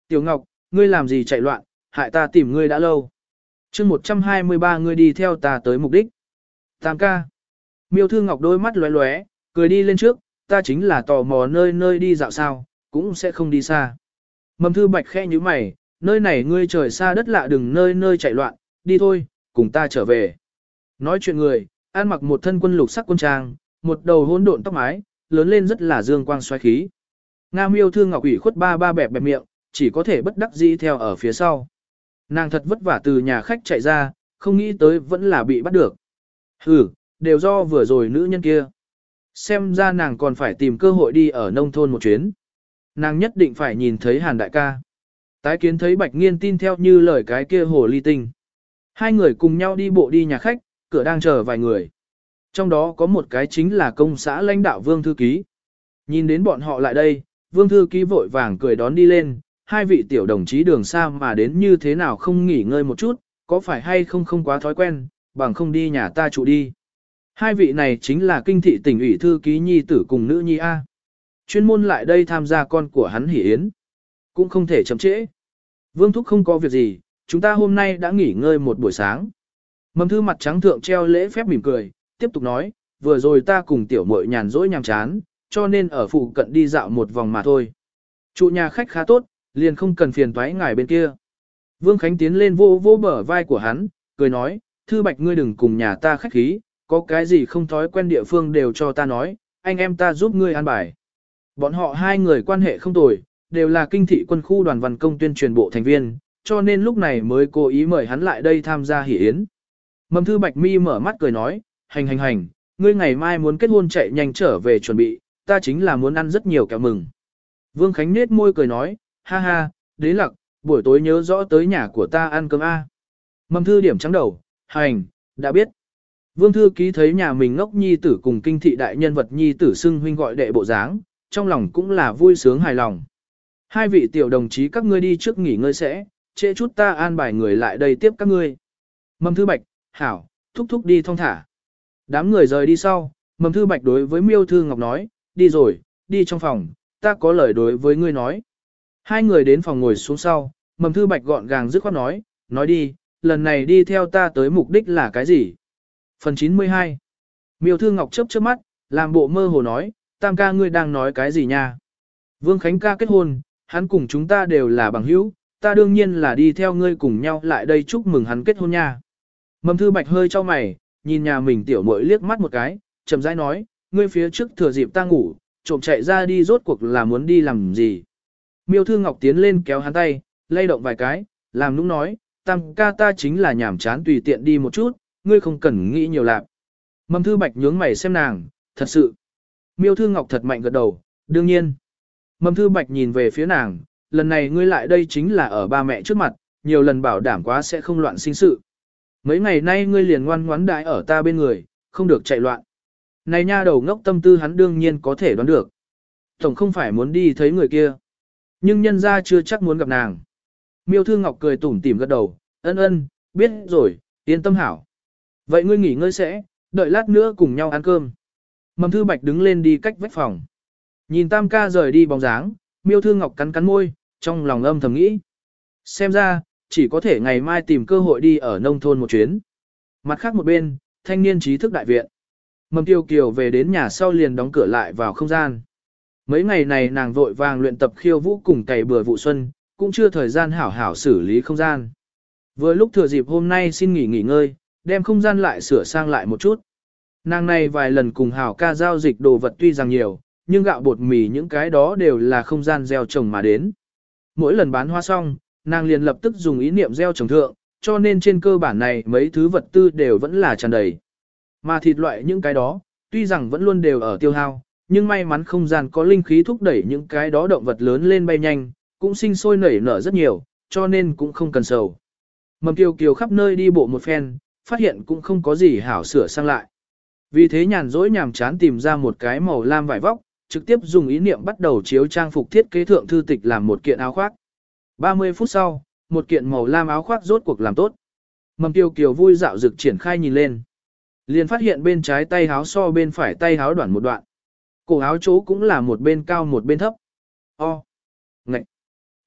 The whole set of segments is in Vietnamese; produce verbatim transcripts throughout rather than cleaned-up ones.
Tiểu Ngọc, ngươi làm gì chạy loạn, hại ta tìm ngươi đã lâu. chương một trăm hai mươi ba ngươi đi theo ta tới mục đích. Tam ca. Miêu Thư Ngọc đôi mắt lóe lóe, cười đi lên trước, ta chính là tò mò nơi nơi đi dạo sao, cũng sẽ không đi xa. Mầm Thư Bạch khẽ như mày, nơi này ngươi trời xa đất lạ đừng nơi nơi chạy loạn, đi thôi, cùng ta trở về. Nói chuyện người, ăn mặc một thân quân lục sắc quân trang, một đầu hỗn độn tóc mái, lớn lên rất là dương quang xoáy khí. Nga Miêu Thư Ngọc ủy khuất ba ba bẹp bẹp miệng, chỉ có thể bất đắc dĩ theo ở phía sau. Nàng thật vất vả từ nhà khách chạy ra, không nghĩ tới vẫn là bị bắt được. Hừ, đều do vừa rồi nữ nhân kia. Xem ra nàng còn phải tìm cơ hội đi ở nông thôn một chuyến. Nàng nhất định phải nhìn thấy Hàn đại ca. Tái kiến thấy Bạch Nghiên tin theo như lời cái kia hồ ly tinh. Hai người cùng nhau đi bộ đi nhà khách, cửa đang chờ vài người. Trong đó có một cái chính là công xã lãnh đạo Vương Thư Ký. Nhìn đến bọn họ lại đây, Vương Thư Ký vội vàng cười đón đi lên. Hai vị tiểu đồng chí đường xa mà đến như thế nào không nghỉ ngơi một chút, có phải hay không không quá thói quen, bằng không đi nhà ta trụ đi. Hai vị này chính là kinh thị tỉnh ủy thư ký nhi tử cùng nữ nhi A. Chuyên môn lại đây tham gia con của hắn hỉ yến. Cũng không thể chậm trễ. Vương Thúc không có việc gì, chúng ta hôm nay đã nghỉ ngơi một buổi sáng. Mầm Thư mặt trắng thượng treo lễ phép mỉm cười, tiếp tục nói, vừa rồi ta cùng tiểu muội nhàn rỗi nhàm chán, cho nên ở phụ cận đi dạo một vòng mà thôi. Trụ nhà khách khá tốt, liền không cần phiền toái ngài bên kia. Vương Khánh tiến lên vô vô bờ vai của hắn, cười nói, Thư Bạch ngươi đừng cùng nhà ta khách khí, có cái gì không thói quen địa phương đều cho ta nói, anh em ta giúp ngươi an bài. Bọn họ hai người quan hệ không tồi, đều là kinh thị quân khu đoàn văn công tuyên truyền bộ thành viên, cho nên lúc này mới cố ý mời hắn lại đây tham gia hỷ yến. Mầm Thư Bạch mi mở mắt cười nói, hành hành hành, ngươi ngày mai muốn kết hôn chạy nhanh trở về chuẩn bị, ta chính là muốn ăn rất nhiều kẹo mừng. Vương Khánh nết môi cười nói, ha ha, đế lặc, buổi tối nhớ rõ tới nhà của ta ăn cơm A. Mầm Thư điểm trắng đầu, hành, đã biết. Vương Thư Ký thấy nhà mình ngốc nhi tử cùng kinh thị đại nhân vật nhi tử xưng huynh gọi đệ bộ dáng, trong lòng cũng là vui sướng hài lòng. Hai vị tiểu đồng chí các ngươi đi trước nghỉ ngơi sẽ, trễ chút ta an bài người lại đây tiếp các ngươi. Mầm Thư Bạch, hảo, thúc thúc đi thong thả. Đám người rời đi sau, Mầm Thư Bạch đối với Miêu Thư Ngọc nói, đi rồi, đi trong phòng, ta có lời đối với ngươi nói. Hai người đến phòng ngồi xuống sau, Mầm Thư Bạch gọn gàng dứt khoát nói, nói đi, lần này đi theo ta tới mục đích là cái gì? Phần chín mươi hai. Miêu Thư Ngọc chớp chớp mắt, làm bộ mơ hồ nói, Tam ca ngươi đang nói cái gì nha? Vương Khánh ca kết hôn, hắn cùng chúng ta đều là bằng hữu, ta đương nhiên là đi theo ngươi cùng nhau lại đây chúc mừng hắn kết hôn nha. Mầm Thư Bạch hơi cho mày, nhìn nhà mình tiểu muội liếc mắt một cái, chậm rãi nói, ngươi phía trước thừa dịp ta ngủ, trộm chạy ra đi rốt cuộc là muốn đi làm gì? Miêu Thư Ngọc tiến lên kéo hắn tay, lay động vài cái, làm nũng nói, Tam ca ta chính là nhảm chán tùy tiện đi một chút, ngươi không cần nghĩ nhiều lạc. Mầm Thư Bạch nhướng mày xem nàng, thật sự. Miêu Thư Ngọc thật mạnh gật đầu, đương nhiên. Mầm Thư Bạch nhìn về phía nàng, lần này ngươi lại đây chính là ở ba mẹ trước mặt, nhiều lần bảo đảm quá sẽ không loạn sinh sự. Mấy ngày nay ngươi liền ngoan ngoãn đãi ở ta bên người, không được chạy loạn. Này nha đầu ngốc tâm tư hắn đương nhiên có thể đoán được. Tổng không phải muốn đi thấy người kia. Nhưng nhân ra chưa chắc muốn gặp nàng. Miêu Thư Ngọc cười tủm tỉm gật đầu, ân ân, biết rồi, yên tâm hảo. Vậy ngươi nghỉ ngơi sẽ, đợi lát nữa cùng nhau ăn cơm. Mầm Thư Bạch đứng lên đi cách vách phòng. Nhìn Tam ca rời đi bóng dáng, Miêu Thư Ngọc cắn cắn môi, trong lòng âm thầm nghĩ. Xem ra, chỉ có thể ngày mai tìm cơ hội đi ở nông thôn một chuyến. Mặt khác một bên, thanh niên trí thức đại viện. Mầm Tiêu Kiều về đến nhà sau liền đóng cửa lại vào không gian. Mấy ngày này nàng vội vàng luyện tập khiêu vũ cùng cày bừa vụ xuân, cũng chưa thời gian hảo hảo xử lý không gian. Vừa lúc thừa dịp hôm nay xin nghỉ nghỉ ngơi, đem không gian lại sửa sang lại một chút. Nàng này vài lần cùng hảo ca giao dịch đồ vật tuy rằng nhiều, nhưng gạo bột mì những cái đó đều là không gian gieo trồng mà đến. Mỗi lần bán hoa xong, nàng liền lập tức dùng ý niệm gieo trồng thượng, cho nên trên cơ bản này mấy thứ vật tư đều vẫn là tràn đầy. Mà thịt loại những cái đó, tuy rằng vẫn luôn đều ở tiêu hao, nhưng may mắn không gian có linh khí thúc đẩy những cái đó động vật lớn lên bay nhanh, cũng sinh sôi nảy nở rất nhiều, cho nên cũng không cần sầu. Mầm Kiều Kiều khắp nơi đi bộ một phen, phát hiện cũng không có gì hảo sửa sang lại. Vì thế nhàn rỗi nhàm chán tìm ra một cái màu lam vải vóc, trực tiếp dùng ý niệm bắt đầu chiếu trang phục thiết kế thượng thư tịch làm một kiện áo khoác. ba mươi phút sau, một kiện màu lam áo khoác rốt cuộc làm tốt. Mầm Kiều Kiều vui dạo dực triển khai nhìn lên. Liền phát hiện bên trái tay áo so bên phải tay áo đoạn một đoạn. Cổ áo chỗ cũng là một bên cao một bên thấp. O. Ngậy.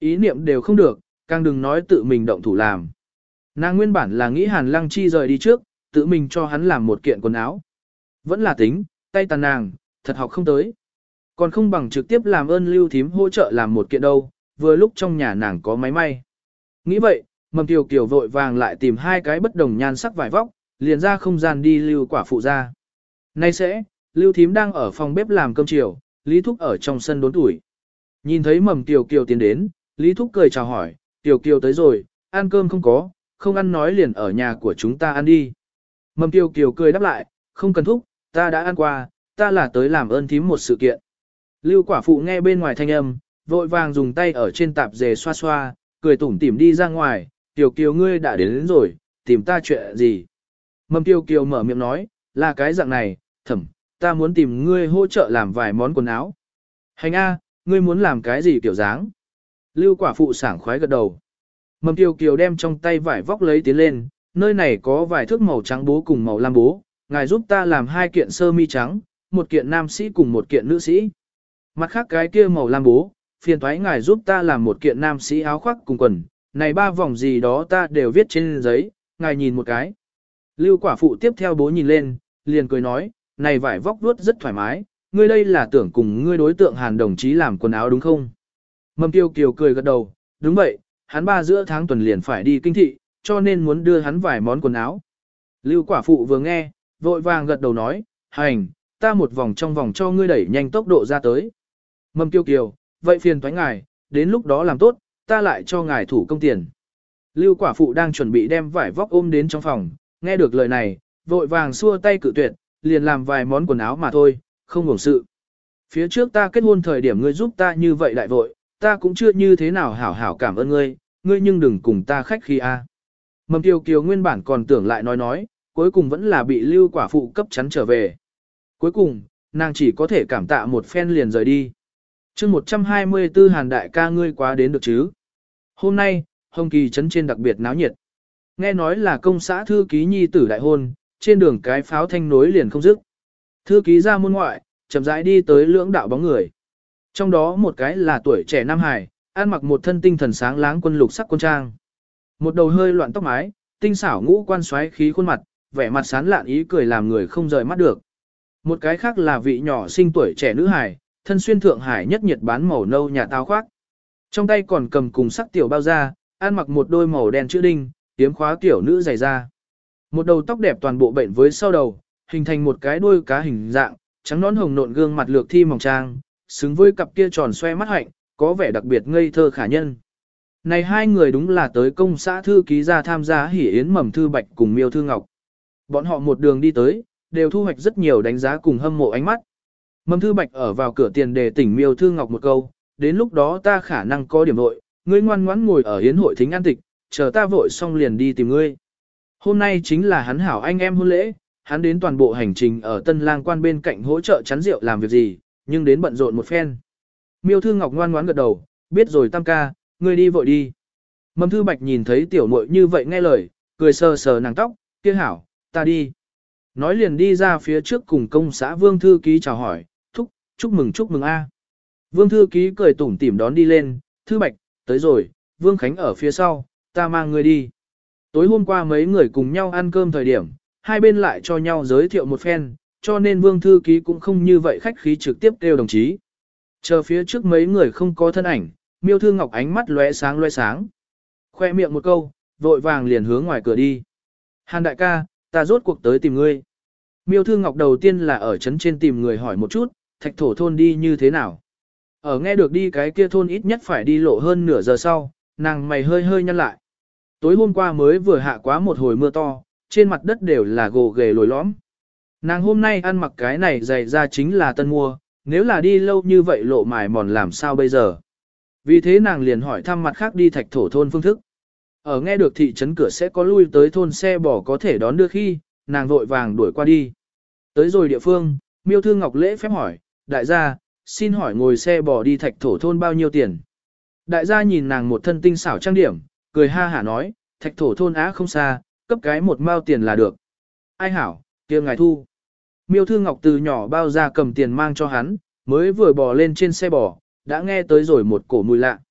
Ý niệm đều không được, càng đừng nói tự mình động thủ làm. Nàng nguyên bản là nghĩ Hàn Lăng Chi rời đi trước, tự mình cho hắn làm một kiện quần áo. Vẫn là tính, tay tàn nàng, thật học không tới. Còn không bằng trực tiếp làm ơn Lưu Thím hỗ trợ làm một kiện đâu, vừa lúc trong nhà nàng có máy may. Nghĩ vậy, Mầm Kiều Kiều vội vàng lại tìm hai cái bất đồng nhan sắc vải vóc, liền ra không gian đi Lưu quả phụ ra. Nay sẽ, Lưu Thím đang ở phòng bếp làm cơm chiều, Lý Thúc ở trong sân đốn tuổi. Nhìn thấy Mầm Kiều Kiều tiến đến, Lý Thúc cười chào hỏi, Kiều Kiều tới rồi, ăn cơm không có, không ăn nói liền ở nhà của chúng ta ăn đi. Mầm Kiều Kiều cười đáp lại, không cần thúc, ta đã ăn qua, ta là tới làm ơn thím một sự kiện. Lưu quả phụ nghe bên ngoài thanh âm, vội vàng dùng tay ở trên tạp dề xoa xoa, cười tủm tỉm đi ra ngoài, Kiều Kiều ngươi đã đến, đến rồi, tìm ta chuyện gì. Mầm Kiều Kiều mở miệng nói, là cái dạng này, thẩm, ta muốn tìm ngươi hỗ trợ làm vài món quần áo. Hành A, ngươi muốn làm cái gì kiểu dáng? Lưu quả phụ sảng khoái gật đầu. Mầm Kiều Kiều đem trong tay vải vóc lấy tiến lên, nơi này có vài thước màu trắng bố cùng màu lam bố, ngài giúp ta làm hai kiện sơ mi trắng, một kiện nam sĩ cùng một kiện nữ sĩ. Mặt khác cái kia màu lam bố, phiền thoái ngài giúp ta làm một kiện nam sĩ áo khoác cùng quần, này ba vòng gì đó ta đều viết trên giấy, ngài nhìn một cái. Lưu quả phụ tiếp theo bố nhìn lên, liền cười nói, này vải vóc vuốt rất thoải mái, ngươi đây là tưởng cùng ngươi đối tượng Hàn đồng chí làm quần áo đúng không? Mầm Kiều Kiều cười gật đầu, đúng vậy, hắn ba giữa tháng tuần liền phải đi kinh thị, cho nên muốn đưa hắn vài món quần áo. Lưu quả phụ vừa nghe, vội vàng gật đầu nói, hành, ta một vòng trong vòng cho ngươi đẩy nhanh tốc độ ra tới. Mầm Kiều Kiều, vậy phiền toái ngài, đến lúc đó làm tốt, ta lại cho ngài thủ công tiền. Lưu quả phụ đang chuẩn bị đem vải vóc ôm đến trong phòng, nghe được lời này, vội vàng xua tay cự tuyệt, liền làm vài món quần áo mà thôi, không hưởng sự. Phía trước ta kết hôn thời điểm ngươi giúp ta như vậy đại vội, ta cũng chưa như thế nào hảo hảo cảm ơn ngươi, ngươi nhưng đừng cùng ta khách khí a. Mầm Kiều Kiều nguyên bản còn tưởng lại nói nói, cuối cùng vẫn là bị Lưu quả phụ cấp chắn trở về. Cuối cùng, nàng chỉ có thể cảm tạ một phen liền rời đi. chương một trăm hai mươi tư Hàn đại ca ngươi quá đến được chứ. Hôm nay, Hồng Kỳ trấn trên đặc biệt náo nhiệt. Nghe nói là công xã thư ký nhi tử đại hôn, trên đường cái pháo thanh nối liền không dứt. Thư ký ra môn ngoại, chậm rãi đi tới lưỡng đạo bóng người. Trong đó một cái là tuổi trẻ Nam Hải, ăn mặc một thân tinh thần sáng láng quân lục sắc quân trang. Một đầu hơi loạn tóc mái, tinh xảo ngũ quan xoáy khí khuôn mặt, vẻ mặt sán lạn ý cười làm người không rời mắt được. Một cái khác là vị nhỏ sinh tuổi trẻ nữ hải, thân xuyên thượng hải nhất nhiệt bán màu nâu nhà táo khoác. Trong tay còn cầm cùng sắc tiểu bao da, ăn mặc một đôi màu đen chữ đinh, tiếm khóa tiểu nữ dày da. Một đầu tóc đẹp toàn bộ bệnh với sau đầu, hình thành một cái đuôi cá hình dạng, trắng nón hồng nộn gương mặt lược thi mỏng trang, xứng với cặp kia tròn xoe mắt hạnh, có vẻ đặc biệt ngây thơ khả nhân. Này hai người đúng là tới công xã thư ký ra tham gia hỉ yến Mầm Thư Bạch cùng Miêu Thư Ngọc. Bọn họ một đường đi tới, đều thu hoạch rất nhiều đánh giá cùng hâm mộ ánh mắt. Mầm Thư Bạch ở vào cửa tiền đề tỉnh Miêu Thư Ngọc một câu, đến lúc đó ta khả năng có điểm vội, ngươi ngoan ngoãn ngồi ở yến hội thính an tịch, chờ ta vội xong liền đi tìm ngươi. Hôm nay chính là hắn hảo anh em hôn lễ, hắn đến toàn bộ hành trình ở Tân Lang Quan bên cạnh hỗ trợ chắn rượu làm việc gì, nhưng đến bận rộn một phen. Miêu Thư Ngọc ngoan ngoãn gật đầu, biết rồi tam ca, ngươi đi vội đi. Mầm Thư Bạch nhìn thấy tiểu muội như vậy nghe lời, cười sờ sờ nàng tóc, kia hảo, ta đi. Nói liền đi ra phía trước cùng công xã Vương Thư Ký chào hỏi, thúc, chúc mừng chúc mừng a. Vương Thư Ký cười tủm tỉm đón đi lên, Thư Bạch, tới rồi, Vương Khánh ở phía sau, ta mang ngươi đi. Tối hôm qua mấy người cùng nhau ăn cơm thời điểm, hai bên lại cho nhau giới thiệu một phen, cho nên Vương Thư Ký cũng không như vậy khách khí trực tiếp kêu đồng chí. Chờ phía trước mấy người không có thân ảnh, Miêu Thư Ngọc ánh mắt lóe sáng lóe sáng. Khoe miệng một câu, vội vàng liền hướng ngoài cửa đi. Hàn đại ca, ta rốt cuộc tới tìm ngươi. Miêu Thư Ngọc đầu tiên là ở trấn trên tìm người hỏi một chút, thạch thổ thôn đi như thế nào. Ở nghe được đi cái kia thôn ít nhất phải đi lộ hơn nửa giờ sau, nàng mày hơi hơi nhăn lại. Tối hôm qua mới vừa hạ quá một hồi mưa to, trên mặt đất đều là gồ ghề lồi lõm. Nàng hôm nay ăn mặc cái này giày ra chính là tân mua, nếu là đi lâu như vậy lộ mài mòn làm sao bây giờ. Vì thế nàng liền hỏi thăm mặt khác đi thạch thổ thôn phương thức. Ở nghe được thị trấn cửa sẽ có lui tới thôn xe bò có thể đón đưa khi, nàng vội vàng đuổi qua đi. Tới rồi địa phương, Miêu Thư Ngọc lễ phép hỏi, đại gia, xin hỏi ngồi xe bò đi thạch thổ thôn bao nhiêu tiền. Đại gia nhìn nàng một thân tinh xảo trang điểm, cười ha hả nói, thạch thổ thôn á không xa, cấp cái một mao tiền là được. Ai hảo, kia ngài thu. Miêu Thư Ngọc từ nhỏ bao ra cầm tiền mang cho hắn, mới vừa bò lên trên xe bò, đã nghe tới rồi một cổ mùi lạ.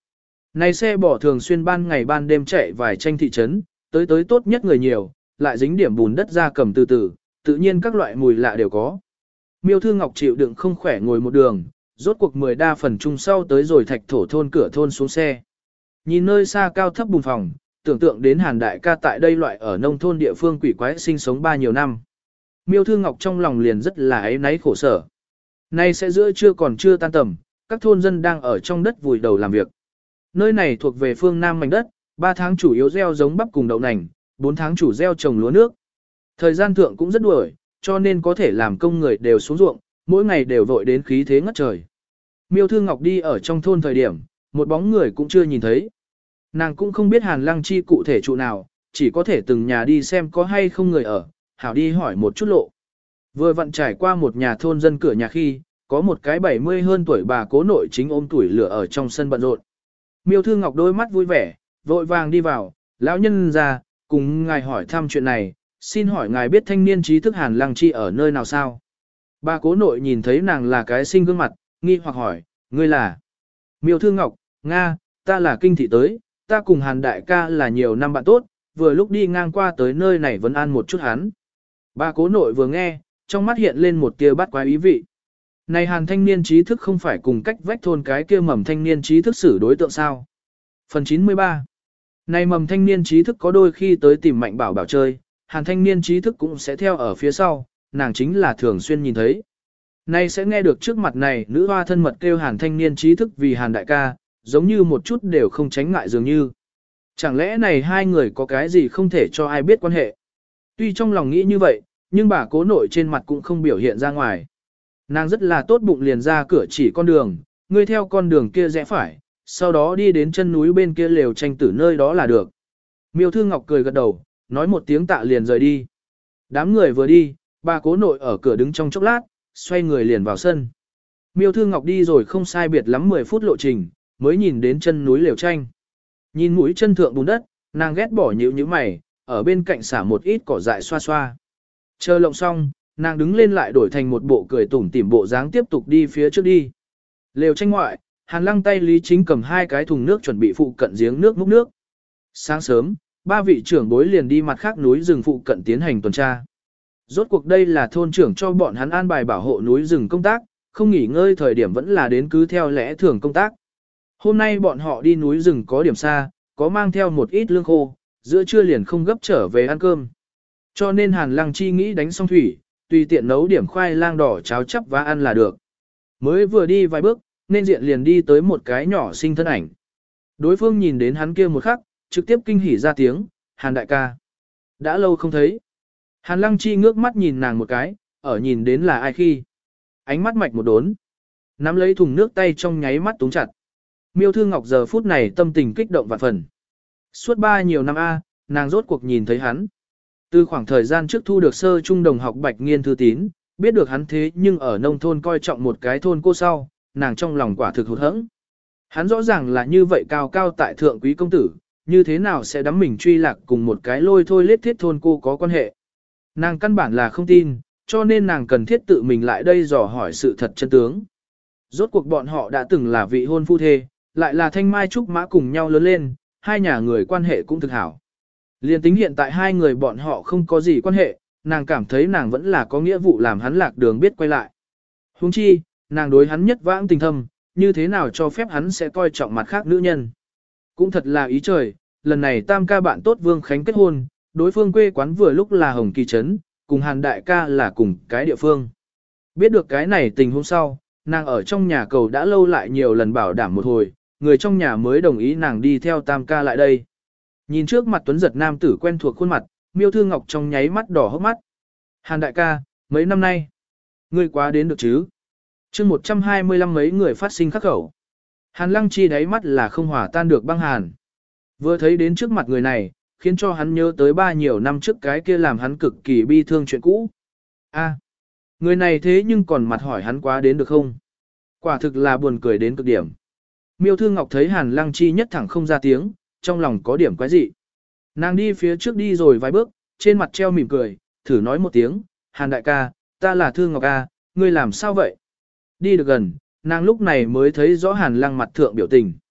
Này xe bỏ thường xuyên ban ngày ban đêm chạy vài tranh thị trấn, tới tới tốt nhất người nhiều, lại dính điểm bùn đất ra cầm từ từ, tự nhiên các loại mùi lạ đều có. Miêu Thư Ngọc chịu đựng không khỏe ngồi một đường, rốt cuộc mười đa phần chung sau tới rồi thạch thổ thôn cửa thôn xuống xe. Nhìn nơi xa cao thấp bùn phòng, tưởng tượng đến Hàn đại ca tại đây loại ở nông thôn địa phương quỷ quái sinh sống ba nhiều năm. Miêu Thư Ngọc trong lòng liền rất là áy náy khổ sở. Nay sẽ giữa trưa còn chưa tan tầm, các thôn dân đang ở trong đất vùi đầu làm việc. Nơi này thuộc về phương Nam mảnh đất, ba tháng chủ yếu gieo giống bắp cùng đậu nành, bốn tháng chủ gieo trồng lúa nước. Thời gian thượng cũng rất đuổi, cho nên có thể làm công người đều xuống ruộng, mỗi ngày đều vội đến khí thế ngất trời. Miêu Thư Ngọc đi ở trong thôn thời điểm, một bóng người cũng chưa nhìn thấy. Nàng cũng không biết Hàn Lăng Chi cụ thể trụ nào, chỉ có thể từng nhà đi xem có hay không người ở, hảo đi hỏi một chút lộ. Vừa vặn trải qua một nhà thôn dân cửa nhà khi, có một cái bảy mươi hơn tuổi bà cố nội chính ôm tuổi lửa ở trong sân bận rộn. Miêu Thư Ngọc đôi mắt vui vẻ, vội vàng đi vào, lão nhân ra, cùng ngài hỏi thăm chuyện này, xin hỏi ngài biết thanh niên trí thức Hàn Lăng Chi ở nơi nào sao? Bà cố nội nhìn thấy nàng là cái sinh gương mặt, nghi hoặc hỏi, ngươi là? Miêu Thư Ngọc, Nga, ta là kinh thị tới, ta cùng Hàn đại ca là nhiều năm bạn tốt, vừa lúc đi ngang qua tới nơi này vẫn ăn một chút hắn. Bà cố nội vừa nghe, trong mắt hiện lên một tia bắt quái ý vị. Này Hàn thanh niên trí thức không phải cùng cách vách thôn cái kia mầm thanh niên trí thức xử đối tượng sao? Phần chín mươi ba. Này mầm thanh niên trí thức có đôi khi tới tìm Mạnh Bảo Bảo chơi, Hàn thanh niên trí thức cũng sẽ theo ở phía sau, nàng chính là thường xuyên nhìn thấy. Nay sẽ nghe được trước mặt này nữ hoa thân mật kêu Hàn thanh niên trí thức vì Hàn đại ca, giống như một chút đều không tránh ngại dường như. Chẳng lẽ này hai người có cái gì không thể cho ai biết quan hệ? Tuy trong lòng nghĩ như vậy, nhưng bà cố nội trên mặt cũng không biểu hiện ra ngoài. Nàng rất là tốt bụng liền ra cửa chỉ con đường, ngươi theo con đường kia rẽ phải, sau đó đi đến chân núi bên kia lều tranh tử nơi đó là được. Miêu Thư Ngọc cười gật đầu, nói một tiếng tạ liền rời đi. Đám người vừa đi, bà cố nội ở cửa đứng trong chốc lát, xoay người liền vào sân. Miêu Thư Ngọc đi rồi không sai biệt lắm mười phút lộ trình, mới nhìn đến chân núi lều tranh. Nhìn mũi chân thượng bùn đất, nàng ghét bỏ nhíu nhíu mày, ở bên cạnh xả một ít cỏ dại xoa xoa. Chờ lộng xong, nàng đứng lên lại đổi thành một bộ cười tủm tỉm bộ dáng tiếp tục đi phía trước đi. Lều tranh ngoại, Hàn Lăng tay Lý Chính cầm hai cái thùng nước chuẩn bị phụ cận giếng nước múc nước. Sáng sớm, ba vị trưởng bối liền đi mặt khác núi rừng phụ cận tiến hành tuần tra. Rốt cuộc đây là thôn trưởng cho bọn hắn an bài bảo hộ núi rừng công tác, không nghỉ ngơi thời điểm vẫn là đến cứ theo lẽ thường công tác. Hôm nay bọn họ đi núi rừng có điểm xa, có mang theo một ít lương khô, giữa trưa liền không gấp trở về ăn cơm. Cho nên Hàn Lăng Chi nghĩ đánh xong thủy, tùy tiện nấu điểm khoai lang đỏ cháo chắp và ăn là được. Mới vừa đi vài bước, nên diện liền đi tới một cái nhỏ sinh thân ảnh. Đối phương nhìn đến hắn kia một khắc, trực tiếp kinh hỉ ra tiếng, Hàn đại ca. Đã lâu không thấy. Hàn Lăng Chi ngước mắt nhìn nàng một cái, ở nhìn đến là ai khi. Ánh mắt mạch một đốn. Nắm lấy thùng nước tay trong nháy mắt túng chặt. Miêu Thư Ngọc giờ phút này tâm tình kích động vạn phần. Suốt ba nhiều năm A, nàng rốt cuộc nhìn thấy hắn. Từ khoảng thời gian trước thu được sơ trung đồng học Bạch Nghiên thư tín, biết được hắn thế nhưng ở nông thôn coi trọng một cái thôn cô sau, nàng trong lòng quả thực hụt hẫng. Hắn rõ ràng là như vậy cao cao tại thượng quý công tử, như thế nào sẽ đắm mình truy lạc cùng một cái lôi thôi lết thiết thôn cô có quan hệ. Nàng căn bản là không tin, cho nên nàng cần thiết tự mình lại đây dò hỏi sự thật chân tướng. Rốt cuộc bọn họ đã từng là vị hôn phu thê, lại là thanh mai trúc mã cùng nhau lớn lên, hai nhà người quan hệ cũng thực hảo. Liên tính hiện tại hai người bọn họ không có gì quan hệ, nàng cảm thấy nàng vẫn là có nghĩa vụ làm hắn lạc đường biết quay lại. Huống chi, nàng đối hắn nhất vãng tình thâm, như thế nào cho phép hắn sẽ coi trọng mặt khác nữ nhân. Cũng thật là ý trời, lần này tam ca bạn tốt Vương Khánh kết hôn, đối phương quê quán vừa lúc là Hồng Kỳ Trấn, cùng Hàn đại ca là cùng cái địa phương. Biết được cái này tình hôm sau, nàng ở trong nhà cầu đã lâu lại nhiều lần bảo đảm một hồi, người trong nhà mới đồng ý nàng đi theo tam ca lại đây. Nhìn trước mặt tuấn giật nam tử quen thuộc khuôn mặt, Miêu Thư Ngọc trong nháy mắt đỏ hốc mắt. Hàn đại ca, mấy năm nay, ngươi quá đến được chứ? Chương một trăm hai mươi lăm mấy người phát sinh khắc khẩu. Hàn Lăng Chi đáy mắt là không hòa tan được băng hàn. Vừa thấy đến trước mặt người này, khiến cho hắn nhớ tới ba nhiều năm trước cái kia làm hắn cực kỳ bi thương chuyện cũ. A, người này thế nhưng còn mặt hỏi hắn quá đến được không? Quả thực là buồn cười đến cực điểm. Miêu Thư Ngọc thấy Hàn Lăng Chi nhất thẳng không ra tiếng, trong lòng có điểm quái dị. Nàng đi phía trước đi rồi vài bước, trên mặt treo mỉm cười, thử nói một tiếng, Hàn đại ca, ta là Thư Ngọc A, ngươi làm sao vậy? Đi được gần, nàng lúc này mới thấy rõ Hàn Lăng mặt thượng biểu tình.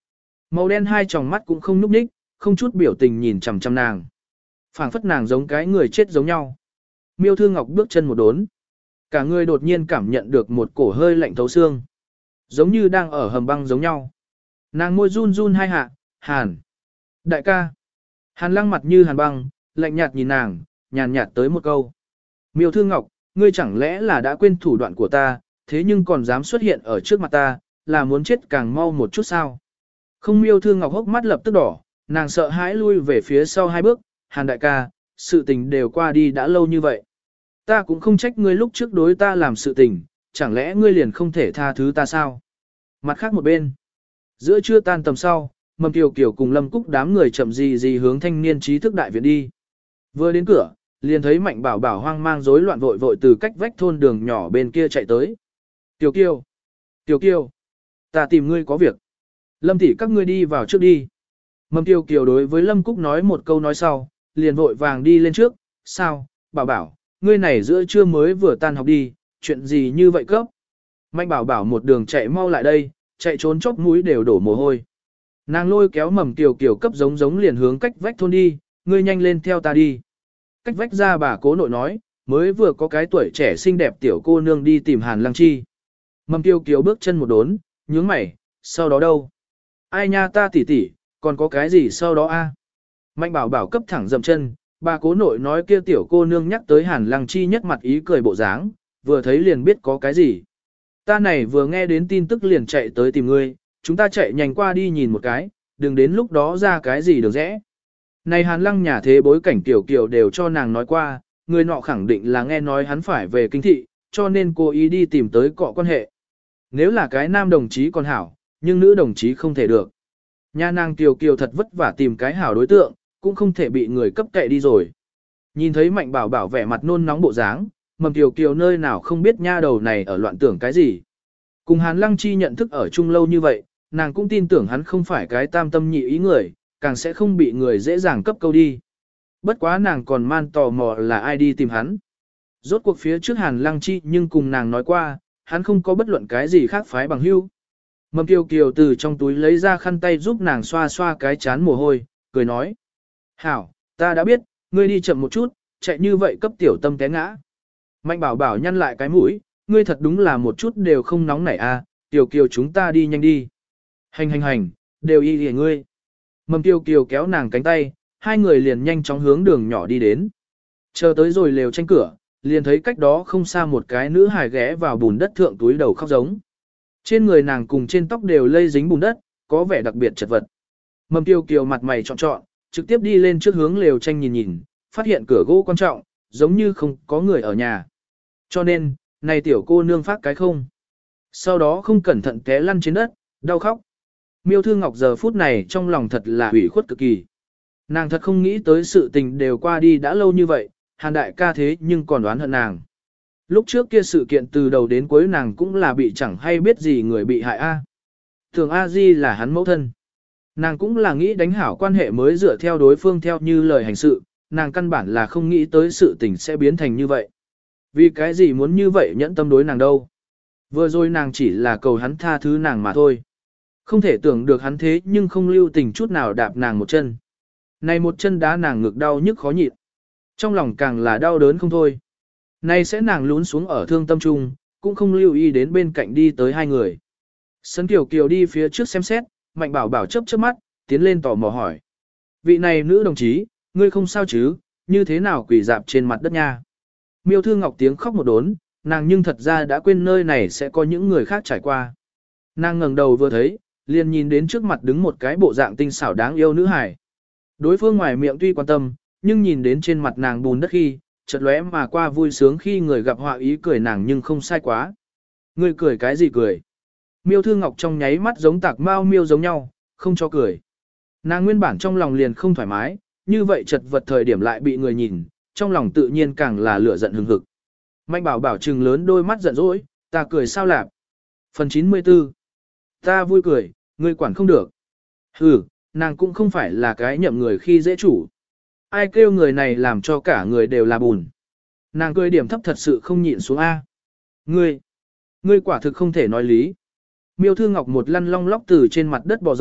Màu đen hai tròng mắt cũng không nhúc nhích, không chút biểu tình nhìn chằm chằm nàng. Phảng phất nàng giống cái người chết giống nhau. Miêu Thư Ngọc bước chân một đốn. Cả người đột nhiên cảm nhận được một cổ hơi lạnh thấu xương. Giống như đang ở hầm băng giống nhau. Nàng môi run run hai hạ, Hàn. Đại ca. Hàn Lăng mặt như hàn băng, lạnh nhạt nhìn nàng, nhàn nhạt tới một câu. Miêu Thư Ngọc, ngươi chẳng lẽ là đã quên thủ đoạn của ta, thế nhưng còn dám xuất hiện ở trước mặt ta, là muốn chết càng mau một chút sao? Không. Miêu Thư Ngọc hốc mắt lập tức đỏ, nàng sợ hãi lui về phía sau hai bước, Hàn đại ca, sự tình đều qua đi đã lâu như vậy. Ta cũng không trách ngươi lúc trước đối ta làm sự tình, chẳng lẽ ngươi liền không thể tha thứ ta sao? Mặt khác một bên, giữa trưa tan tầm sau, Mầm Kiều Kiều cùng Lâm Cúc đám người chậm gì gì hướng thanh niên trí thức đại viện đi. Vừa đến cửa, liền thấy Mạnh Bảo Bảo hoang mang rối loạn vội vội từ cách vách thôn đường nhỏ bên kia chạy tới. Kiều Kiều, Kiều Kiều, ta tìm ngươi có việc. Lâm tỷ các ngươi đi vào trước đi. Mầm Kiều Kiều đối với Lâm Cúc nói một câu nói sau, liền vội vàng đi lên trước. Sao, Bảo Bảo, ngươi này giữa trưa mới vừa tan học đi, chuyện gì như vậy cấp? Mạnh Bảo Bảo một đường chạy mau lại đây, chạy trốn chốc mũi đều đổ mồ hôi. Nàng lôi kéo Mầm Kiều Kiều cấp giống giống liền hướng cách vách thôn đi, ngươi nhanh lên theo ta đi. Cách vách ra bà cố nội nói, mới vừa có cái tuổi trẻ xinh đẹp tiểu cô nương đi tìm Hàn Lăng Chi. Mầm Kiều Kiều bước chân một đốn, nhướng mày, sau đó đâu? Ai nha ta tỉ tỉ, còn có cái gì sau đó a? Mạnh Bảo Bảo cấp thẳng dậm chân, bà cố nội nói kia tiểu cô nương nhắc tới Hàn Lăng Chi nhất mặt ý cười bộ dáng, vừa thấy liền biết có cái gì. Ta này vừa nghe đến tin tức liền chạy tới tìm ngươi, chúng ta chạy nhanh qua đi nhìn một cái, đừng đến lúc đó ra cái gì được rẽ. Này Hàn Lăng nhà thế bối cảnh tiểu kiều đều cho nàng nói qua, người nọ khẳng định là nghe nói hắn phải về kinh thị, cho nên cô ý đi tìm tới cọ quan hệ. Nếu là cái nam đồng chí còn hảo, nhưng nữ đồng chí không thể được. Nhà nàng tiểu kiều thật vất vả tìm cái hảo đối tượng, cũng không thể bị người cấp kệ đi rồi. Nhìn thấy Mạnh Bảo Bảo vẻ mặt nôn nóng bộ dáng, Mầm Kiều Kiều nơi nào không biết nha đầu này ở loạn tưởng cái gì. Cùng Hàn Lăng Chi nhận thức ở chung lâu như vậy, nàng cũng tin tưởng hắn không phải cái tam tâm nhị ý người, càng sẽ không bị người dễ dàng cấp câu đi. Bất quá nàng còn man tò mò là ai đi tìm hắn. Rốt cuộc phía trước Hàn Lăng Chi nhưng cùng nàng nói qua, hắn không có bất luận cái gì khác phái bằng hữu. Mầm Kiều Kiều từ trong túi lấy ra khăn tay giúp nàng xoa xoa cái chán mồ hôi, cười nói. Hảo, ta đã biết, ngươi đi chậm một chút, chạy như vậy cấp tiểu tâm té ngã. Mạnh Bảo Bảo nhăn lại cái mũi, ngươi thật đúng là một chút đều không nóng nảy a, Kiều Kiều chúng ta đi nhanh đi. Hành hành hành, đều y lìa ngươi. Mầm Kiều Kiều kéo nàng cánh tay, hai người liền nhanh chóng hướng đường nhỏ đi đến. Chờ tới rồi lều tranh cửa, liền thấy cách đó không xa một cái nữ hài ghé vào bùn đất thượng túi đầu khóc giống. Trên người nàng cùng trên tóc đều lây dính bùn đất, có vẻ đặc biệt chật vật. Mầm Kiều Kiều mặt mày trọn trọn, trực tiếp đi lên trước hướng lều tranh nhìn nhìn, phát hiện cửa gỗ quan trọng, giống như không có người ở nhà. Cho nên, này tiểu cô nương phát cái không. Sau đó không cẩn thận té lăn trên đất, đau khóc. Miêu Thư Ngọc giờ phút này trong lòng thật là hủy khuất cực kỳ. Nàng thật không nghĩ tới sự tình đều qua đi đã lâu như vậy, Hàn đại ca thế nhưng còn đoán hận nàng. Lúc trước kia sự kiện từ đầu đến cuối nàng cũng là bị chẳng hay biết gì người bị hại A. Thường A Di là hắn mẫu thân. Nàng cũng là nghĩ đánh hảo quan hệ mới dựa theo đối phương theo như lời hành sự, nàng căn bản là không nghĩ tới sự tình sẽ biến thành như vậy. Vì cái gì muốn như vậy nhẫn tâm đối nàng đâu. Vừa rồi nàng chỉ là cầu hắn tha thứ nàng mà thôi. Không thể tưởng được hắn thế nhưng không lưu tình chút nào đạp nàng một chân. Này một chân đá nàng ngực đau nhức khó nhịn. Trong lòng càng là đau đớn không thôi. Này sẽ nàng lún xuống ở thương tâm trung, cũng không lưu ý đến bên cạnh đi tới hai người. Sấn Kiều Kiều đi phía trước xem xét, Mạnh Bảo Bảo chớp chớp mắt, tiến lên tò mò hỏi. Vị này nữ đồng chí, ngươi không sao chứ, như thế nào quỳ dạp trên mặt đất nha. Miêu Thư Ngọc tiếng khóc một đốn, nàng nhưng thật ra đã quên nơi này sẽ có những người khác trải qua. Nàng ngẩng đầu vừa thấy, liền nhìn đến trước mặt đứng một cái bộ dạng tinh xảo đáng yêu nữ hài. Đối phương ngoài miệng tuy quan tâm, nhưng nhìn đến trên mặt nàng bùn đất khi, chợt lóe mà qua vui sướng khi người gặp họa ý cười nàng nhưng không sai quá. Ngươi cười cái gì cười? Miêu Thư Ngọc trong nháy mắt giống tạc mao miêu giống nhau, không cho cười. Nàng nguyên bản trong lòng liền không thoải mái, như vậy chật vật thời điểm lại bị người nhìn, trong lòng tự nhiên càng là lửa giận hừng hực. Mạnh Bảo Bảo trừng lớn đôi mắt giận dỗi, ta cười sao lạp. Phần chín mươi tư. Ta vui cười, ngươi quản không được. Hừ, nàng cũng không phải là cái nhậm người khi dễ chủ. Ai kêu người này làm cho cả người đều là bùn. Nàng cười điểm thấp thật sự không nhịn xuống A. Ngươi, ngươi quả thực không thể nói lý. Miêu Thư Ngọc một lăn long lóc từ trên mặt đất bò dậy,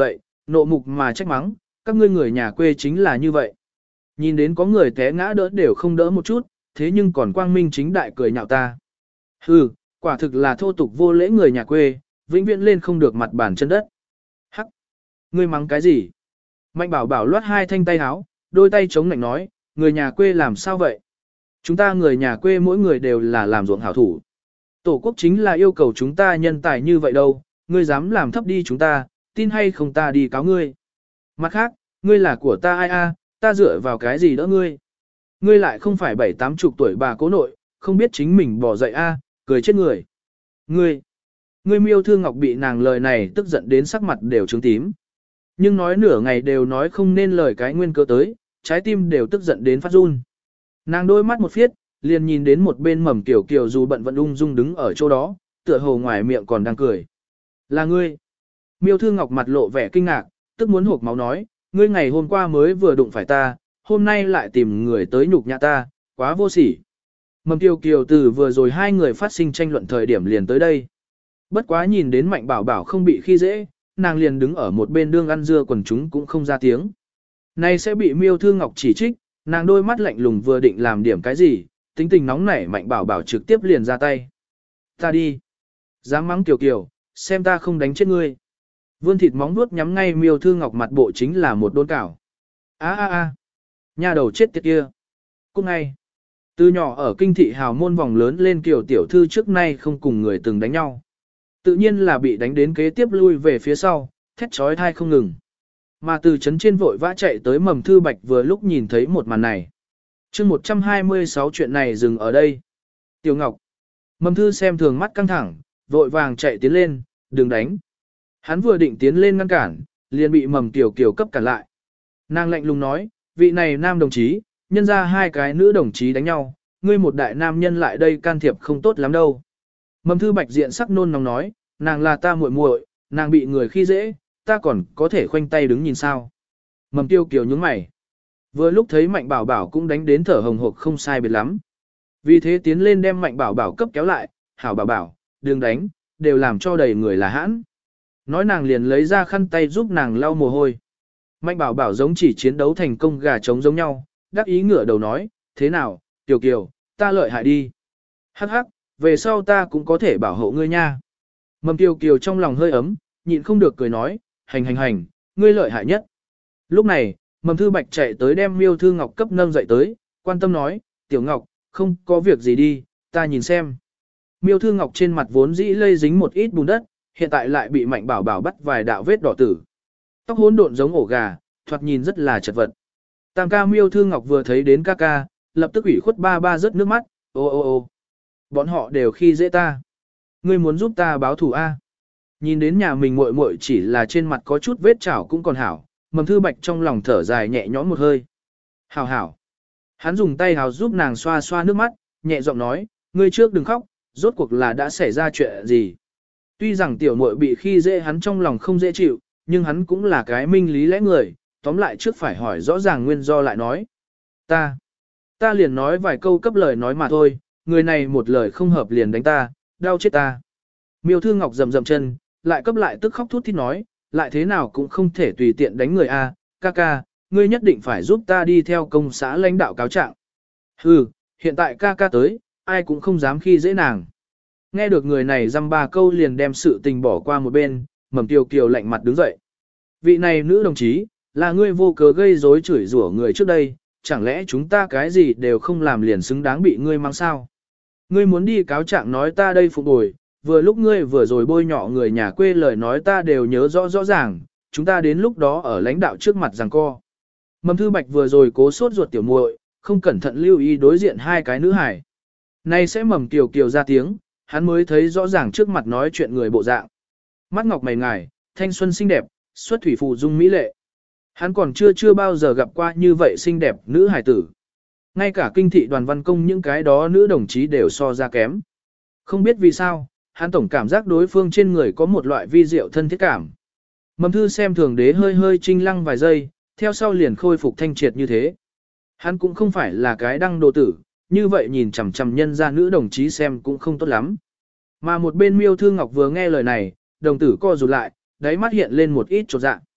nộ mục mà trách mắng, các ngươi người nhà quê chính là như vậy. Nhìn đến có người té ngã đỡ đều không đỡ một chút, thế nhưng còn quang minh chính đại cười nhạo ta. Hừ, quả thực là thô tục vô lễ người nhà quê, vĩnh viễn lên không được mặt bàn chân đất. Hắc! Ngươi mắng cái gì? Mạnh bảo bảo loát hai thanh tay háo, đôi tay chống nạnh nói, người nhà quê làm sao vậy? Chúng ta người nhà quê mỗi người đều là làm ruộng hảo thủ. Tổ quốc chính là yêu cầu chúng ta nhân tài như vậy đâu, ngươi dám làm thấp đi chúng ta, tin hay không ta đi cáo ngươi. Mặt khác, ngươi là của ta ai a, ta dựa vào cái gì đỡ ngươi. Ngươi lại không phải bảy tám chục tuổi bà cố nội, không biết chính mình bỏ dậy a, cười chết người. Ngươi, ngươi Miêu Thư Ngọc bị nàng lời này tức giận đến sắc mặt đều trướng tím. Nhưng nói nửa ngày đều nói không nên lời cái nguyên cớ tới, trái tim đều tức giận đến phát run. Nàng đôi mắt một phiết, liền nhìn đến một bên Mầm Kiều Kiều dù bận vẫn ung dung đứng ở chỗ đó, tựa hồ ngoài miệng còn đang cười. Là ngươi. Miêu Thư Ngọc mặt lộ vẻ kinh ngạc, tức muốn hộc máu nói, ngươi ngày hôm qua mới vừa đụng phải ta, hôm nay lại tìm người tới nhục nhã ta, quá vô sỉ. Mầm Kiều Kiều từ vừa rồi hai người phát sinh tranh luận thời điểm liền tới đây. Bất quá nhìn đến Mạnh Bảo Bảo không bị khi dễ, nàng liền đứng ở một bên đương ăn dưa quần chúng cũng không ra tiếng. Nay sẽ bị Miêu Thư Ngọc chỉ trích, nàng đôi mắt lạnh lùng vừa định làm điểm cái gì, tính tình nóng nảy Mạnh Bảo Bảo trực tiếp liền ra tay. Ta đi. Dám mắng Kiều Kiều, xem ta không đánh chết ngươi. Vươn thịt móng vuốt nhắm ngay Miêu Thư Ngọc mặt bộ chính là một đôn cảo. A a a. Nha đầu chết tiệt kia. Cũng ngay. Từ nhỏ ở kinh thị hào môn vòng lớn lên Kiều tiểu thư trước nay không cùng người từng đánh nhau. Tự nhiên là bị đánh đến kế tiếp lui về phía sau, thét chói tai không ngừng. Mà từ chấn trên vội vã chạy tới Mầm Thư Bạch vừa lúc nhìn thấy một màn này. chương một trăm hai mươi sáu chuyện này dừng ở đây. Tiểu Ngọc. Mầm Thư xem thường mắt căng thẳng, vội vàng chạy tiến lên, đừng đánh. Hắn vừa định tiến lên ngăn cản, liền bị Mầm Kiều Kiều cấp cản lại. Nàng lạnh lùng nói, vị này nam đồng chí, nhân ra hai cái nữ đồng chí đánh nhau, ngươi một đại nam nhân lại đây can thiệp không tốt lắm đâu. Mầm Thư Bạch diện sắc nôn nóng nói, nàng là ta muội muội, nàng bị người khi dễ, ta còn có thể khoanh tay đứng nhìn sao. Mầm Kiều Kiều nhướng mày. Vừa lúc thấy Mạnh Bảo Bảo cũng đánh đến thở hồng hộc không sai biệt lắm. Vì thế tiến lên đem Mạnh Bảo Bảo cấp kéo lại, hảo Bảo Bảo, đừng đánh, đều làm cho đầy người là hãn. Nói nàng liền lấy ra khăn tay giúp nàng lau mồ hôi. Mạnh Bảo Bảo giống chỉ chiến đấu thành công gà trống giống nhau, đắc ý ngửa đầu nói, thế nào, Kiều Kiều, ta lợi hại đi. Hắc hắc, về sau ta cũng có thể bảo hộ ngươi nha. Mầm Kiều Kiều trong lòng hơi ấm, nhịn không được cười nói, hành hành hành, ngươi lợi hại nhất. Lúc này, Mầm Thư Bạch chạy tới đem Miêu Thư Ngọc cấp nâng dậy tới, quan tâm nói, Tiểu Ngọc, không có việc gì đi, ta nhìn xem. Miêu Thư Ngọc trên mặt vốn dĩ lây dính một ít bùn đất, hiện tại lại bị Mạnh Bảo Bảo bắt vài đạo vết đỏ tử. Tóc hỗn độn giống ổ gà, thoạt nhìn rất là chật vật. Tam ca Miêu Thư Ngọc vừa thấy đến ca ca, lập tức ủy khuất ba ba rớt nước mắt, ô ô ô. Bọn họ đều khi dễ ta. Ngươi muốn giúp ta báo thù a? Nhìn đến nhà mình muội muội chỉ là trên mặt có chút vết chảo cũng còn hảo, Mầm Thư Bạch trong lòng thở dài nhẹ nhõm một hơi. Hảo hảo. Hắn dùng tay hào giúp nàng xoa xoa nước mắt, nhẹ giọng nói, ngươi trước đừng khóc, rốt cuộc là đã xảy ra chuyện gì. Tuy rằng tiểu muội bị khi dễ hắn trong lòng không dễ chịu, nhưng hắn cũng là cái minh lý lẽ người, tóm lại trước phải hỏi rõ ràng nguyên do lại nói. Ta, ta liền nói vài câu cấp lời nói mà thôi, người này một lời không hợp liền đánh ta, đau chết ta. Miêu Thư Ngọc rầm rầm chân, lại cấp lại tức khóc thút thít nói, lại thế nào cũng không thể tùy tiện đánh người a, ca ca, ngươi nhất định phải giúp ta đi theo công xã lãnh đạo cáo trạng. Hừ, hiện tại ca ca tới, ai cũng không dám khi dễ nàng. Nghe được người này dăm ba câu liền đem sự tình bỏ qua một bên, Mầm Kiều Kiều lạnh mặt đứng dậy. Vị này nữ đồng chí, là ngươi vô cớ gây rối chửi rủa người trước đây, chẳng lẽ chúng ta cái gì đều không làm liền xứng đáng bị ngươi mang sao? Ngươi muốn đi cáo trạng nói ta đây phục bồi, vừa lúc ngươi vừa rồi bôi nhọ người nhà quê lời nói ta đều nhớ rõ rõ ràng, chúng ta đến lúc đó ở lãnh đạo trước mặt giằng co. Mầm Thư Bạch vừa rồi cố sốt ruột tiểu muội, không cẩn thận lưu ý đối diện hai cái nữ hải. Nay sẽ Mầm Kiều Kiều ra tiếng, hắn mới thấy rõ ràng trước mặt nói chuyện người bộ dạng. Mắt ngọc mày ngài, thanh xuân xinh đẹp, xuất thủy phù dung mỹ lệ. Hắn còn chưa chưa bao giờ gặp qua như vậy xinh đẹp nữ hải tử. Ngay cả kinh thị đoàn văn công những cái đó nữ đồng chí đều so ra kém. Không biết vì sao, hắn tổng cảm giác đối phương trên người có một loại vi diệu thân thiết cảm. Mầm Thư xem thường đế hơi hơi trinh lăng vài giây, theo sau liền khôi phục thanh triệt như thế. Hắn cũng không phải là cái đăng đồ tử, như vậy nhìn chằm chằm nhân ra nữ đồng chí xem cũng không tốt lắm. Mà một bên Miêu Thư Ngọc vừa nghe lời này, đồng tử co rụt lại, đáy mắt hiện lên một ít chột dạ.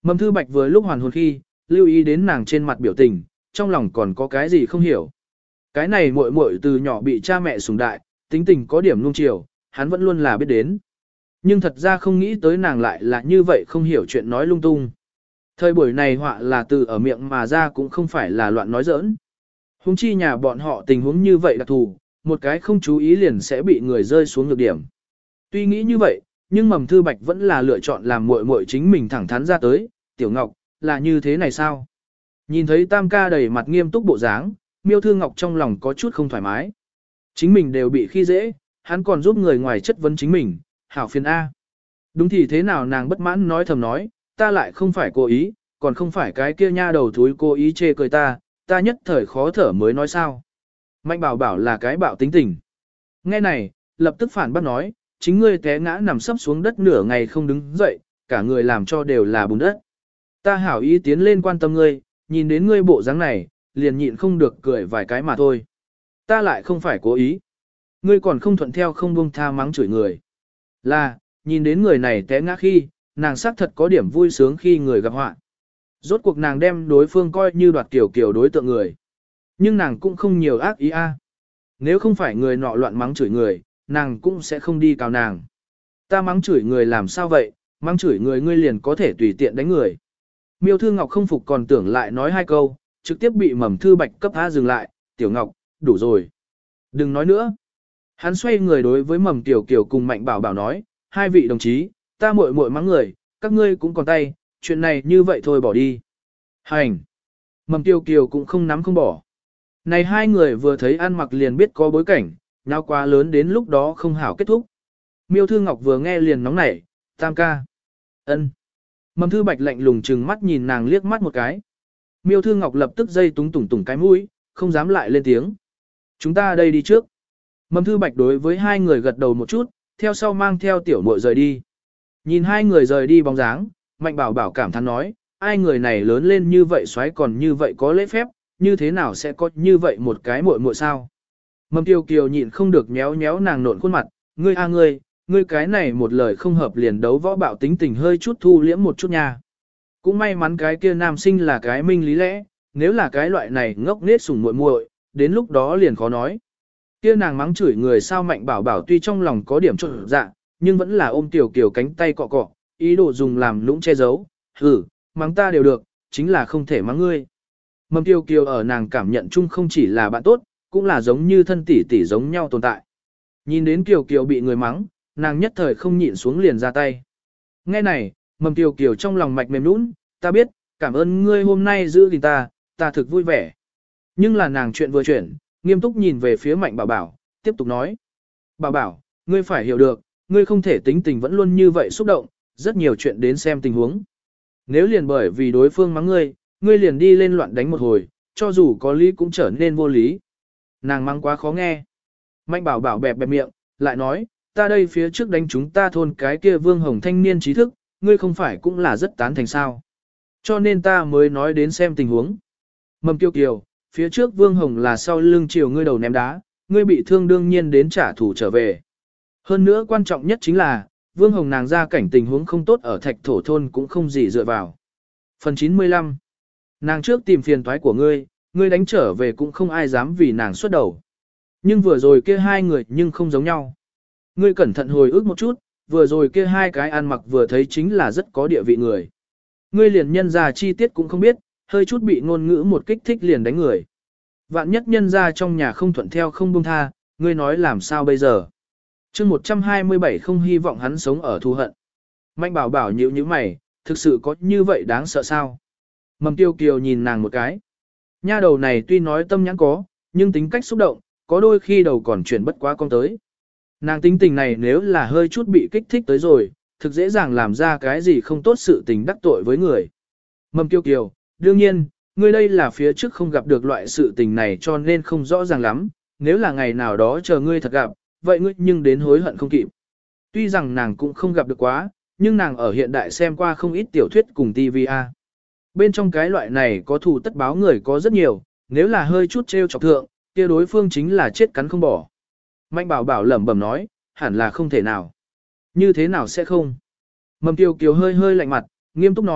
Mầm Thư Bạch vừa lúc hoàn hồn khi, lưu ý đến nàng trên mặt biểu tình, trong lòng còn có cái gì không hiểu. Cái này muội muội từ nhỏ bị cha mẹ sủng đại, tính tình có điểm nung chiều, hắn vẫn luôn là biết đến. Nhưng thật ra không nghĩ tới nàng lại là như vậy không hiểu chuyện nói lung tung. Thời buổi này họa là từ ở miệng mà ra cũng không phải là loạn nói giỡn. Huống chi nhà bọn họ tình huống như vậy đặc thù, một cái không chú ý liền sẽ bị người rơi xuống nhược điểm. Tuy nghĩ như vậy, nhưng Mầm Thư Bạch vẫn là lựa chọn làm muội muội chính mình thẳng thắn ra tới, "Tiểu Ngọc, là như thế này sao?" Nhìn thấy Tam ca đầy mặt nghiêm túc bộ dáng, Miêu Thư Ngọc trong lòng có chút không thoải mái. Chính mình đều bị khi dễ, hắn còn giúp người ngoài chất vấn chính mình, hảo phiền A. Đúng thì thế nào nàng bất mãn nói thầm nói, ta lại không phải cố ý, còn không phải cái kia nha đầu thúi cố ý chê cười ta, ta nhất thời khó thở mới nói sao. Mạnh bảo bảo là cái bạo tính tình. Nghe này, lập tức phản bác nói, chính ngươi té ngã nằm sấp xuống đất nửa ngày không đứng dậy, cả người làm cho đều là bùn đất. Ta hảo ý tiến lên quan tâm ngươi, nhìn đến ngươi bộ dáng này, liền nhịn không được cười vài cái mà thôi. Ta lại không phải cố ý. Ngươi còn không thuận theo không buông tha mắng chửi người. Là, nhìn đến người này té ngã khi, nàng xác thật có điểm vui sướng khi người gặp họa. Rốt cuộc nàng đem đối phương coi như đoạt kiểu kiểu đối tượng người. Nhưng nàng cũng không nhiều ác ý a. Nếu không phải người nọ loạn mắng chửi người, nàng cũng sẽ không đi cào nàng. Ta mắng chửi người làm sao vậy, mắng chửi người ngươi liền có thể tùy tiện đánh người. Miêu Thư Ngọc không phục còn tưởng lại nói hai câu, trực tiếp bị Mầm Thư Bạch cấp A dừng lại, Tiểu Ngọc, đủ rồi. Đừng nói nữa. Hắn xoay người đối với Mầm Tiểu Kiều cùng Mạnh Bảo Bảo nói, hai vị đồng chí, ta muội muội mắng người, các ngươi cũng còn tay, chuyện này như vậy thôi bỏ đi. Hành. Mầm Tiểu Kiều cũng không nắm không bỏ. Này hai người vừa thấy ăn mặc liền biết có bối cảnh, nhau quá lớn đến lúc đó không hảo kết thúc. Miêu Thư Ngọc vừa nghe liền nóng nảy, Tam ca. Ân. Mầm Thư Bạch lạnh lùng trừng mắt nhìn nàng liếc mắt một cái. Miêu Thư Ngọc lập tức dây túng tủng tủng cái mũi, không dám lại lên tiếng. Chúng ta đây đi trước. Mầm Thư Bạch đối với hai người gật đầu một chút, theo sau mang theo tiểu muội rời đi. Nhìn hai người rời đi bóng dáng, Mạnh Bảo Bảo cảm thán nói, ai người này lớn lên như vậy xoáy còn như vậy có lễ phép, như thế nào sẽ có như vậy một cái muội muội sao? Mầm Kiều Kiều nhịn không được nhéo nhéo nàng nộn khuôn mặt, ngươi a ngươi, ngươi cái này một lời không hợp liền đấu võ bạo tính tình hơi chút thu liễm một chút nha. Cũng may mắn cái kia nam sinh là cái minh lý lẽ, nếu là cái loại này ngốc nết sủng muội muội, đến lúc đó liền khó nói. Kia nàng mắng chửi người sao Mạnh Bảo Bảo tuy trong lòng có điểm trộn dạ, nhưng vẫn là ôm Tiểu Kiều cánh tay cọ cọ, ý đồ dùng làm lũng che giấu, hử, mắng ta đều được, chính là không thể mắng ngươi. Mầm Tiểu Kiều ở nàng cảm nhận chung không chỉ là bạn tốt, cũng là giống như thân tỷ tỷ giống nhau tồn tại. Nhìn đến Kiều Kiều bị người mắng, nàng nhất thời không nhịn xuống liền ra tay. Nghe này, Mầm Tiểu Kiều trong lòng mạch mềm nũng, ta biết, cảm ơn ngươi hôm nay giữ gìn ta, ta thực vui vẻ. Nhưng là nàng chuyện vừa chuyển, nghiêm túc nhìn về phía Mạnh Bảo Bảo, tiếp tục nói. Bảo Bảo, ngươi phải hiểu được, ngươi không thể tính tình vẫn luôn như vậy xúc động, rất nhiều chuyện đến xem tình huống. Nếu liền bởi vì đối phương mắng ngươi, ngươi liền đi lên loạn đánh một hồi, cho dù có lý cũng trở nên vô lý. Nàng mắng quá khó nghe. Mạnh Bảo Bảo bẹp bẹp miệng, lại nói, ta đây phía trước đánh chúng ta thôn cái kia Vương Hồng thanh niên trí thức, ngươi không phải cũng là rất tán thành sao. Cho nên ta mới nói đến xem tình huống. Mầm Kiều Kiều, phía trước Vương Hồng là sau lưng chiều ngươi đầu ném đá, ngươi bị thương đương nhiên đến trả thù trở về. Hơn nữa quan trọng nhất chính là, Vương Hồng nàng ra cảnh tình huống không tốt ở thạch thổ thôn cũng không gì dựa vào. Phần chín mươi lăm. Nàng trước tìm phiền toái của ngươi, ngươi đánh trở về cũng không ai dám vì nàng xuất đầu. Nhưng vừa rồi kia hai người nhưng không giống nhau. Ngươi cẩn thận hồi ức một chút, vừa rồi kia hai cái ăn mặc vừa thấy chính là rất có địa vị người. Ngươi liền nhân ra chi tiết cũng không biết, hơi chút bị ngôn ngữ một kích thích liền đánh người. Vạn nhất nhân ra trong nhà không thuận theo không buông tha, ngươi nói làm sao bây giờ. chương một trăm hai mươi bảy không hy vọng hắn sống ở thù hận. Mạnh Bảo Bảo nhíu nhíu mày, thực sự có như vậy đáng sợ sao? Mầm Tiêu Kiều nhìn nàng một cái. Nha đầu này tuy nói tâm nhãn có, nhưng tính cách xúc động, có đôi khi đầu còn chuyển bất quá con tới. Nàng tính tình này nếu là hơi chút bị kích thích tới rồi, thực dễ dàng làm ra cái gì không tốt sự tình đắc tội với người. Mầm Kiều Kiều, đương nhiên, ngươi đây là phía trước không gặp được loại sự tình này cho nên không rõ ràng lắm, nếu là ngày nào đó chờ ngươi thật gặp, vậy ngươi nhưng đến hối hận không kịp. Tuy rằng nàng cũng không gặp được quá, nhưng nàng ở hiện đại xem qua không ít tiểu thuyết cùng ti vi a. Bên trong cái loại này có thù tất báo người có rất nhiều, nếu là hơi chút trêu chọc thượng, kia đối phương chính là chết cắn không bỏ. Mạnh Bảo Bảo lẩm bẩm nói, hẳn là không thể nào. Như thế nào sẽ không? Mầm Kiều Kiều hơi hơi lạnh mặt, nghiêm túc nói,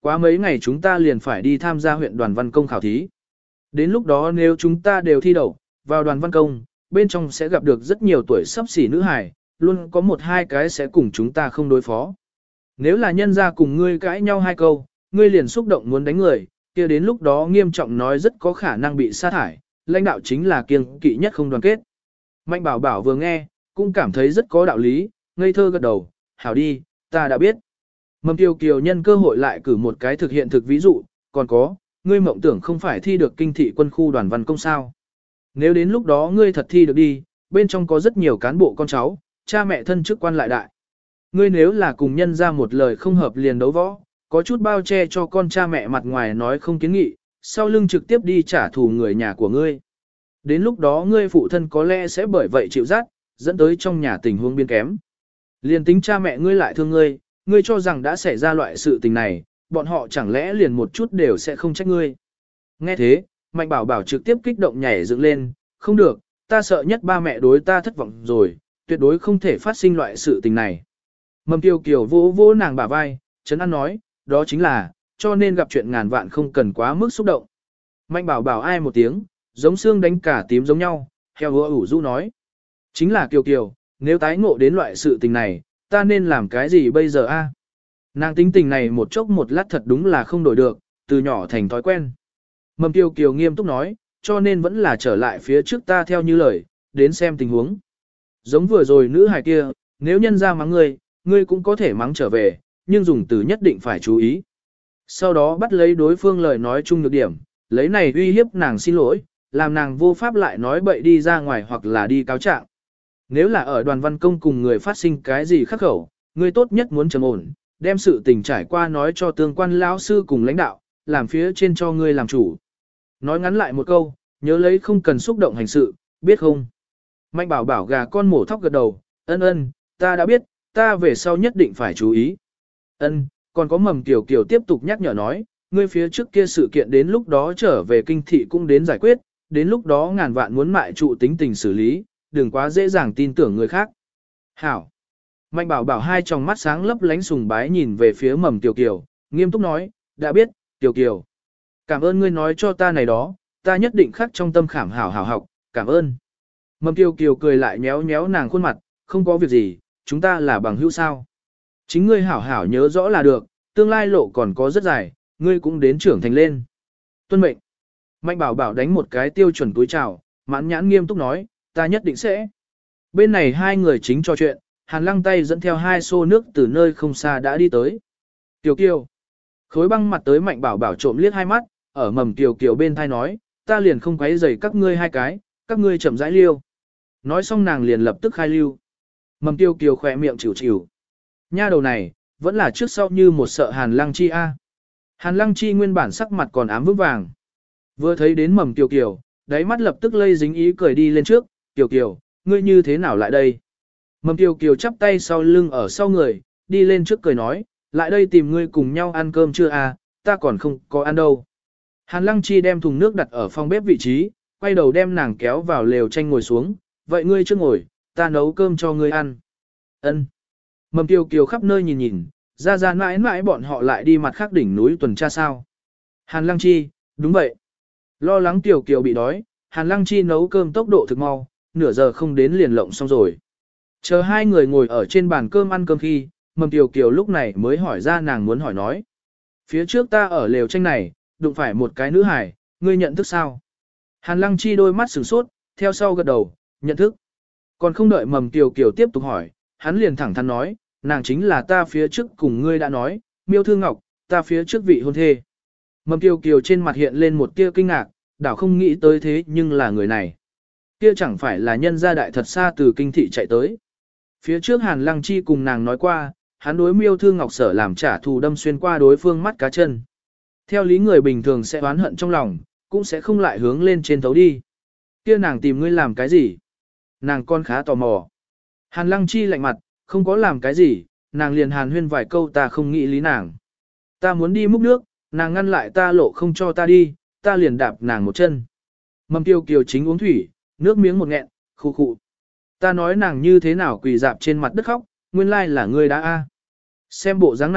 Quá mấy ngày chúng ta liền phải đi tham gia huyện đoàn văn công khảo thí. Đến lúc đó nếu chúng ta đều thi đậu, vào đoàn văn công, bên trong sẽ gặp được rất nhiều tuổi sắp xỉ nữ hài, luôn có một hai cái sẽ cùng chúng ta không đối phó. Nếu là nhân ra cùng ngươi cãi nhau hai câu, ngươi liền xúc động muốn đánh người, kia đến lúc đó nghiêm trọng nói rất có khả năng bị sa thải, lãnh đạo chính là kiêng kỵ nhất không đoàn kết. Mạnh bảo bảo vừa nghe, cũng cảm thấy rất có đạo lý, ngây thơ gật đầu, hảo đi, ta đã biết. Mầm Kiều Kiều nhân cơ hội lại cử một cái thực hiện thực ví dụ, còn có, ngươi mộng tưởng không phải thi được kinh thị quân khu đoàn văn công sao. Nếu đến lúc đó ngươi thật thi được đi, bên trong có rất nhiều cán bộ con cháu, cha mẹ thân chức quan lại đại. Ngươi nếu là cùng nhân ra một lời không hợp liền đấu võ, có chút bao che cho con cha mẹ mặt ngoài nói không kiến nghị, sau lưng trực tiếp đi trả thù người nhà của ngươi. Đến lúc đó ngươi phụ thân có lẽ sẽ bởi vậy chịu rát, dẫn tới trong nhà tình huống biến kém. Liền tính cha mẹ ngươi lại thương ngươi, ngươi cho rằng đã xảy ra loại sự tình này, bọn họ chẳng lẽ liền một chút đều sẽ không trách ngươi. Nghe thế, Mạnh Bảo Bảo trực tiếp kích động nhảy dựng lên, không được, ta sợ nhất ba mẹ đối ta thất vọng rồi, tuyệt đối không thể phát sinh loại sự tình này. Mầm Kiều Kiều vỗ vỗ nàng bả vai, Trấn An nói, đó chính là, cho nên gặp chuyện ngàn vạn không cần quá mức xúc động. Mạnh Bảo Bảo ai một tiếng, giống xương đánh cả tím giống nhau, heo hứa ủ rũ nói. Chính là Kiều Kiều, nếu tái ngộ đến loại sự tình này, ta nên làm cái gì bây giờ a? Nàng tính tình này một chốc một lát thật đúng là không đổi được, từ nhỏ thành thói quen. Mầm Kiều Kiều nghiêm túc nói, cho nên vẫn là trở lại phía trước ta theo như lời, đến xem tình huống. Giống vừa rồi nữ hài kia, nếu nhân ra mắng ngươi, ngươi cũng có thể mắng trở về, nhưng dùng từ nhất định phải chú ý. Sau đó bắt lấy đối phương lời nói chung nhược điểm, lấy này uy hiếp nàng xin lỗi, làm nàng vô pháp lại nói bậy đi ra ngoài hoặc là đi cáo trạng. Nếu là ở đoàn văn công cùng người phát sinh cái gì khắc khẩu, ngươi tốt nhất muốn trầm ổn, đem sự tình trải qua nói cho tương quan lão sư cùng lãnh đạo, làm phía trên cho ngươi làm chủ. Nói ngắn lại một câu, nhớ lấy không cần xúc động hành sự, biết không? Mạnh bảo bảo gà con mổ thóc gật đầu, ân ân, ta đã biết, ta về sau nhất định phải chú ý. Ân, còn có Mầm Kiều Kiều tiếp tục nhắc nhở nói, ngươi phía trước kia sự kiện đến lúc đó trở về kinh thị cũng đến giải quyết, đến lúc đó ngàn vạn muốn mại trụ tính tình xử lý, đừng quá dễ dàng tin tưởng người khác. Hảo. Mạnh bảo bảo hai tròng mắt sáng lấp lánh sùng bái nhìn về phía Mầm Kiều Kiều, nghiêm túc nói, đã biết, Kiều Kiều. Cảm ơn ngươi nói cho ta này đó, ta nhất định khắc trong tâm khảm hảo hảo học, cảm ơn. Mầm Kiều Kiều cười lại nhéo nhéo nàng khuôn mặt, không có việc gì, chúng ta là bằng hữu sao. Chính ngươi hảo hảo nhớ rõ là được, tương lai lộ còn có rất dài, ngươi cũng đến trưởng thành lên. Tuân mệnh. Mạnh bảo bảo đánh một cái tiêu chuẩn túi chào, mãn nhãn nghiêm túc nói, ta nhất định sẽ. Bên này hai người chính trò chuyện, Hàn Lăng tay dẫn theo hai xô nước từ nơi không xa đã đi tới. Kiều Kiều. Khối băng mặt tới Mạnh bảo bảo trộm liếc hai mắt, ở Mầm Kiều Kiều bên thai nói, ta liền không quấy rầy các ngươi hai cái, các ngươi chậm rãi liêu. Nói xong nàng liền lập tức khai lưu. Mầm Kiều Kiều khỏe miệng chịu chịu. Nha đầu này, vẫn là trước sau như một sợ Hàn Lăng Chi a. Hàn Lăng Chi nguyên bản sắc mặt còn ám vững vàng. Vừa thấy đến Mầm Kiều Kiều, đáy mắt lập tức lây dính ý cười đi lên trước, Kiều Kiều, ngươi như thế nào lại đây? Mầm Kiều Kiều chắp tay sau lưng ở sau người, đi lên trước cười nói, lại đây tìm ngươi cùng nhau ăn cơm chưa à, ta còn không có ăn đâu. Hàn Lăng Chi đem thùng nước đặt ở phòng bếp vị trí, quay đầu đem nàng kéo vào lều tranh ngồi xuống, vậy ngươi trước ngồi, ta nấu cơm cho ngươi ăn. Ân. Mầm Kiều Kiều khắp nơi nhìn nhìn, ra ra mãi mãi bọn họ lại đi mặt khác đỉnh núi tuần tra sao. Hàn Lăng Chi, đúng vậy. Lo lắng Kiều Kiều bị đói, Hàn Lăng Chi nấu cơm tốc độ thực mau, nửa giờ không đến liền lộng xong rồi. Chờ hai người ngồi ở trên bàn cơm ăn cơm khi, Mầm Kiều Kiều lúc này mới hỏi ra nàng muốn hỏi nói. Phía trước ta ở lều tranh này, đụng phải một cái nữ hải, ngươi nhận thức sao? Hàn Lăng Chi đôi mắt sửng sốt, theo sau gật đầu, nhận thức. Còn không đợi Mầm Kiều Kiều tiếp tục hỏi, hắn liền thẳng thắn nói, nàng chính là ta phía trước cùng ngươi đã nói, Miêu Thư Ngọc, ta phía trước vị hôn thê. Mầm Kiều Kiều trên mặt hiện lên một tia kinh ngạc, đảo không nghĩ tới thế nhưng là người này. Kia chẳng phải là nhân gia đại thật xa từ kinh thị chạy tới. Phía trước Hàn Lăng Chi cùng nàng nói qua, hắn đối Miêu Thư Ngọc sở làm trả thù đâm xuyên qua đối phương mắt cá chân. Theo lý người bình thường sẽ oán hận trong lòng, cũng sẽ không lại hướng lên trên thấu đi. Kia nàng tìm ngươi làm cái gì? Nàng con khá tò mò. Hàn Lăng Chi lạnh mặt, không có làm cái gì, nàng liền hàn huyên vài câu ta không nghĩ lý nàng. Ta muốn đi múc nước, nàng ngăn lại ta lộ không cho ta đi, ta liền đạp nàng một chân. Mầm Kiều Kiều chính uống thủy, nước miếng một nghẹn, khu khụ. Ta nói nàng như thế nào quỳ dạp trên mặt đất khóc, nguyên lai là ngươi đã a. Xem bộ dáng này,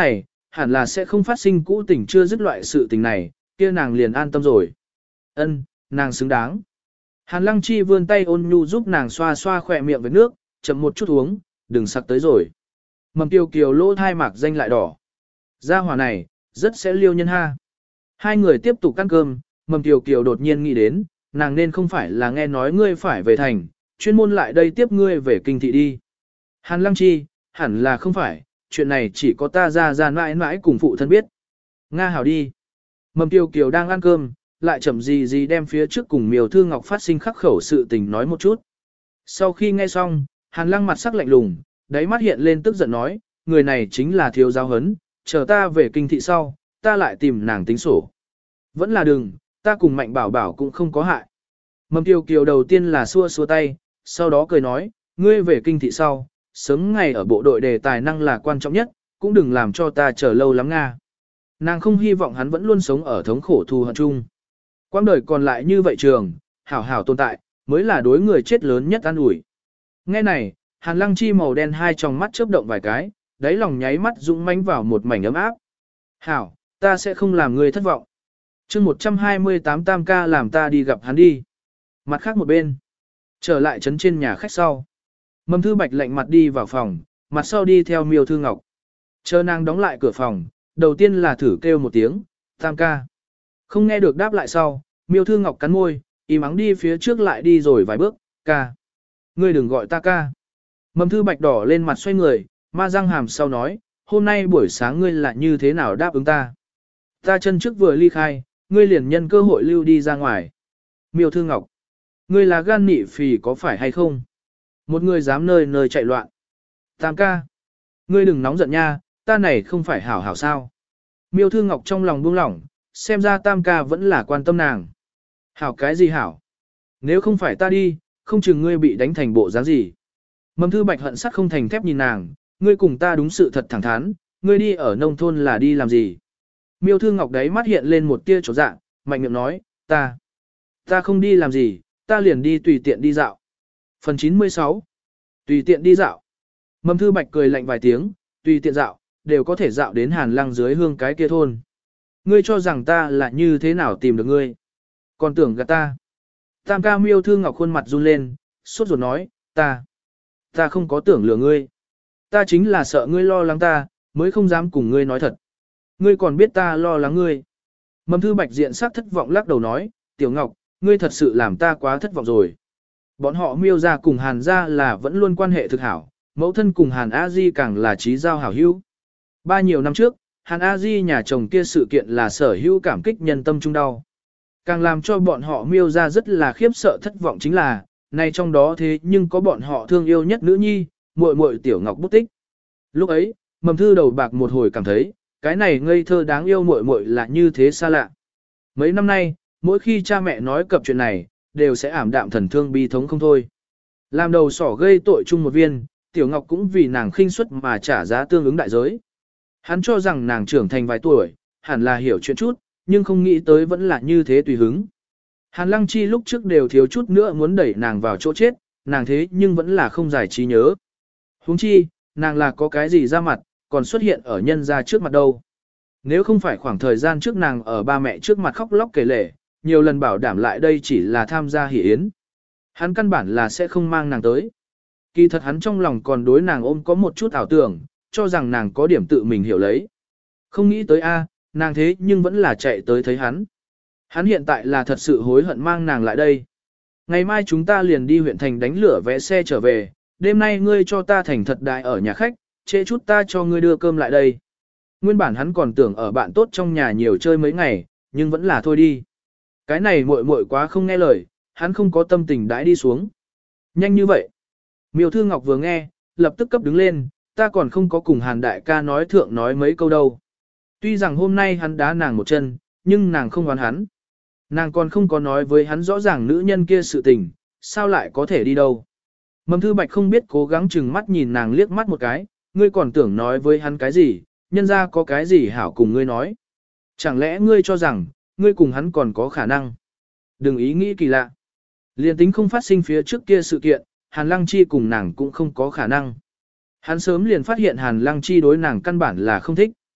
hẳn là sẽ không phát sinh cũ tình chưa dứt loại sự tình này, kia nàng liền an tâm rồi. Ân, nàng xứng đáng. Hàn Lăng Chi vươn tay ôn nhu giúp nàng xoa xoa khỏe miệng với nước, chậm một chút uống, đừng sặc tới rồi. Mầm Kiều Kiều lỗ thai mạc danh lại đỏ. Gia hỏa này, rất sẽ liêu nhân ha. Hai người tiếp tục ăn cơm, Mầm Kiều Kiều đột nhiên nghĩ đến, nàng nên không phải là nghe nói ngươi phải về thành, chuyên môn lại đây tiếp ngươi về kinh thị đi. Hàn Lăng Chi, hẳn là không phải, chuyện này chỉ có ta ra ra mãi mãi cùng phụ thân biết. Nga hảo đi. Mầm Kiều Kiều đang ăn cơm, lại chậm gì gì đem phía trước cùng Miêu Thư Ngọc phát sinh khắc khẩu sự tình nói một chút. Sau khi nghe xong, Hàn Lăng mặt sắc lạnh lùng, đáy mắt hiện lên tức giận nói, người này chính là thiếu giáo hấn, chờ ta về kinh thị sau, ta lại tìm nàng tính sổ. Vẫn là đừng, ta cùng Mạnh Bảo Bảo cũng không có hại. Mầm Kiều Kiều đầu tiên là xua xua tay, sau đó cười nói, ngươi về kinh thị sau, sớm ngày ở bộ đội đề tài năng là quan trọng nhất, cũng đừng làm cho ta chờ lâu lắm Nga. Nàng không hy vọng hắn vẫn luôn sống ở thống khổ thù hận chung. Quãng đời còn lại như vậy trường, hảo hảo tồn tại, mới là đối người chết lớn nhất an ủi. Nghe này, Hàn Lăng Chi màu đen hai tròng mắt chớp động vài cái, đáy lòng nháy mắt dũng mãnh vào một mảnh ấm áp. Hảo, ta sẽ không làm ngươi thất vọng. chương một trăm hai mươi tám tam ca làm ta đi gặp hắn đi. Mặt khác một bên, trở lại trấn trên nhà khách sau. Mầm Thư Bạch lạnh mặt đi vào phòng, mặt sau đi theo Miêu Thư Ngọc. Chờ nàng đóng lại cửa phòng, đầu tiên là thử kêu một tiếng, tam ca. Không nghe được đáp lại sau, Miêu Thư Ngọc cắn môi, im ắng đi phía trước lại đi rồi vài bước, ca. Ngươi đừng gọi ta ca. Mầm Thư Bạch đỏ lên mặt xoay người, ma răng hàm sau nói, hôm nay buổi sáng ngươi là như thế nào đáp ứng ta. Ta chân trước vừa ly khai, ngươi liền nhân cơ hội lưu đi ra ngoài. Miêu Thư Ngọc, ngươi là gan nị phì có phải hay không? Một người dám nơi nơi chạy loạn. Tam ca, ngươi đừng nóng giận nha, ta này không phải hảo hảo sao. Miêu Thư Ngọc trong lòng buông lỏng, xem ra tam ca vẫn là quan tâm nàng. Hảo cái gì hảo? Nếu không phải ta đi, không chừng ngươi bị đánh thành bộ dáng gì. Mầm Thư Bạch hận sắt không thành thép nhìn nàng, ngươi cùng ta đúng sự thật thẳng thắn, ngươi đi ở nông thôn là đi làm gì? Miêu Thư Ngọc đấy mắt hiện lên một tia chỗ dạ, mạnh miệng nói, ta, ta không đi làm gì, ta liền đi tùy tiện đi dạo. Phần chín mươi sáu, tùy tiện đi dạo. Mầm Thư Bạch cười lạnh vài tiếng, tùy tiện dạo, đều có thể dạo đến Hàn Lăng dưới hương cái kia thôn. Ngươi cho rằng ta là như thế nào tìm được ngươi? Còn tưởng gạt ta. Tam ca. Miêu Thư Ngọc khuôn mặt run lên, sốt ruột nói, ta, ta không có tưởng lừa ngươi. Ta chính là sợ ngươi lo lắng ta, mới không dám cùng ngươi nói thật. Ngươi còn biết ta lo lắng ngươi. Mầm Thư Bạch diện sắc thất vọng lắc đầu nói, Tiểu Ngọc, ngươi thật sự làm ta quá thất vọng rồi. Bọn họ Miêu gia cùng Hàn gia là vẫn luôn quan hệ thực hảo, mẫu thân cùng Hàn A Di càng là trí giao hảo hữu. Ba nhiều năm trước, Hàn A Di nhà chồng kia sự kiện là sở hữu cảm kích nhân tâm trung đau. Càng làm cho bọn họ Miêu gia rất là khiếp sợ thất vọng chính là, nay trong đó thế nhưng có bọn họ thương yêu nhất nữ nhi, muội muội Tiểu Ngọc bút tích. Lúc ấy, Mầm Thư đầu bạc một hồi cảm thấy, cái này ngây thơ đáng yêu muội muội là như thế xa lạ. Mấy năm nay, mỗi khi cha mẹ nói cập chuyện này, đều sẽ ảm đạm thần thương bi thống không thôi. Làm đầu sỏ gây tội chung một viên, Tiểu Ngọc cũng vì nàng khinh suất mà trả giá tương ứng đại giới. Hắn cho rằng nàng trưởng thành vài tuổi, hẳn là hiểu chuyện chút, nhưng không nghĩ tới vẫn là như thế tùy hứng. Hàn Lăng Chi lúc trước đều thiếu chút nữa muốn đẩy nàng vào chỗ chết, nàng thế nhưng vẫn là không giải trí nhớ. Huống chi, nàng là có cái gì ra mặt, còn xuất hiện ở nhân ra trước mặt đâu. Nếu không phải khoảng thời gian trước nàng ở ba mẹ trước mặt khóc lóc kể lể, nhiều lần bảo đảm lại đây chỉ là tham gia hỷ yến. Hắn căn bản là sẽ không mang nàng tới. Kỳ thật hắn trong lòng còn đối nàng ôm có một chút ảo tưởng, cho rằng nàng có điểm tự mình hiểu lấy. Không nghĩ tới a, nàng thế nhưng vẫn là chạy tới thấy hắn. Hắn hiện tại là thật sự hối hận mang nàng lại đây. Ngày mai chúng ta liền đi huyện thành đánh lửa vé xe trở về, đêm nay ngươi cho ta thành thật đại ở nhà khách, trễ chút ta cho ngươi đưa cơm lại đây. Nguyên bản hắn còn tưởng ở bạn tốt trong nhà nhiều chơi mấy ngày, nhưng vẫn là thôi đi. Cái này muội muội quá không nghe lời, hắn không có tâm tình đãi đi xuống. Nhanh như vậy. Miêu Thư Ngọc vừa nghe, lập tức cấp đứng lên, ta còn không có cùng Hàn đại ca nói thượng nói mấy câu đâu. Tuy rằng hôm nay hắn đá nàng một chân, nhưng nàng không oán hắn. Nàng còn không có nói với hắn rõ ràng nữ nhân kia sự tình, sao lại có thể đi đâu. Mầm Thư Bạch không biết cố gắng chừng mắt nhìn nàng liếc mắt một cái, ngươi còn tưởng nói với hắn cái gì, nhân ra có cái gì hảo cùng ngươi nói. Chẳng lẽ ngươi cho rằng, ngươi cùng hắn còn có khả năng. Đừng ý nghĩ kỳ lạ. Liên tính không phát sinh phía trước kia sự kiện, Hàn Lăng Chi cùng nàng cũng không có khả năng. Hắn sớm liền phát hiện Hàn Lăng Chi đối nàng căn bản là không thích.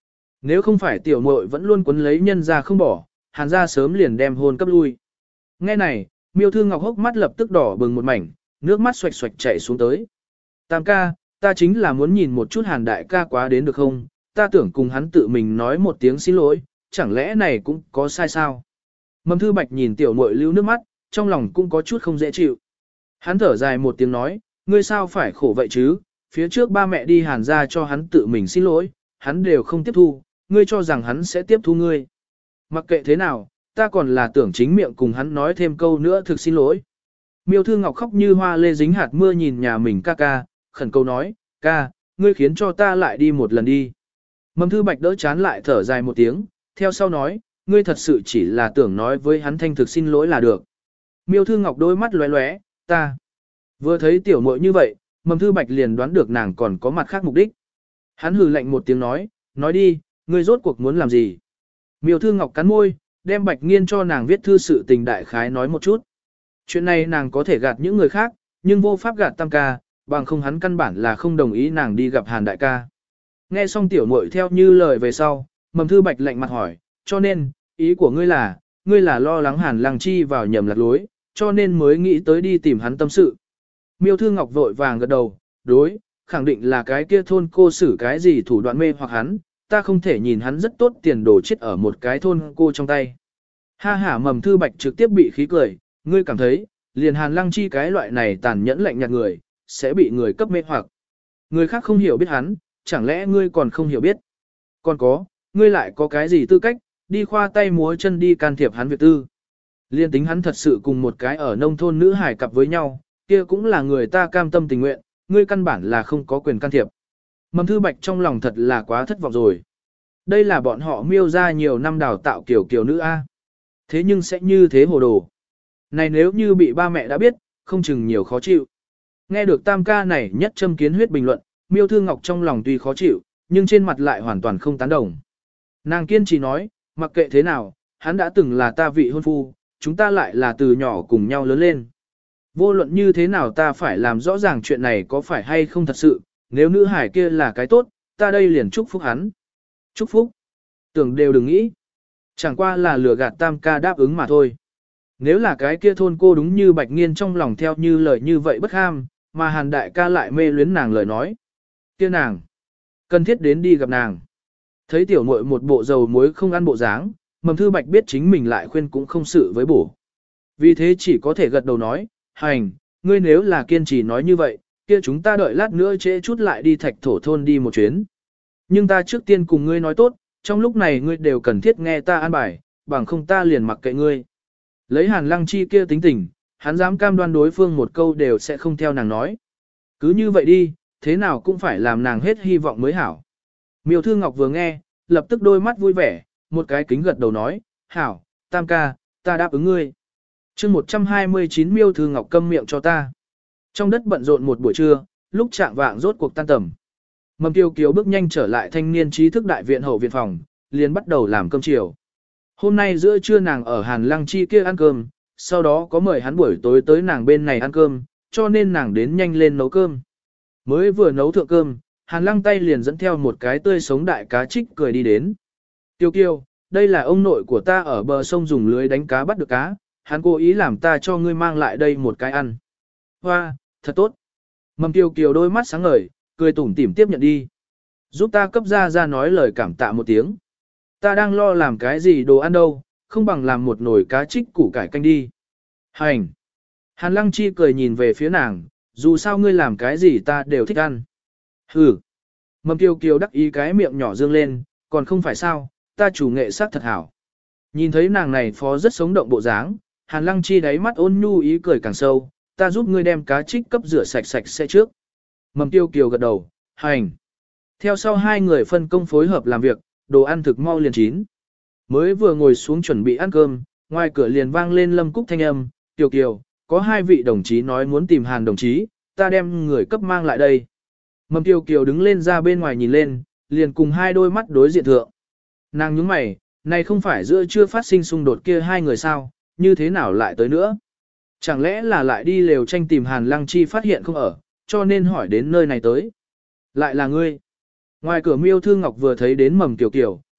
Nếu không phải tiểu muội vẫn luôn quấn lấy nhân ra không bỏ, Hàn gia sớm liền đem hôn cấp lui. Nghe này, Miêu Thư Ngọc hốc mắt lập tức đỏ bừng một mảnh, nước mắt xoạch xoạch chảy xuống tới. Tam ca, ta chính là muốn nhìn một chút Hàn đại ca quá đến được không, ta tưởng cùng hắn tự mình nói một tiếng xin lỗi, chẳng lẽ này cũng có sai sao? Mầm Thư Bạch nhìn tiểu muội lưu nước mắt, trong lòng cũng có chút không dễ chịu. Hắn thở dài một tiếng nói, ngươi sao phải khổ vậy chứ, phía trước ba mẹ đi Hàn ra cho hắn tự mình xin lỗi, hắn đều không tiếp thu, ngươi cho rằng hắn sẽ tiếp thu ngươi. Mặc kệ thế nào, ta còn là tưởng chính miệng cùng hắn nói thêm câu nữa thực xin lỗi. Miêu Thư Ngọc khóc như hoa lê dính hạt mưa nhìn nhà mình ca ca, khẩn cầu nói, ca, ngươi khiến cho ta lại đi một lần đi. Mầm Thư Bạch đỡ chán lại thở dài một tiếng, theo sau nói, ngươi thật sự chỉ là tưởng nói với hắn thanh thực xin lỗi là được. Miêu Thư Ngọc đôi mắt lóe lóe, ta. Vừa thấy tiểu muội như vậy, Mầm Thư Bạch liền đoán được nàng còn có mặt khác mục đích. Hắn hừ lạnh một tiếng nói, nói đi, ngươi rốt cuộc muốn làm gì? Miêu Thư Ngọc cắn môi, đem Bạch Nghiên cho nàng viết thư sự tình đại khái nói một chút. Chuyện này nàng có thể gạt những người khác, nhưng vô pháp gạt Tam ca, bằng không hắn căn bản là không đồng ý nàng đi gặp Hàn đại ca. Nghe xong tiểu muội theo như lời về sau, Mầm Thư Bạch lạnh mặt hỏi, cho nên, ý của ngươi là, ngươi là lo lắng Hàn Lăng Chi vào nhầm lạc lối, cho nên mới nghĩ tới đi tìm hắn tâm sự. Miêu Thư Ngọc vội vàng gật đầu, đối, khẳng định là cái kia thôn cô xử cái gì thủ đoạn mê hoặc hắn, ta không thể nhìn hắn rất tốt tiền đồ chết ở một cái thôn cô trong tay. Ha ha, Mầm Thư Bạch trực tiếp bị khí cười, ngươi cảm thấy, liền Hàn Lăng Chi cái loại này tàn nhẫn lạnh nhạt người, sẽ bị người cấp mê hoặc. Người khác không hiểu biết hắn, chẳng lẽ ngươi còn không hiểu biết? Còn có, ngươi lại có cái gì tư cách, đi khoa tay múa chân đi can thiệp hắn việc tư. Liên tính hắn thật sự cùng một cái ở nông thôn nữ hải cặp với nhau, kia cũng là người ta cam tâm tình nguyện, ngươi căn bản là không có quyền can thiệp. Mầm Thư Bạch trong lòng thật là quá thất vọng rồi. Đây là bọn họ miêu ra nhiều năm đào tạo kiểu kiểu nữ A. Thế nhưng sẽ như thế hồ đồ. Này nếu như bị ba mẹ đã biết, không chừng nhiều khó chịu. Nghe được tam ca này nhất châm kiến huyết bình luận, Miêu Thư Ngọc trong lòng tuy khó chịu, nhưng trên mặt lại hoàn toàn không tán đồng. Nàng kiên trì nói, mặc kệ thế nào, hắn đã từng là ta vị hôn phu, chúng ta lại là từ nhỏ cùng nhau lớn lên. Vô luận như thế nào ta phải làm rõ ràng chuyện này có phải hay không thật sự, nếu nữ hải kia là cái tốt, ta đây liền chúc phúc hắn. Chúc phúc. Tưởng đều đừng nghĩ. Chẳng qua là lừa gạt tam ca đáp ứng mà thôi. Nếu là cái kia thôn cô đúng như Bạch Nghiên trong lòng theo như lời như vậy bất ham, mà Hàn đại ca lại mê luyến nàng lời nói. Kia nàng. Cần thiết đến đi gặp nàng. Thấy tiểu muội một bộ dầu muối không ăn bộ dáng, Mầm Thư Bạch biết chính mình lại khuyên cũng không sự với bổ. Vì thế chỉ có thể gật đầu nói, hành, ngươi nếu là kiên trì nói như vậy, kia chúng ta đợi lát nữa trễ chút lại đi thạch thổ thôn đi một chuyến. Nhưng ta trước tiên cùng ngươi nói tốt, trong lúc này ngươi đều cần thiết nghe ta an bài, bằng không ta liền mặc kệ ngươi. Lấy Hàn Lăng Chi kia tính tình, hắn dám cam đoan đối phương một câu đều sẽ không theo nàng nói. Cứ như vậy đi, thế nào cũng phải làm nàng hết hy vọng mới hảo. Miêu Thư Ngọc vừa nghe, lập tức đôi mắt vui vẻ, một cái kính gật đầu nói, hảo, tam ca, ta đáp ứng ngươi. chương một trăm hai mươi chín Miêu Thư Ngọc câm miệng cho ta. Trong đất bận rộn một buổi trưa, lúc trạng vạng rốt cuộc tan tầm. Mầm Kiều Kiều bước nhanh trở lại thanh niên trí thức đại viện hậu viện phòng, liền bắt đầu làm cơm chiều. Hôm nay giữa trưa nàng ở Hàn Lăng Chi kia ăn cơm, sau đó có mời hắn buổi tối tới nàng bên này ăn cơm, cho nên nàng đến nhanh lên nấu cơm. Mới vừa nấu thượng cơm, Hàn Lăng tay liền dẫn theo một cái tươi sống đại cá trích cười đi đến. Kiều Kiều, đây là ông nội của ta ở bờ sông dùng lưới đánh cá bắt được cá, hắn cố ý làm ta cho ngươi mang lại đây một cái ăn. Hoa, thật tốt. Mầm Kiều Kiều đôi mắt sáng ngời, cười tủm tỉm tiếp nhận đi. Giúp ta cấp ra ra nói lời cảm tạ một tiếng. Ta đang lo làm cái gì đồ ăn đâu, không bằng làm một nồi cá trích củ cải canh đi. Hành. Hàn Lăng Chi cười nhìn về phía nàng, dù sao ngươi làm cái gì ta đều thích ăn. Hừ. Mầm Kiều Kiều đắc ý cái miệng nhỏ dương lên, còn không phải sao, ta chủ nghệ sắc thật hảo. Nhìn thấy nàng này phó rất sống động bộ dáng, Hàn Lăng Chi đáy mắt ôn nhu ý cười càng sâu, ta giúp ngươi đem cá trích cấp rửa sạch sạch sẽ trước. Mầm Kiều Kiều gật đầu, hành. Theo sau hai người phân công phối hợp làm việc, đồ ăn thực mau liền chín. Mới vừa ngồi xuống chuẩn bị ăn cơm, ngoài cửa liền vang lên Lâm Cúc thanh âm, Kiều Kiều, có hai vị đồng chí nói muốn tìm Hàn đồng chí, ta đem người cấp mang lại đây. Mầm Kiều Kiều đứng lên ra bên ngoài nhìn lên, liền cùng hai đôi mắt đối diện thượng. Nàng nhướng mày, này không phải giữa chưa phát sinh xung đột kia hai người sao, như thế nào lại tới nữa? Chẳng lẽ là lại đi lều tranh tìm Hàn Lăng Chi phát hiện không ở, cho nên hỏi đến nơi này tới. Lại là ngươi. Ngoài cửa Miêu Thư Ngọc vừa thấy đến Mầm Kiều Kiều,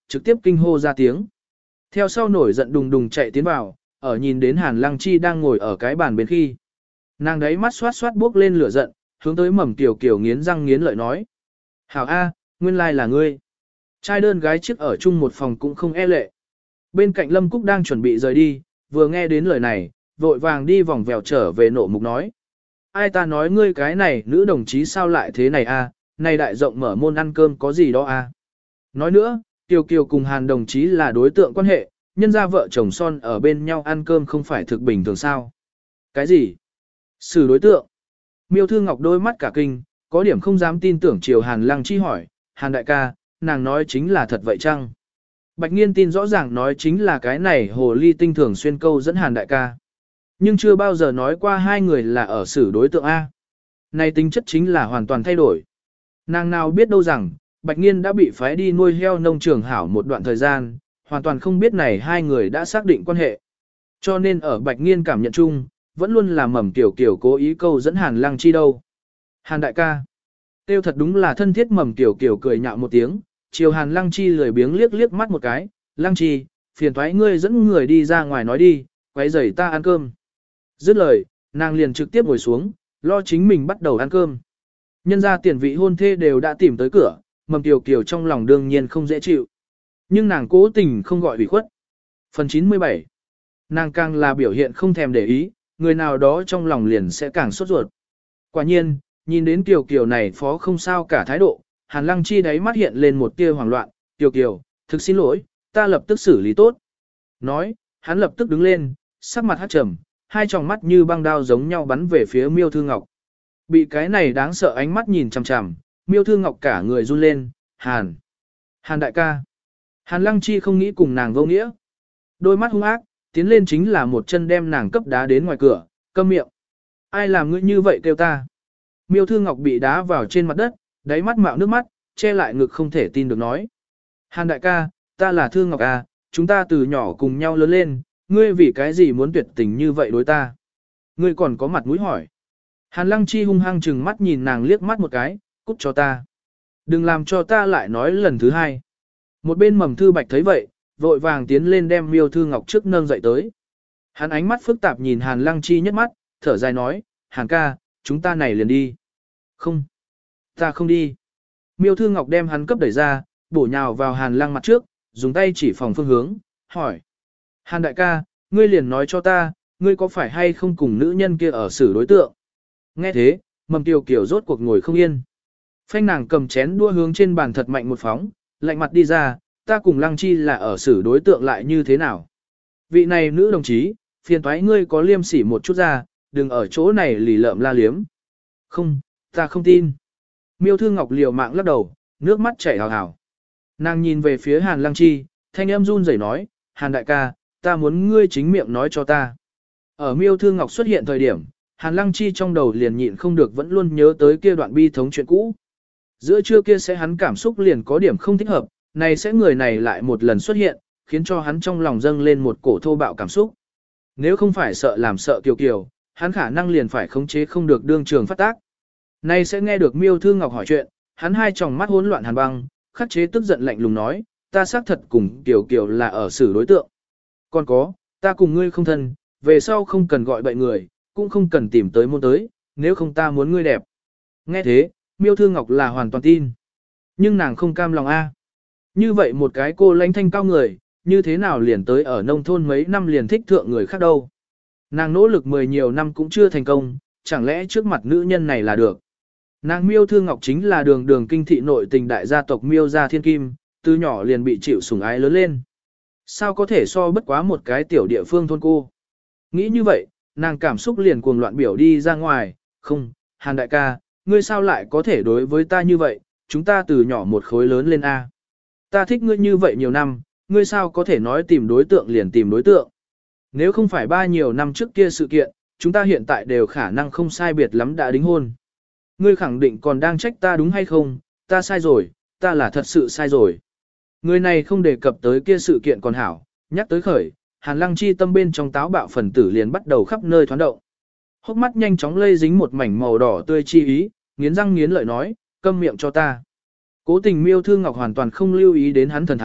trực tiếp kinh hô ra tiếng. Theo sau nổi giận đùng đùng chạy tiến vào, ở nhìn đến Hàn Lăng Chi đang ngồi ở cái bàn bên khi. Nàng đấy mắt xoát xoát bước lên lửa giận, hướng tới Mầm Kiều Kiều nghiến răng nghiến lợi nói. Hảo A, nguyên lai là ngươi. Trai đơn gái chiếc ở chung một phòng cũng không e lệ. Bên cạnh Lâm Cúc đang chuẩn bị rời đi, vừa nghe đến lời này, vội vàng đi vòng vèo trở về nộ mục nói. Ai ta nói ngươi cái này nữ đồng chí sao lại thế này a? Này đại rộng mở môn ăn cơm có gì đó a? Nói nữa, Kiều Kiều cùng Hàn đồng chí là đối tượng quan hệ, nhân ra vợ chồng son ở bên nhau ăn cơm không phải thực bình thường sao? Cái gì? Xử đối tượng? Miêu Thư Ngọc đôi mắt cả kinh, có điểm không dám tin tưởng chiều Hàn Lăng Chi hỏi, Hàn đại ca, nàng nói chính là thật vậy chăng? Bạch Nghiên tin rõ ràng nói chính là cái này hồ ly tinh thường xuyên câu dẫn Hàn đại ca. Nhưng chưa bao giờ nói qua hai người là ở xử đối tượng A. Này tính chất chính là hoàn toàn thay đổi. Nàng nào biết đâu rằng, Bạch Nghiên đã bị phái đi nuôi heo nông trường hảo một đoạn thời gian, hoàn toàn không biết này hai người đã xác định quan hệ. Cho nên ở Bạch Nghiên cảm nhận chung, vẫn luôn là Mầm Kiều Kiều cố ý câu dẫn Hàn Lăng Chi đâu. Hàn đại ca. Tiêu thật đúng là thân thiết. Mầm Kiều Kiều cười nhạo một tiếng, chiều Hàn Lăng Chi lười biếng liếc liếc mắt một cái, Lăng Chi, phiền thoái ngươi dẫn người đi ra ngoài nói đi, quấy rầy ta ăn cơm. Dứt lời, nàng liền trực tiếp ngồi xuống, lo chính mình bắt đầu ăn cơm. Nhân ra tiền vị hôn thê đều đã tìm tới cửa, Mầm Kiều Kiều trong lòng đương nhiên không dễ chịu. Nhưng nàng cố tình không gọi ủy khuất. Phần chín mươi bảy. Nàng càng là biểu hiện không thèm để ý, người nào đó trong lòng liền sẽ càng sốt ruột. Quả nhiên, nhìn đến Kiều Kiều này phó không sao cả thái độ, Hàn Lăng Chi đáy mắt hiện lên một tia hoảng loạn, Kiều Kiều, thực xin lỗi, ta lập tức xử lý tốt. Nói, hắn lập tức đứng lên, sắc mặt hắt trầm, hai tròng mắt như băng đao giống nhau bắn về phía Miêu Thư Ngọc. Bị cái này đáng sợ ánh mắt nhìn chằm chằm, Miêu Thư Ngọc cả người run lên, Hàn. Hàn đại ca. Hàn Lăng Chi không nghĩ cùng nàng vô nghĩa. Đôi mắt hung ác, tiến lên chính là một chân đem nàng cấp đá đến ngoài cửa, câm miệng. Ai làm ngươi như vậy kêu ta? Miêu Thư Ngọc bị đá vào trên mặt đất, đáy mắt mạo nước mắt, che lại ngực không thể tin được nói. Hàn đại ca, ta là Thư Ngọc à, chúng ta từ nhỏ cùng nhau lớn lên, ngươi vì cái gì muốn tuyệt tình như vậy đối ta? Ngươi còn có mặt mũi hỏi. Hàn Lăng Chi hung hăng chừng mắt nhìn nàng liếc mắt một cái, cút cho ta. Đừng làm cho ta lại nói lần thứ hai. Một bên Mầm Thư Bạch thấy vậy, vội vàng tiến lên đem Miêu Thư Ngọc trước nâng dậy tới. Hắn ánh mắt phức tạp nhìn Hàn Lăng Chi nhất mắt, thở dài nói, Hàn ca, chúng ta này liền đi. Không, ta không đi. Miêu Thư Ngọc đem hắn cấp đẩy ra, bổ nhào vào Hàn Lăng mặt trước, dùng tay chỉ phòng phương hướng, hỏi. Hàn đại ca, ngươi liền nói cho ta, ngươi có phải hay không cùng nữ nhân kia ở xử đối tượng? Nghe thế, Mầm Kiều Kiều rốt cuộc ngồi không yên. Phanh nàng cầm chén đua hướng trên bàn thật mạnh một phóng, lạnh mặt đi ra, ta cùng Lăng Chi là ở xử đối tượng lại như thế nào? Vị này nữ đồng chí, phiền toái ngươi có liêm sỉ một chút ra, đừng ở chỗ này lì lợm la liếm. Không, ta không tin. Miêu Thư Ngọc liều mạng lắc đầu, nước mắt chảy hào hào. Nàng nhìn về phía Hàn Lăng Chi, thanh âm run rẩy nói, Hàn đại ca, ta muốn ngươi chính miệng nói cho ta. Ở Miêu Thư Ngọc xuất hiện thời điểm, Hàn Lăng Chi trong đầu liền nhịn không được vẫn luôn nhớ tới kia đoạn bi thống chuyện cũ. Giữa trưa kia sẽ hắn cảm xúc liền có điểm không thích hợp, này sẽ người này lại một lần xuất hiện, khiến cho hắn trong lòng dâng lên một cổ thô bạo cảm xúc. Nếu không phải sợ làm sợ Kiều Kiều, hắn khả năng liền phải khống chế không được đương trường phát tác. Này sẽ nghe được Miêu Thư Ngọc hỏi chuyện, hắn hai tròng mắt hỗn loạn hàn băng, khắc chế tức giận lạnh lùng nói, ta xác thật cùng Kiều Kiều là ở xử đối tượng. Còn có, ta cùng ngươi không thân, về sau không cần gọi bậy người, cũng không cần tìm tới môn tới, nếu không ta muốn ngươi đẹp. Nghe thế, Miêu Thư Ngọc là hoàn toàn tin. Nhưng nàng không cam lòng a. Như vậy một cái cô lãnh thanh cao người, như thế nào liền tới ở nông thôn mấy năm liền thích thượng người khác đâu. Nàng nỗ lực mười nhiều năm cũng chưa thành công, chẳng lẽ trước mặt nữ nhân này là được. Nàng Miêu Thư Ngọc chính là đường đường kinh thị nội tình đại gia tộc Miêu gia thiên kim, từ nhỏ liền bị chịu sủng ái lớn lên. Sao có thể so bất quá một cái tiểu địa phương thôn cô. Nghĩ như vậy, nàng cảm xúc liền cuồng loạn biểu đi ra ngoài, không, Hàn đại ca, ngươi sao lại có thể đối với ta như vậy, chúng ta từ nhỏ một khối lớn lên A. Ta thích ngươi như vậy nhiều năm, ngươi sao có thể nói tìm đối tượng liền tìm đối tượng. Nếu không phải ba nhiều năm trước kia sự kiện, chúng ta hiện tại đều khả năng không sai biệt lắm đã đính hôn. Ngươi khẳng định còn đang trách ta đúng hay không, ta sai rồi, ta là thật sự sai rồi. Người này không đề cập tới kia sự kiện còn hảo, nhắc tới khởi, Hàn Lăng Chi tâm bên trong táo bạo phần tử liền bắt đầu khắp nơi thoán động. Hốc mắt nhanh chóng lây dính một mảnh màu đỏ tươi chi ý, nghiến răng nghiến lợi nói, câm miệng cho ta. Cố tình Miêu Thư Ngọc hoàn toàn không lưu ý đến hắn thần thái,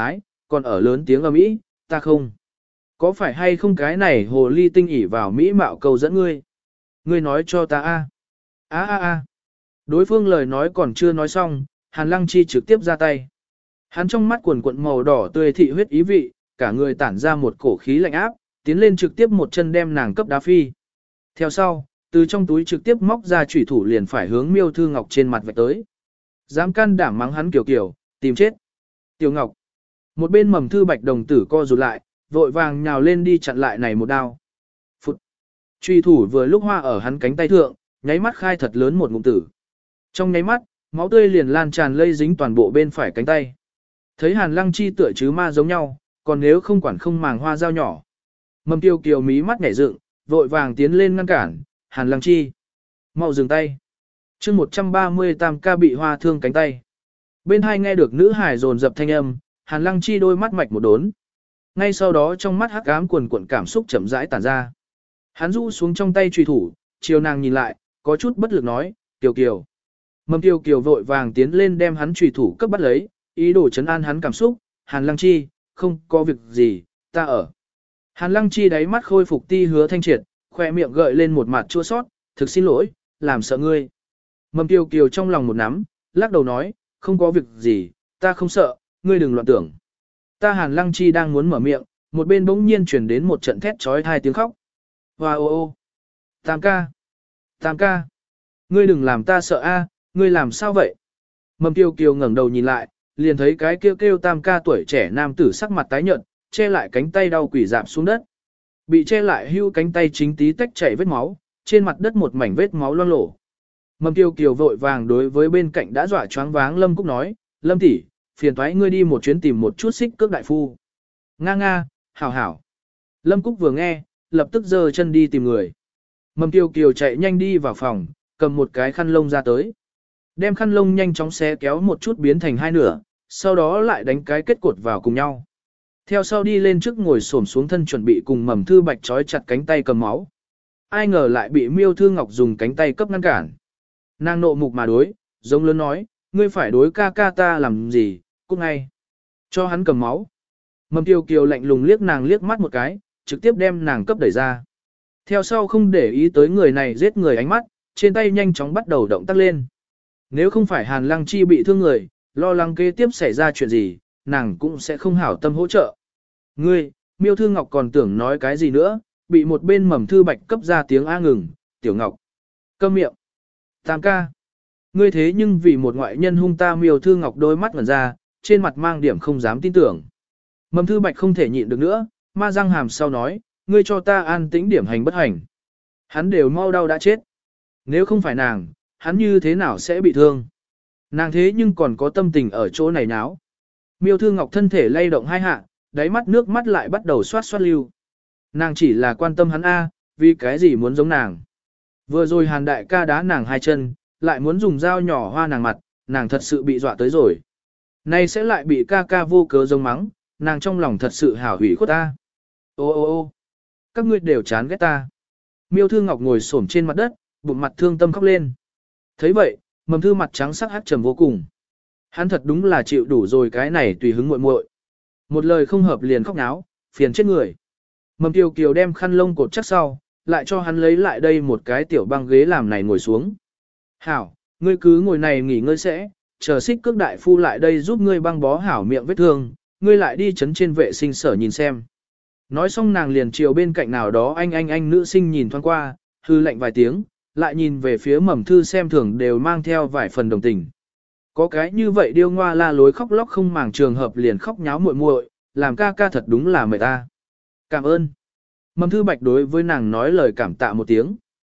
còn ở lớn tiếng ầm ĩ, ta không. Có phải hay không cái này hồ ly tinh ỉ vào mỹ mạo cầu dẫn ngươi? Ngươi nói cho ta a. A a a. Đối phương lời nói còn chưa nói xong, Hàn Lăng Chi trực tiếp ra tay. Hắn trong mắt quần quận màu đỏ tươi thị huyết ý vị, cả người tản ra một cổ khí lạnh áp, tiến lên trực tiếp một chân đem nàng cấp đá phi. Theo sau, từ trong túi trực tiếp móc ra chủy thủ liền phải hướng Miêu Thư Ngọc trên mặt vạch tới. Dám can đảm mắng hắn kiểu kiểu, tìm chết. Tiểu Ngọc. Một bên Mầm Thư Bạch đồng tử co rụt lại, vội vàng nhào lên đi chặn lại này một đao. Phụt. Chủy thủ vừa lúc hoa ở hắn cánh tay thượng, nháy mắt khai thật lớn một ngụm tử. Trong nháy mắt, máu tươi liền lan tràn lây dính toàn bộ bên phải cánh tay. Thấy Hàn Lăng Chi tựa chứ ma giống nhau, còn nếu không quản không màng hoa dao nhỏ. Mầm Tiêu Kiều mí mắt nhảy dựng, vội vàng tiến lên ngăn cản, Hàn Lăng Chi. Mau dừng tay. chương một trăm ba mươi tam ca bị hoa thương cánh tay. Bên hai nghe được nữ hải dồn dập thanh âm, Hàn Lăng Chi đôi mắt mạch một đốn. Ngay sau đó trong mắt hắc ám cuồn cuộn cảm xúc chậm rãi tản ra. Hắn rũ xuống trong tay truy thủ, chiều nàng nhìn lại, có chút bất lực nói, Kiều Kiều. Mầm Tiêu Kiều vội vàng tiến lên đem hắn truy thủ cấp bắt lấy, ý đồ chấn an hắn cảm xúc, Hàn Lăng Chi, không có việc gì, ta ở. Hàn Lăng Chi đáy mắt khôi phục ti hứa thanh triệt, khoe miệng gợi lên một mặt chua sót, thực xin lỗi, làm sợ ngươi. Mầm Tiêu Kiều trong lòng một nắm, lắc đầu nói, không có việc gì, ta không sợ, ngươi đừng loạn tưởng. Ta Hàn Lăng Chi đang muốn mở miệng, một bên bỗng nhiên chuyển đến một trận thét trói thai tiếng khóc. Hoa ô ô, Tam ca, Tam ca, ngươi đừng làm ta sợ a, ngươi làm sao vậy? Mầm Tiêu Kiều ngẩng đầu nhìn lại, liền thấy cái kêu kêu Tam ca tuổi trẻ nam tử sắc mặt tái nhợt, che lại cánh tay đau quỷ dạp xuống đất. Bị che lại hưu cánh tay chính tí tách chảy vết máu, trên mặt đất một mảnh vết máu loang lổ. Mầm Tiêu Kiều vội vàng đối với bên cạnh đã dọa choáng váng Lâm Cúc nói, Lâm tỷ, phiền thoái ngươi đi một chuyến tìm một chút xích cước đại phu. Nga nga, hảo hảo. Lâm Cúc vừa nghe, lập tức giơ chân đi tìm người. Mầm Tiêu Kiều chạy nhanh đi vào phòng, cầm một cái khăn lông ra tới. Đem khăn lông nhanh chóng xé kéo một chút biến thành hai nửa, sau đó lại đánh cái kết cột vào cùng nhau. Theo sau đi lên trước ngồi xổm xuống thân chuẩn bị cùng Mầm Thư Bạch trói chặt cánh tay cầm máu. Ai ngờ lại bị Miêu Thư Ngọc dùng cánh tay cấp ngăn cản. Nàng nộ mục mà đối, giống lớn nói, ngươi phải đối ca ca ta làm gì, cút ngay. Cho hắn cầm máu. Mầm Tiêu Kiều lạnh lùng liếc nàng liếc mắt một cái, trực tiếp đem nàng cấp đẩy ra. Theo sau không để ý tới người này giết người ánh mắt, trên tay nhanh chóng bắt đầu động tác lên. Nếu không phải Hàn Lăng Chi bị thương người, lo lắng kế tiếp xảy ra chuyện gì, nàng cũng sẽ không hảo tâm hỗ trợ. Ngươi, Miêu Thư Ngọc còn tưởng nói cái gì nữa, bị một bên Mầm Thư Bạch cấp ra tiếng a ngừng, Tiểu Ngọc. Câm miệng. Tam ca. Ngươi thế nhưng vì một ngoại nhân hung ta Miêu Thư Ngọc đôi mắt ngẩn ra, trên mặt mang điểm không dám tin tưởng. Mầm Thư Bạch không thể nhịn được nữa, ma răng hàm sau nói, ngươi cho ta an tĩnh điểm hành bất hành. Hắn đều mau đau đã chết. Nếu không phải nàng, hắn như thế nào sẽ bị thương? Nàng thế nhưng còn có tâm tình ở chỗ này náo. Miêu Thư Ngọc thân thể lay động hai hạ, đáy mắt nước mắt lại bắt đầu xoát xoát lưu. Nàng chỉ là quan tâm hắn A, vì cái gì muốn giống nàng. Vừa rồi Hàn đại ca đá nàng hai chân, lại muốn dùng dao nhỏ hoa nàng mặt, nàng thật sự bị dọa tới rồi. Nay sẽ lại bị ca ca vô cớ giống mắng, nàng trong lòng thật sự hảo hủy khuất ta. Ô ô ô các ngươi đều chán ghét ta. Miêu Thư Ngọc ngồi xổm trên mặt đất, bụng mặt thương tâm khóc lên. Thấy vậy, Mầm Thư mặt trắng sắc hắc trầm vô cùng. Hắn thật đúng là chịu đủ rồi cái này tùy hứng muội muội. Một lời không hợp liền khóc náo, phiền chết người. Mầm Kiều Kiều đem khăn lông cột chắc sau, lại cho hắn lấy lại đây một cái tiểu băng ghế làm này ngồi xuống. Hảo, ngươi cứ ngồi này nghỉ ngơi sẽ, chờ xích cước đại phu lại đây giúp ngươi băng bó hảo miệng vết thương, ngươi lại đi chấn trên vệ sinh sở nhìn xem. Nói xong nàng liền chiều bên cạnh nào đó anh anh anh nữ sinh nhìn thoáng qua, hư lạnh vài tiếng, lại nhìn về phía Mầm Thư xem thường đều mang theo vài phần đồng tình. Có cái như vậy điêu ngoa la lối khóc lóc không màng trường hợp liền khóc nháo muội muội, làm ca ca thật đúng là mệt ta. Cảm ơn. Mầm Thư Bạch đối với nàng nói lời cảm tạ một tiếng.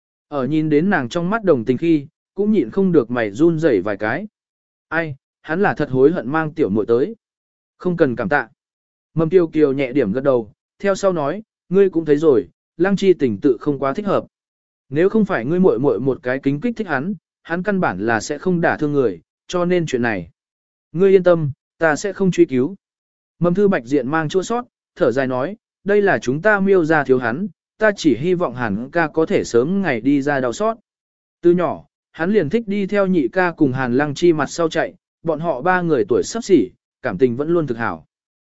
Ở nhìn đến nàng trong mắt đồng tình khi, cũng nhịn không được mày run rẩy vài cái. Ai, hắn là thật hối hận mang tiểu muội tới. Không cần cảm tạ. Mầm Tiêu Kiều nhẹ điểm gật đầu, theo sau nói, ngươi cũng thấy rồi, Lăng Chi tình tự không quá thích hợp. Nếu không phải ngươi muội muội một cái kính kích thích hắn, hắn căn bản là sẽ không đả thương người, cho nên chuyện này. Ngươi yên tâm, ta sẽ không truy cứu. Mầm Thư Bạch diện mang chua sót, thở dài nói, đây là chúng ta Miêu ra thiếu hắn, ta chỉ hy vọng Hàn ca có thể sớm ngày đi ra đau xót. Từ nhỏ, hắn liền thích đi theo nhị ca cùng Hàn Lăng Chi mặt sau chạy, bọn họ ba người tuổi sắp xỉ, cảm tình vẫn luôn thực hảo.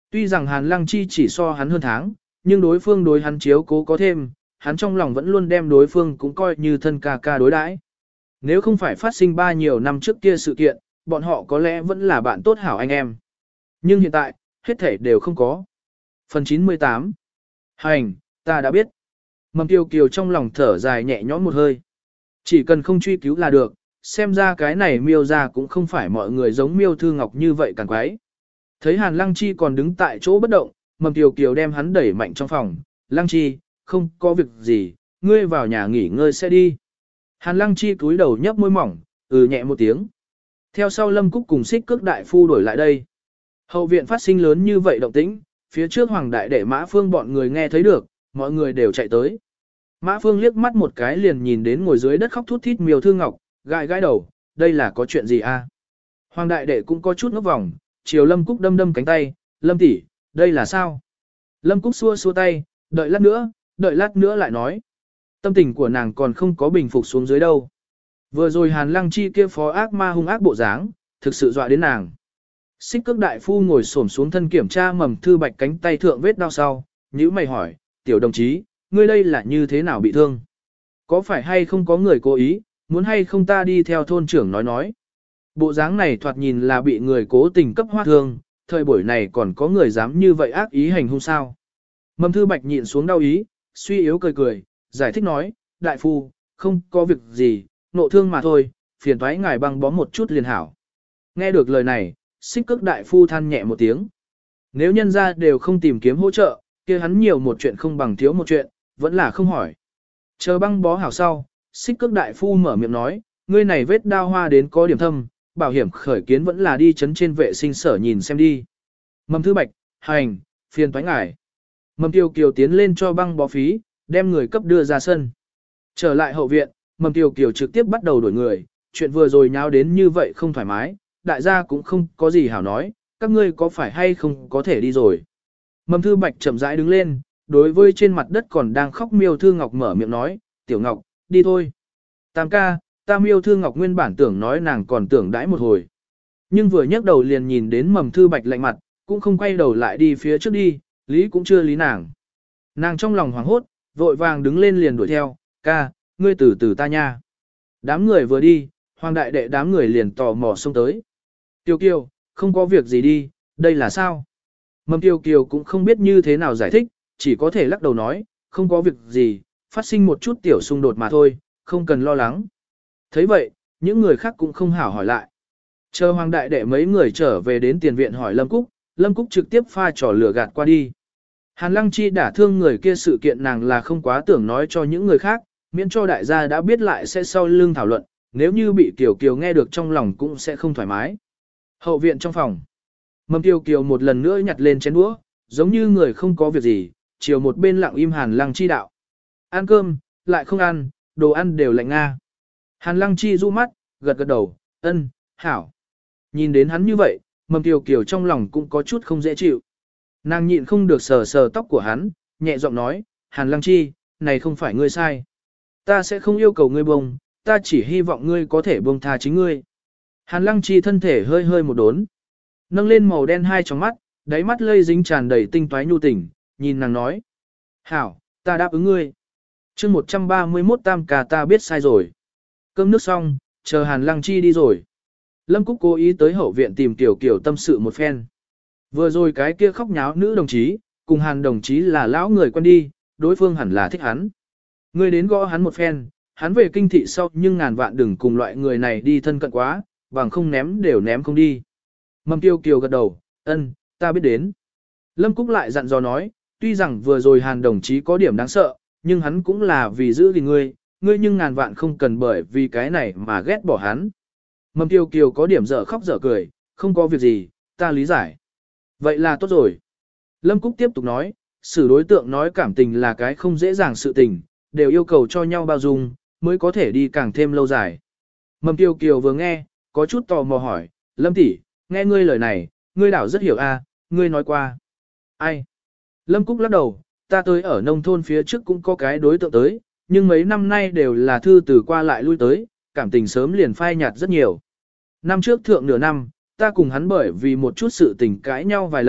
Tuy rằng Hàn Lăng Chi chỉ so hắn hơn tháng, nhưng đối phương đối hắn chiếu cố có thêm, hắn trong lòng vẫn luôn đem đối phương cũng coi như thân ca ca đối đãi. Nếu không phải phát sinh ba nhiều năm trước kia sự kiện, bọn họ có lẽ vẫn là bạn tốt hảo anh em. Nhưng hiện tại, hết thể đều không có. Phần chín mươi tám. Hành, ta đã biết. Mầm Kiều Kiều trong lòng thở dài nhẹ nhõm một hơi. Chỉ cần không truy cứu là được, xem ra cái này miêu ra cũng không phải mọi người giống miêu thư ngọc như vậy càng quái. Thấy Hàn Lăng Chi còn đứng tại chỗ bất động, Mầm Kiều Kiều đem hắn đẩy mạnh trong phòng. Lăng Chi, không có việc gì, ngươi vào nhà nghỉ ngơi sẽ đi. Hàn Lăng Chi cúi đầu nhấp môi mỏng, ừ nhẹ một tiếng. Theo sau Lâm Cúc cùng Xích Cước đại phu đổi lại đây. Hậu viện phát sinh lớn như vậy động tĩnh, phía trước Hoàng đại đệ Mã Phương bọn người nghe thấy được, mọi người đều chạy tới. Mã Phương liếc mắt một cái liền nhìn đến ngồi dưới đất khóc thút thít Miêu Thư Ngọc, gãi gãi đầu, đây là có chuyện gì a? Hoàng đại đệ cũng có chút ngốc vòng, chiều Lâm Cúc đâm đâm cánh tay, Lâm tỷ, đây là sao? Lâm Cúc xua xua tay, đợi lát nữa, đợi lát nữa lại nói. Tâm tình của nàng còn không có bình phục xuống dưới đâu. Vừa rồi Hàn Lăng Chi kia phó ác ma hung ác bộ dáng, thực sự dọa đến nàng. Xích Cước đại phu ngồi xổm xuống thân kiểm tra Mầm Thư Bạch cánh tay thượng vết đau sau, nhíu mày hỏi, tiểu đồng chí, ngươi đây là như thế nào bị thương? Có phải hay không có người cố ý, muốn hay không ta đi theo thôn trưởng nói nói? Bộ dáng này thoạt nhìn là bị người cố tình cấp hoa thương, thời buổi này còn có người dám như vậy ác ý hành hung sao? Mầm Thư Bạch nhịn xuống đau ý, suy yếu cười cười, giải thích nói, đại phu, không có việc gì, nộ thương mà thôi, phiền thoái ngài băng bó một chút liền hảo. Nghe được lời này, Xích Cước đại phu than nhẹ một tiếng. Nếu nhân ra đều không tìm kiếm hỗ trợ, kia hắn nhiều một chuyện không bằng thiếu một chuyện, vẫn là không hỏi. Chờ băng bó hảo sau, Xích Cước đại phu mở miệng nói, ngươi này vết đao hoa đến có điểm thâm, bảo hiểm khởi kiến vẫn là đi chấn trên vệ sinh sở nhìn xem đi. Mầm Thư Bạch, hành, phiền toái ngài. Mầm Kiều Kiều tiến lên cho băng bó phí, đem người cấp đưa ra sân. Trở lại hậu viện, Mầm Kiều Kiều trực tiếp bắt đầu đuổi người, chuyện vừa rồi nháo đến như vậy không thoải mái, đại gia cũng không có gì hảo nói, các ngươi có phải hay không có thể đi rồi. Mầm Thư Bạch chậm rãi đứng lên, đối với trên mặt đất còn đang khóc Miêu Thư Ngọc mở miệng nói, Tiểu Ngọc, đi thôi. Tam ca, ta Miêu Thư Ngọc nguyên bản tưởng nói nàng còn tưởng đãi một hồi. Nhưng vừa nhấc đầu liền nhìn đến Mầm Thư Bạch lạnh mặt, cũng không quay đầu lại đi phía trước đi, lý cũng chưa lý nàng. Nàng trong lòng hoảng hốt, vội vàng đứng lên liền đuổi theo, ca, ngươi từ từ ta nha. Đám người vừa đi, Hoàng đại đệ đám người liền tò mò xông tới. Tiêu Kiều, không có việc gì đi, đây là sao? Mầm Tiêu Kiều cũng không biết như thế nào giải thích, chỉ có thể lắc đầu nói, không có việc gì, phát sinh một chút tiểu xung đột mà thôi, không cần lo lắng. Thấy vậy, những người khác cũng không hảo hỏi lại. Chờ Hoàng đại đệ mấy người trở về đến tiền viện hỏi Lâm Cúc, Lâm Cúc trực tiếp pha trò lửa gạt qua đi. Hàn Lăng Chi đả thương người kia sự kiện nàng là không quá tưởng nói cho những người khác, miễn cho đại gia đã biết lại sẽ sau lưng thảo luận, nếu như bị Kiều Kiều nghe được trong lòng cũng sẽ không thoải mái. Hậu viện trong phòng, Mầm Kiều Kiều một lần nữa nhặt lên chén đũa, giống như người không có việc gì, chiều một bên lặng im Hàn Lăng Chi đạo. Ăn cơm, lại không ăn, đồ ăn đều lạnh nga. Hàn Lăng Chi du mắt, gật gật đầu, ân, hảo. Nhìn đến hắn như vậy, Mầm Kiều Kiều trong lòng cũng có chút không dễ chịu. Nàng nhịn không được sờ sờ tóc của hắn, nhẹ giọng nói, Hàn Lăng Chi, này không phải ngươi sai. Ta sẽ không yêu cầu ngươi buông, ta chỉ hy vọng ngươi có thể buông tha chính ngươi. Hàn Lăng Chi thân thể hơi hơi một đốn, nâng lên màu đen hai tròng mắt, đáy mắt lây dính tràn đầy tinh toái nhu tình, nhìn nàng nói. Hảo, ta đáp ứng ngươi. chương một trăm ba mươi mốt tam ca ta biết sai rồi. Cơm nước xong, chờ Hàn Lăng Chi đi rồi. Lâm Cúc cố ý tới hậu viện tìm Tiểu Kiều tâm sự một phen. Vừa rồi cái kia khóc nháo nữ đồng chí, cùng Hàn đồng chí là lão người quen đi, đối phương hẳn là thích hắn. Ngươi đến gõ hắn một phen, hắn về kinh thị sau nhưng ngàn vạn đừng cùng loại người này đi thân cận quá, bằng không ném đều ném không đi. Mầm Kiều Kiều gật đầu, ân, ta biết đến. Lâm Cúc lại dặn dò nói, tuy rằng vừa rồi Hàn đồng chí có điểm đáng sợ, nhưng hắn cũng là vì giữ gìn ngươi, ngươi nhưng ngàn vạn không cần bởi vì cái này mà ghét bỏ hắn. Mầm Kiều Kiều có điểm dở khóc dở cười, không có việc gì, ta lý giải. Vậy là tốt rồi. Lâm Cúc tiếp tục nói, xử đối tượng nói cảm tình là cái không dễ dàng sự tình, đều yêu cầu cho nhau bao dung, mới có thể đi càng thêm lâu dài. Mầm Kiều Kiều vừa nghe, có chút tò mò hỏi, Lâm tỷ, nghe ngươi lời này, ngươi đảo rất hiểu a, ngươi nói qua. Ai? Lâm Cúc lắc đầu, ta tới ở nông thôn phía trước cũng có cái đối tượng tới, nhưng mấy năm nay đều là thư từ qua lại lui tới, cảm tình sớm liền phai nhạt rất nhiều. Năm trước thượng nửa năm, ta cùng hắn bởi vì một chút sự tình cãi nhau vài lần,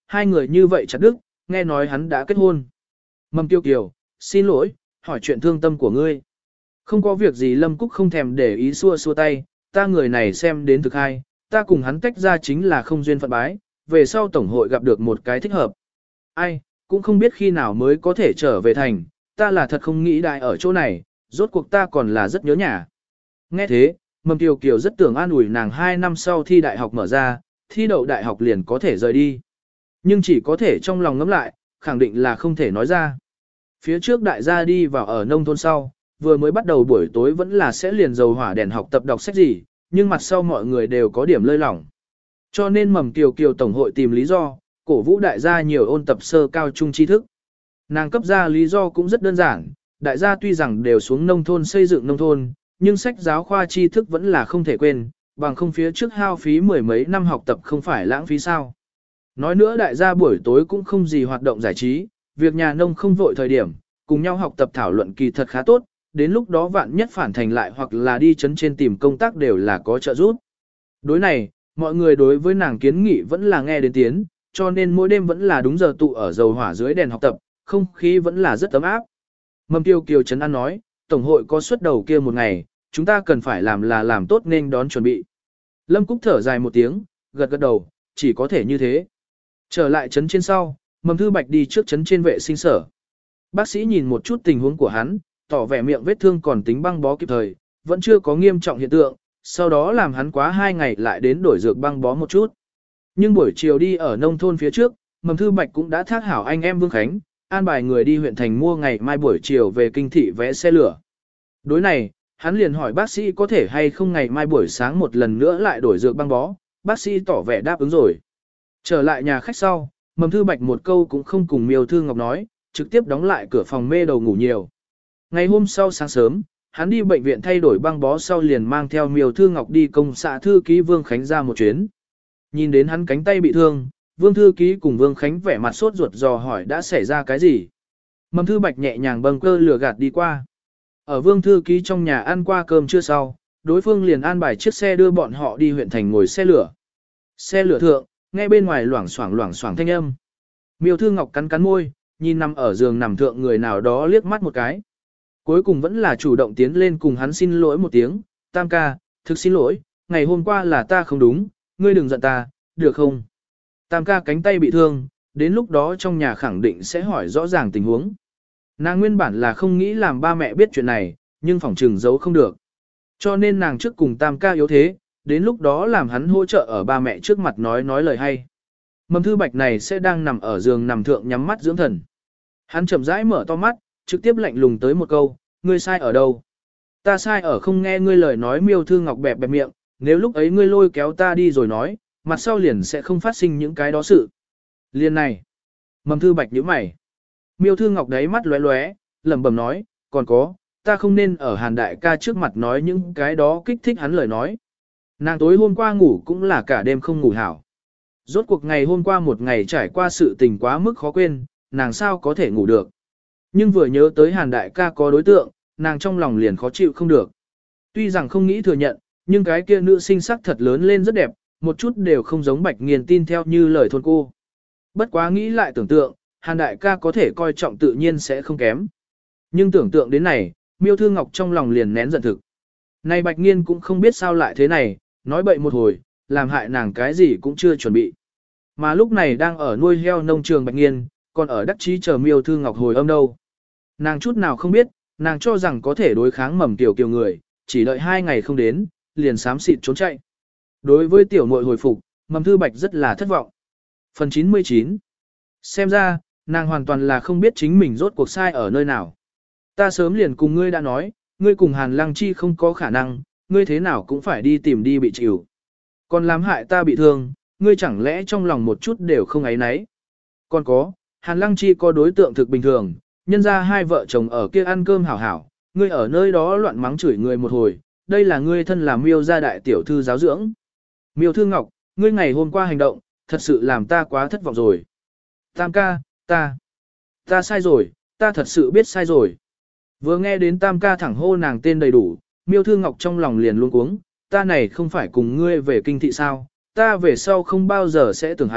hai người như vậy chặt đức, nghe nói hắn đã kết hôn. Mầm Tiêu Kiều, xin lỗi, hỏi chuyện thương tâm của ngươi. Không có việc gì Lâm Cúc không thèm để ý xua xua tay, ta người này xem đến thực hay, ta cùng hắn tách ra chính là không duyên phận bái, về sau tổng hội gặp được một cái thích hợp. Ai, cũng không biết khi nào mới có thể trở về thành, ta là thật không nghĩ đại ở chỗ này, rốt cuộc ta còn là rất nhớ nhà. Nghe thế, Mầm Tiêu Kiều rất tưởng an ủi nàng hai năm sau thi đại học mở ra, thi đậu đại học liền có thể rời đi. Nhưng chỉ có thể trong lòng ngẫm lại, khẳng định là không thể nói ra. Phía trước đại gia đi vào ở nông thôn sau, vừa mới bắt đầu buổi tối vẫn là sẽ liền dầu hỏa đèn học tập đọc sách gì, nhưng mặt sau mọi người đều có điểm lơi lỏng. Cho nên Mầm Kiều Kiều Tổng hội tìm lý do, cổ vũ đại gia nhiều ôn tập sơ cao trung tri thức. Nàng cấp ra lý do cũng rất đơn giản, đại gia tuy rằng đều xuống nông thôn xây dựng nông thôn, nhưng sách giáo khoa tri thức vẫn là không thể quên, bằng không phía trước hao phí mười mấy năm học tập không phải lãng phí sao. Nói nữa đại gia buổi tối cũng không gì hoạt động giải trí, việc nhà nông không vội thời điểm, cùng nhau học tập thảo luận kỳ thật khá tốt, đến lúc đó vạn nhất phản thành lại hoặc là đi chấn trên tìm công tác đều là có trợ giúp. Đối này, mọi người đối với nàng kiến nghị vẫn là nghe đến tiếng, cho nên mỗi đêm vẫn là đúng giờ tụ ở dầu hỏa dưới đèn học tập, không khí vẫn là rất ấm áp. Mầm Tiêu Kiều Trấn An nói, Tổng hội có suất đầu kia một ngày, chúng ta cần phải làm là làm tốt nên đón chuẩn bị. Lâm Cúc thở dài một tiếng, gật gật đầu, chỉ có thể như thế. Trở lại trấn trên sau, Mầm Thư Bạch đi trước trấn trên vệ sinh sở. Bác sĩ nhìn một chút tình huống của hắn, tỏ vẻ miệng vết thương còn tính băng bó kịp thời, vẫn chưa có nghiêm trọng hiện tượng, sau đó làm hắn quá hai ngày lại đến đổi dược băng bó một chút. Nhưng buổi chiều đi ở nông thôn phía trước, Mầm Thư Bạch cũng đã thác hảo anh em Vương Khánh, an bài người đi huyện thành mua ngày mai buổi chiều về kinh thị vé xe lửa. Đối này, hắn liền hỏi bác sĩ có thể hay không ngày mai buổi sáng một lần nữa lại đổi dược băng bó, bác sĩ tỏ vẻ đáp ứng rồi. Trở lại nhà khách sau, Mầm Thư Bạch một câu cũng không cùng Miêu Thư Ngọc nói, trực tiếp đóng lại cửa phòng mê đầu ngủ nhiều. Ngày hôm sau sáng sớm, hắn đi bệnh viện thay đổi băng bó sau liền mang theo Miêu Thư Ngọc đi công xã thư ký Vương Khánh ra một chuyến. Nhìn đến hắn cánh tay bị thương, Vương Thư Ký cùng Vương Khánh vẻ mặt sốt ruột dò hỏi đã xảy ra cái gì. Mầm Thư Bạch nhẹ nhàng bâng cơ lừa gạt đi qua. Ở Vương Thư Ký trong nhà ăn qua cơm trưa sau, đối phương liền an bài chiếc xe đưa bọn họ đi huyện thành ngồi xe lửa. Xe lửa thượng, nghe bên ngoài loảng xoảng loảng xoảng thanh âm. Miêu Thư Ngọc cắn cắn môi, nhìn nằm ở giường nằm thượng người nào đó liếc mắt một cái. Cuối cùng vẫn là chủ động tiến lên cùng hắn xin lỗi một tiếng, Tam ca, thực xin lỗi, ngày hôm qua là ta không đúng, ngươi đừng giận ta, được không? Tam ca cánh tay bị thương, đến lúc đó trong nhà khẳng định sẽ hỏi rõ ràng tình huống. Nàng nguyên bản là không nghĩ làm ba mẹ biết chuyện này, nhưng phỏng trừng giấu không được. Cho nên nàng trước cùng Tam ca yếu thế, đến lúc đó làm hắn hỗ trợ ở ba mẹ trước mặt nói nói lời hay. Mầm Thư Bạch này sẽ đang nằm ở giường nằm thượng nhắm mắt dưỡng thần. Hắn chậm rãi mở to mắt, trực tiếp lạnh lùng tới một câu, ngươi sai ở đâu? Ta sai ở không nghe ngươi lời nói. Miêu Thư Ngọc bẹp bẹp miệng, nếu lúc ấy ngươi lôi kéo ta đi rồi nói, mặt sau liền sẽ không phát sinh những cái đó sự. Liền này. Mầm Thư Bạch nhíu mày. Miêu Thư Ngọc đáy mắt lóe lóe, lẩm bẩm nói, còn có, ta không nên ở Hàn đại ca trước mặt nói những cái đó kích thích hắn lời nói. Nàng tối hôm qua ngủ cũng là cả đêm không ngủ hảo. Rốt cuộc ngày hôm qua một ngày trải qua sự tình quá mức khó quên, nàng sao có thể ngủ được. Nhưng vừa nhớ tới Hàn đại ca có đối tượng, nàng trong lòng liền khó chịu không được. Tuy rằng không nghĩ thừa nhận, nhưng cái kia nữ sinh sắc thật lớn lên rất đẹp, một chút đều không giống Bạch Nghiền tin theo như lời thôn cô. Bất quá nghĩ lại tưởng tượng, Hàn đại ca có thể coi trọng tự nhiên sẽ không kém. Nhưng tưởng tượng đến này, Miêu Thư Ngọc trong lòng liền nén giận thực. Này Bạch Nghiên cũng không biết sao lại thế này, nói bậy một hồi, làm hại nàng cái gì cũng chưa chuẩn bị. Mà lúc này đang ở nuôi heo nông trường Bạch Nghiên, còn ở đắc chí chờ Miêu Thư Ngọc hồi âm đâu. Nàng chút nào không biết, nàng cho rằng có thể đối kháng Mầm Tiểu Kiều người, chỉ đợi hai ngày không đến, liền xám xịt trốn chạy. Đối với tiểu muội hồi phục, Mầm Thư Bạch rất là thất vọng. Phần chín mươi chín. Xem ra, nàng hoàn toàn là không biết chính mình rốt cuộc sai ở nơi nào. Ta sớm liền cùng ngươi đã nói, ngươi cùng Hàn Lăng Chi không có khả năng, ngươi thế nào cũng phải đi tìm đi bị chịu. Còn làm hại ta bị thương, ngươi chẳng lẽ trong lòng một chút đều không ấy nấy. Còn có, Hàn Lăng Chi có đối tượng thực bình thường, nhân ra hai vợ chồng ở kia ăn cơm hảo hảo, ngươi ở nơi đó loạn mắng chửi người một hồi, đây là ngươi thân làm Miêu gia đại tiểu thư giáo dưỡng. Miêu Thư Ngọc, ngươi ngày hôm qua hành động, thật sự làm ta quá thất vọng rồi. Tam ca, ta, ta sai rồi, ta thật sự biết sai rồi. Vừa nghe đến Tam ca thẳng hô nàng tên đầy đủ, Miêu Thư Ngọc trong lòng liền luống cuống, ta này không phải cùng ngươi về kinh thị sao, ta về sau không bao giờ sẽ tưởng hắn,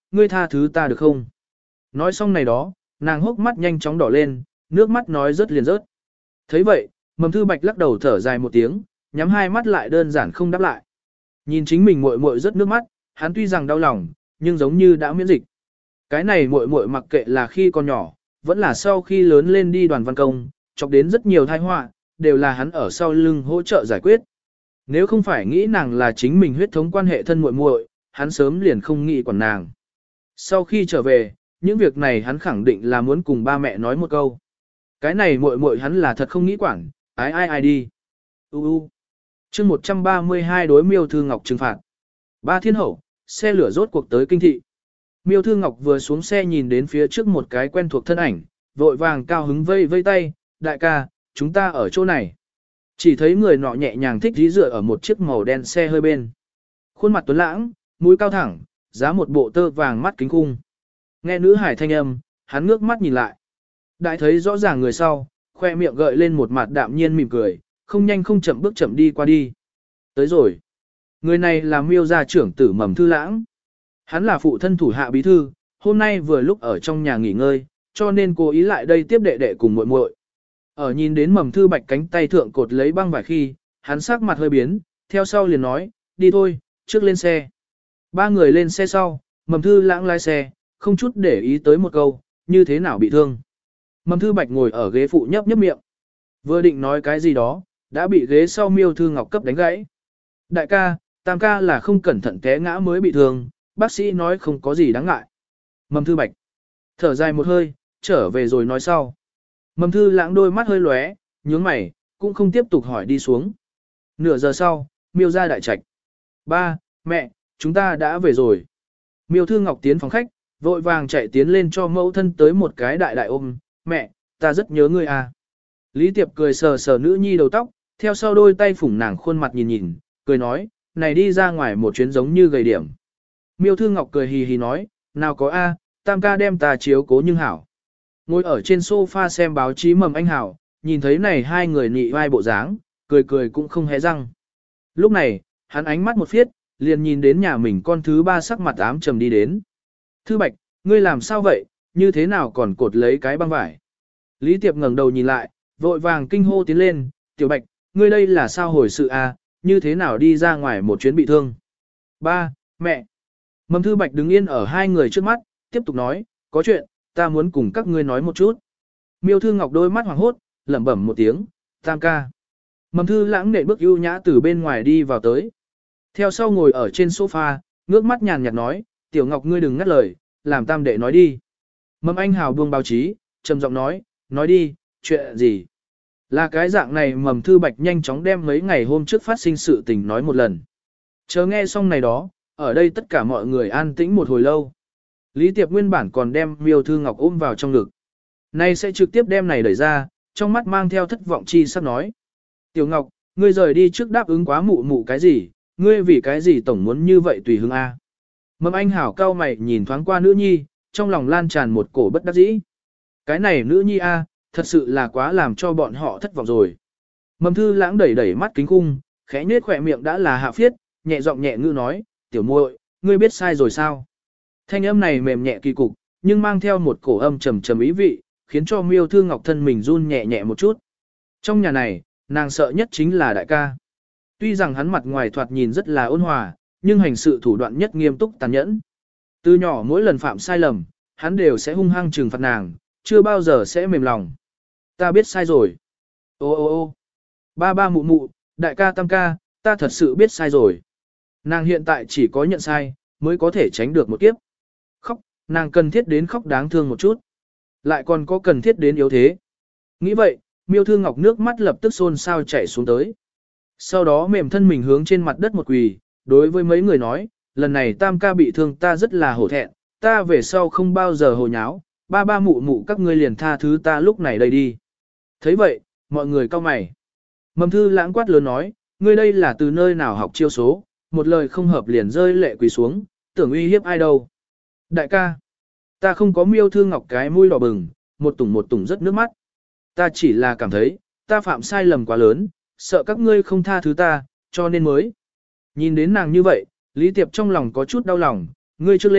ngươi tha thứ ta được không? Nói xong này đó, nàng hốc mắt nhanh chóng đỏ lên, nước mắt nói rớt liền rớt. Thấy vậy, Mầm Thư Bạch lắc đầu thở dài một tiếng, nhắm hai mắt lại đơn giản không đáp lại. Nhìn chính mình muội muội rớt nước mắt, hắn tuy rằng đau lòng, nhưng giống như đã miễn dịch. Cái này muội muội mặc kệ là khi còn nhỏ, vẫn là sau khi lớn lên đi đoàn văn công, chọc đến rất nhiều tai họa, đều là hắn ở sau lưng hỗ trợ giải quyết. Nếu không phải nghĩ nàng là chính mình huyết thống quan hệ thân muội muội, hắn sớm liền không nghĩ quản nàng. Sau khi trở về, những việc này hắn khẳng định là muốn cùng ba mẹ nói một câu. Cái này muội muội hắn là thật không nghĩ quản, ai ai ai đi. U u. Chương một trăm ba mươi hai đối Miêu Thư Ngọc trừng phạt. Ba thiên hậu, xe lửa rốt cuộc tới kinh thị. Miêu Thư Ngọc vừa xuống xe nhìn đến phía trước một cái quen thuộc thân ảnh, vội vàng cao hứng vây vây tay, đại ca, chúng ta ở chỗ này. Chỉ thấy người nọ nhẹ nhàng thích dí dựa ở một chiếc màu đen xe hơi bên. Khuôn mặt tuấn lãng, mũi cao thẳng, giá một bộ tơ vàng mắt kính khung. Nghe nữ hải thanh âm, hắn ngước mắt nhìn lại. Đại thấy rõ ràng người sau, khoe miệng gợi lên một mặt đạm nhiên mỉm cười, không nhanh không chậm bước chậm đi qua đi. Tới rồi. Người này là Miêu gia trưởng tử Mầm Thư Lãng. Hắn là phụ thân thủ hạ bí thư, hôm nay vừa lúc ở trong nhà nghỉ ngơi, cho nên cố ý lại đây tiếp đệ đệ cùng muội muội. Ở nhìn đến Mầm Thư Bạch cánh tay thượng cột lấy băng vải khi, hắn sắc mặt hơi biến, theo sau liền nói, đi thôi, trước lên xe. Ba người lên xe sau, Mầm Thư Lãng lái xe, không chút để ý tới một câu, như thế nào bị thương. Mầm Thư Bạch ngồi ở ghế phụ nhấp nhấp miệng. Vừa định nói cái gì đó, đã bị ghế sau Miêu Thư Ngọc cấp đánh gãy. Đại ca, tam ca là không cẩn thận té ngã mới bị thương, bác sĩ nói không có gì đáng ngại. Mầm Thư Bạch thở dài một hơi, trở về rồi nói sau. Mầm Thư Lãng đôi mắt hơi lóe, nhướng mày, cũng không tiếp tục hỏi đi xuống. Nửa giờ sau, Miêu ra đại trạch. Ba, mẹ, chúng ta đã về rồi. Miêu Thư Ngọc tiến phòng khách, vội vàng chạy tiến lên cho mẫu thân tới một cái đại đại ôm. Mẹ, ta rất nhớ ngươi à. Lý Tiệp cười sờ sờ nữ nhi đầu tóc, theo sau đôi tay phủng nàng khuôn mặt nhìn nhìn, cười nói, này đi ra ngoài một chuyến giống như gầy điểm. Miêu Thư Ngọc cười hì hì nói, nào có a, tam ca đem ta chiếu cố nhưng hảo. Ngồi ở trên sofa xem báo chí Mầm Anh Hảo, nhìn thấy này hai người nị vai bộ dáng, cười cười cũng không hé răng. Lúc này, hắn ánh mắt một phiết, liền nhìn đến nhà mình con thứ ba sắc mặt ám trầm đi đến. Thư Bạch, ngươi làm sao vậy, như thế nào còn cột lấy cái băng vải. Lý Tiệp ngẩng đầu nhìn lại, vội vàng kinh hô tiến lên, Tiểu Bạch, ngươi đây là sao hồi sự a, như thế nào đi ra ngoài một chuyến bị thương. Ba, mẹ. Mầm Thư Bạch đứng yên ở hai người trước mắt, tiếp tục nói, có chuyện, ta muốn cùng các ngươi nói một chút. Miêu Thư Ngọc đôi mắt hoàng hốt, lẩm bẩm một tiếng, tam ca. Mầm Thư Lãng nện bước ưu nhã từ bên ngoài đi vào tới. Theo sau ngồi ở trên sofa, ngước mắt nhàn nhạt nói, Tiểu Ngọc ngươi đừng ngắt lời, làm tam đệ nói đi. Mầm Anh Hào buông báo chí, trầm giọng nói, nói đi, chuyện gì? Là cái dạng này Mầm Thư Bạch nhanh chóng đem mấy ngày hôm trước phát sinh sự tình nói một lần. Chờ nghe xong này đó, ở đây tất cả mọi người an tĩnh một hồi lâu. Lý Tiệp nguyên bản còn đem Miêu Thư Ngọc ôm vào trong ngực. Nay sẽ trực tiếp đem này đẩy ra, trong mắt mang theo thất vọng chi sắp nói. Tiểu Ngọc, ngươi rời đi trước đáp ứng quá mụ mụ cái gì, ngươi vì cái gì tổng muốn như vậy tùy hứng A. Mầm Anh Hảo cao mày nhìn thoáng qua nữ nhi, trong lòng lan tràn một cổ bất đắc dĩ. Cái này nữ nhi A, thật sự là quá làm cho bọn họ thất vọng rồi. Mầm Thư Lãng đẩy đẩy mắt kính khung, khẽ nhếch khỏe miệng đã là hạ phiết, nhẹ giọng nhẹ ngữ nói, tiểu muội, ngươi biết sai rồi sao? Thanh âm này mềm nhẹ kỳ cục, nhưng mang theo một cổ âm trầm trầm ý vị, khiến cho Miêu Thư Ngọc thân mình run nhẹ nhẹ một chút. Trong nhà này, nàng sợ nhất chính là đại ca. Tuy rằng hắn mặt ngoài thoạt nhìn rất là ôn hòa, nhưng hành sự thủ đoạn nhất nghiêm túc tàn nhẫn. Từ nhỏ mỗi lần phạm sai lầm, hắn đều sẽ hung hăng trừng phạt nàng, chưa bao giờ sẽ mềm lòng. Ta biết sai rồi. Ô ô ô ba ba mụ mụ, đại ca tam ca, ta thật sự biết sai rồi. Nàng hiện tại chỉ có nhận sai, mới có thể tránh được một kiếp. Khóc, nàng cần thiết đến khóc đáng thương một chút. Lại còn có cần thiết đến yếu thế. Nghĩ vậy, Miêu Thư Ngọc nước mắt lập tức xôn xao chảy xuống tới. Sau đó mềm thân mình hướng trên mặt đất một quỳ, đối với mấy người nói, lần này tam ca bị thương ta rất là hổ thẹn, ta về sau không bao giờ hồ nháo, ba ba mụ mụ các ngươi liền tha thứ ta lúc này đây đi. Thấy vậy, mọi người cau mày. Mầm Thư Lãng quát lớn nói, ngươi đây là từ nơi nào học chiêu số, một lời không hợp liền rơi lệ quỳ xuống, tưởng uy hiếp ai đâu. Đại ca, ta không có Miêu Thư Ngọc cái mũi đỏ bừng, một tủng một tủng rất nước mắt. Ta chỉ là cảm thấy, ta phạm sai lầm quá lớn, sợ các ngươi không tha thứ ta, cho nên mới. Nhìn đến nàng như vậy, Lý Tiệp trong lòng có chút đau lòng, ngươi trước lên,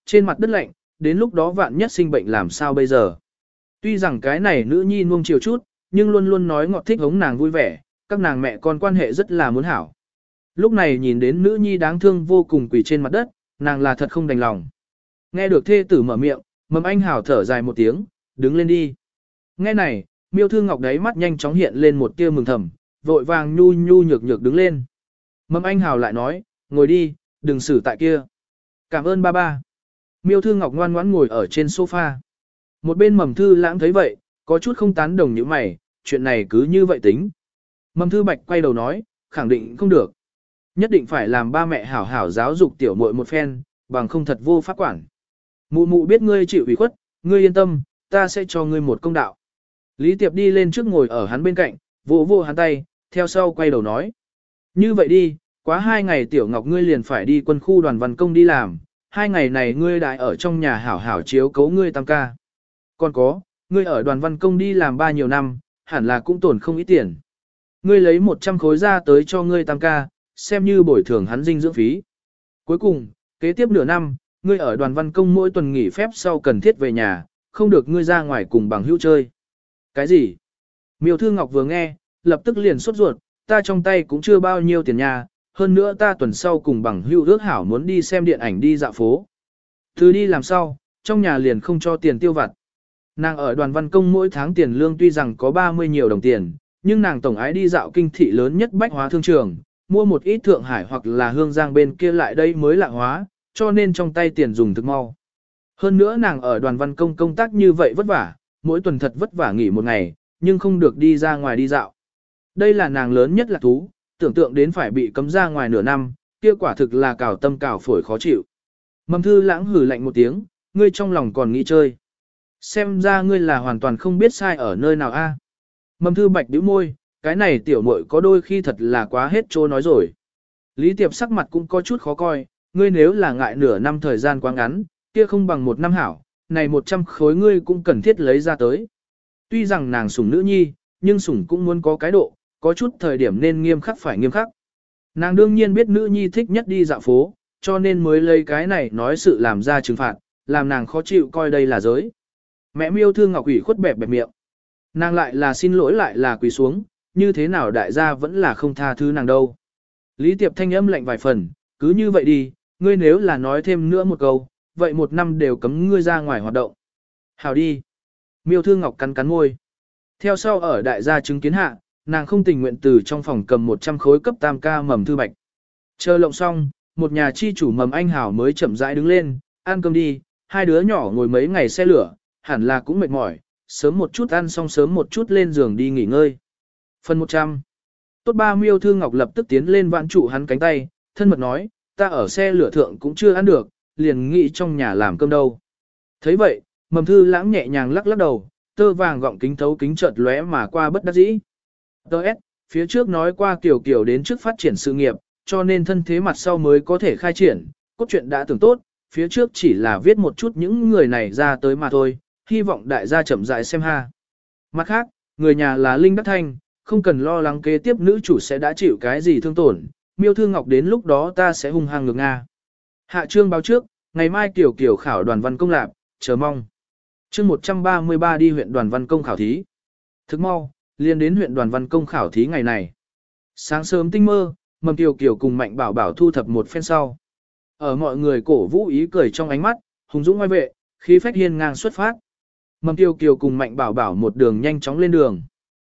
trên mặt đất lạnh, đến lúc đó vạn nhất sinh bệnh làm sao bây giờ. Tuy rằng cái này nữ nhi nuông chiều chút, nhưng luôn luôn nói ngọt thích hống nàng vui vẻ, các nàng mẹ con quan hệ rất là muốn hảo. Lúc này nhìn đến nữ nhi đáng thương vô cùng quỳ trên mặt đất, nàng là thật không đành lòng. Nghe được thê tử mở miệng, Mầm Anh Hảo thở dài một tiếng, đứng lên đi. Nghe này, Miêu Thư Ngọc đáy mắt nhanh chóng hiện lên một tia mừng thầm, vội vàng nhu nhu nhược nhược đứng lên. Mầm Anh Hảo lại nói, ngồi đi, đừng xử tại kia. Cảm ơn ba ba. Miêu Thư Ngọc ngoan ngoãn ngồi ở trên sofa. Một bên Mầm Thư Lãng thấy vậy, có chút không tán đồng như mày, chuyện này cứ như vậy tính. Mầm Thư Bạch quay đầu nói, khẳng định không được. Nhất định phải làm ba mẹ hảo hảo giáo dục tiểu muội một phen, bằng không thật vô pháp quản. Mụ mụ biết ngươi chịu ủy khuất, ngươi yên tâm, ta sẽ cho ngươi một công đạo. Lý Tiệp đi lên trước ngồi ở hắn bên cạnh, vỗ vỗ hắn tay, theo sau quay đầu nói. Như vậy đi, quá hai ngày tiểu ngọc ngươi liền phải đi quân khu đoàn văn công đi làm, hai ngày này ngươi đại ở trong nhà hảo hảo chiếu cấu ngươi tam ca. Còn có, ngươi ở đoàn văn công đi làm ba nhiều năm, hẳn là cũng tổn không ít tiền. Ngươi lấy một trăm khối ra tới cho ngươi tam ca, xem như bồi thường hắn dinh dưỡng phí. Cuối cùng, kế tiếp nửa năm, ngươi ở đoàn văn công mỗi tuần nghỉ phép sau cần thiết về nhà, không được ngươi ra ngoài cùng bằng hữu chơi. Cái gì? Miêu Thư Ngọc vừa nghe, lập tức liền sốt ruột, ta trong tay cũng chưa bao nhiêu tiền nhà, hơn nữa ta tuần sau cùng bằng hữu ước hảo muốn đi xem điện ảnh đi dạo phố. Từ đi làm sau, trong nhà liền không cho tiền tiêu vặt. Nàng ở đoàn văn công mỗi tháng tiền lương tuy rằng có ba mươi nhiều đồng tiền, nhưng nàng tổng ái đi dạo kinh thị lớn nhất bách hóa thương trường, mua một ít Thượng Hải hoặc là Hương Giang bên kia lại đây mới lạ hóa, cho nên trong tay tiền dùng thực mau. Hơn nữa nàng ở đoàn văn công công tác như vậy vất vả, mỗi tuần thật vất vả nghỉ một ngày, nhưng không được đi ra ngoài đi dạo. Đây là nàng lớn nhất là thú, tưởng tượng đến phải bị cấm ra ngoài nửa năm, kia quả thực là cào tâm cào phổi khó chịu. Mầm Thư Lãng hử lạnh một tiếng, ngươi trong lòng còn nghĩ chơi. Xem ra ngươi là hoàn toàn không biết sai ở nơi nào a. Mầm Thư Bạch bĩu môi, cái này tiểu muội có đôi khi thật là quá hết trô nói rồi. Lý Tiệp sắc mặt cũng có chút khó coi, ngươi nếu là ngại nửa năm thời gian quá ngắn, kia không bằng một năm hảo, này một trăm khối ngươi cũng cần thiết lấy ra tới. Tuy rằng nàng sủng nữ nhi, nhưng sủng cũng muốn có cái độ, có chút thời điểm nên nghiêm khắc phải nghiêm khắc. Nàng đương nhiên biết nữ nhi thích nhất đi dạo phố, cho nên mới lấy cái này nói sự làm ra trừng phạt, làm nàng khó chịu coi đây là giới. Mẹ Miêu Thư Ngọc ủy khuất bẹp bẹp miệng. Nàng lại là xin lỗi lại là quỳ xuống, như thế nào đại gia vẫn là không tha thứ nàng đâu. Lý Tiệp thanh âm lạnh vài phần, cứ như vậy đi, ngươi nếu là nói thêm nữa một câu, vậy một năm đều cấm ngươi ra ngoài hoạt động. Hào đi. Miêu Thư Ngọc cắn cắn môi. Theo sau ở đại gia chứng kiến hạ, nàng không tình nguyện từ trong phòng cầm một trăm khối cấp tam ca Mầm Thư Bạch. Chờ lộng xong, một nhà chi chủ Mầm Anh Hảo mới chậm rãi đứng lên, ăn cơm đi, hai đứa nhỏ ngồi mấy ngày xe lửa, hẳn là cũng mệt mỏi, sớm một chút ăn xong sớm một chút lên giường đi nghỉ ngơi. Phần một trăm. Tốt ba Miêu Thư Ngọc lập tức tiến lên vãn trụ hắn cánh tay, thân mật nói, ta ở xe lửa thượng cũng chưa ăn được, liền nghĩ trong nhà làm cơm đâu. Thấy vậy, Mầm Thư Lãng nhẹ nhàng lắc lắc đầu, tơ vàng gọng kính thấu kính chợt lóe mà qua bất đắc dĩ. Đợt, phía trước nói qua kiểu kiểu đến trước phát triển sự nghiệp, cho nên thân thế mặt sau mới có thể khai triển, cốt truyện đã tưởng tốt, phía trước chỉ là viết một chút những người này ra tới mà thôi, hy vọng đại gia chậm rãi xem ha. Mặt khác, người nhà là Linh Đắc Thanh, không cần lo lắng kế tiếp nữ chủ sẽ đã chịu cái gì thương tổn, Miêu Thư Ngọc đến lúc đó ta sẽ hung hăng ngược Nga. Hạ trương báo trước, ngày mai kiểu kiểu khảo đoàn văn công lạp, chờ mong. Chương một trăm ba mươi ba đi huyện đoàn văn công khảo thí. Thức mau, liền đến huyện đoàn văn công khảo thí ngày này. Sáng sớm tinh mơ, Mầm Kiều Kiều cùng Mạnh Bảo Bảo thu thập một phen sau. Ở mọi người cổ vũ ý cười trong ánh mắt, hùng dũng ngoài vệ, khí phách hiên ngang xuất phát. Mầm Kiều Kiều cùng Mạnh Bảo Bảo một đường nhanh chóng lên đường.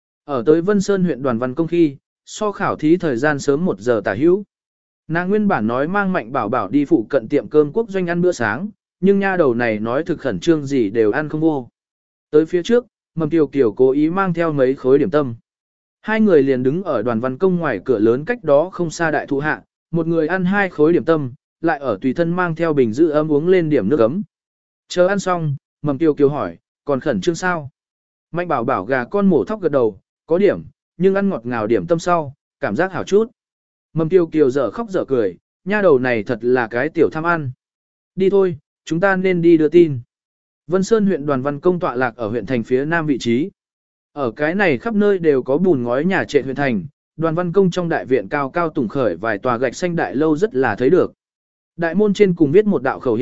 Ở tới Vân Sơn huyện đoàn văn công khi, so khảo thí thời gian sớm một giờ tả hữu. Nàng nguyên bản nói mang Mạnh Bảo Bảo đi phụ cận tiệm cơm quốc doanh ăn bữa sáng, nhưng nha đầu này nói thực khẩn trương gì đều ăn không vô. Tới phía trước, Mầm Kiều Kiều cố ý mang theo mấy khối điểm tâm. Hai người liền đứng ở đoàn văn công ngoài cửa lớn cách đó không xa đại thụ hạ, một người ăn hai khối điểm tâm, lại ở tùy thân mang theo bình giữ ấm uống lên điểm nước ấm. Chờ ăn xong, Mầm Kiều Kiều hỏi, còn khẩn trương sao? Mạnh Bảo Bảo gà con mổ thóc gật đầu, có điểm, nhưng ăn ngọt ngào điểm tâm sau, cảm giác hảo chút. Mầm Kiều Kiều dở khóc dở cười, nha đầu này thật là cái tiểu tham ăn. Đi thôi, chúng ta nên đi đưa tin. Vân Sơn huyện đoàn văn công tọa lạc ở huyện thành phía nam vị trí. Ở cái này khắp nơi đều có bùn ngói nhà trệt huyện thành, đoàn văn công trong đại viện cao cao tủng khởi vài tòa gạch xanh đại lâu rất là thấy được. Đại môn trên cùng viết một đạo khẩu hiệu,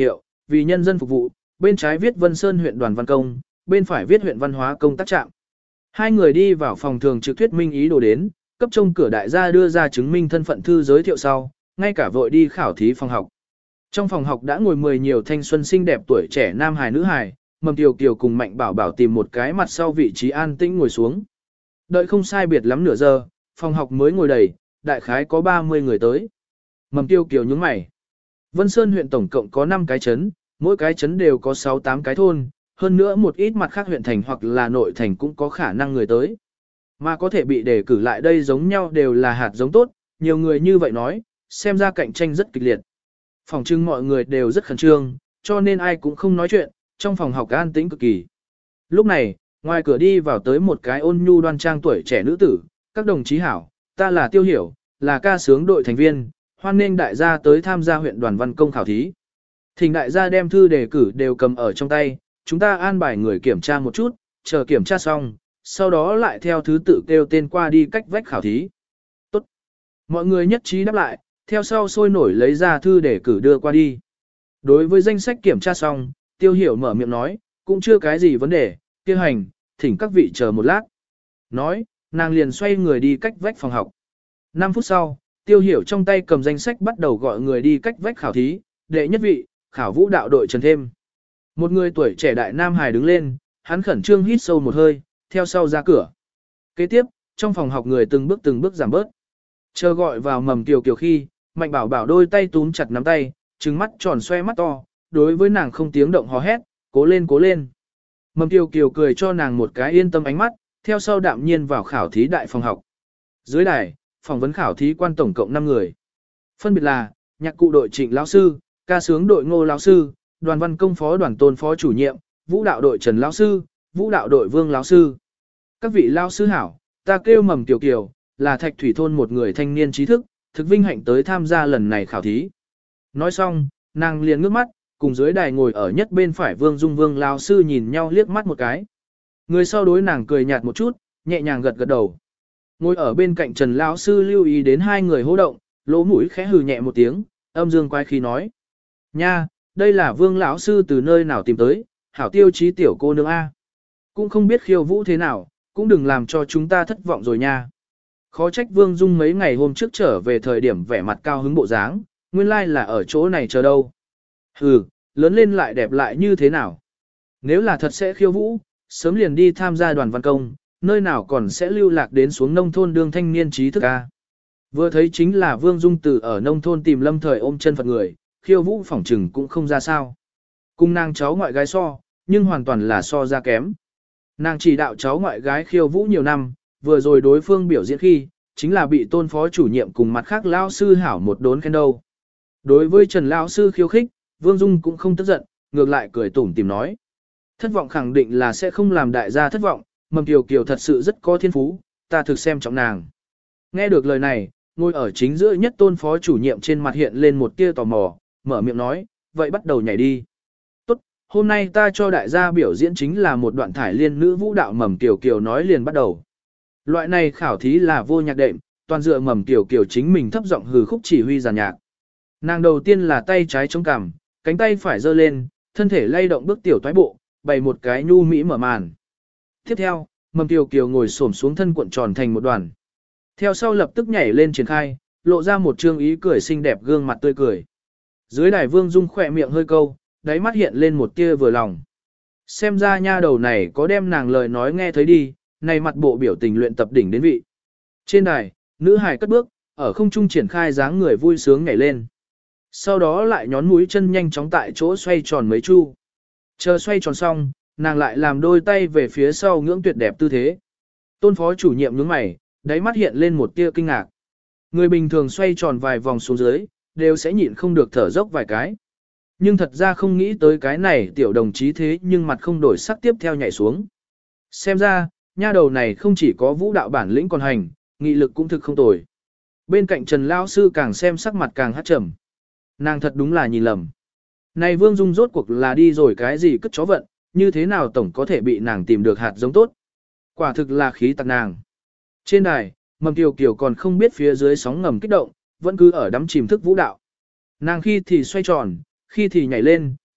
vì nhân dân phục vụ, bên trái viết Vân Sơn huyện đoàn văn công, bên phải viết huyện văn hóa công tác trạm. Hai người đi vào phòng thường trực thuyết minh ý đồ đến, cấp trông cửa đại gia đưa ra chứng minh thân phận thư giới thiệu sau, ngay cả vội đi khảo thí phòng học. Trong phòng học đã ngồi mười nhiều thanh xuân xinh đẹp tuổi trẻ nam hài nữ hài, Mầm Kiều Kiều cùng Mạnh Bảo Bảo tìm một cái mặt sau vị trí an tĩnh ngồi xuống. Đợi không sai biệt lắm nửa giờ, phòng học mới ngồi đầy, đại khái có ba mươi người tới. Mầm Kiều Kiều nhướng mày. Vân Sơn huyện tổng cộng có năm cái trấn, mỗi cái trấn đều có sáu tám cái thôn, hơn nữa một ít mặt khác huyện thành hoặc là nội thành cũng có khả năng người tới. Mà có thể bị đề cử lại đây giống nhau đều là hạt giống tốt, nhiều người như vậy nói, xem ra cạnh tranh rất kịch liệt. Phòng trưng mọi người đều rất khẩn trương, cho nên ai cũng không nói chuyện, trong phòng học an tĩnh cực kỳ. Lúc này, ngoài cửa đi vào tới một cái ôn nhu đoan trang tuổi trẻ nữ tử, các đồng chí hảo, ta là Tiêu Hiểu, là ca sướng đội thành viên, hoan nghênh đại gia tới tham gia huyện đoàn văn công khảo thí. Thỉnh đại gia đem thư đề cử đều cầm ở trong tay, chúng ta an bài người kiểm tra một chút, chờ kiểm tra xong, sau đó lại theo thứ tự kêu tên qua đi cách vách khảo thí. Tốt. Mọi người nhất trí đáp lại, theo sau sôi nổi lấy ra thư đề cử đưa qua đi. Đối với danh sách kiểm tra xong, Tiêu Hiểu mở miệng nói, cũng chưa cái gì vấn đề, kia hành, thỉnh các vị chờ một lát. Nói, nàng liền xoay người đi cách vách phòng học. năm phút sau, Tiêu Hiểu trong tay cầm danh sách bắt đầu gọi người đi cách vách khảo thí, đệ nhất vị, khảo vũ đạo đội Trần Thêm. Một người tuổi trẻ đại nam hài đứng lên, hắn khẩn trương hít sâu một hơi, theo sau ra cửa. Kế tiếp, trong phòng học người từng bước từng bước giảm bớt. Chờ gọi vào Mầm Kiều Kiều khi, Mạnh Bảo Bảo đôi tay túm chặt nắm tay, trừng mắt tròn xoe mắt to, đối với nàng không tiếng động hò hét, cố lên cố lên. Mầm Kiều Kiều cười cho nàng một cái yên tâm ánh mắt, theo sau đạm nhiên vào khảo thí đại phòng học. Dưới đài, phỏng vấn khảo thí quan tổng cộng năm người. Phân biệt là, nhạc cụ đội Trịnh lão sư, ca sướng đội Ngô lão sư, đoàn văn công phó đoàn Tôn phó chủ nhiệm, vũ đạo đội Trần lão sư, vũ đạo đội Vương lão sư. Các vị lão sư hảo, ta kêu Mầm Kiều Kiều, là Thạch Thủy thôn một người thanh niên trí thức, thực vinh hạnh tới tham gia lần này khảo thí. Nói xong, nàng liền ngước mắt, cùng dưới đài ngồi ở nhất bên phải Vương Dung Vương lão sư nhìn nhau liếc mắt một cái. Người sau đối nàng cười nhạt một chút, nhẹ nhàng gật gật đầu. Ngồi ở bên cạnh Trần lão sư lưu ý đến hai người hô động, lỗ mũi khẽ hừ nhẹ một tiếng, âm dương quái khí nói: "Nha, đây là Vương lão sư từ nơi nào tìm tới, hảo tiêu chí tiểu cô nương a. Cũng không biết khiêu vũ thế nào, cũng đừng làm cho chúng ta thất vọng rồi nha." Khó trách Vương Dung mấy ngày hôm trước trở về thời điểm vẻ mặt cao hứng bộ dáng, nguyên lai là ở chỗ này chờ đâu. Hừ, lớn lên lại đẹp lại như thế nào? Nếu là thật sẽ khiêu vũ, sớm liền đi tham gia đoàn văn công, nơi nào còn sẽ lưu lạc đến xuống nông thôn đương thanh niên trí thức a. Vừa thấy chính là Vương Dung từ ở nông thôn tìm lâm thời ôm chân Phật người, khiêu vũ phỏng trừng cũng không ra sao. Cùng nàng cháu ngoại gái so, nhưng hoàn toàn là so ra kém. Nàng chỉ đạo cháu ngoại gái khiêu vũ nhiều năm, vừa rồi đối phương biểu diễn khi, chính là bị Tôn phó chủ nhiệm cùng mặt khác lão sư hảo một đốn khen đâu. Đối với Trần lão sư khiêu khích, Vương Dung cũng không tức giận, ngược lại cười tủm tìm nói: "Thất vọng khẳng định là sẽ không làm đại gia thất vọng, Mầm Kiều Kiều thật sự rất có thiên phú, ta thực xem trọng nàng." Nghe được lời này, ngồi ở chính giữa nhất Tôn phó chủ nhiệm trên mặt hiện lên một tia tò mò, mở miệng nói: "Vậy bắt đầu nhảy đi." "Tốt, hôm nay ta cho đại gia biểu diễn chính là một đoạn thải liên nữ vũ đạo." Mầm Kiều Kiều nói liền bắt đầu. Loại này khảo thí là vô nhạc đệm, toàn dựa Mầm Kiều Kiều chính mình thấp giọng hừ khúc chỉ huy giàn nhạc. Nàng đầu tiên là tay trái chống cằm, cánh tay phải giơ lên, thân thể lay động bước tiểu toái bộ, bày một cái nhu mỹ mở màn. Tiếp theo, Mầm Kiều Kiều ngồi xổm xuống thân cuộn tròn thành một đoàn. Theo sau lập tức nhảy lên triển khai, lộ ra một trương ý cười xinh đẹp gương mặt tươi cười. Dưới đài Vương Dung khỏe miệng hơi câu, đáy mắt hiện lên một tia vừa lòng. Xem ra nha đầu này có đem nàng lời nói nghe thấy đi, này mặt bộ biểu tình luyện tập đỉnh đến vị. Trên đài, nữ hài cất bước, ở không trung triển khai dáng người vui sướng nhảy lên. Sau đó lại nhón mũi chân nhanh chóng tại chỗ xoay tròn mấy chu. Chờ xoay tròn xong, nàng lại làm đôi tay về phía sau ngưỡng tuyệt đẹp tư thế. Tôn phó chủ nhiệm nhướng mày, đáy mắt hiện lên một tia kinh ngạc. Người bình thường xoay tròn vài vòng xuống dưới, đều sẽ nhịn không được thở dốc vài cái. Nhưng thật ra không nghĩ tới cái này tiểu đồng chí thế nhưng mặt không đổi sắc tiếp theo nhảy xuống. Xem ra, nha đầu này không chỉ có vũ đạo bản lĩnh còn hành, nghị lực cũng thực không tồi. Bên cạnh Trần Lão sư càng xem sắc mặt càng hát trầm. Nàng thật đúng là nhìn lầm. Này Vương Dung rốt cuộc là đi rồi cái gì cất chó vận, như thế nào tổng có thể bị nàng tìm được hạt giống tốt. Quả thực là khí tặc nàng. Trên đài, Mầm Kiều Kiều còn không biết phía dưới sóng ngầm kích động, vẫn cứ ở đắm chìm thức vũ đạo. Nàng khi thì xoay tròn, khi thì nhảy lên,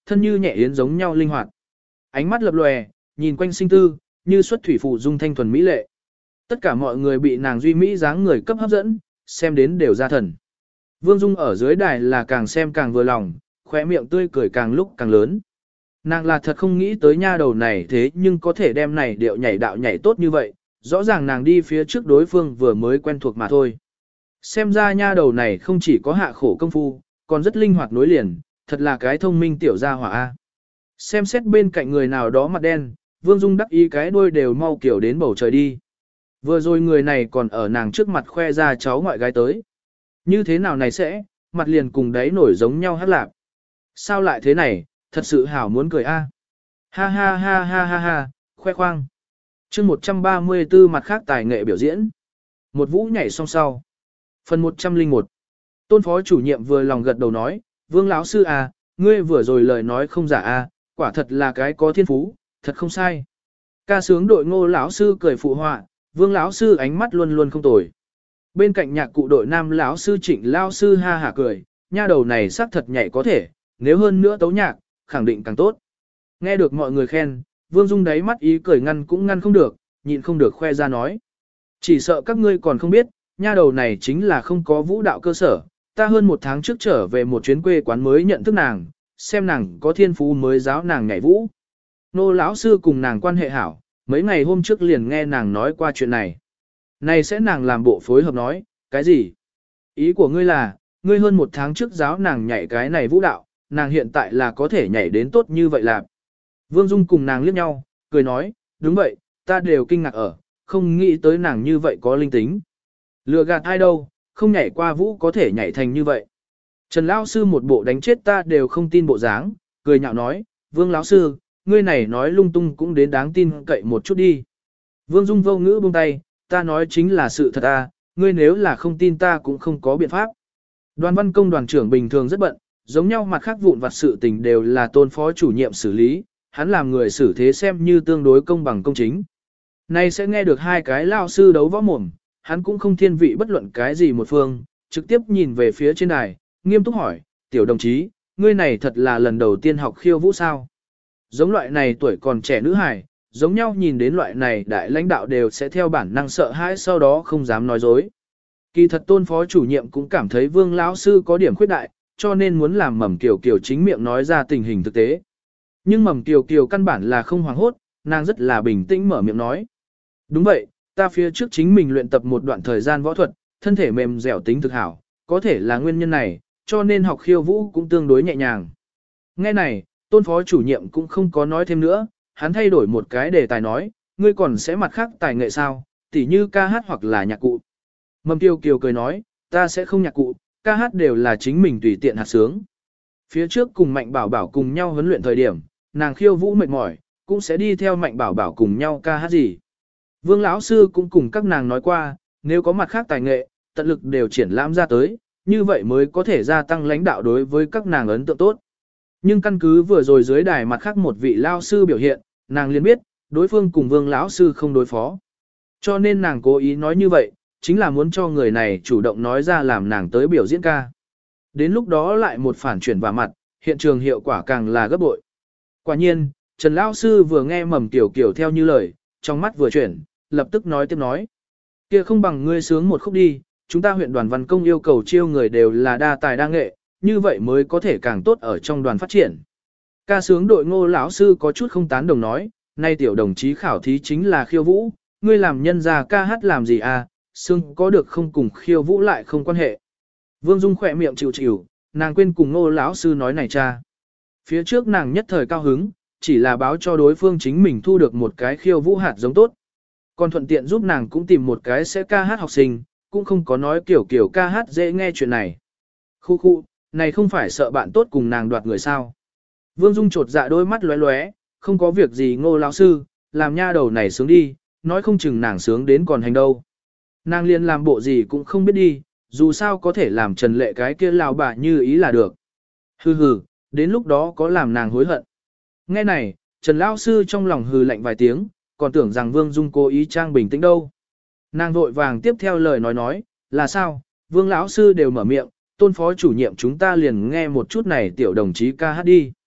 thân như nhẹ yến giống nhau linh hoạt. Ánh mắt lập lòe, nhìn quanh sinh tư, như xuất thủy phụ dung thanh thuần mỹ lệ. Tất cả mọi người bị nàng duy mỹ dáng người cấp hấp dẫn, xem đến đều ra thần. Vương Dung ở dưới đài là càng xem càng vừa lòng, khóe miệng tươi cười càng lúc càng lớn. Nàng là thật không nghĩ tới nha đầu này thế nhưng có thể đem này điệu nhảy đạo nhảy tốt như vậy, rõ ràng nàng đi phía trước đối phương vừa mới quen thuộc mà thôi. Xem ra nha đầu này không chỉ có hạ khổ công phu, còn rất linh hoạt nối liền, thật là cái thông minh tiểu gia hỏa A. Xem xét bên cạnh người nào đó mặt đen, Vương Dung đắc ý cái đuôi đều mau kiểu đến bầu trời đi. Vừa rồi người này còn ở nàng trước mặt khoe ra cháu ngoại gái tới. Như thế nào này sẽ, mặt liền cùng đấy nổi giống nhau hát lạc. Sao lại thế này, thật sự hảo muốn cười a. Ha ha ha ha ha ha, khoe khoang. chương một trăm ba mươi tư mặt khác tài nghệ biểu diễn. Một vũ nhảy song sau. Phần một trăm lẻ một. Tôn phó chủ nhiệm vừa lòng gật đầu nói, Vương lão sư à, ngươi vừa rồi lời nói không giả a, quả thật là cái có thiên phú, thật không sai. Ca sướng đội Ngô lão sư cười phụ họa, Vương lão sư ánh mắt luôn luôn không tồi. Bên cạnh nhạc cụ đội Nam lão sư Trịnh lão sư ha hả cười, nha đầu này xác thật nhảy có thể, nếu hơn nữa tấu nhạc, khẳng định càng tốt. Nghe được mọi người khen, Vương Dung đáy mắt ý cười ngăn cũng ngăn không được, nhịn không được khoe ra nói. Chỉ sợ các ngươi còn không biết, nha đầu này chính là không có vũ đạo cơ sở, ta hơn một tháng trước trở về một chuyến quê quán mới nhận thức nàng, xem nàng có thiên phú mới giáo nàng nhảy vũ. Nô lão sư cùng nàng quan hệ hảo, mấy ngày hôm trước liền nghe nàng nói qua chuyện này. Này sẽ nàng làm bộ phối hợp nói, cái gì? Ý của ngươi là, ngươi hơn một tháng trước giáo nàng nhảy cái này vũ đạo, nàng hiện tại là có thể nhảy đến tốt như vậy là. Vương Dung cùng nàng liếc nhau, cười nói, đúng vậy, ta đều kinh ngạc ở, không nghĩ tới nàng như vậy có linh tính. Lừa gạt ai đâu, không nhảy qua vũ có thể nhảy thành như vậy. Trần Lão sư một bộ đánh chết ta đều không tin bộ dáng, cười nhạo nói, Vương Lão sư, ngươi này nói lung tung cũng đến đáng tin cậy một chút đi. Vương Dung vô ngữ buông tay, ta nói chính là sự thật à, ngươi nếu là không tin ta cũng không có biện pháp. Đoàn văn công đoàn trưởng bình thường rất bận, giống nhau mặt khác vụn vặt sự tình đều là tôn phó chủ nhiệm xử lý, hắn làm người xử thế xem như tương đối công bằng công chính. Nay sẽ nghe được hai cái lao sư đấu võ mồm, hắn cũng không thiên vị bất luận cái gì một phương, trực tiếp nhìn về phía trên đài, nghiêm túc hỏi, tiểu đồng chí, ngươi này thật là lần đầu tiên học khiêu vũ sao? Giống loại này tuổi còn trẻ nữ hài, giống nhau nhìn đến loại này đại lãnh đạo đều sẽ theo bản năng sợ hãi sau đó không dám nói dối. Kỳ thật tôn phó chủ nhiệm cũng cảm thấy Vương lão sư có điểm khuyết đại, cho nên muốn làm Mầm Kiều Kiều chính miệng nói ra tình hình thực tế. Nhưng Mầm Kiều Kiều căn bản là không hoảng hốt, nàng rất là bình tĩnh mở miệng nói. Đúng vậy, ta phía trước chính mình luyện tập một đoạn thời gian võ thuật, thân thể mềm dẻo tính thực hảo, có thể là nguyên nhân này, cho nên học khiêu vũ cũng tương đối nhẹ nhàng. Nghe này, tôn phó chủ nhiệm cũng không có nói thêm nữa, hắn thay đổi một cái đề tài nói, ngươi còn sẽ mặt khác tài nghệ sao, tỉ như ca hát hoặc là nhạc cụ. Mầm Kiều Kiều cười nói, ta sẽ không nhạc cụ, ca hát đều là chính mình tùy tiện hạt sướng. Phía trước cùng Mạnh Bảo Bảo cùng nhau huấn luyện thời điểm, nàng khiêu vũ mệt mỏi, cũng sẽ đi theo Mạnh Bảo Bảo cùng nhau ca hát gì. Vương lão sư cũng cùng các nàng nói qua, nếu có mặt khác tài nghệ, tận lực đều triển lãm ra tới, như vậy mới có thể gia tăng lãnh đạo đối với các nàng ấn tượng tốt. Nhưng căn cứ vừa rồi dưới đài mặt khác một vị lao sư biểu hiện, nàng liền biết, đối phương cùng Vương lão sư không đối phó. Cho nên nàng cố ý nói như vậy, chính là muốn cho người này chủ động nói ra làm nàng tới biểu diễn ca. Đến lúc đó lại một phản chuyển vào mặt, hiện trường hiệu quả càng là gấp bội. Quả nhiên, Trần lão sư vừa nghe Mầm Kiều Kiều theo như lời, trong mắt vừa chuyển, lập tức nói tiếp nói. Kia không bằng ngươi sướng một khúc đi, chúng ta huyện đoàn văn công yêu cầu chiêu người đều là đa tài đa nghệ, như vậy mới có thể càng tốt ở trong đoàn phát triển. Ca sướng đội Ngô lão sư có chút không tán đồng nói, nay tiểu đồng chí khảo thí chính là khiêu vũ, ngươi làm nhân gia ca hát làm gì à, sướng có được không cùng khiêu vũ lại không quan hệ. Vương Dung khỏe miệng chịu chịu, nàng quên cùng Ngô lão sư nói này cha. Phía trước nàng nhất thời cao hứng, chỉ là báo cho đối phương chính mình thu được một cái khiêu vũ hạt giống tốt. Còn thuận tiện giúp nàng cũng tìm một cái sẽ ca hát học sinh, cũng không có nói kiểu kiểu ca hát dễ nghe chuyện này. Khu khu, này không phải sợ bạn tốt cùng nàng đoạt người sao. Vương Dung trột dạ đôi mắt lóe lóe, không có việc gì Ngô lão sư, làm nha đầu này sướng đi, nói không chừng nàng sướng đến còn hành đâu. Nàng liền làm bộ gì cũng không biết đi, dù sao có thể làm Trần Lệ cái kia lao bà như ý là được. Hừ hừ, đến lúc đó có làm nàng hối hận. Nghe này, Trần lão sư trong lòng hừ lạnh vài tiếng, còn tưởng rằng Vương Dung cố ý trang bình tĩnh đâu. Nàng vội vàng tiếp theo lời nói nói, là sao, Vương lão sư đều mở miệng, tôn phó chủ nhiệm chúng ta liền nghe một chút này tiểu đồng chí ca hát đi.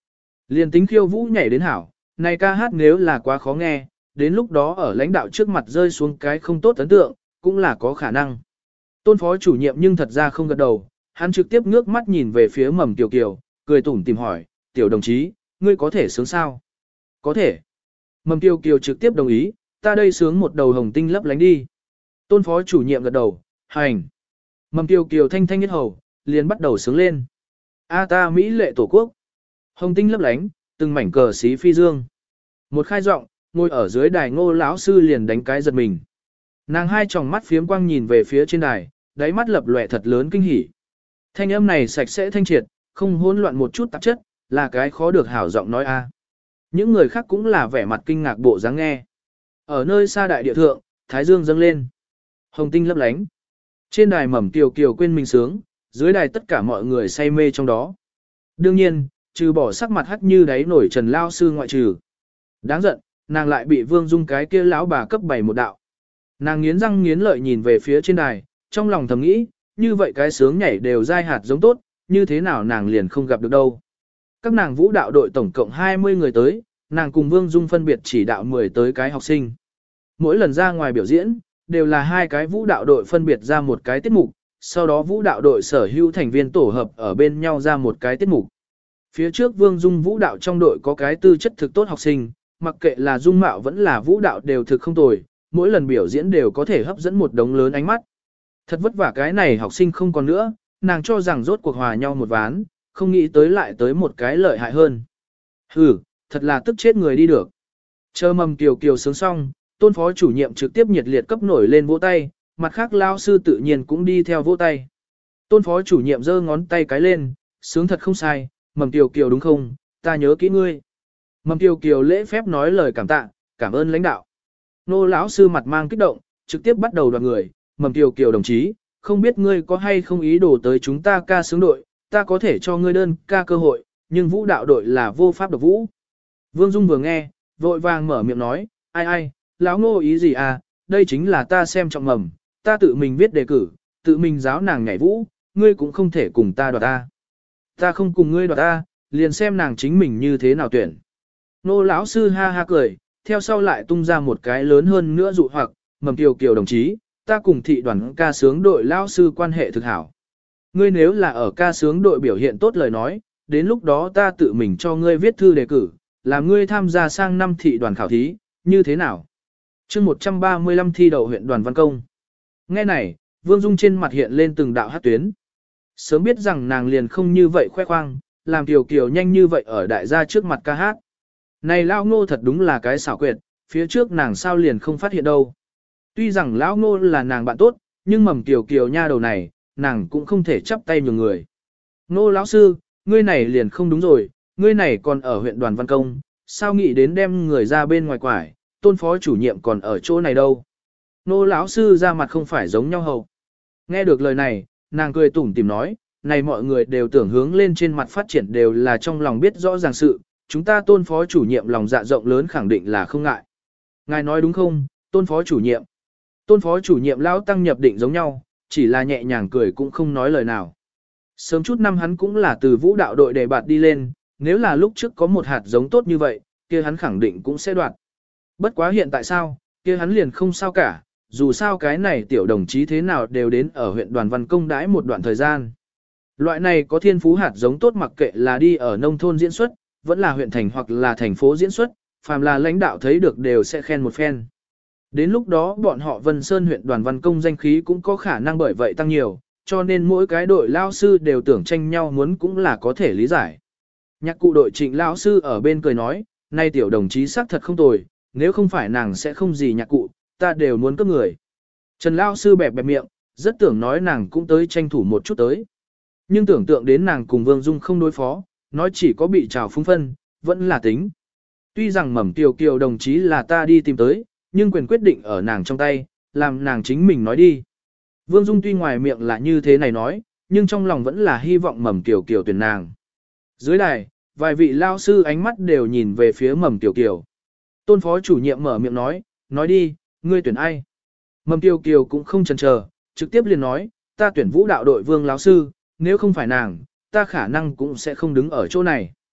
Liền tính khiêu vũ nhảy đến hảo, này ca hát nếu là quá khó nghe, đến lúc đó ở lãnh đạo trước mặt rơi xuống cái không tốt ấn tượng, cũng là có khả năng. Tôn phó chủ nhiệm nhưng thật ra không gật đầu, hắn trực tiếp ngước mắt nhìn về phía Mầm Kiều Kiều, cười tủm tìm hỏi, tiểu đồng chí, ngươi có thể sướng sao? Có thể. Mầm Kiều Kiều trực tiếp đồng ý, ta đây sướng một đầu hồng tinh lấp lánh đi. Tôn phó chủ nhiệm gật đầu, hành. Mầm Kiều Kiều thanh thanh nhất hầu, liền bắt đầu sướng lên. A ta Mỹ lệ tổ quốc. Hồng tinh lấp lánh, từng mảnh cờ xí phi dương. Một khai giọng, ngồi ở dưới đài Ngô lão sư liền đánh cái giật mình. Nàng hai tròng mắt phiếm quang nhìn về phía trên đài, đáy mắt lập lòe thật lớn kinh hỉ. Thanh âm này sạch sẽ thanh triệt, không hỗn loạn một chút tạp chất, là cái khó được hảo giọng nói a. Những người khác cũng là vẻ mặt kinh ngạc bộ dáng nghe. Ở nơi xa đại địa thượng, thái dương dâng lên. Hồng tinh lấp lánh. Trên đài Mầm Kiều Kiều quên mình sướng, dưới đài tất cả mọi người say mê trong đó. Đương nhiên, trừ bỏ sắc mặt hắt như đáy nổi Trần lao sư ngoại trừ. Đáng giận, nàng lại bị Vương Dung cái kia lão bà cấp bảy một đạo. Nàng nghiến răng nghiến lợi nhìn về phía trên đài, trong lòng thầm nghĩ, như vậy cái sướng nhảy đều dai hạt giống tốt, như thế nào nàng liền không gặp được đâu. Các nàng vũ đạo đội tổng cộng hai mươi người tới, nàng cùng Vương Dung phân biệt chỉ đạo mười tới cái học sinh. Mỗi lần ra ngoài biểu diễn, đều là hai cái vũ đạo đội phân biệt ra một cái tiết mục, sau đó vũ đạo đội sở hữu thành viên tổ hợp ở bên nhau ra một cái tiết mục. Phía trước Vương Dung vũ đạo trong đội có cái tư chất thực tốt học sinh, mặc kệ là dung mạo vẫn là vũ đạo đều thực không tồi, mỗi lần biểu diễn đều có thể hấp dẫn một đống lớn ánh mắt. Thật vất vả cái này học sinh không còn nữa, nàng cho rằng rốt cuộc hòa nhau một ván, không nghĩ tới lại tới một cái lợi hại hơn. Hừ, thật là tức chết người đi được. Chờ Mầm Kiều Kiều sướng xong, Tôn phó chủ nhiệm trực tiếp nhiệt liệt cấp nổi lên vỗ tay, mặt khác lao sư tự nhiên cũng đi theo vỗ tay. Tôn phó chủ nhiệm giơ ngón tay cái lên, sướng thật không sai, Mầm Kiều Kiều đúng không, ta nhớ kỹ ngươi. Mầm Kiều Kiều lễ phép nói lời cảm tạ, cảm ơn lãnh đạo. Nô lão sư mặt mang kích động, trực tiếp bắt đầu đoạt người, Mầm Kiều Kiều đồng chí, không biết ngươi có hay không ý đồ tới chúng ta ca sướng đội, ta có thể cho ngươi đơn ca cơ hội, nhưng vũ đạo đội là vô pháp độc vũ. Vương Dung vừa nghe, vội vàng mở miệng nói, ai ai, lão Ngô ý gì à, đây chính là ta xem trọng Mầm, ta tự mình viết đề cử, tự mình giáo nàng nhảy vũ, ngươi cũng không thể cùng ta đoạt ta. Ta không cùng ngươi đoạt ta, liền xem nàng chính mình như thế nào tuyển. Nô lão sư ha ha cười, theo sau lại tung ra một cái lớn hơn nữa dụ hoặc, Mầm Kiều Kiều đồng chí, ta cùng thị đoàn ca sướng đội lão sư quan hệ thực hảo. Ngươi nếu là ở ca sướng đội biểu hiện tốt lời nói, đến lúc đó ta tự mình cho ngươi viết thư đề cử, làm ngươi tham gia sang năm thị đoàn khảo thí, như thế nào? chương một trăm ba mươi lăm thi đậu huyện đoàn văn công. Nghe này, Vương Dung trên mặt hiện lên từng đạo hát tuyến. Sớm biết rằng nàng liền không như vậy khoe khoang, làm Kiều Kiều nhanh như vậy ở đại gia trước mặt ca hát. Này Lão Ngô thật đúng là cái xảo quyệt, phía trước nàng sao liền không phát hiện đâu. Tuy rằng Lão Ngô là nàng bạn tốt, nhưng Mầm Kiều Kiều nha đầu này, nàng cũng không thể chắp tay nhường người. Ngô lão sư, ngươi này liền không đúng rồi, ngươi này còn ở huyện đoàn văn công, sao nghĩ đến đem người ra bên ngoài quải, Tôn phó chủ nhiệm còn ở chỗ này đâu. Ngô lão sư ra mặt không phải giống nhau hầu. Nghe được lời này, nàng cười tủm tỉm nói, này mọi người đều tưởng hướng lên trên mặt phát triển đều là trong lòng biết rõ ràng sự, chúng ta Tôn phó chủ nhiệm lòng dạ rộng lớn khẳng định là không ngại. Ngài nói đúng không, Tôn phó chủ nhiệm? Tôn phó chủ nhiệm lão tăng nhập định giống nhau, chỉ là nhẹ nhàng cười cũng không nói lời nào. Sớm chút năm hắn cũng là từ vũ đạo đội đề bạt đi lên, nếu là lúc trước có một hạt giống tốt như vậy, kia hắn khẳng định cũng sẽ đoạt. Bất quá hiện tại sao, kia hắn liền không sao cả, dù sao cái này tiểu đồng chí thế nào đều đến ở huyện đoàn văn công đãi một đoạn thời gian. Loại này có thiên phú hạt giống tốt mặc kệ là đi ở nông thôn diễn xuất, vẫn là huyện thành hoặc là thành phố diễn xuất, phàm là lãnh đạo thấy được đều sẽ khen một phen. Đến lúc đó bọn họ Vân Sơn huyện đoàn văn công danh khí cũng có khả năng bởi vậy tăng nhiều, cho nên mỗi cái đội lao sư đều tưởng tranh nhau muốn cũng là có thể lý giải. Nhạc cụ đội Trịnh lão sư ở bên cười nói, nay tiểu đồng chí xác thật không tồi, nếu không phải nàng sẽ không gì nhạc cụ, ta đều muốn cấp người. Trần lão sư bẹp bẹp miệng, rất tưởng nói nàng cũng tới tranh thủ một chút tới. Nhưng tưởng tượng đến nàng cùng Vương Dung không đối phó, nói chỉ có bị trào phúng phân, vẫn là tính. Tuy rằng Mầm Kiều Kiều đồng chí là ta đi tìm tới, nhưng quyền quyết định ở nàng trong tay, làm nàng chính mình nói đi. Vương Dung tuy ngoài miệng là như thế này nói, nhưng trong lòng vẫn là hy vọng Mầm Kiều Kiều tuyển nàng. Dưới đài, vài vị lao sư ánh mắt đều nhìn về phía Mầm Kiều Kiều. Tôn phó chủ nhiệm mở miệng nói, nói đi, ngươi tuyển ai? Mầm Kiều Kiều cũng không chần chờ, trực tiếp liền nói, ta tuyển vũ đạo đội Vương lão sư, nếu không phải nàng, ta khả năng cũng sẽ không đứng ở chỗ này.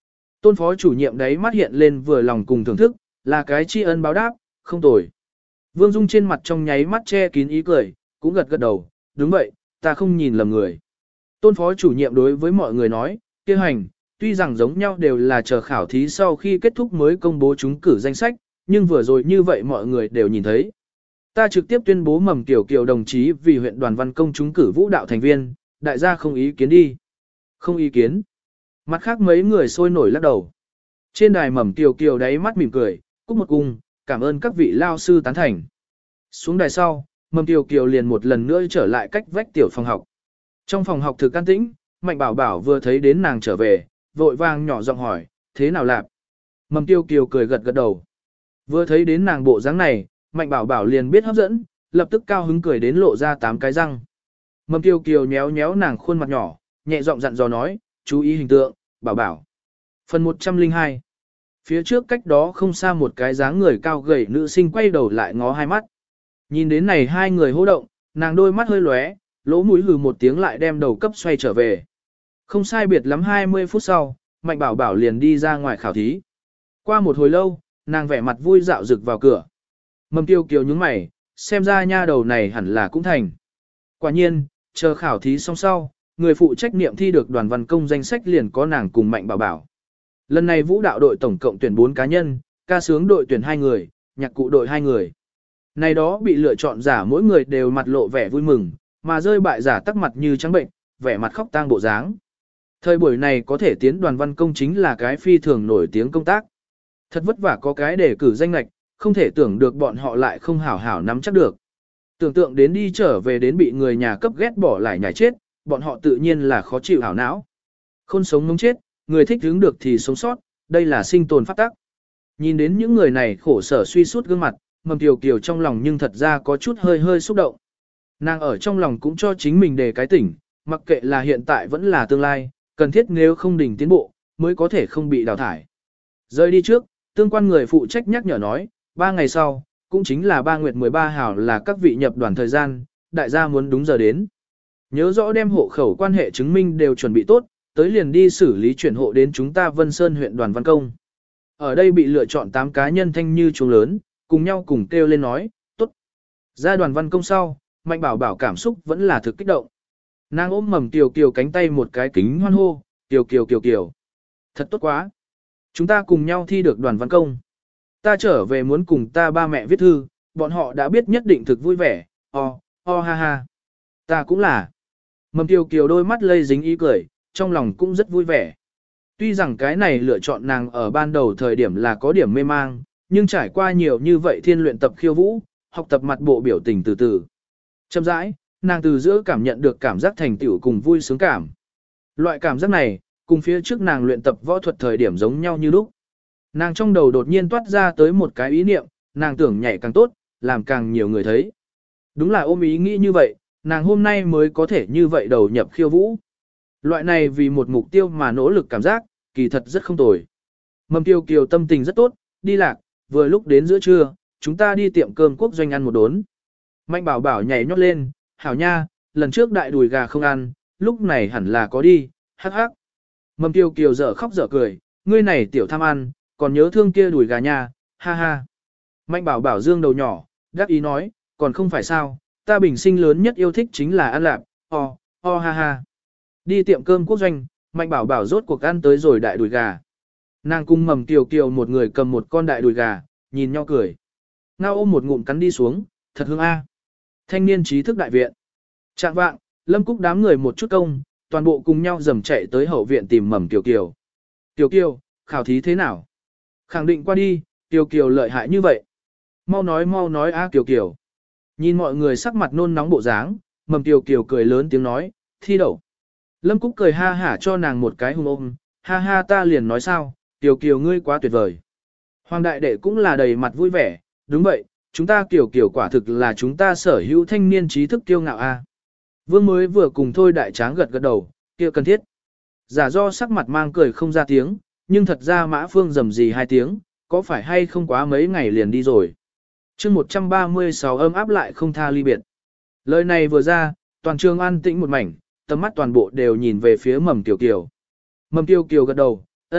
Tôn phó chủ nhiệm đấy mắt hiện lên vừa lòng cùng thưởng thức, là cái tri ân báo đáp, không tồi. Vương Dung trên mặt trong nháy mắt che kín ý cười, cũng gật gật đầu, đúng vậy, ta không nhìn lầm người. Tôn phó chủ nhiệm đối với mọi người nói, kia hành, tuy rằng giống nhau đều là chờ khảo thí sau khi kết thúc mới công bố trúng cử danh sách, nhưng vừa rồi như vậy mọi người đều nhìn thấy. Ta trực tiếp tuyên bố Mầm Tiểu Kiều đồng chí vì huyện đoàn văn công trúng cử vũ đạo thành viên, đại gia không ý kiến đi. Không ý kiến. Mặt khác mấy người sôi nổi lắc đầu. Trên đài Mầm Tiểu Kiều đáy mắt mỉm cười, cúc một cung, cảm ơn các vị lao sư tán thành. Xuống đài sau, Mầm Tiểu Kiều liền một lần nữa trở lại cách vách tiểu phòng học. Trong phòng học thực an tĩnh, Mạnh Bảo Bảo vừa thấy đến nàng trở về, vội vàng nhỏ giọng hỏi, thế nào lạp? Mầm Tiểu Kiều cười gật gật đầu. Vừa thấy đến nàng bộ dáng này, Mạnh Bảo Bảo liền biết hấp dẫn, lập tức cao hứng cười đến lộ ra tám cái răng. Mầm Tiểu Kiều nhéo nhéo nàng khuôn mặt nhỏ, nhẹ giọng dặn dò nói, chú ý hình tượng, Bảo Bảo. Phần một trăm linh hai. Phía trước cách đó không xa một cái dáng người cao gầy nữ sinh quay đầu lại ngó hai mắt. Nhìn đến này hai người hô động, nàng đôi mắt hơi lóe, lỗ mũi hừ một tiếng lại đem đầu cấp xoay trở về. Không sai biệt lắm hai mươi phút sau, Mạnh Bảo Bảo liền đi ra ngoài khảo thí. Qua một hồi lâu, nàng vẻ mặt vui dạo rực vào cửa. Mầm Tiêu Kiều nhướng mày, xem ra nha đầu này hẳn là cũng thành. Quả nhiên, chờ khảo thí xong sau, người phụ trách niệm thi được đoàn văn công danh sách liền có nàng cùng Mạnh Bảo Bảo. Lần này vũ đạo đội tổng cộng tuyển bốn cá nhân, ca sướng đội tuyển hai người, nhạc cụ đội hai người. Này đó bị lựa chọn giả mỗi người đều mặt lộ vẻ vui mừng, mà rơi bại giả tắc mặt như trắng bệnh, vẻ mặt khóc tang bộ dáng. Thời buổi này có thể tiến đoàn văn công chính là cái phi thường nổi tiếng công tác. Thật vất vả có cái để cử danh lệch, không thể tưởng được bọn họ lại không hảo hảo nắm chắc được. Tưởng tượng đến đi trở về đến bị người nhà cấp ghét bỏ lại nhảy chết, bọn họ tự nhiên là khó chịu hảo não. Khôn sống ngống chết, người thích hướng được thì sống sót, đây là sinh tồn pháp tắc. Nhìn đến những người này khổ sở suy sút gương mặt, Mầm Tiểu Kiều trong lòng nhưng thật ra có chút hơi hơi xúc động. Nàng ở trong lòng cũng cho chính mình đề cái tỉnh, mặc kệ là hiện tại vẫn là tương lai, cần thiết nếu không đình tiến bộ, mới có thể không bị đào thải. Rời đi trước, tương quan người phụ trách nhắc nhở nói, ba ngày sau, cũng chính là ba nguyệt mười ba hào là các vị nhập đoàn thời gian, đại gia muốn đúng giờ đến. Nhớ rõ đem hộ khẩu quan hệ chứng minh đều chuẩn bị tốt, tới liền đi xử lý chuyển hộ đến chúng ta Vân Sơn huyện đoàn văn công. Ở đây bị lựa chọn tám cá nhân thanh như chuông lớn, cùng nhau cùng kêu lên nói, tốt. Ra đoàn văn công sau, Mạnh Bảo Bảo cảm xúc vẫn là thực kích động. Nàng ôm Mầm Tiểu Kiều cánh tay một cái kính hoan hô, Tiểu Kiều Kiều Kiều. Thật tốt quá. Chúng ta cùng nhau thi được đoàn văn công. Ta trở về muốn cùng ta ba mẹ viết thư, bọn họ đã biết nhất định thực vui vẻ, o, o ha ha. Ta cũng là. Mầm Tiểu Kiều đôi mắt lây dính ý cười, trong lòng cũng rất vui vẻ. Tuy rằng cái này lựa chọn nàng ở ban đầu thời điểm là có điểm mê mang, nhưng trải qua nhiều như vậy thiên luyện tập khiêu vũ, học tập mặt bộ biểu tình từ từ. Chậm rãi, nàng từ giữa cảm nhận được cảm giác thành tựu cùng vui sướng cảm. Loại cảm giác này, cùng phía trước nàng luyện tập võ thuật thời điểm giống nhau như lúc. Nàng trong đầu đột nhiên toát ra tới một cái ý niệm, nàng tưởng nhảy càng tốt, làm càng nhiều người thấy. Đúng là ôm ý nghĩ như vậy, nàng hôm nay mới có thể như vậy đầu nhập khiêu vũ. Loại này vì một mục tiêu mà nỗ lực cảm giác, kỳ thật rất không tồi. Mầm Tiêu Kiều tâm tình rất tốt, đi lạc, vừa lúc đến giữa trưa, chúng ta đi tiệm cơm quốc doanh ăn một đốn. Mạnh Bảo Bảo nhảy nhót lên, hảo nha, lần trước đại đùi gà không ăn, lúc này hẳn là có đi, hắc hắc. Mầm Tiêu Kiều dở khóc dở cười, ngươi này tiểu tham ăn, còn nhớ thương kia đùi gà nha, ha ha. Mạnh Bảo Bảo dương đầu nhỏ, đáp ý nói, còn không phải sao, ta bình sinh lớn nhất yêu thích chính là ăn lạp, o, o ha ha. Đi tiệm cơm quốc doanh, Mạnh Bảo Bảo rốt cuộc ăn tới rồi đại đùi gà. Nàng cung Mầm Tiểu Kiều một người cầm một con đại đùi gà, nhìn nhau cười. Ngao ôm một ngụm cắn đi xuống, thật hương a. Thanh niên trí thức đại viện. Trạng vạng, Lâm Cúc đám người một chút công, toàn bộ cùng nhau dầm chạy tới hậu viện tìm Mầm Tiểu Kiều. Tiểu Kiều, khảo thí thế nào? Khẳng định qua đi, Tiểu Kiều lợi hại như vậy. Mau nói mau nói a Tiểu Kiều. Nhìn mọi người sắc mặt nôn nóng bộ dáng, Mầm Tiểu Kiều cười lớn tiếng nói, thi đậu. Lâm Cúc cười ha hả cho nàng một cái hùng ôm, ha ha ta liền nói sao, Tiểu Kiều ngươi quá tuyệt vời. Hoàng đại đệ cũng là đầy mặt vui vẻ, đúng vậy, chúng ta Tiểu Kiều quả thực là chúng ta sở hữu thanh niên trí thức kiêu ngạo a. Vương mới vừa cùng thôi đại tráng gật gật đầu, kia cần thiết. Giả do sắc mặt mang cười không ra tiếng, nhưng thật ra Mã Phương rầm gì hai tiếng, có phải hay không quá mấy ngày liền đi rồi. chương một trăm ba mươi sáu ấm áp lại không tha ly biệt. Lời này vừa ra, toàn trường an tĩnh một mảnh, tầm mắt toàn bộ đều nhìn về phía Mầm Tiểu Kiều. Mầm Tiểu Kiều gật đầu, ân,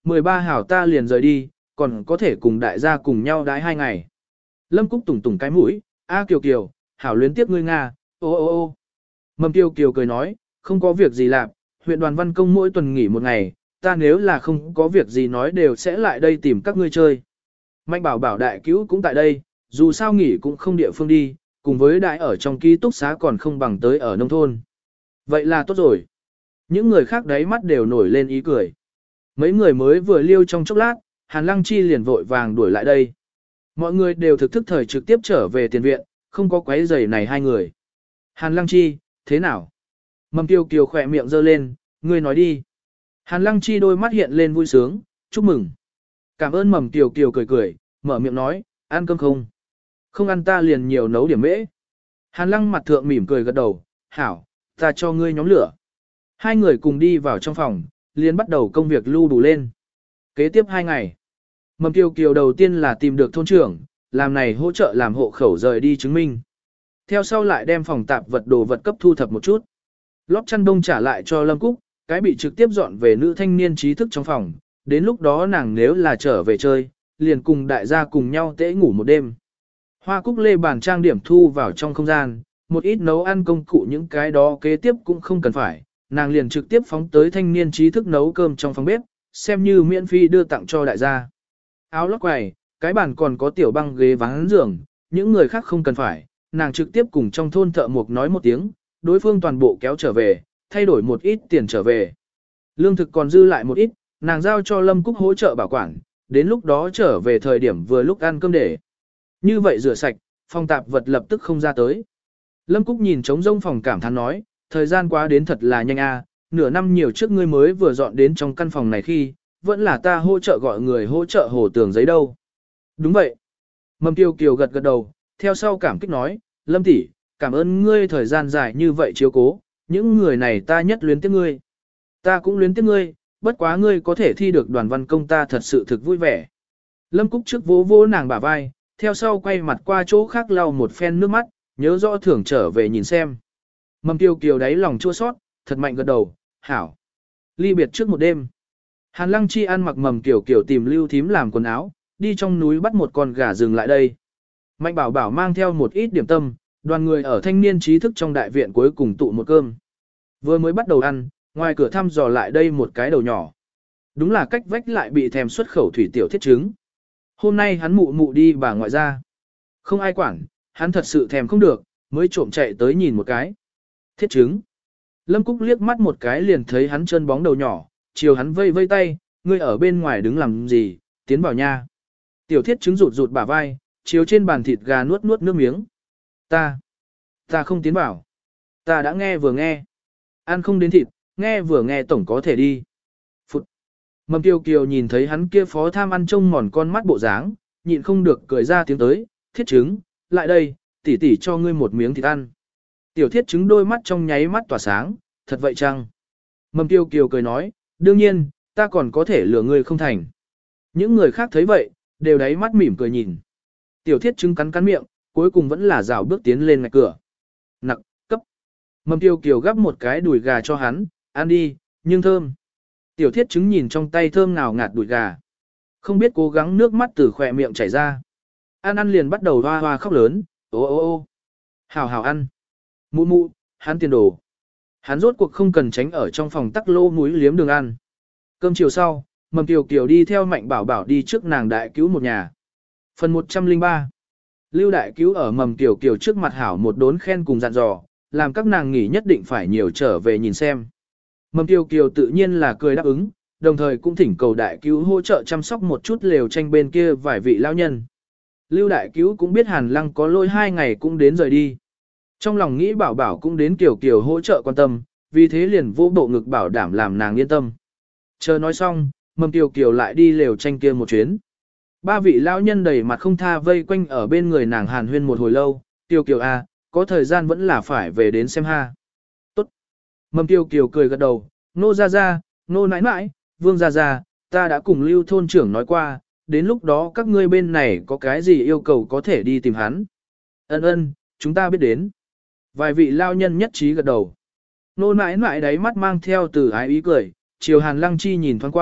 mười ba hảo ta liền rời đi, còn có thể cùng đại gia cùng nhau đái hai ngày. Lâm Cúc tủng tủng cái mũi, a Kiều Kiều, hảo luyến tiếp ngươi Nga, ô ô ô. Mầm Kiều Kiều cười nói, không có việc gì làm, huyện đoàn văn công mỗi tuần nghỉ một ngày, ta nếu là không có việc gì nói đều sẽ lại đây tìm các ngươi chơi. Mạnh bảo bảo đại cứu cũng tại đây, dù sao nghỉ cũng không địa phương đi, cùng với đại ở trong ký túc xá còn không bằng tới ở nông thôn. Vậy là tốt rồi. Những người khác đáy mắt đều nổi lên ý cười. Mấy người mới vừa liêu trong chốc lát, Hàn Lăng Chi liền vội vàng đuổi lại đây. Mọi người đều thực thức thời trực tiếp trở về tiền viện, không có quấy rầy này hai người. Hàn Lăng Chi, thế nào? Mầm Kiều Kiều khỏe miệng giơ lên, ngươi nói đi. Hàn Lăng Chi đôi mắt hiện lên vui sướng, chúc mừng. Cảm ơn Mầm Kiều Kiều cười cười, mở miệng nói, ăn cơm không? Không ăn ta liền nhiều nấu điểm mễ. Hàn Lăng mặt thượng mỉm cười gật đầu, hảo, ta cho ngươi nhóm lửa. Hai người cùng đi vào trong phòng, liền bắt đầu công việc lưu đủ lên. Kế tiếp hai ngày, Mầm Kiều Kiều đầu tiên là tìm được thôn trưởng, làm này hỗ trợ làm hộ khẩu rời đi chứng minh. Theo sau lại đem phòng tạp vật đồ vật cấp thu thập một chút. Lót chăn đông trả lại cho Lâm Cúc, cái bị trực tiếp dọn về nữ thanh niên trí thức trong phòng. Đến lúc đó nàng nếu là trở về chơi, liền cùng đại gia cùng nhau tễ ngủ một đêm. Hoa cúc lê bàn trang điểm thu vào trong không gian, một ít nấu ăn công cụ những cái đó kế tiếp cũng không cần phải, nàng liền trực tiếp phóng tới thanh niên trí thức nấu cơm trong phòng bếp, xem như miễn phí đưa tặng cho đại gia. Áo lót quầy, cái bàn còn có tiểu băng ghế vắng giường, những người khác không cần phải, nàng trực tiếp cùng trong thôn thợ mộc nói một tiếng, đối phương toàn bộ kéo trở về, thay đổi một ít tiền trở về. Lương thực còn dư lại một ít, nàng giao cho Lâm Cúc hỗ trợ bảo quản, đến lúc đó trở về thời điểm vừa lúc ăn cơm để. Như vậy rửa sạch, phòng tạp vật lập tức không ra tới. Lâm Cúc nhìn trống rông phòng cảm thán nói, thời gian quá đến thật là nhanh a, nửa năm nhiều trước ngươi mới vừa dọn đến trong căn phòng này khi, vẫn là ta hỗ trợ gọi người hỗ trợ hồ tường giấy đâu. Đúng vậy. Mầm Kiều Kiều gật gật đầu, theo sau cảm kích nói, Lâm tỷ, cảm ơn ngươi thời gian dài như vậy chiếu cố, những người này ta nhất luyến tiếc ngươi. Ta cũng luyến tiếc ngươi, bất quá ngươi có thể thi được đoàn văn công ta thật sự thực vui vẻ. Lâm Cúc trước vỗ vỗ nàng bả vai, theo sau quay mặt qua chỗ khác lau một phen nước mắt, nhớ rõ thưởng trở về nhìn xem. Mầm Kiều Kiều đáy lòng chua sót, thật mạnh gật đầu, hảo. Ly biệt trước một đêm. Hàn Lăng Chi ăn mặc Mầm Kiều Kiều tìm Lưu Thím làm quần áo, đi trong núi bắt một con gà rừng lại đây. Mạnh Bảo Bảo mang theo một ít điểm tâm, đoàn người ở thanh niên trí thức trong đại viện cuối cùng tụ một cơm. Vừa mới bắt đầu ăn, ngoài cửa thăm dò lại đây một cái đầu nhỏ. Đúng là cách vách lại bị thèm xuất khẩu thủy tiểu thiết trứng. Hôm nay hắn mụ mụ đi bà ngoại ra. Không ai quản, hắn thật sự thèm không được, mới trộm chạy tới nhìn một cái. Thiết trứng. Lâm Cúc liếc mắt một cái liền thấy hắn chân bóng đầu nhỏ, chiều hắn vây vây tay, ngươi ở bên ngoài đứng làm gì, tiến vào nha. Tiểu thiết trứng rụt rụt bả vai, chiều trên bàn thịt gà nuốt nuốt nước miếng. Ta, ta không tiến vào. Ta đã nghe vừa nghe. Ăn không đến thịt, nghe vừa nghe tổng có thể đi. Phụt. Mầm Kiều Kiều nhìn thấy hắn kia phó tham ăn trông mòn con mắt bộ dáng, nhịn không được cười ra tiếng tới, thiết trứng, lại đây, tỉ tỉ cho ngươi một miếng thịt ăn. Tiểu thiết trứng đôi mắt trong nháy mắt tỏa sáng, thật vậy chăng? Mầm Kiều Kiều cười nói, đương nhiên, ta còn có thể lừa ngươi không thành. Những người khác thấy vậy, đều đáy mắt mỉm cười nhìn. Tiểu thiết trứng cắn cắn miệng, cuối cùng vẫn là rào bước tiến lên ngạch cửa. Nặc, cấp. Mầm Kiều Kiều gắp một cái đùi gà cho hắn, ăn đi, nhưng thơm. Tiểu thiết trứng nhìn trong tay thơm nào ngạt đùi gà. Không biết cố gắng nước mắt từ khỏe miệng chảy ra. Ăn ăn liền bắt đầu hoa hoa khóc lớn, ô ô ô. Hào hào ăn. Mụ mụ, hắn tiền đồ. Hắn rốt cuộc không cần tránh ở trong phòng tắc lô múi liếm đường ăn. Cơm chiều sau, Mầm Kiều Kiều đi theo Mạnh Bảo Bảo đi trước nàng đại cứu một nhà. Phần một trăm lẻ ba. Lưu đại cứu ở Mầm Kiều Kiều trước mặt hảo một đốn khen cùng dặn dò, làm các nàng nghỉ nhất định phải nhiều trở về nhìn xem. Mầm Kiều Kiều tự nhiên là cười đáp ứng, đồng thời cũng thỉnh cầu đại cứu hỗ trợ chăm sóc một chút lều tranh bên kia vài vị lão nhân. Lưu đại cứu cũng biết Hàn Lăng có lôi hai ngày cũng đến rời đi. Trong lòng nghĩ Bảo Bảo cũng đến Kiều Kiều hỗ trợ quan tâm, vì thế liền vô bộ ngực bảo đảm làm nàng yên tâm. Chờ nói xong, Mầm Kiều Kiều lại đi lều tranh kia một chuyến. Ba vị lão nhân đầy mặt không tha vây quanh ở bên người nàng hàn huyên một hồi lâu, Kiều Kiều à, có thời gian vẫn là phải về đến xem ha. Tốt. Mầm Kiều Kiều cười gật đầu, nô ra ra, nô nãi nãi, vương ra ra, ta đã cùng Lưu thôn trưởng nói qua, đến lúc đó các ngươi bên này có cái gì yêu cầu có thể đi tìm hắn. Ân ân, chúng ta biết đến. Vài vị lao nhân nhất trí gật đầu. Nô nãi nãi đáy mắt mang theo từ ái ý cười, chiều Hàn Lăng Chi nhìn thoáng qua,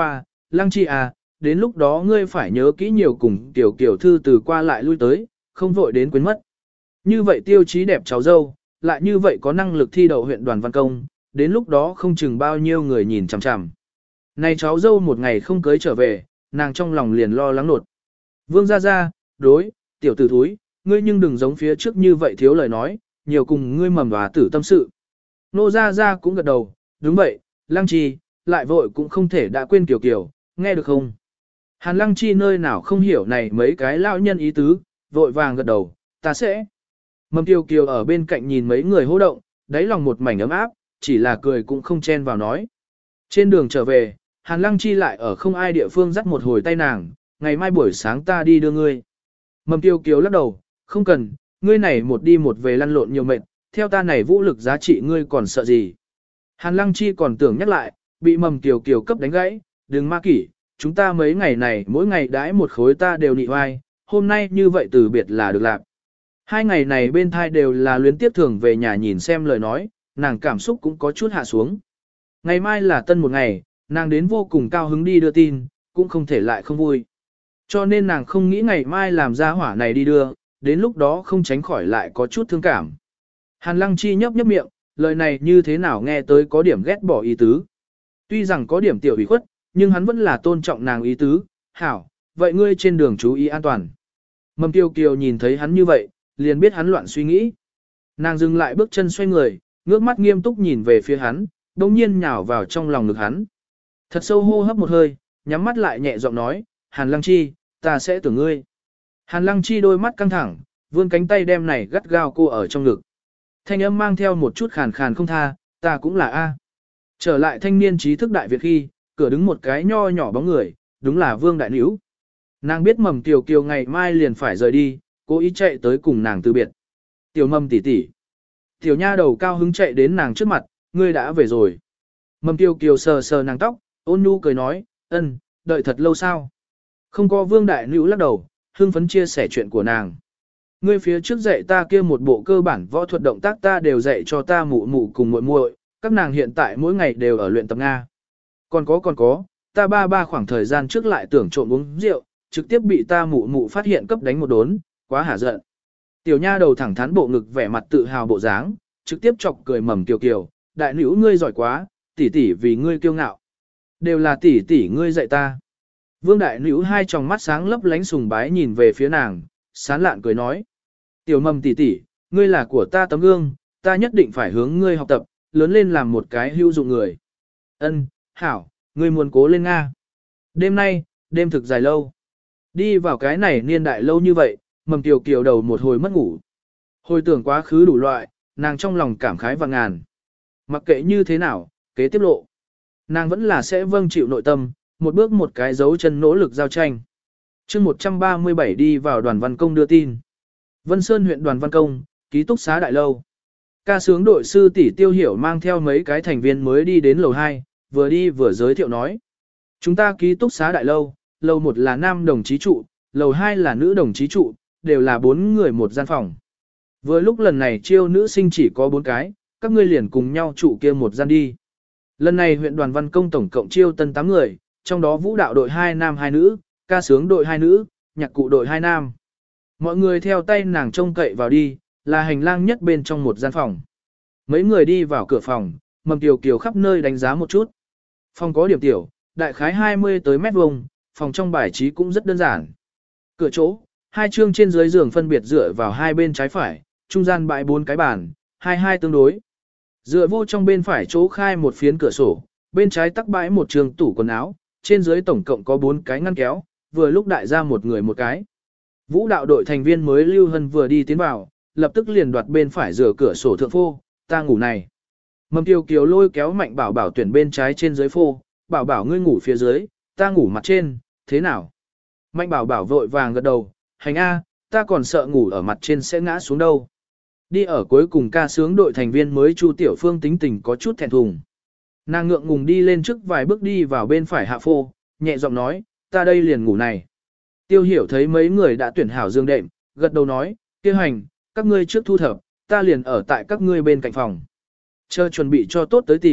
Lăng Chi à, đến lúc đó ngươi phải nhớ kỹ nhiều cùng tiểu kiểu thư từ qua lại lui tới, không vội đến quên mất. Như vậy tiêu chí đẹp cháu dâu, lại như vậy có năng lực thi đậu huyện đoàn văn công, đến lúc đó không chừng bao nhiêu người nhìn chằm chằm. Này cháu dâu một ngày không cưới trở về, nàng trong lòng liền lo lắng nột. Vương gia gia, đối, tiểu tử thúi, ngươi nhưng đừng giống phía trước như vậy thiếu lời nói, nhiều cùng ngươi mầm và tử tâm sự. Nô gia gia cũng gật đầu, đúng vậy, Lăng Chi, lại vội cũng không thể đã quên Kiều Kiều, nghe được không? Hàn Lăng Chi nơi nào không hiểu này mấy cái lão nhân ý tứ, vội vàng gật đầu, ta sẽ. Mầm Kiều Kiều ở bên cạnh nhìn mấy người hô động, đáy lòng một mảnh ấm áp, chỉ là cười cũng không chen vào nói. Trên đường trở về, Hàn Lăng Chi lại ở không ai địa phương dắt một hồi tay nàng, ngày mai buổi sáng ta đi đưa ngươi. Mầm Kiều Kiều lắc đầu, không cần, ngươi này một đi một về lăn lộn nhiều mệt, theo ta này vũ lực giá trị ngươi còn sợ gì. Hàn Lăng Chi còn tưởng nhắc lại, bị Mầm Kiều Kiều cấp đánh gãy, đừng ma kỷ, chúng ta mấy ngày này mỗi ngày đãi một khối ta đều nị hoai, hôm nay như vậy từ biệt là được lạc. Hai ngày này bên thai đều là luyến tiếp thường về nhà nhìn xem lời nói, nàng cảm xúc cũng có chút hạ xuống. Ngày mai là tân một ngày, nàng đến vô cùng cao hứng đi đưa tin, cũng không thể lại không vui. Cho nên nàng không nghĩ ngày mai làm ra hỏa này đi đưa, đến lúc đó không tránh khỏi lại có chút thương cảm. Hàn Lăng Chi nhấp nhấp miệng, lời này như thế nào nghe tới có điểm ghét bỏ ý tứ. Tuy rằng có điểm tiểu ủy khuất, nhưng hắn vẫn là tôn trọng nàng ý tứ, hảo, vậy ngươi trên đường chú ý an toàn. Mầm Kiều Kiều nhìn thấy hắn như vậy, liền biết hắn loạn suy nghĩ. Nàng dừng lại bước chân xoay người, ngước mắt nghiêm túc nhìn về phía hắn, đồng nhiên nhào vào trong lòng ngực hắn. Thật sâu hô hấp một hơi, nhắm mắt lại nhẹ giọng nói, Hàn Lăng Chi, ta sẽ tưởng ngươi. Hàn Lăng Chi đôi mắt căng thẳng, vươn cánh tay đem này gắt gao cô ở trong ngực. Thanh âm mang theo một chút khàn khàn không tha, ta cũng là A. Trở lại thanh niên trí thức đại Việt khi, cửa đứng một cái nho nhỏ bóng người, đúng là Vương Đại Nữu. Nàng biết Mầm Kiều Kiều ngày mai liền phải rời đi, cố ý chạy tới cùng nàng từ biệt. Tiểu Mầm tỷ tỷ. Tiểu nha đầu cao hứng chạy đến nàng trước mặt, ngươi đã về rồi. Mầm Kiều Kiều sờ sờ nàng tóc, ôn nhu cười nói, ân, đợi thật lâu sao. Không có Vương Đại Nữu lắc đầu, hưng phấn chia sẻ chuyện của nàng. Ngươi phía trước dạy ta kia một bộ cơ bản võ thuật động tác ta đều dạy cho ta mụ mụ cùng muội muội, các nàng hiện tại mỗi ngày đều ở luyện tập Nga. Còn có còn có, ta ba ba khoảng thời gian trước lại tưởng trộm uống rượu, trực tiếp bị ta mụ mụ phát hiện cấp đánh một đốn, quá hả giận. Tiểu nha đầu thẳng thắn bộ ngực vẻ mặt tự hào bộ dáng, trực tiếp chọc cười Mầm Kiều Kiều, đại nữ ngươi giỏi quá, tỷ tỷ vì ngươi kiêu ngạo. Đều là tỷ tỷ ngươi dạy ta. Vương đại nữ hai tròng mắt sáng lấp lánh sùng bái nhìn về phía nàng, sán lạn cười nói. Tiểu Mầm tỷ tỷ, ngươi là của ta tấm gương, ta nhất định phải hướng ngươi học tập, lớn lên làm một cái hữu dụng người. Ân, hảo, ngươi muốn cố lên Nga. Đêm nay, đêm thực dài lâu. Đi vào cái này niên đại lâu như vậy, Mầm Kiều Kiều đầu một hồi mất ngủ. Hồi tưởng quá khứ đủ loại, nàng trong lòng cảm khái và ngàn. Mặc kệ như thế nào, kế tiếp lộ. Nàng vẫn là sẽ vâng chịu nội tâm, một bước một cái dấu chân nỗ lực giao tranh. chương một trăm ba mươi bảy đi vào đoàn văn công đưa tin. Vân Sơn huyện đoàn văn công, ký túc xá đại lâu. Ca sướng đội sư tỷ Tiêu Hiểu mang theo mấy cái thành viên mới đi đến lầu hai, vừa đi vừa giới thiệu nói. Chúng ta ký túc xá đại lâu, lầu một là nam đồng chí trụ, lầu hai là nữ đồng chí trụ, đều là bốn người một gian phòng. Vừa lúc lần này chiêu nữ sinh chỉ có bốn cái, các ngươi liền cùng nhau trụ kia một gian đi. Lần này huyện đoàn văn công tổng cộng chiêu tân tám người, trong đó vũ đạo đội hai nam hai nữ, ca sướng đội hai nữ, nhạc cụ đội hai nam. Mọi người theo tay nàng trông cậy vào đi, là hành lang nhất bên trong một gian phòng. Mấy người đi vào cửa phòng, Mầm Kiều Kiều khắp nơi đánh giá một chút. Phòng có điểm tiểu, đại khái hai mươi tới mét vuông, phòng trong bài trí cũng rất đơn giản. Cửa chỗ, hai chương trên dưới giường phân biệt dựa vào hai bên trái phải, trung gian bãi bốn cái bàn, hai hai tương đối. Dựa vô trong bên phải chỗ khai một phiến cửa sổ, bên trái tắc bãi một trường tủ quần áo, trên dưới tổng cộng có bốn cái ngăn kéo, vừa lúc đại ra một người một cái. Vũ đạo đội thành viên mới Lưu Hân vừa đi tiến vào, lập tức liền đoạt bên phải rửa cửa sổ thượng phô, ta ngủ này. Mầm Kiều Kiều lôi kéo Mạnh Bảo Bảo tuyển bên trái trên dưới phô, Bảo Bảo ngươi ngủ phía dưới, ta ngủ mặt trên, thế nào? Mạnh Bảo Bảo vội vàng gật đầu, hành a, ta còn sợ ngủ ở mặt trên sẽ ngã xuống đâu. Đi ở cuối cùng ca sướng đội thành viên mới Chu Tiểu Phương tính tình có chút thẹn thùng. Nàng ngượng ngùng đi lên trước vài bước đi vào bên phải hạ phô, nhẹ giọng nói, ta đây liền ngủ này. Tiêu Hiểu thấy mấy người đã tuyển hảo giường đệm, gật đầu nói, kia hành, các ngươi trước thu thập, ta liền ở tại các ngươi bên cạnh phòng. Chờ chuẩn bị cho tốt tới tìm,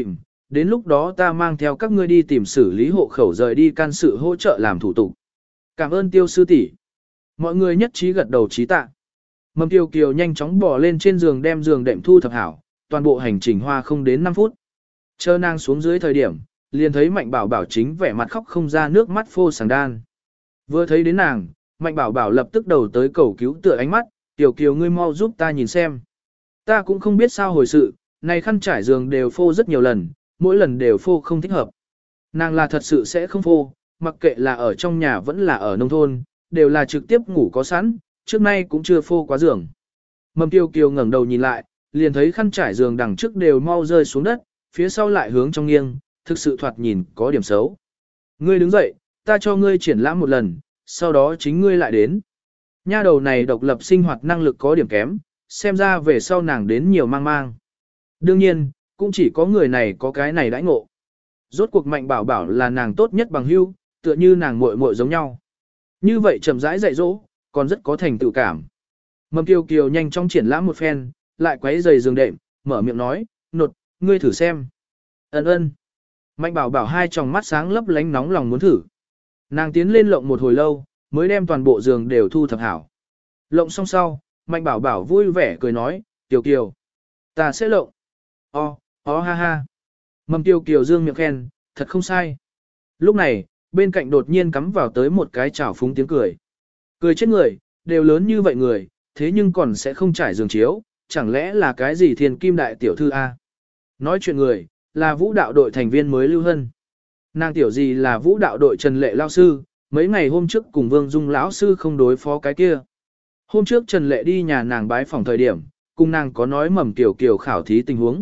đến lúc đó ta mang theo các ngươi đi tìm xử lý hộ khẩu rời đi can sự hỗ trợ làm thủ tục. Cảm ơn Tiêu sư tỷ. Mọi người nhất trí gật đầu trí tạ. Mầm Tiêu Kiều nhanh chóng bò lên trên giường đem giường đệm thu thập hảo, toàn bộ hành trình hoa không đến năm phút. Chờ nàng xuống dưới thời điểm, liền thấy Mạnh Bảo Bảo chính vẻ mặt khóc không ra nước mắt phô sàng đan. Vừa thấy đến nàng, Mạnh Bảo Bảo lập tức đầu tới cầu cứu tựa ánh mắt, Tiểu Kiều ngươi mau giúp ta nhìn xem. Ta cũng không biết sao hồi sự, này khăn trải giường đều phô rất nhiều lần, mỗi lần đều phô không thích hợp. Nàng là thật sự sẽ không phô, mặc kệ là ở trong nhà vẫn là ở nông thôn, đều là trực tiếp ngủ có sẵn, trước nay cũng chưa phô quá giường. Mầm Tiêu Kiều ngẩng đầu nhìn lại, liền thấy khăn trải giường đằng trước đều mau rơi xuống đất, phía sau lại hướng trong nghiêng, thực sự thoạt nhìn có điểm xấu. Ngươi đứng dậy, ta cho ngươi triển lãm một lần, sau đó chính ngươi lại đến. Nha đầu này độc lập sinh hoạt năng lực có điểm kém, xem ra về sau nàng đến nhiều mang mang. Đương nhiên, cũng chỉ có người này có cái này đãi ngộ. Rốt cuộc Mạnh Bảo Bảo là nàng tốt nhất bằng hữu, tựa như nàng muội muội giống nhau. Như vậy chậm rãi dạy dỗ, còn rất có thành tựu cảm. Mầm Kiều Kiều nhanh chóng triển lãm một phen, lại quấy giày giường đệm, mở miệng nói, nột, ngươi thử xem. Ấn ơn. Mạnh Bảo Bảo hai tròng mắt sáng lấp lánh nóng lòng muốn thử. Nàng tiến lên lộng một hồi lâu, mới đem toàn bộ giường đều thu thập hảo. Lộng xong sau, Mạnh Bảo Bảo vui vẻ cười nói, Kiều Kiều, ta sẽ lộng. O, o ha ha. Mầm Kiều Kiều dương miệng khen, thật không sai. Lúc này, bên cạnh đột nhiên cắm vào tới một cái chảo phúng tiếng cười. Cười chết người, đều lớn như vậy người, thế nhưng còn sẽ không trải giường chiếu, chẳng lẽ là cái gì thiên kim đại tiểu thư A. Nói chuyện người, là vũ đạo đội thành viên mới Lưu Hân. Nàng tiểu gì là vũ đạo đội Trần Lệ lao sư, mấy ngày hôm trước cùng Vương Dung lão sư không đối phó cái kia. Hôm trước Trần Lệ đi nhà nàng bái phòng thời điểm, cùng nàng có nói Mầm Kiều Kiều khảo thí tình huống.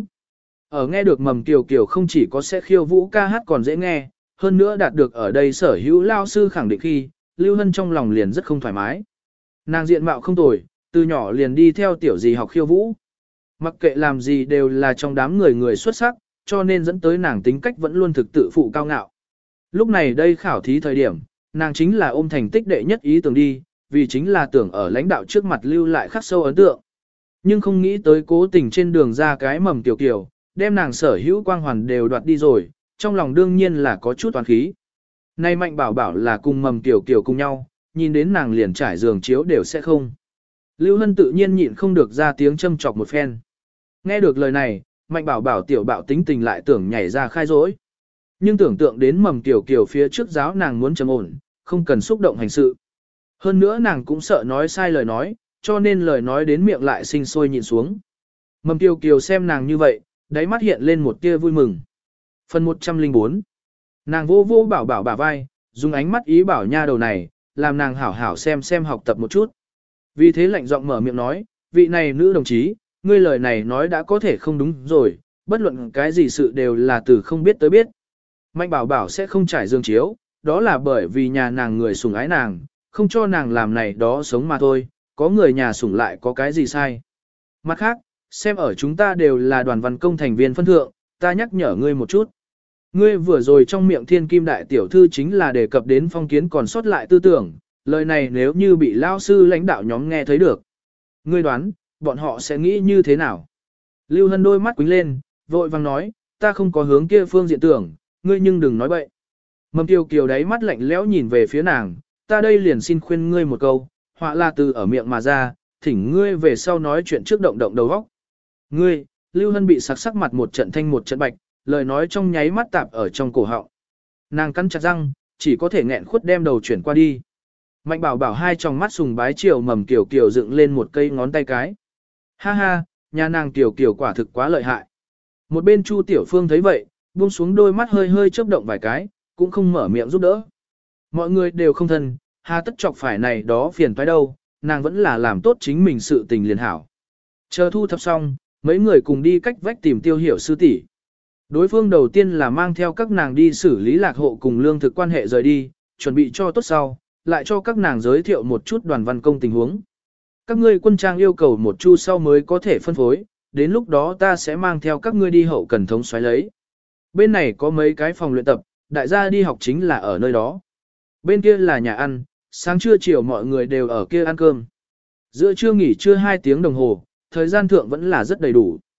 Ở nghe được Mầm Kiều Kiều không chỉ có sẽ khiêu vũ ca hát còn dễ nghe, hơn nữa đạt được ở đây sở hữu lao sư khẳng định khi, Lưu Hân trong lòng liền rất không thoải mái. Nàng diện mạo không tồi, từ nhỏ liền đi theo tiểu gì học khiêu vũ. Mặc kệ làm gì đều là trong đám người người xuất sắc, cho nên dẫn tới nàng tính cách vẫn luôn thực tự phụ cao ngạo. Lúc này đây khảo thí thời điểm, nàng chính là ôm thành tích đệ nhất ý tưởng đi, vì chính là tưởng ở lãnh đạo trước mặt lưu lại khắc sâu ấn tượng. Nhưng không nghĩ tới cố tình trên đường ra cái Mầm Kiều Kiều, đem nàng sở hữu quang hoàn đều đoạt đi rồi, trong lòng đương nhiên là có chút toán khí. Nay Mạnh Bảo Bảo là cùng Mầm Kiều Kiều cùng nhau, nhìn đến nàng liền trải giường chiếu đều sẽ không. Lưu Hân tự nhiên nhịn không được ra tiếng châm chọc một phen. Nghe được lời này, Mạnh Bảo Bảo tiểu bạo tính tình lại tưởng nhảy ra khai dối. Nhưng tưởng tượng đến Mầm Kiều Kiều phía trước giáo nàng muốn trầm ổn, không cần xúc động hành sự. Hơn nữa nàng cũng sợ nói sai lời nói, cho nên lời nói đến miệng lại sinh sôi nhịn xuống. Mầm Kiều Kiều xem nàng như vậy, đáy mắt hiện lên một tia vui mừng. Phần một trăm lẻ bốn. Nàng vô vô bảo bảo bà vai, dùng ánh mắt ý bảo nha đầu này, làm nàng hảo hảo xem xem học tập một chút. Vì thế lạnh giọng mở miệng nói, vị này nữ đồng chí, ngươi lời này nói đã có thể không đúng rồi, bất luận cái gì sự đều là từ không biết tới biết. Mạnh Bảo Bảo sẽ không trải giường chiếu, đó là bởi vì nhà nàng người sủng ái nàng, không cho nàng làm này đó sống mà thôi, có người nhà sủng lại có cái gì sai. Mặt khác, xem ở chúng ta đều là đoàn văn công thành viên phân thượng, ta nhắc nhở ngươi một chút. Ngươi vừa rồi trong miệng thiên kim đại tiểu thư chính là đề cập đến phong kiến còn sót lại tư tưởng, lời này nếu như bị lao sư lãnh đạo nhóm nghe thấy được. Ngươi đoán, bọn họ sẽ nghĩ như thế nào? Lưu Hân đôi mắt quính lên, vội vang nói, ta không có hướng kia phương diện tưởng, ngươi nhưng đừng nói bậy. Mầm Kiều Kiều đáy mắt lạnh lẽo nhìn về phía nàng, ta đây liền xin khuyên ngươi một câu, họa là từ ở miệng mà ra, thỉnh ngươi về sau nói chuyện trước động động đầu óc. Ngươi, Lưu Hân bị sặc sắc mặt một trận thanh một trận bạch, lời nói trong nháy mắt tạp ở trong cổ họng. Nàng cắn chặt răng, chỉ có thể nghẹn khuất đem đầu chuyển qua đi. Mạnh Bảo Bảo hai tròng mắt sùng bái chiều Mầm Kiều Kiều dựng lên một cây ngón tay cái. Ha ha, nhà nàng Kiều Kiều quả thực quá lợi hại. Một bên Chu Tiểu Phương thấy vậy, buông xuống đôi mắt hơi hơi chớp động vài cái, cũng không mở miệng giúp đỡ. Mọi người đều không thân, hà tất chọc phải này đó phiền toái đâu, nàng vẫn là làm tốt chính mình sự tình liền hảo. Chờ thu thập xong, mấy người cùng đi cách vách tìm Tiêu Hiểu sư tỷ. Đối phương đầu tiên là mang theo các nàng đi xử lý lạc hộ cùng lương thực quan hệ rời đi, chuẩn bị cho tốt sau, lại cho các nàng giới thiệu một chút đoàn văn công tình huống. Các ngươi quân trang yêu cầu một chu sau mới có thể phân phối, đến lúc đó ta sẽ mang theo các ngươi đi hậu cần thống xoáy lấy. Bên này có mấy cái phòng luyện tập, đại gia đi học chính là ở nơi đó. Bên kia là nhà ăn, sáng trưa chiều mọi người đều ở kia ăn cơm. Giữa trưa nghỉ trưa hai tiếng đồng hồ, thời gian thượng vẫn là rất đầy đủ.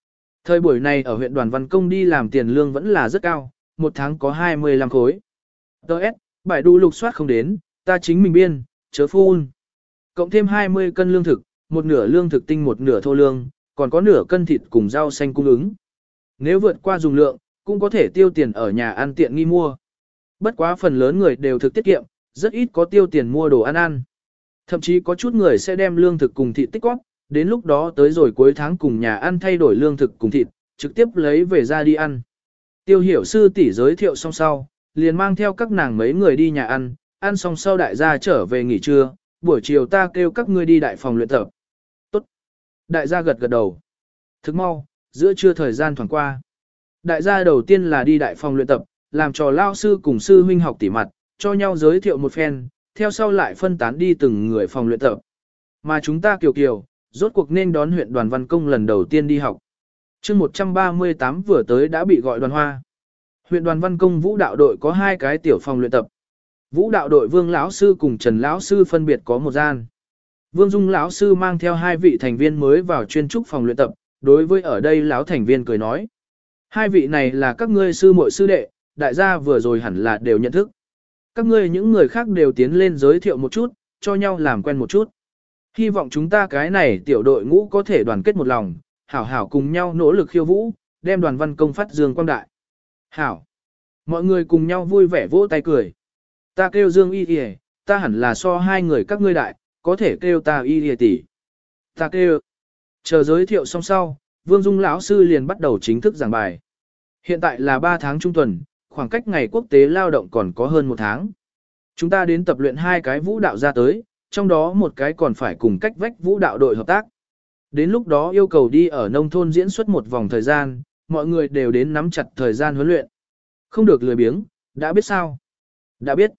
Thời buổi này ở huyện Đoàn Văn Công đi làm tiền lương vẫn là rất cao, một tháng có hai mươi lăm khối. Đợt, bài đu lục soát không đến, ta chính mình biên, chớ phun. Cộng thêm hai mươi cân lương thực, một nửa lương thực tinh một nửa thô lương, còn có nửa cân thịt cùng rau xanh cung ứng. Nếu vượt qua dùng lượng, cũng có thể tiêu tiền ở nhà ăn tiện nghi mua. Bất quá phần lớn người đều thực tiết kiệm, rất ít có tiêu tiền mua đồ ăn ăn. Thậm chí có chút người sẽ đem lương thực cùng thịt tích góp, đến lúc đó tới rồi cuối tháng cùng nhà ăn thay đổi lương thực cùng thịt, trực tiếp lấy về ra đi ăn. Tiêu hiểu sư tỷ giới thiệu xong sau, liền mang theo các nàng mấy người đi nhà ăn, ăn xong sau đại gia trở về nghỉ trưa, buổi chiều ta kêu các ngươi đi đại phòng luyện tập. Tốt. Đại gia gật gật đầu. Thức mau, giữa trưa thời gian thoảng qua. Đại gia đầu tiên là đi đại phòng luyện tập, làm trò lao sư cùng sư huynh học tỉ mặt, cho nhau giới thiệu một phen, theo sau lại phân tán đi từng người phòng luyện tập. Mà chúng ta kiều kiều, rốt cuộc nên đón huyện Đoàn Văn Công lần đầu tiên đi học. chương một trăm ba mươi tám vừa tới đã bị gọi đoàn hoa. Huyện Đoàn Văn Công vũ đạo đội có hai cái tiểu phòng luyện tập. Vũ đạo đội Vương lão sư cùng Trần lão sư phân biệt có một gian. Vương Dung lão sư mang theo hai vị thành viên mới vào chuyên trúc phòng luyện tập, đối với ở đây lão thành viên cười nói: hai vị này là các ngươi sư muội sư đệ, đại gia vừa rồi hẳn là đều nhận thức. Các ngươi những người khác đều tiến lên giới thiệu một chút, cho nhau làm quen một chút. Hy vọng chúng ta cái này tiểu đội ngũ có thể đoàn kết một lòng, hảo hảo cùng nhau nỗ lực khiêu vũ, đem Đoàn Văn Công phát dương quang đại. Hảo. Mọi người cùng nhau vui vẻ vỗ tay cười. Ta kêu Dương Y Y, ta hẳn là so hai người các ngươi đại, có thể kêu ta Y Y tỷ. Ta kêu. Chờ giới thiệu xong sau, Vương Dung lão sư liền bắt đầu chính thức giảng bài. Hiện tại là ba tháng trung tuần, khoảng cách ngày quốc tế lao động còn có hơn một tháng. Chúng ta đến tập luyện hai cái vũ đạo ra tới, trong đó một cái còn phải cùng cách vách vũ đạo đội hợp tác. Đến lúc đó yêu cầu đi ở nông thôn diễn xuất một vòng thời gian, mọi người đều đến nắm chặt thời gian huấn luyện. Không được lười biếng, đã biết sao? Đã biết.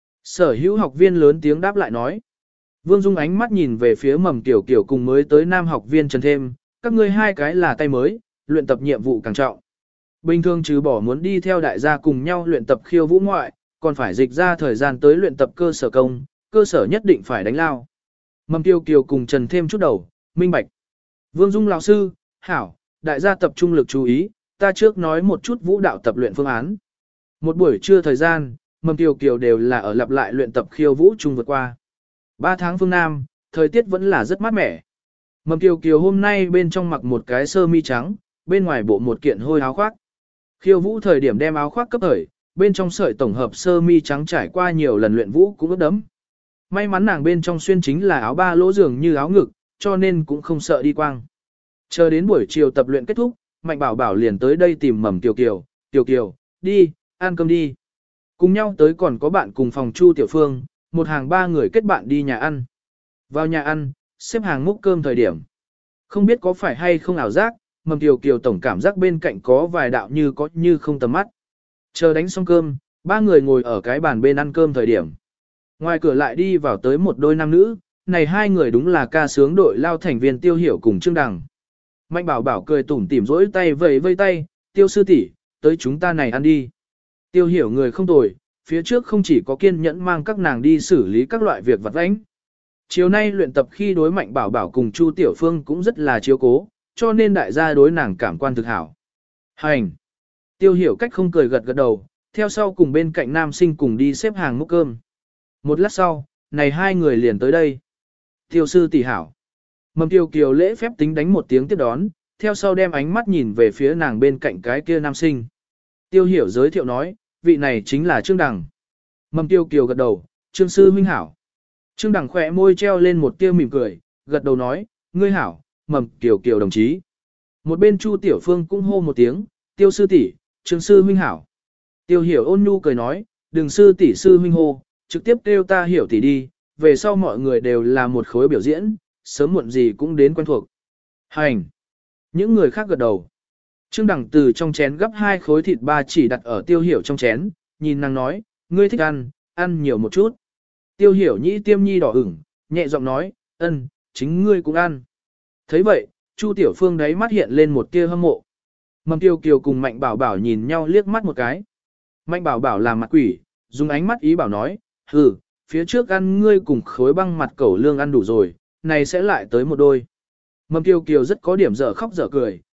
Sở hữu học viên lớn tiếng đáp lại nói. Vương Dung ánh mắt nhìn về phía Mầm Tiểu Kiều cùng mới tới nam học viên Trần Thêm, các ngươi hai cái là tay mới, luyện tập nhiệm vụ càng trọng. Bình thường trừ bỏ muốn đi theo đại gia cùng nhau luyện tập khiêu vũ ngoại, còn phải dịch ra thời gian tới luyện tập cơ sở công, cơ sở nhất định phải đánh lao. Mầm Tiêu Kiều cùng Trần Thêm chút đầu, minh bạch. Vương Dung lão sư, hảo, đại gia tập trung lực chú ý, ta trước nói một chút vũ đạo tập luyện phương án. Một buổi trưa thời gian, Mầm Tiêu Kiều đều là ở lặp lại luyện tập khiêu vũ chung vượt qua. Ba tháng phương Nam, thời tiết vẫn là rất mát mẻ. Mầm Tiêu Kiều hôm nay bên trong mặc một cái sơ mi trắng, bên ngoài bộ một kiện hôi áo khoác. Khiêu vũ thời điểm đem áo khoác cấp thời, bên trong sợi tổng hợp sơ mi trắng trải qua nhiều lần luyện vũ cũng ướt đẫm. May mắn nàng bên trong xuyên chính là áo ba lỗ dường như áo ngực, cho nên cũng không sợ đi quang. Chờ đến buổi chiều tập luyện kết thúc, Mạnh Bảo Bảo liền tới đây tìm Mầm Tiểu Kiều, Tiểu Kiều, đi, ăn cơm đi. Cùng nhau tới còn có bạn cùng phòng Chu Tiểu Phương, một hàng ba người kết bạn đi nhà ăn. Vào nhà ăn, xếp hàng múc cơm thời điểm. Không biết có phải hay không ảo giác, Mầm Tiểu Kiều tổng cảm giác bên cạnh có vài đạo như có như không tầm mắt. Chờ đánh xong cơm, ba người ngồi ở cái bàn bên ăn cơm thời điểm. Ngoài cửa lại đi vào tới một đôi nam nữ, này hai người đúng là ca sướng đội lao thành viên Tiêu Hiểu cùng Trương Đằng. Mạnh Bảo Bảo cười tủm tỉm rỗi tay vẫy vây tay, Tiêu sư tỷ, tới chúng ta này ăn đi. Tiêu Hiểu người không tồi, phía trước không chỉ có kiên nhẫn mang các nàng đi xử lý các loại việc vặt vãnh. Chiều nay luyện tập khi đối Mạnh Bảo Bảo cùng Chu Tiểu Phương cũng rất là chiếu cố, cho nên đại gia đối nàng cảm quan thực hảo. Hành! Tiêu Hiểu cách không cười gật gật đầu, theo sau cùng bên cạnh nam sinh cùng đi xếp hàng múc cơm. Một lát sau, này hai người liền tới đây. Tiêu sư tỷ hảo. Mầm Tiêu Kiều lễ phép tính đánh một tiếng tiếp đón, theo sau đem ánh mắt nhìn về phía nàng bên cạnh cái kia nam sinh. Tiêu Hiểu giới thiệu nói, vị này chính là Trương Đằng. Mầm Tiêu Kiều gật đầu, Trương sư huynh hảo. Trương Đằng khỏe môi treo lên một tia mỉm cười, gật đầu nói, ngươi hảo, Mầm Kiều Kiều đồng chí. Một bên Chu Tiểu Phương cũng hô một tiếng, Tiêu sư tỷ, Trương sư huynh hảo. Tiêu Hiểu ôn nhu cười nói, đừng sư tỷ sư huynh hô, trực tiếp kêu ta Hiểu tỷ đi, về sau mọi người đều là một khối biểu diễn, sớm muộn gì cũng đến quen thuộc. Hành. Những người khác gật đầu. Trương Đằng từ trong chén gấp hai khối thịt ba chỉ đặt ở Tiêu Hiểu trong chén, nhìn nàng nói, ngươi thích ăn, ăn nhiều một chút. Tiêu Hiểu nhĩ tiêm nhi đỏ ửng, nhẹ giọng nói, ân, chính ngươi cũng ăn. Thấy vậy, Chu Tiểu Phương đáy mắt hiện lên một tia hâm mộ. Mầm Tiêu Kiều cùng Mạnh Bảo Bảo nhìn nhau liếc mắt một cái. Mạnh Bảo Bảo làm mặt quỷ, dùng ánh mắt ý bảo nói, hừ, phía trước ăn ngươi cùng khối băng mặt cẩu lương ăn đủ rồi, này sẽ lại tới một đôi. Mầm Tiêu Kiều rất có điểm dở khóc dở cười,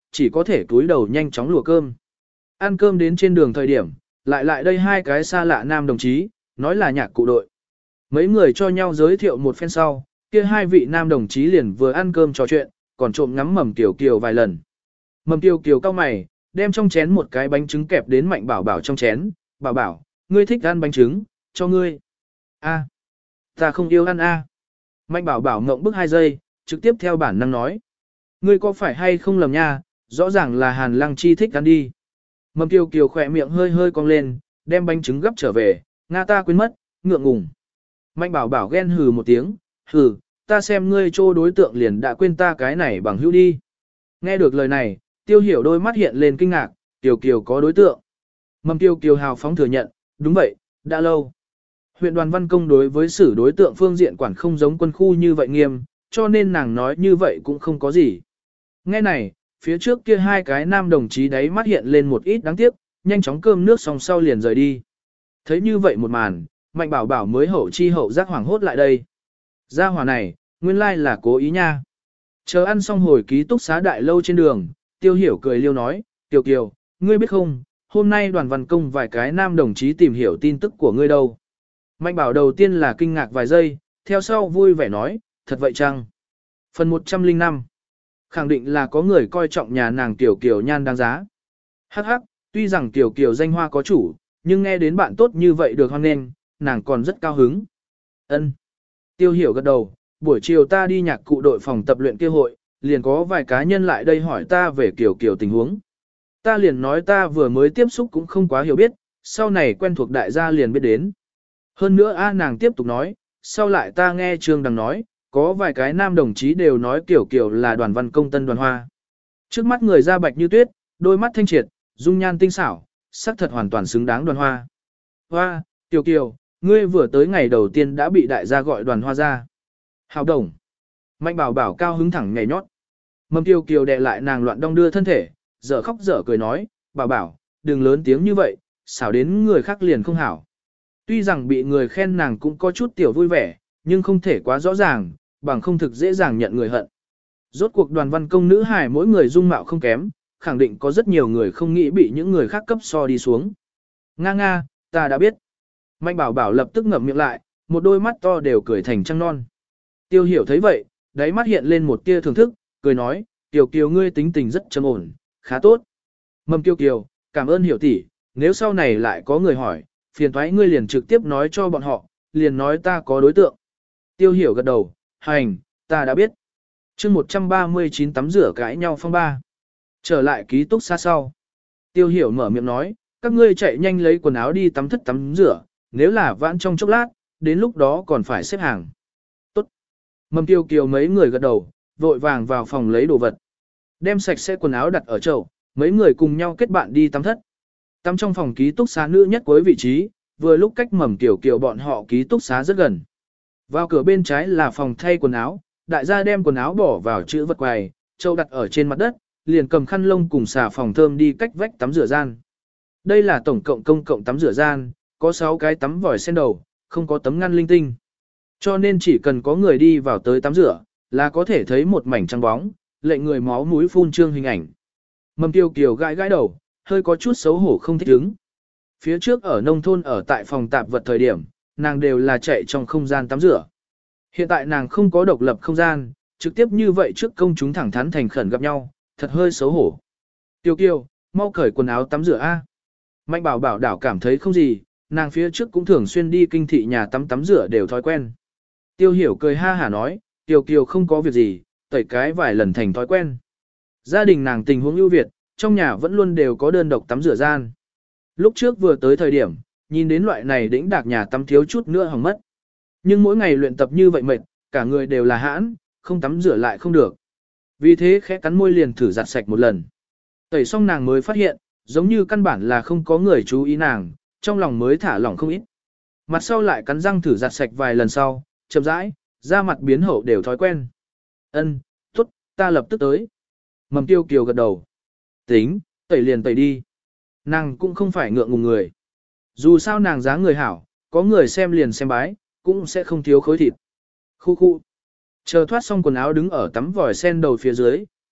chỉ có thể túi đầu nhanh chóng lùa cơm. Ăn cơm đến trên đường thời điểm, lại lại đây hai cái xa lạ nam đồng chí, nói là nhạc cụ đội. Mấy người cho nhau giới thiệu một phen sau, kia hai vị nam đồng chí liền vừa ăn cơm trò chuyện, còn trộm ngắm Mầm Kiều Kiều vài lần. Mầm Kiều Kiều cau mày, đem trong chén một cái bánh trứng kẹp đến Mạnh Bảo Bảo trong chén, bảo bảo, ngươi thích ăn bánh trứng, cho ngươi. A, ta không yêu ăn a. Mạnh Bảo Bảo ngậm bức hai giây, trực tiếp theo bản năng nói. Ngươi có phải hay không lầm nha, rõ ràng là Hàn Lăng Chi thích ăn đi. Mầm Kiều Kiều khỏe miệng hơi hơi cong lên, đem bánh trứng gấp trở về, Nga ta quên mất, ngượng ngùng. Mạnh Bảo Bảo ghen hừ một tiếng, hừ, ta xem ngươi trô đối tượng liền đã quên ta cái này bằng hữu đi. Nghe được lời này, Tiêu Hiểu đôi mắt hiện lên kinh ngạc, Kiều Kiều có đối tượng. Mầm Kiều Kiều hào phóng thừa nhận, đúng vậy, đã lâu. Huyện đoàn văn công đối với xử đối tượng phương diện quản không giống quân khu như vậy nghiêm, cho nên nàng nói như vậy cũng không có gì. Nghe này, phía trước kia hai cái nam đồng chí đấy mắt hiện lên một ít đáng tiếc, nhanh chóng cơm nước xong sau liền rời đi. Thấy như vậy một màn, Mạnh Bảo Bảo mới hậu chi hậu giác hoảng hốt lại đây. Gia hỏa này, nguyên lai là cố ý nha. Chờ ăn xong hồi ký túc xá đại lâu trên đường, Tiêu Hiểu cười liêu nói, Kiều Kiều, ngươi biết không, hôm nay đoàn văn công vài cái nam đồng chí tìm hiểu tin tức của ngươi đâu. Mạnh Bảo đầu tiên là kinh ngạc vài giây, theo sau vui vẻ nói, thật vậy chăng? Phần một trăm lẻ năm khẳng định là có người coi trọng nhà nàng Tiểu Kiều nhan đáng giá. Hắc hắc, tuy rằng Tiểu Kiều danh hoa có chủ, nhưng nghe đến bạn tốt như vậy được hoan nghênh, nàng còn rất cao hứng. Ân. Tiêu Hiểu gật đầu, buổi chiều ta đi nhạc cụ đội phòng tập luyện kia hội, liền có vài cá nhân lại đây hỏi ta về Kiều Kiều tình huống. Ta liền nói ta vừa mới tiếp xúc cũng không quá hiểu biết, sau này quen thuộc đại gia liền biết đến. Hơn nữa a nàng tiếp tục nói, sau lại ta nghe Trương Đằng nói, có vài cái nam đồng chí đều nói Kiều Kiều là đoàn văn công tân đoàn hoa. Trước mắt người da bạch như tuyết, đôi mắt thanh triệt, dung nhan tinh xảo, sắc thật hoàn toàn xứng đáng đoàn hoa. Hoa, Kiều Kiều, ngươi vừa tới ngày đầu tiên đã bị đại gia gọi đoàn hoa ra. Hào đồng. Mạnh Bảo Bảo cao hứng thẳng nhảy nhót. Mầm Kiều Kiều đè lại nàng loạn đong đưa thân thể, dở khóc dở cười nói, Bảo Bảo, đừng lớn tiếng như vậy, xảo đến người khác liền không hảo. Tuy rằng bị người khen nàng cũng có chút tiểu vui vẻ, nhưng không thể quá rõ ràng, bằng không thực dễ dàng nhận người hận. Rốt cuộc đoàn văn công nữ hài mỗi người dung mạo không kém, khẳng định có rất nhiều người không nghĩ bị những người khác cấp so đi xuống. Nga nga, ta đã biết. Mạnh Bảo Bảo lập tức ngậm miệng lại, một đôi mắt to đều cười thành trăng non. Tiêu Hiểu thấy vậy, đáy mắt hiện lên một tia thưởng thức, cười nói, Kiều Kiều ngươi tính tình rất trầm ổn, khá tốt. Mầm Kiều Kiều, cảm ơn Hiểu tỷ, nếu sau này lại có người hỏi, phiền thoái ngươi liền trực tiếp nói cho bọn họ, liền nói ta có đối tượng. Tiêu Hiểu gật đầu, hành, ta đã biết. chương một trăm ba mươi chín tắm rửa cãi nhau phong ba. Trở lại ký túc xá sau. Tiêu Hiểu mở miệng nói, các ngươi chạy nhanh lấy quần áo đi tắm thất tắm rửa, nếu là vãn trong chốc lát, đến lúc đó còn phải xếp hàng. Tốt. Mầm Kiều Kiều mấy người gật đầu, vội vàng vào phòng lấy đồ vật. Đem sạch sẽ quần áo đặt ở chậu, mấy người cùng nhau kết bạn đi tắm thất. Tắm trong phòng ký túc xá nữ nhất cuối vị trí, vừa lúc cách Mầm Kiều Kiều bọn họ ký túc xá rất gần. Vào cửa bên trái là phòng thay quần áo, đại gia đem quần áo bỏ vào chữ vật quầy, châu đặt ở trên mặt đất, liền cầm khăn lông cùng xà phòng thơm đi cách vách tắm rửa gian. Đây là tổng cộng công cộng tắm rửa gian, có sáu cái tắm vòi sen đầu, không có tấm ngăn linh tinh. Cho nên chỉ cần có người đi vào tới tắm rửa, là có thể thấy một mảnh trắng bóng, lệnh người máu mũi phun trương hình ảnh. Mầm Kiều Kiều gãi gãi đầu, hơi có chút xấu hổ không thích ứng. Phía trước ở nông thôn ở tại phòng tạp vật thời điểm, nàng đều là chạy trong không gian tắm rửa. Hiện tại nàng không có độc lập không gian, trực tiếp như vậy trước công chúng thẳng thắn thành khẩn gặp nhau, thật hơi xấu hổ. Kiều Kiều, mau cởi quần áo tắm rửa a. Mạnh Bảo Bảo đảo cảm thấy không gì, nàng phía trước cũng thường xuyên đi kinh thị nhà tắm tắm rửa đều thói quen. Tiêu Hiểu cười ha hả nói, Kiều Kiều không có việc gì, tẩy cái vài lần thành thói quen. Gia đình nàng tình huống ưu việt, trong nhà vẫn luôn đều có đơn độc tắm rửa gian. Lúc trước vừa tới thời điểm, nhìn đến loại này đĩnh đạc nhà tắm thiếu chút nữa hỏng mất. Nhưng mỗi ngày luyện tập như vậy mệt, cả người đều là hãn, không tắm rửa lại không được. Vì thế khẽ cắn môi liền thử giặt sạch một lần. Tẩy xong nàng mới phát hiện, giống như căn bản là không có người chú ý nàng, trong lòng mới thả lỏng không ít. Mặt sau lại cắn răng thử giặt sạch vài lần sau, chậm rãi, da mặt biến hậu đều thói quen. Ân, tốt, ta lập tức tới. Mầm Tiêu Kiều gật đầu. Tính, tẩy liền tẩy đi. Nàng cũng không phải ngượng ngùng người. Dù sao nàng dáng người hảo, có người xem liền xem bái, cũng sẽ không thiếu khối thịt. Khu khu. Chờ thoát xong quần áo đứng ở tắm vòi sen đầu phía dưới,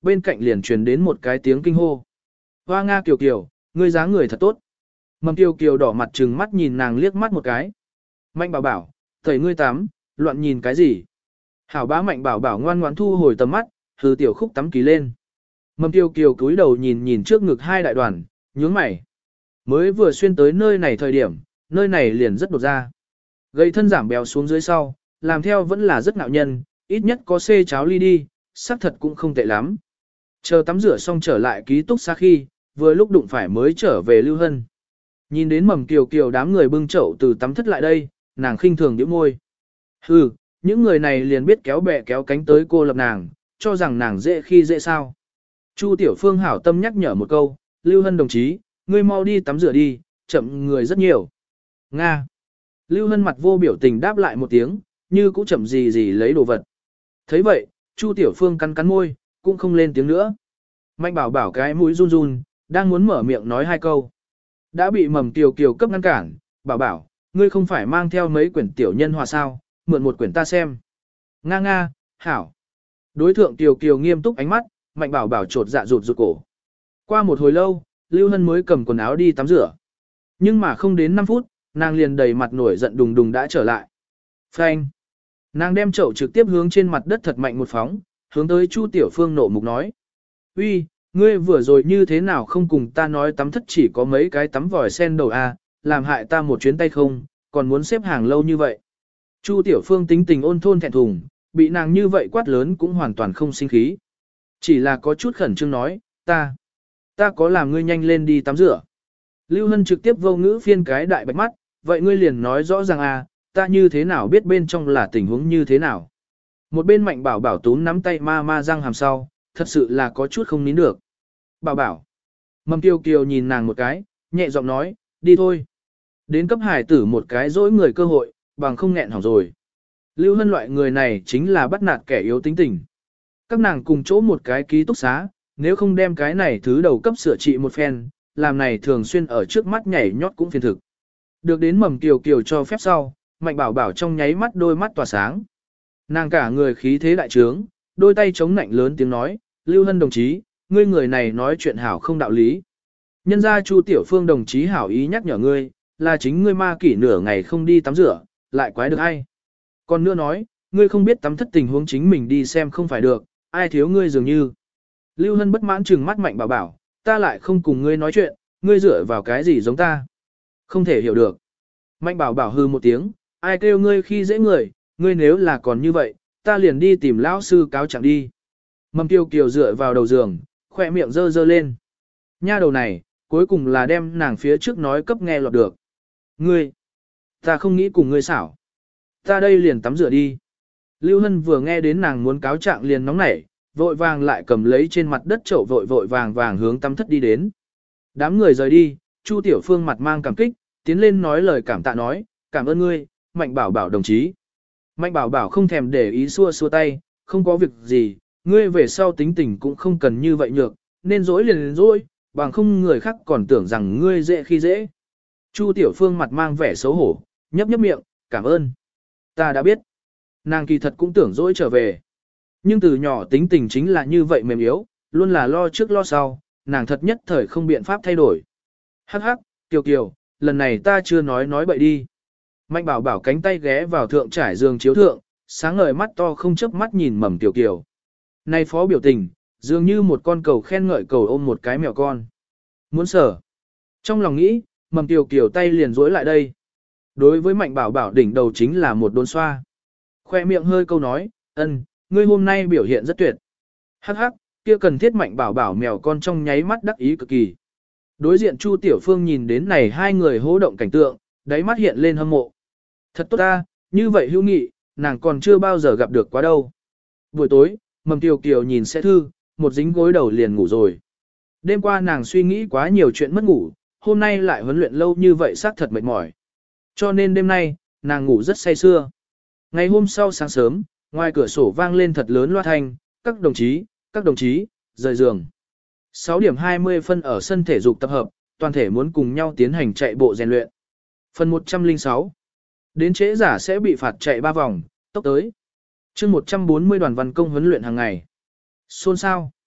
bên cạnh liền truyền đến một cái tiếng kinh hô. Hoa Nga Kiều Kiều, ngươi dáng người thật tốt. Mầm Kiều Kiều đỏ mặt trừng mắt nhìn nàng liếc mắt một cái. Mạnh bảo bảo, thầy ngươi tắm, loạn nhìn cái gì? Hảo bá Mạnh bảo bảo ngoan ngoãn thu hồi tầm mắt, hừ tiểu khúc tắm kỳ lên. Mầm Kiều Kiều cúi đầu nhìn nhìn trước ngực hai đại đoàn, nhướng mày. Mới vừa xuyên tới nơi này thời điểm, nơi này liền rất đột ra. Gây thân giảm béo xuống dưới sau, làm theo vẫn là rất nạo nhân, ít nhất có xê cháo ly đi, sắc thật cũng không tệ lắm. Chờ tắm rửa xong trở lại ký túc xá khi, vừa lúc đụng phải mới trở về Lưu Hân. Nhìn đến Mầm Kiều Kiều đám người bưng chậu từ tắm thất lại đây, nàng khinh thường nhếch môi. Hừ, những người này liền biết kéo bè kéo cánh tới cô lập nàng, cho rằng nàng dễ khi dễ sao. Chu Tiểu Phương hảo tâm nhắc nhở một câu, Lưu Hân đồng chí, ngươi mau đi tắm rửa đi, chậm người rất nhiều. Nga. Lưu Hân mặt vô biểu tình đáp lại một tiếng, như cũng chậm gì gì lấy đồ vật. Thấy vậy, Chu Tiểu Phương cắn cắn môi, cũng không lên tiếng nữa. Mạnh bảo bảo cái mũi run run, đang muốn mở miệng nói hai câu. Đã bị Mầm Kiều Kiều cấp ngăn cản, bảo bảo, ngươi không phải mang theo mấy quyển tiểu nhân hòa sao, mượn một quyển ta xem. Nga nga, hảo. Đối thượng Kiều Kiều nghiêm túc ánh mắt, Mạnh bảo bảo trột dạ rụt rụt cổ. Qua một hồi lâu, Lưu Hân mới cầm quần áo đi tắm rửa. Nhưng mà không đến năm phút, nàng liền đầy mặt nổi giận đùng đùng đã trở lại. Phanh. Nàng đem chậu trực tiếp hướng trên mặt đất thật mạnh một phóng, hướng tới Chu Tiểu Phương nộ mục nói. Uy, ngươi vừa rồi như thế nào không cùng ta nói tắm thất chỉ có mấy cái tắm vòi sen đầu à, làm hại ta một chuyến tay không, còn muốn xếp hàng lâu như vậy. Chu Tiểu Phương tính tình ôn thôn thẹn thùng, bị nàng như vậy quát lớn cũng hoàn toàn không sinh khí. Chỉ là có chút khẩn trương nói, ta, ta có làm ngươi nhanh lên đi tắm rửa. Lưu Hân trực tiếp vô ngữ phiên cái đại bạch mắt, vậy ngươi liền nói rõ ràng à, ta như thế nào biết bên trong là tình huống như thế nào. Một bên Mạnh bảo bảo túm nắm tay ma ma răng hàm sau, thật sự là có chút không nín được. Bảo bảo. Mầm Kiều Kiều nhìn nàng một cái, nhẹ giọng nói, đi thôi. Đến cấp hải tử một cái dỗi người cơ hội, bằng không nghẹn hỏng rồi. Lưu Hân loại người này chính là bắt nạt kẻ yếu tính tình. Các nàng cùng chỗ một cái ký túc xá, nếu không đem cái này thứ đầu cấp sửa trị một phen, làm này thường xuyên ở trước mắt nhảy nhót cũng phiền thực. Được đến Mầm Kiều Kiều cho phép sau, Mạnh bảo bảo trong nháy mắt đôi mắt tỏa sáng. Nàng cả người khí thế đại trướng, đôi tay chống nạnh lớn tiếng nói, Lưu Hân đồng chí, ngươi người này nói chuyện hảo không đạo lý. Nhân ra Chu Tiểu Phương đồng chí hảo ý nhắc nhở ngươi, là chính ngươi ma kỷ nửa ngày không đi tắm rửa, lại quái được ai. Còn nữa nói, ngươi không biết tắm thất tình huống chính mình đi xem không phải được, ai thiếu ngươi dường như. Lưu Hân bất mãn trừng mắt Mạnh bảo bảo, ta lại không cùng ngươi nói chuyện, ngươi dựa vào cái gì giống ta. Không thể hiểu được. Mạnh bảo bảo hư một tiếng, ai kêu ngươi khi dễ người, ngươi nếu là còn như vậy, ta liền đi tìm lão sư cáo trạng đi. Mầm Kiều Kiều dựa vào đầu giường, khỏe miệng dơ dơ lên. Nha đầu này, cuối cùng là đem nàng phía trước nói cấp nghe lọt được. Ngươi, ta không nghĩ cùng ngươi xảo. Ta đây liền tắm rửa đi. Lưu Hân vừa nghe đến nàng muốn cáo trạng liền nóng nảy, vội vàng lại cầm lấy trên mặt đất chậu vội vội vàng vàng hướng tắm thất đi đến. Đám người rời đi, Chu Tiểu Phương mặt mang cảm kích, tiến lên nói lời cảm tạ nói, cảm ơn ngươi, Mạnh bảo bảo đồng chí. Mạnh bảo bảo không thèm để ý xua xua tay, không có việc gì, ngươi về sau tính tình cũng không cần như vậy nhược, nên dỗi liền liền dỗi, bằng không người khác còn tưởng rằng ngươi dễ khi dễ. Chu Tiểu Phương mặt mang vẻ xấu hổ, nhấp nhấp miệng, cảm ơn. Ta đã biết. Nàng kỳ thật cũng tưởng dỗi trở về. Nhưng từ nhỏ tính tình chính là như vậy mềm yếu, luôn là lo trước lo sau, nàng thật nhất thời không biện pháp thay đổi. Hắc hắc, Kiều Kiều, lần này ta chưa nói nói bậy đi. Mạnh bảo bảo cánh tay ghé vào thượng trải giường chiếu thượng, sáng ngời mắt to không chớp mắt nhìn Mầm Kiều Kiều. Này phó biểu tình, dường như một con cầu khen ngợi cầu ôm một cái mèo con. Muốn sở. Trong lòng nghĩ, Mầm Kiều Kiều tay liền duỗi lại đây. Đối với Mạnh bảo bảo đỉnh đầu chính là một đốn xoa. Khoe miệng hơi câu nói, ân, ngươi hôm nay biểu hiện rất tuyệt. Hắc hắc, kia cần thiết Mạnh bảo bảo mèo con trong nháy mắt đắc ý cực kỳ. Đối diện Chu Tiểu Phương nhìn đến này hai người hô động cảnh tượng, đáy mắt hiện lên hâm mộ. Thật tốt ta, như vậy hữu nghị, nàng còn chưa bao giờ gặp được quá đâu. Buổi tối, Mầm Kiều Kiều nhìn xe thư, một dính gối đầu liền ngủ rồi. Đêm qua nàng suy nghĩ quá nhiều chuyện mất ngủ, hôm nay lại huấn luyện lâu như vậy xác thật mệt mỏi. Cho nên đêm nay, nàng ngủ rất say sưa. Ngày hôm sau sáng sớm, ngoài cửa sổ vang lên thật lớn loa thanh, các đồng chí, các đồng chí, rời giường. sáu điểm hai mươi phân ở sân thể dục tập hợp, toàn thể muốn cùng nhau tiến hành chạy bộ rèn luyện. Phần một trăm lẻ sáu. Đến trễ giả sẽ bị phạt chạy ba vòng, tốc tới. chương một trăm bốn mươi đoàn văn công huấn luyện hàng ngày. Xôn sao?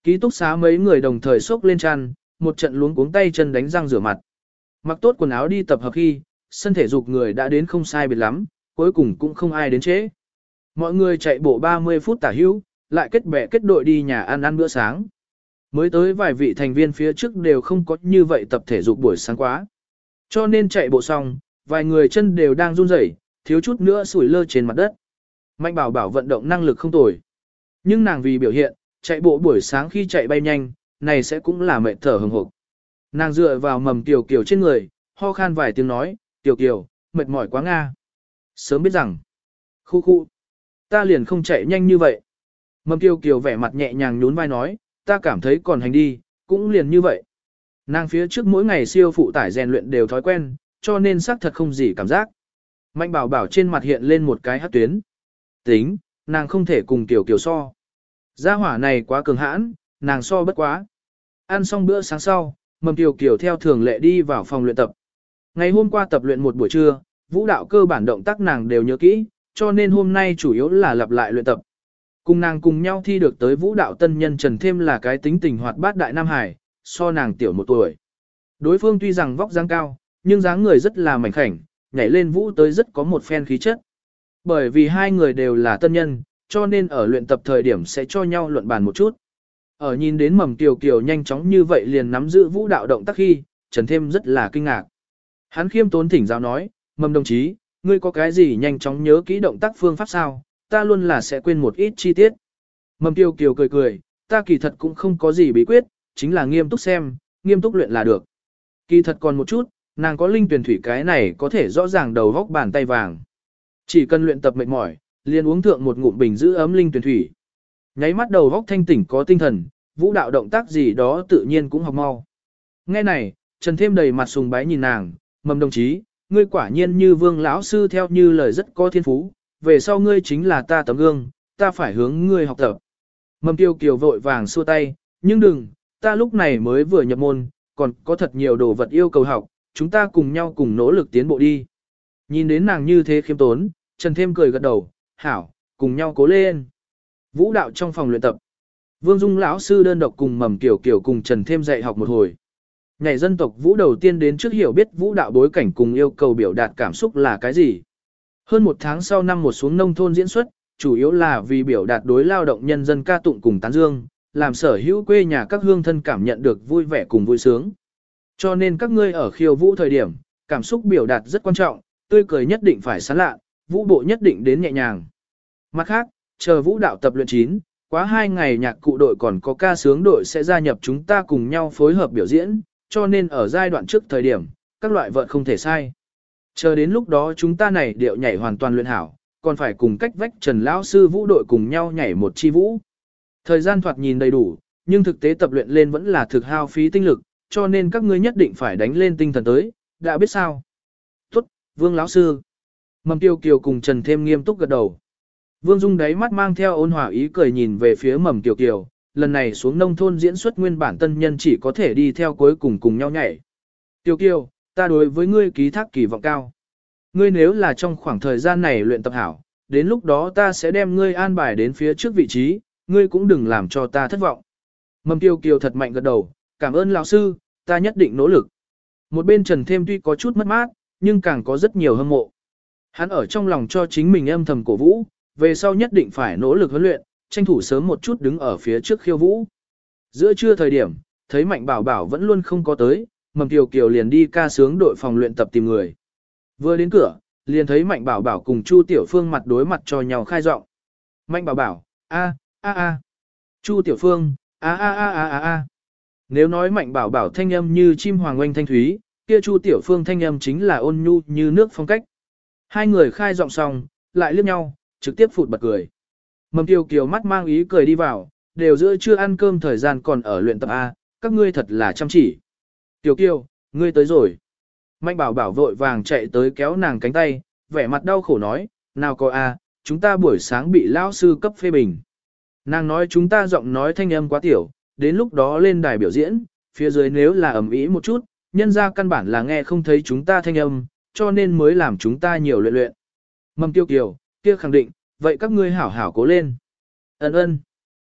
Ký túc xá mấy người đồng thời xốc lên chăn, một trận luống cuống tay chân đánh răng rửa mặt. Mặc tốt quần áo đi tập hợp khi, sân thể dục người đã đến không sai biệt lắm, cuối cùng cũng không ai đến trễ. Mọi người chạy bộ ba mươi phút tả hữu, lại kết bè kết đội đi nhà ăn ăn bữa sáng. Mới tới vài vị thành viên phía trước đều không có như vậy tập thể dục buổi sáng quá. Cho nên chạy bộ xong, vài người chân đều đang run rẩy, thiếu chút nữa sủi lơ trên mặt đất. Mạnh bảo bảo vận động năng lực không tồi. Nhưng nàng vì biểu hiện, chạy bộ buổi sáng khi chạy bay nhanh, này sẽ cũng là mệt thở hừng hực. Nàng dựa vào mầm Tiểu Kiều trên người, ho khan vài tiếng nói, Tiểu Kiều, mệt mỏi quá Nga. Sớm biết rằng, khu khu, ta liền không chạy nhanh như vậy. Mầm Tiểu Kiều vẻ mặt nhẹ nhàng nhún vai nói, ta cảm thấy còn hành đi, cũng liền như vậy. Nàng phía trước mỗi ngày siêu phụ tải rèn luyện đều thói quen, cho nên xác thật không gì cảm giác. Mạnh bảo bảo trên mặt hiện lên một cái hát tuyến. Tính, nàng không thể cùng Tiểu Kiều so. Gia hỏa này quá cường hãn, nàng so bất quá. Ăn xong bữa sáng sau, Mầm Tiểu Kiều theo thường lệ đi vào phòng luyện tập. Ngày hôm qua tập luyện một buổi trưa, vũ đạo cơ bản động tác nàng đều nhớ kỹ, cho nên hôm nay chủ yếu là lặp lại luyện tập. Cùng nàng cùng nhau thi được tới vũ đạo tân nhân Trần Thêm là cái tính tình hoạt bát đại Nam Hải, so nàng tiểu một tuổi. Đối phương tuy rằng vóc dáng cao, nhưng dáng người rất là mảnh khảnh, nhảy lên vũ tới rất có một phen khí chất. Bởi vì hai người đều là tân nhân, cho nên ở luyện tập thời điểm sẽ cho nhau luận bàn một chút. Ở nhìn đến Mầm Tiểu Kiều nhanh chóng như vậy liền nắm giữ vũ đạo động tác khi, Trần Thêm rất là kinh ngạc. Hắn khiêm tốn thỉnh giáo nói, Mầm đồng chí, ngươi có cái gì nhanh chóng nhớ kỹ động tác phương pháp sao, ta luôn là sẽ quên một ít chi tiết. Mầm Tiểu Kiều cười cười, ta kỳ thật cũng không có gì bí quyết, chính là nghiêm túc xem, nghiêm túc luyện là được. Kỳ thật còn một chút, nàng có linh tuyển thủy cái này có thể rõ ràng đầu góc bàn tay vàng. Chỉ cần luyện tập mệt mỏi, liền uống thượng một ngụm bình giữ ấm linh tuyển thủy. Nháy mắt đầu góc thanh tỉnh có tinh thần, vũ đạo động tác gì đó tự nhiên cũng học mau. Nghe này, Trần Thêm đầy mặt sùng bái nhìn nàng, Mầm đồng chí, ngươi quả nhiên như Vương lão sư theo như lời rất có thiên phú, về sau ngươi chính là ta tấm gương, ta phải hướng ngươi học tập. Mầm Tiểu Kiều vội vàng xua tay, nhưng đừng, ta lúc này mới vừa nhập môn, còn có thật nhiều đồ vật yêu cầu học, chúng ta cùng nhau cùng nỗ lực tiến bộ đi. Nhìn đến nàng như thế khiêm tốn, Trần Thêm cười gật đầu, hảo, cùng nhau cố lên. Vũ đạo trong phòng luyện tập. Vương Dung lão sư đơn độc cùng Mầm Tiểu Kiều cùng Trần Thêm dạy học một hồi. Nhảy dân tộc vũ đầu tiên đến trước hiểu biết vũ đạo bối cảnh cùng yêu cầu biểu đạt cảm xúc là cái gì. Hơn một tháng sau năm một xuống nông thôn diễn xuất, chủ yếu là vì biểu đạt đối lao động nhân dân ca tụng cùng tán dương, làm sở hữu quê nhà các hương thân cảm nhận được vui vẻ cùng vui sướng. Cho nên các ngươi ở khiêu vũ thời điểm, cảm xúc biểu đạt rất quan trọng, tươi cười nhất định phải sán lạ, vũ bộ nhất định đến nhẹ nhàng. Mặt khác, chờ vũ đạo tập luyện chín, quá hai ngày nhạc cụ đội còn có ca sướng đội sẽ gia nhập chúng ta cùng nhau phối hợp biểu diễn, cho nên ở giai đoạn trước thời điểm, các loại vợt không thể sai. Chờ đến lúc đó chúng ta này điệu nhảy hoàn toàn luyện hảo, còn phải cùng cách vách Trần lão sư vũ đội cùng nhau nhảy một chi vũ. Thời gian thoạt nhìn đầy đủ, nhưng thực tế tập luyện lên vẫn là thực hao phí tinh lực, cho nên các ngươi nhất định phải đánh lên tinh thần tới, đã biết sao? Tốt, Vương lão sư. Mầm Tiểu Kiều cùng Trần Thêm nghiêm túc gật đầu. Vương Dung đáy mắt mang theo ôn hòa ý cười nhìn về phía Mầm Tiểu Kiều, lần này xuống nông thôn diễn xuất nguyên bản tân nhân chỉ có thể đi theo cuối cùng cùng nhau nhảy. Tiểu Kiều, ta đối với ngươi ký thác kỳ vọng cao. Ngươi nếu là trong khoảng thời gian này luyện tập hảo, đến lúc đó ta sẽ đem ngươi an bài đến phía trước vị trí, ngươi cũng đừng làm cho ta thất vọng. Mầm Tiểu Kiều thật mạnh gật đầu, cảm ơn lão sư, ta nhất định nỗ lực. Một bên Trần Thêm tuy có chút mất mát, nhưng càng có rất nhiều hâm mộ. Hắn ở trong lòng cho chính mình âm thầm cổ vũ, về sau nhất định phải nỗ lực huấn luyện, tranh thủ sớm một chút đứng ở phía trước khiêu vũ. Giữa trưa thời điểm, thấy Mạnh Bảo Bảo vẫn luôn không có tới, Mầm Tiểu Kiều liền đi ca sướng đội phòng luyện tập tìm người. Vừa đến cửa, liền thấy Mạnh Bảo Bảo cùng Chu Tiểu Phương mặt đối mặt cho nhau khai giọng. Mạnh Bảo Bảo, a a a. Chu Tiểu Phương, a a a a a a. Nếu nói Mạnh Bảo Bảo thanh âm như chim hoàng oanh thanh thúy, kia Chu Tiểu Phương thanh âm chính là ôn nhu như nước phong cách. Hai người khai giọng xong, lại liếc nhau, trực tiếp phụt bật cười. Mầm Tiểu Kiều mắt mang ý cười đi vào, đều giữa chưa ăn cơm thời gian còn ở luyện tập A, các ngươi thật là chăm chỉ. Tiểu Kiều, ngươi tới rồi. Mạnh Bảo Bảo vội vàng chạy tới kéo nàng cánh tay, vẻ mặt đau khổ nói, nào có A, chúng ta buổi sáng bị lão sư cấp phê bình. Nàng nói chúng ta giọng nói thanh âm quá tiểu, đến lúc đó lên đài biểu diễn, phía dưới nếu là ầm ĩ một chút, nhân ra căn bản là nghe không thấy chúng ta thanh âm, cho nên mới làm chúng ta nhiều luyện luyện. Mầm Tiểu Kiều, kia khẳng định, vậy các ngươi hảo hảo cố lên. Ấn ơn.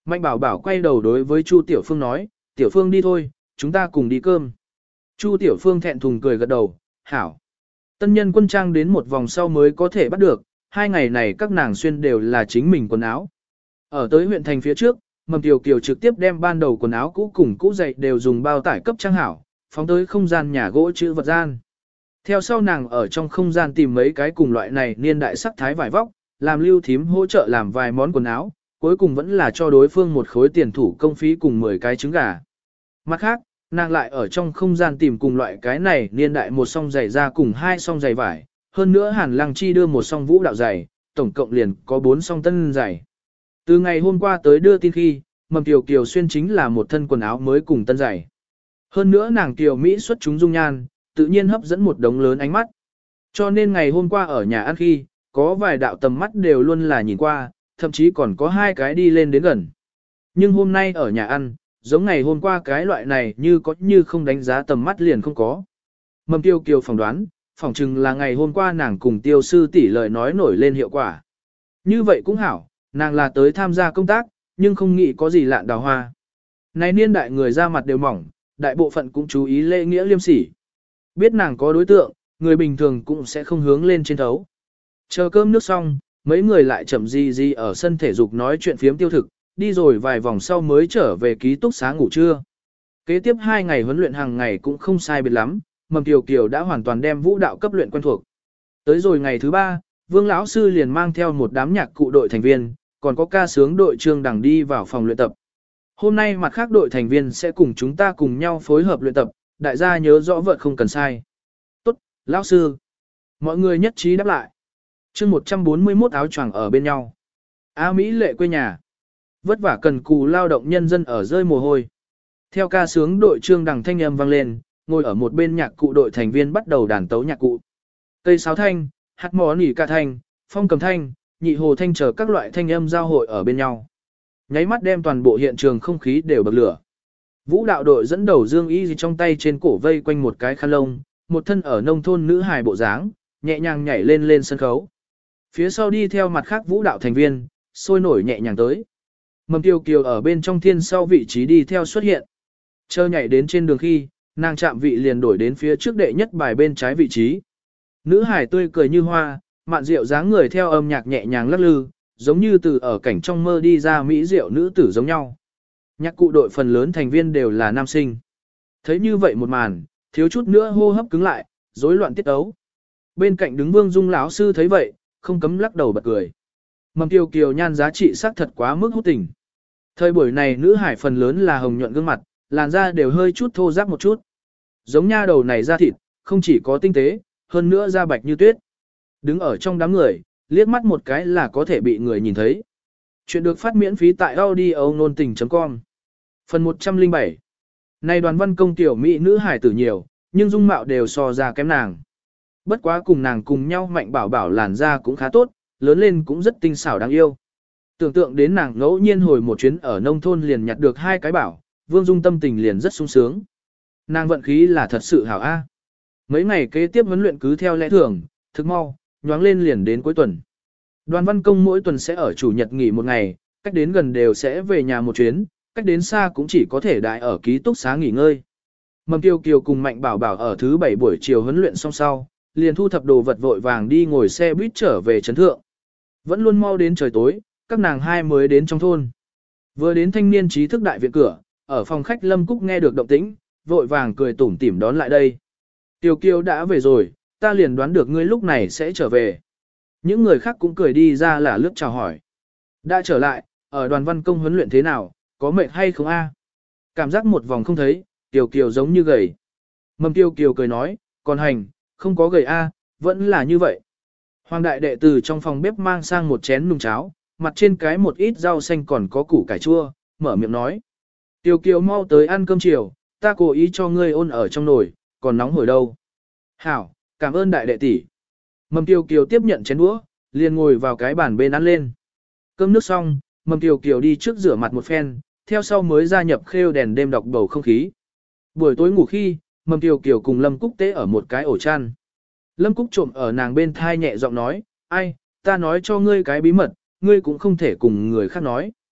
Mạnh bảo bảo quay đầu đối với Chu Tiểu Phương nói, Tiểu Phương đi thôi, chúng ta cùng đi cơm. Chu Tiểu Phương thẹn thùng cười gật đầu, hảo. Tân nhân quân trang đến một vòng sau mới có thể bắt được, hai ngày này các nàng xuyên đều là chính mình quần áo. Ở tới huyện thành phía trước, Mầm Tiểu Kiều trực tiếp đem ban đầu quần áo cũ cùng cũ dậy đều dùng bao tải cấp trang hảo, phóng tới không gian nhà gỗ chữ vật gian. Theo sau nàng ở trong không gian tìm mấy cái cùng loại này niên đại sắc thái vải vóc, làm lưu thím hỗ trợ làm vài món quần áo, cuối cùng vẫn là cho đối phương một khối tiền thủ công phí cùng mười cái trứng gà. Mặt khác, nàng lại ở trong không gian tìm cùng loại cái này niên đại một song giày da cùng hai song giày vải, hơn nữa Hàn Lăng Chi đưa một song vũ đạo giày, tổng cộng liền có bốn song tân giày. Từ ngày hôm qua tới đưa tin khi, Mầm Kiều Kiều xuyên chính là một thân quần áo mới cùng tân giày. Hơn nữa nàng Kiều Mỹ xuất chúng dung nhan, tự nhiên hấp dẫn một đống lớn ánh mắt. Cho nên ngày hôm qua ở nhà ăn khi, có vài đạo tầm mắt đều luôn là nhìn qua, thậm chí còn có hai cái đi lên đến gần. Nhưng hôm nay ở nhà ăn, giống ngày hôm qua cái loại này như có như không đánh giá tầm mắt liền không có. Mầm Tiêu Kiều phỏng đoán, phỏng chừng là ngày hôm qua nàng cùng tiêu sư tỷ lời nói nổi lên hiệu quả. Như vậy cũng hảo, nàng là tới tham gia công tác, nhưng không nghĩ có gì lạn đào hoa. Này niên đại người ra mặt đều mỏng, đại bộ phận cũng chú ý lễ nghĩa liêm sỉ. Biết nàng có đối tượng, người bình thường cũng sẽ không hướng lên trên thấu. Chờ cơm nước xong, mấy người lại chậm gì gì ở sân thể dục nói chuyện phiếm tiêu thực, đi rồi vài vòng sau mới trở về ký túc xá ngủ trưa. Kế tiếp hai ngày huấn luyện hàng ngày cũng không sai biệt lắm, Mầm Kiều Kiều đã hoàn toàn đem vũ đạo cấp luyện quen thuộc. Tới rồi ngày thứ ba, Vương lão sư liền mang theo một đám nhạc cụ đội thành viên, còn có ca sướng đội Trương Đằng đi vào phòng luyện tập. Hôm nay mặt khác đội thành viên sẽ cùng chúng ta cùng nhau phối hợp luyện tập, đại gia nhớ rõ vợt không cần sai. Tốt, lão sư. Mọi người nhất trí đáp lại. chương một trăm bốn mươi mốt áo choàng ở bên nhau. A Mỹ lệ quê nhà. Vất vả cần cù lao động nhân dân ở rơi mồ hôi. Theo ca sướng đội Trương Đằng thanh âm vang lên, ngồi ở một bên nhạc cụ đội thành viên bắt đầu đàn tấu nhạc cụ. Cây sáo thanh, hát mỏ nỉ ca thanh, phong cầm thanh, nhị hồ thanh chờ các loại thanh âm giao hội ở bên nhau. Nháy mắt đem toàn bộ hiện trường không khí đều bậc lửa. Vũ đạo đội dẫn đầu Dương Y trong tay trên cổ vây quanh một cái khăn lông, một thân ở nông thôn nữ hài bộ dáng, nhẹ nhàng nhảy lên lên sân khấu. Phía sau đi theo mặt khác vũ đạo thành viên, sôi nổi nhẹ nhàng tới. Mầm Kiều Kiều ở bên trong thiên sau vị trí đi theo xuất hiện. Chờ nhảy đến trên đường khi, nàng chạm vị liền đổi đến phía trước đệ nhất bài bên trái vị trí. Nữ hải tươi cười như hoa, mạn diệu dáng người theo âm nhạc nhẹ nhàng lắc lư, giống như từ ở cảnh trong mơ đi ra mỹ diệu nữ tử giống nhau. Nhạc cụ đội phần lớn thành viên đều là nam sinh. Thấy như vậy một màn, thiếu chút nữa hô hấp cứng lại, rối loạn tiết ấu. Bên cạnh đứng Vương Dung lão sư thấy vậy, không cấm lắc đầu bật cười. Mầm Kiều Kiều nhan giá trị sắc thật quá mức hút tình. Thời buổi này nữ hải phần lớn là hồng nhuận gương mặt, làn da đều hơi chút thô ráp một chút. Giống nha đầu này da thịt, không chỉ có tinh tế, hơn nữa da bạch như tuyết. Đứng ở trong đám người, liếc mắt một cái là có thể bị người nhìn thấy. Chuyện được phát miễn phí tại audio nôn tình chấm com. Phần một trăm lẻ bảy. Này đoàn văn công tiểu mỹ nữ hải tử nhiều, nhưng dung mạo đều so ra kém nàng. Bất quá cùng nàng cùng nhau Mạnh bảo bảo làn da cũng khá tốt, lớn lên cũng rất tinh xảo đáng yêu. Tưởng tượng đến nàng ngẫu nhiên hồi một chuyến ở nông thôn liền nhặt được hai cái bảo, Vương Dung tâm tình liền rất sung sướng. Nàng vận khí là thật sự hảo a. Mấy ngày kế tiếp huấn luyện cứ theo lẽ thường, thực mau, nhoáng lên liền đến cuối tuần. Đoàn văn công mỗi tuần sẽ ở chủ nhật nghỉ một ngày, cách đến gần đều sẽ về nhà một chuyến, cách đến xa cũng chỉ có thể đại ở ký túc xá nghỉ ngơi. Mầm Kiều Kiều cùng Mạnh bảo bảo ở thứ bảy buổi chiều huấn luyện xong sau, liền thu thập đồ vật vội vàng đi ngồi xe buýt trở về trấn thượng. Vẫn luôn mau đến trời tối, các nàng hai mới đến trong thôn. Vừa đến thanh niên trí thức đại viện cửa, ở phòng khách Lâm Cúc nghe được động tĩnh, vội vàng cười tủm tỉm đón lại đây. Kiều Kiều đã về rồi, ta liền đoán được ngươi lúc này sẽ trở về. Những người khác cũng cười đi ra là lướt chào hỏi. Đã trở lại, ở đoàn văn công huấn luyện thế nào, có mệt hay không a? Cảm giác một vòng không thấy, Kiều Kiều giống như gầy. Mầm Kiều Kiều cười nói, còn hành, không có gầy a, vẫn là như vậy. Hoàng đại đệ từ trong phòng bếp mang sang một chén nùng cháo, mặt trên cái một ít rau xanh còn có củ cải chua, mở miệng nói. Kiều Kiều mau tới ăn cơm chiều, ta cố ý cho ngươi ôn ở trong nồi, còn nóng hổi đâu. Hảo, cảm ơn đại đệ tỷ. Mầm Kiều Kiều tiếp nhận chén đũa, liền ngồi vào cái bàn bên ăn lên. Cơm nước xong, Mầm Kiều Kiều đi trước rửa mặt một phen, theo sau mới gia nhập khêu đèn đêm đọc bầu không khí. Buổi tối ngủ khi, Mầm Kiều Kiều cùng Lâm Cúc tế ở một cái ổ chăn. Lâm Cúc trộm ở nàng bên thai nhẹ giọng nói, ai, ta nói cho ngươi cái bí mật, ngươi cũng không thể cùng người khác nói.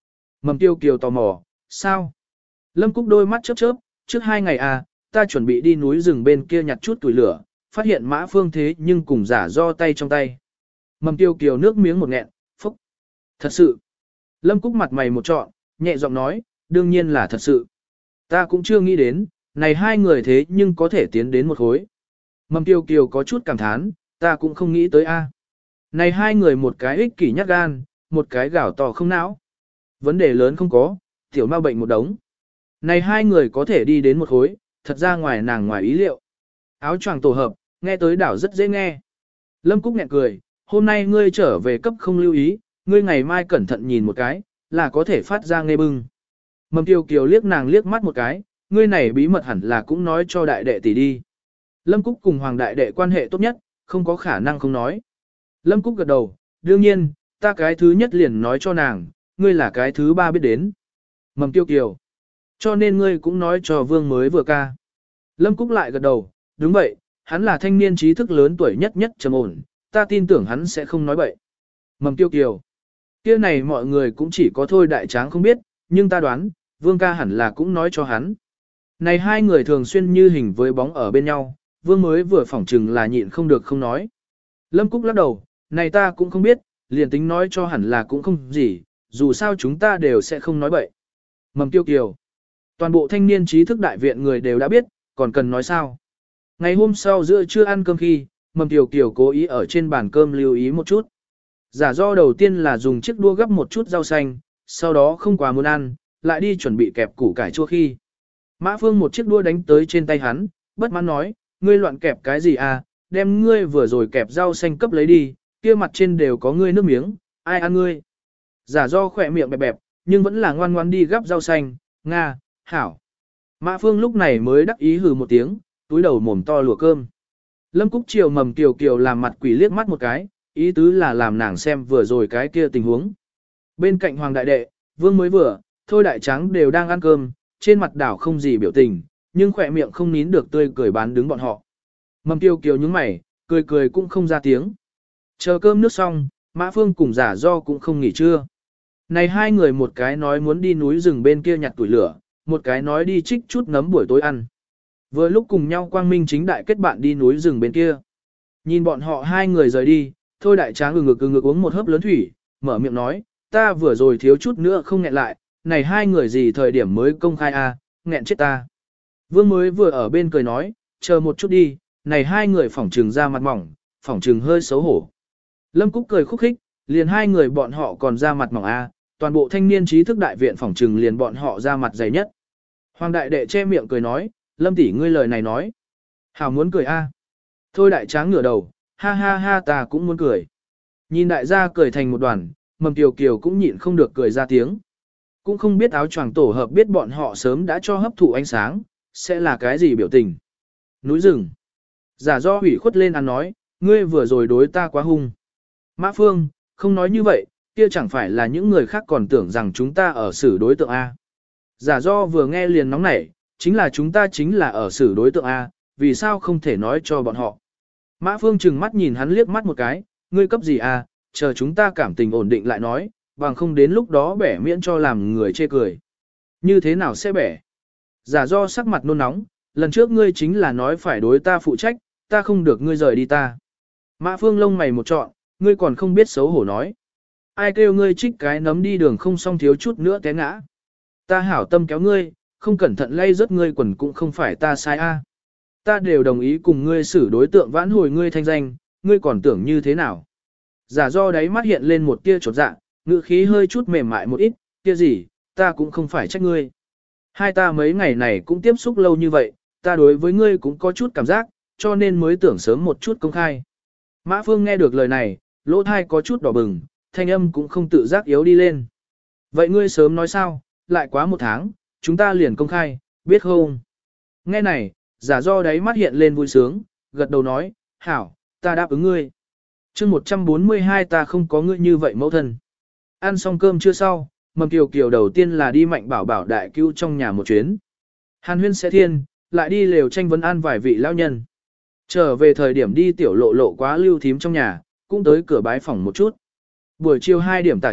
Mầm Tiêu Kiều tò mò, sao? Lâm Cúc đôi mắt chớp chớp, trước hai ngày à, ta chuẩn bị đi núi rừng bên kia nhặt chút tuổi lửa, phát hiện Mã Phương thế nhưng cùng giả do tay trong tay. Mầm Tiêu Kiều nước miếng một nghẹn, phúc. Thật sự. Lâm Cúc mặt mày một trọn, nhẹ giọng nói, đương nhiên là thật sự. Ta cũng chưa nghĩ đến, này hai người thế nhưng có thể tiến đến một khối. Mầm Tiêu Kiều có chút cảm thán, ta cũng không nghĩ tới a. Này hai người một cái ích kỷ nhát gan, một cái gào to không não. Vấn đề lớn không có, tiểu ma bệnh một đống. Này hai người có thể đi đến một khối, thật ra ngoài nàng ngoài ý liệu. Áo choàng tổ hợp, nghe tới đảo rất dễ nghe. Lâm Cúc nhẹ cười, hôm nay ngươi trở về cấp không lưu ý, ngươi ngày mai cẩn thận nhìn một cái, là có thể phát ra nghe bưng. Mầm Tiêu Kiều liếc nàng liếc mắt một cái, ngươi này bí mật hẳn là cũng nói cho đại đệ tỷ đi. Lâm Cúc cùng Hoàng đại đệ quan hệ tốt nhất, không có khả năng không nói. Lâm Cúc gật đầu, đương nhiên, ta cái thứ nhất liền nói cho nàng, ngươi là cái thứ ba biết đến. Mầm Tiêu Kiều. Cho nên ngươi cũng nói cho Vương mới vừa ca. Lâm Cúc lại gật đầu, đúng vậy, hắn là thanh niên trí thức lớn tuổi nhất nhất trầm ổn, ta tin tưởng hắn sẽ không nói bậy. Mầm Tiêu Kiều. Kia này mọi người cũng chỉ có thôi đại tráng không biết, nhưng ta đoán, Vương ca hẳn là cũng nói cho hắn. Này hai người thường xuyên như hình với bóng ở bên nhau, Vương mới vừa phỏng chừng là nhịn không được không nói. Lâm Cúc lắc đầu, này ta cũng không biết, liền tính nói cho hẳn là cũng không gì, dù sao chúng ta đều sẽ không nói bậy. Mầm Tiêu Kiều. Toàn bộ thanh niên trí thức đại viện người đều đã biết, còn cần nói sao. Ngày hôm sau giữa trưa ăn cơm khi, Mầm Tiêu Kiều cố ý ở trên bàn cơm lưu ý một chút. Giả do đầu tiên là dùng chiếc đũa gấp một chút rau xanh, sau đó không quá muốn ăn, lại đi chuẩn bị kẹp củ cải chua khi. Mã Phương một chiếc đũa đánh tới trên tay hắn, bất mãn nói, ngươi loạn kẹp cái gì à, đem ngươi vừa rồi kẹp rau xanh cấp lấy đi, kia mặt trên đều có ngươi nước miếng, ai ăn ngươi. Giả do khỏe miệng bẹp bẹp, nhưng vẫn là ngoan ngoan đi gắp rau xanh, nga, hảo. Mã Phương lúc này mới đắc ý hừ một tiếng, túi đầu mồm to lùa cơm. Lâm Cúc chiều Mầm Kiều Kiều làm mặt quỷ liếc mắt một cái, ý tứ là làm nàng xem vừa rồi cái kia tình huống. Bên cạnh Hoàng đại đệ, Vương mới vừa, Thôi đại tráng đều đang ăn cơm, trên mặt đảo không gì biểu tình, nhưng khỏe miệng không nín được tươi cười bán đứng bọn họ. Mầm Tiêu Kiều nhướng mày, cười cười cũng không ra tiếng. Chờ cơm nước xong, Mã Phương cùng giả do cũng không nghỉ trưa. Này hai người một cái nói muốn đi núi rừng bên kia nhặt tuổi lửa, một cái nói đi trích chút nấm buổi tối ăn. Vừa lúc cùng nhau quang minh chính đại kết bạn đi núi rừng bên kia. Nhìn bọn họ hai người rời đi, Thôi đại tráng ngực ngực ngực uống một hớp lớn thủy, mở miệng nói, ta vừa rồi thiếu chút nữa không nghẹn lại, này hai người gì thời điểm mới công khai a, à, nghẹn chết ta. Vương mới vừa ở bên cười nói, chờ một chút đi, này hai người phỏng trừng ra mặt mỏng, phỏng trừng hơi xấu hổ. Lâm Cúc cười khúc khích, liền hai người bọn họ còn ra mặt mỏng a, à, toàn bộ thanh niên trí thức đại viện phỏng trừng liền bọn họ ra mặt dày nhất. Hoàng đại đệ che miệng cười nói, Lâm tỷ ngươi lời này nói. Hảo muốn cười a. À. Thôi đại tráng ngửa đầu, ha ha ha ta cũng muốn cười. Nhìn đại gia cười thành một đoàn, Mầm Kiều Kiều cũng nhịn không được cười ra tiếng. Cũng không biết áo choàng tổ hợp biết bọn họ sớm đã cho hấp thụ ánh sáng, sẽ là cái gì biểu tình. Núi rừng. Giả do hủy khuất lên ăn nói, ngươi vừa rồi đối ta quá hung. Mã Phương, không nói như vậy, kia chẳng phải là những người khác còn tưởng rằng chúng ta ở xử đối tượng A. Giả do vừa nghe liền nóng nảy, chính là chúng ta chính là ở xử đối tượng A, vì sao không thể nói cho bọn họ. Mã Phương trừng mắt nhìn hắn liếc mắt một cái, ngươi cấp gì A, chờ chúng ta cảm tình ổn định lại nói, bằng không đến lúc đó bẻ miễn cho làm người chê cười. Như thế nào sẽ bẻ? Giả do sắc mặt nôn nóng, lần trước ngươi chính là nói phải đối ta phụ trách, ta không được ngươi rời đi ta. Mã Phương lông mày một trọn, ngươi còn không biết xấu hổ nói. Ai kêu ngươi trích cái nấm đi đường không xong thiếu chút nữa té ngã. Ta hảo tâm kéo ngươi, không cẩn thận lay rớt ngươi quần cũng không phải ta sai a. Ta đều đồng ý cùng ngươi xử đối tượng vãn hồi ngươi thanh danh, ngươi còn tưởng như thế nào? Giả do đáy mắt hiện lên một tia chột dạ, ngữ khí hơi chút mềm mại một ít, kia gì, ta cũng không phải trách ngươi. Hai ta mấy ngày này cũng tiếp xúc lâu như vậy, ta đối với ngươi cũng có chút cảm giác, cho nên mới tưởng sớm một chút công khai. Mã Phương nghe được lời này, lỗ thai có chút đỏ bừng, thanh âm cũng không tự giác yếu đi lên. Vậy ngươi sớm nói sao, lại quá một tháng, chúng ta liền công khai, biết không? Nghe này, giả do đáy mắt hiện lên vui sướng, gật đầu nói, hảo, ta đáp ứng ngươi. chương một trăm bốn mươi hai ta không có ngươi như vậy mẫu thân. Ăn xong cơm chưa sau, Mầm Kiều Kiều đầu tiên là đi Mạnh Bảo Bảo đại cứu trong nhà một chuyến. Hàn Huyên sẽ thiên, lại đi lều tranh vấn an vài vị lão nhân. Trở về thời điểm đi tiểu lộ lộ quá lưu thím trong nhà, cũng tới cửa bái phòng một chút. Buổi chiều hai điểm tả hữu,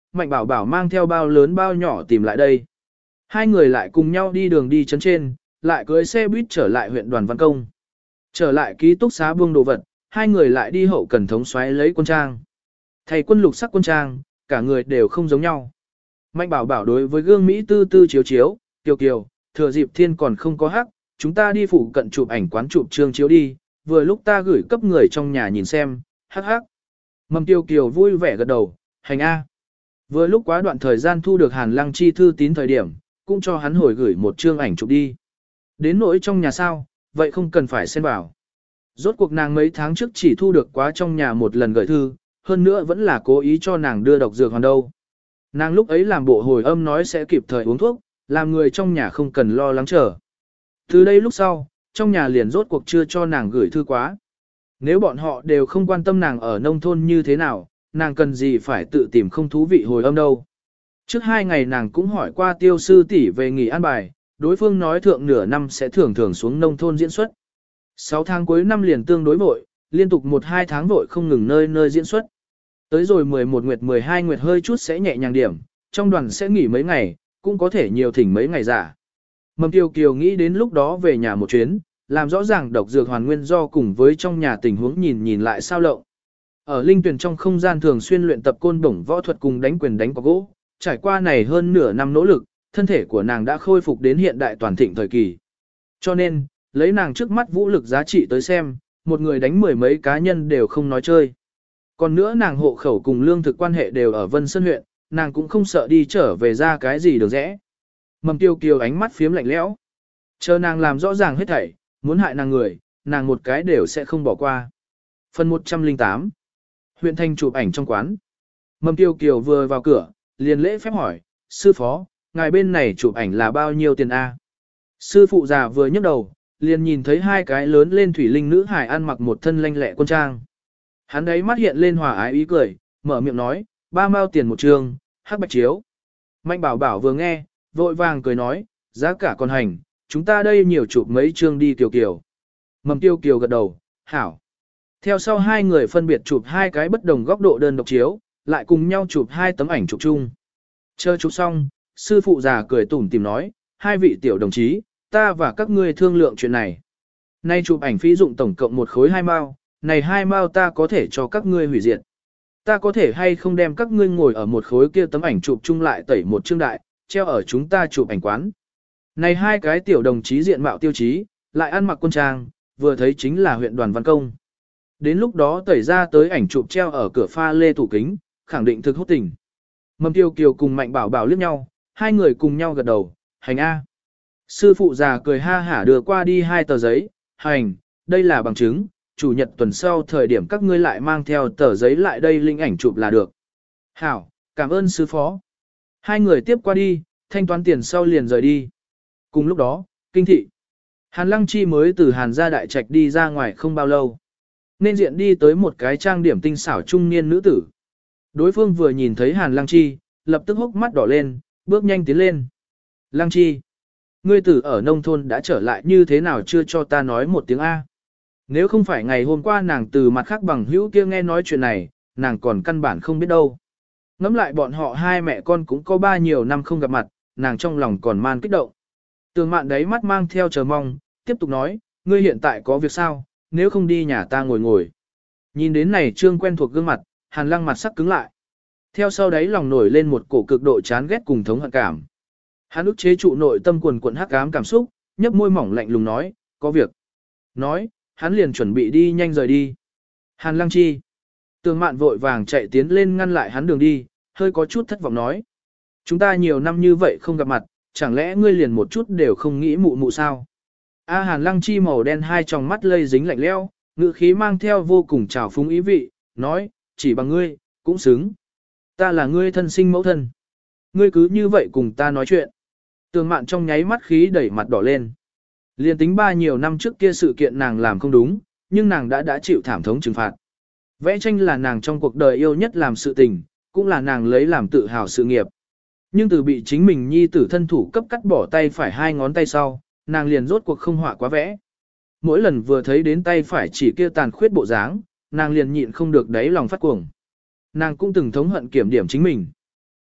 Mạnh Bảo Bảo mang theo bao lớn bao nhỏ tìm lại đây. Hai người lại cùng nhau đi đường đi chấn trên, lại cưới xe buýt trở lại huyện Đoàn Văn Công. Trở lại ký túc xá buông đồ vật, hai người lại đi hậu cần thống soái lấy quân trang. Thầy quân lục sắc quân trang, cả người đều không giống nhau. Mạnh Bảo Bảo đối với gương Mỹ tư tư chiếu chiếu, kiều kiều, thừa dịp thiên còn không có hắc, chúng ta đi phụ cận chụp ảnh quán chụp trương chiếu đi, vừa lúc ta gửi cấp người trong nhà nhìn xem, hắc hắc. Mầm Tiêu Kiều vui vẻ gật đầu, hành A. Vừa lúc quá đoạn thời gian thu được Hàn Lăng Chi thư tín thời điểm, cũng cho hắn hồi gửi một chương ảnh chụp đi. Đến nỗi trong nhà sao, vậy không cần phải xen vào. Rốt cuộc nàng mấy tháng trước chỉ thu được quá trong nhà một lần gửi thư, hơn nữa vẫn là cố ý cho nàng đưa độc dược hoàn đâu. Nàng lúc ấy làm bộ hồi âm nói sẽ kịp thời uống thuốc, làm người trong nhà không cần lo lắng chờ. Từ đây lúc sau, trong nhà liền rốt cuộc chưa cho nàng gửi thư quá. Nếu bọn họ đều không quan tâm nàng ở nông thôn như thế nào, nàng cần gì phải tự tìm không thú vị hồi âm đâu. Trước hai ngày nàng cũng hỏi qua tiêu sư tỷ về nghỉ an bài, đối phương nói thượng nửa năm sẽ thường thường xuống nông thôn diễn xuất. Sáu tháng cuối năm liền tương đối vội, liên tục một hai tháng vội không ngừng nơi nơi diễn xuất. Tới rồi mười một nguyệt mười hai nguyệt hơi chút sẽ nhẹ nhàng điểm, trong đoàn sẽ nghỉ mấy ngày, cũng có thể nhiều thỉnh mấy ngày giả. Mầm Kiều Kiều nghĩ đến lúc đó về nhà một chuyến, làm rõ ràng độc dược hoàn nguyên do cùng với trong nhà tình huống nhìn nhìn lại sao lộng. Ở linh tuyển trong không gian thường xuyên luyện tập côn bổng võ thuật cùng đánh quyền đánh có gỗ, trải qua này hơn nửa năm nỗ lực, thân thể của nàng đã khôi phục đến hiện đại toàn thịnh thời kỳ. Cho nên, lấy nàng trước mắt vũ lực giá trị tới xem, một người đánh mười mấy cá nhân đều không nói chơi. Còn nữa nàng hộ khẩu cùng lương thực quan hệ đều ở Vân Sơn huyện, nàng cũng không sợ đi trở về ra cái gì được rẽ. Mầm Tiêu Kiều ánh mắt phiếm lạnh lẽo. Chờ nàng làm rõ ràng hết thảy, muốn hại nàng người, nàng một cái đều sẽ không bỏ qua. Phần một trăm lẻ tám. Huyện Thanh chụp ảnh trong quán. Mầm Tiêu Kiều vừa vào cửa, liền lễ phép hỏi, sư phó, ngài bên này chụp ảnh là bao nhiêu tiền a? Sư phụ già vừa nhấc đầu, liền nhìn thấy hai cái lớn lên thủy linh nữ hải ăn mặc một thân lanh lẹ quân trang. Hắn ấy mắt hiện lên hòa ái ý cười, mở miệng nói, ba mao tiền một trường, hắc bạch chiếu. Mạnh Bảo Bảo vừa nghe, vội vàng cười nói, giá cả còn hành, chúng ta đây nhiều chụp mấy chương đi Kiều Kiều. Mầm Tiêu Kiều gật đầu, hảo. Theo sau hai người phân biệt chụp hai cái bất đồng góc độ đơn độc chiếu, lại cùng nhau chụp hai tấm ảnh chụp chung. Chờ chụp xong, sư phụ già cười tủm tìm nói, hai vị tiểu đồng chí, ta và các ngươi thương lượng chuyện này. Nay chụp ảnh phí dụng tổng cộng một khối hai mao, này hai mao ta có thể cho các ngươi hủy diệt. Ta có thể hay không đem các ngươi ngồi ở một khối kia tấm ảnh chụp chung lại tẩy một chương đại, treo ở chúng ta chụp ảnh quán. Này hai cái tiểu đồng chí diện mạo tiêu chí, lại ăn mặc quân trang, vừa thấy chính là huyện Đoàn Văn Công. Đến lúc đó tẩy ra tới ảnh chụp treo ở cửa pha lê tủ kính, khẳng định thực hút tình. Mầm Tiêu Kiều cùng Mạnh Bảo Bảo liếc nhau, hai người cùng nhau gật đầu, hành A. Sư phụ già cười ha hả đưa qua đi hai tờ giấy, hành, đây là bằng chứng, chủ nhật tuần sau thời điểm các ngươi lại mang theo tờ giấy lại đây linh ảnh chụp là được. Hảo, cảm ơn sư phó. Hai người tiếp qua đi, thanh toán tiền sau liền rời đi. Cùng lúc đó, kinh thị. Hàn Lăng Chi mới từ Hàn gia đại trạch đi ra ngoài không bao lâu. Nên diện đi tới một cái trang điểm tinh xảo trung niên nữ tử. Đối phương vừa nhìn thấy Hàn Lăng Chi, lập tức hốc mắt đỏ lên, bước nhanh tiến lên. Lăng Chi, ngươi tử ở nông thôn đã trở lại như thế nào chưa cho ta nói một tiếng A. Nếu không phải ngày hôm qua nàng từ mặt khác bằng hữu kia nghe nói chuyện này, nàng còn căn bản không biết đâu. Ngắm lại bọn họ hai mẹ con cũng có ba nhiều năm không gặp mặt, nàng trong lòng còn man kích động. Tường mạn đấy mắt mang theo chờ mong, tiếp tục nói, ngươi hiện tại có việc sao, nếu không đi nhà ta ngồi ngồi. Nhìn đến này trương quen thuộc gương mặt, Hàn Lăng mặt sắc cứng lại. Theo sau đấy lòng nổi lên một cổ cực độ chán ghét cùng thống hận cảm. Hắn ức chế trụ nội tâm quần quần hắc ám cảm xúc, nhấp môi mỏng lạnh lùng nói, có việc. Nói, hắn liền chuẩn bị đi nhanh rời đi. Hàn Lăng Chi. Tường mạn vội vàng chạy tiến lên ngăn lại hắn đường đi, hơi có chút thất vọng nói. Chúng ta nhiều năm như vậy không gặp mặt, chẳng lẽ ngươi liền một chút đều không nghĩ mụ mụ sao? A Hàn Lăng Chi màu đen hai tròng mắt lây dính lạnh lẽo, ngữ khí mang theo vô cùng trào phúng ý vị, nói, chỉ bằng ngươi, cũng xứng. Ta là ngươi thân sinh mẫu thân. Ngươi cứ như vậy cùng ta nói chuyện. Tường mạn trong nháy mắt khí đẩy mặt đỏ lên. Liên tính ba nhiều năm trước kia sự kiện nàng làm không đúng, nhưng nàng đã đã chịu thảm thống trừng phạt. Vẽ tranh là nàng trong cuộc đời yêu nhất làm sự tình, cũng là nàng lấy làm tự hào sự nghiệp. Nhưng từ bị chính mình nhi tử thân thủ cấp cắt bỏ tay phải hai ngón tay sau, nàng liền rốt cuộc không họa quá vẽ. Mỗi lần vừa thấy đến tay phải chỉ kia tàn khuyết bộ dáng, nàng liền nhịn không được đáy lòng phát cuồng. Nàng cũng từng thống hận kiểm điểm chính mình.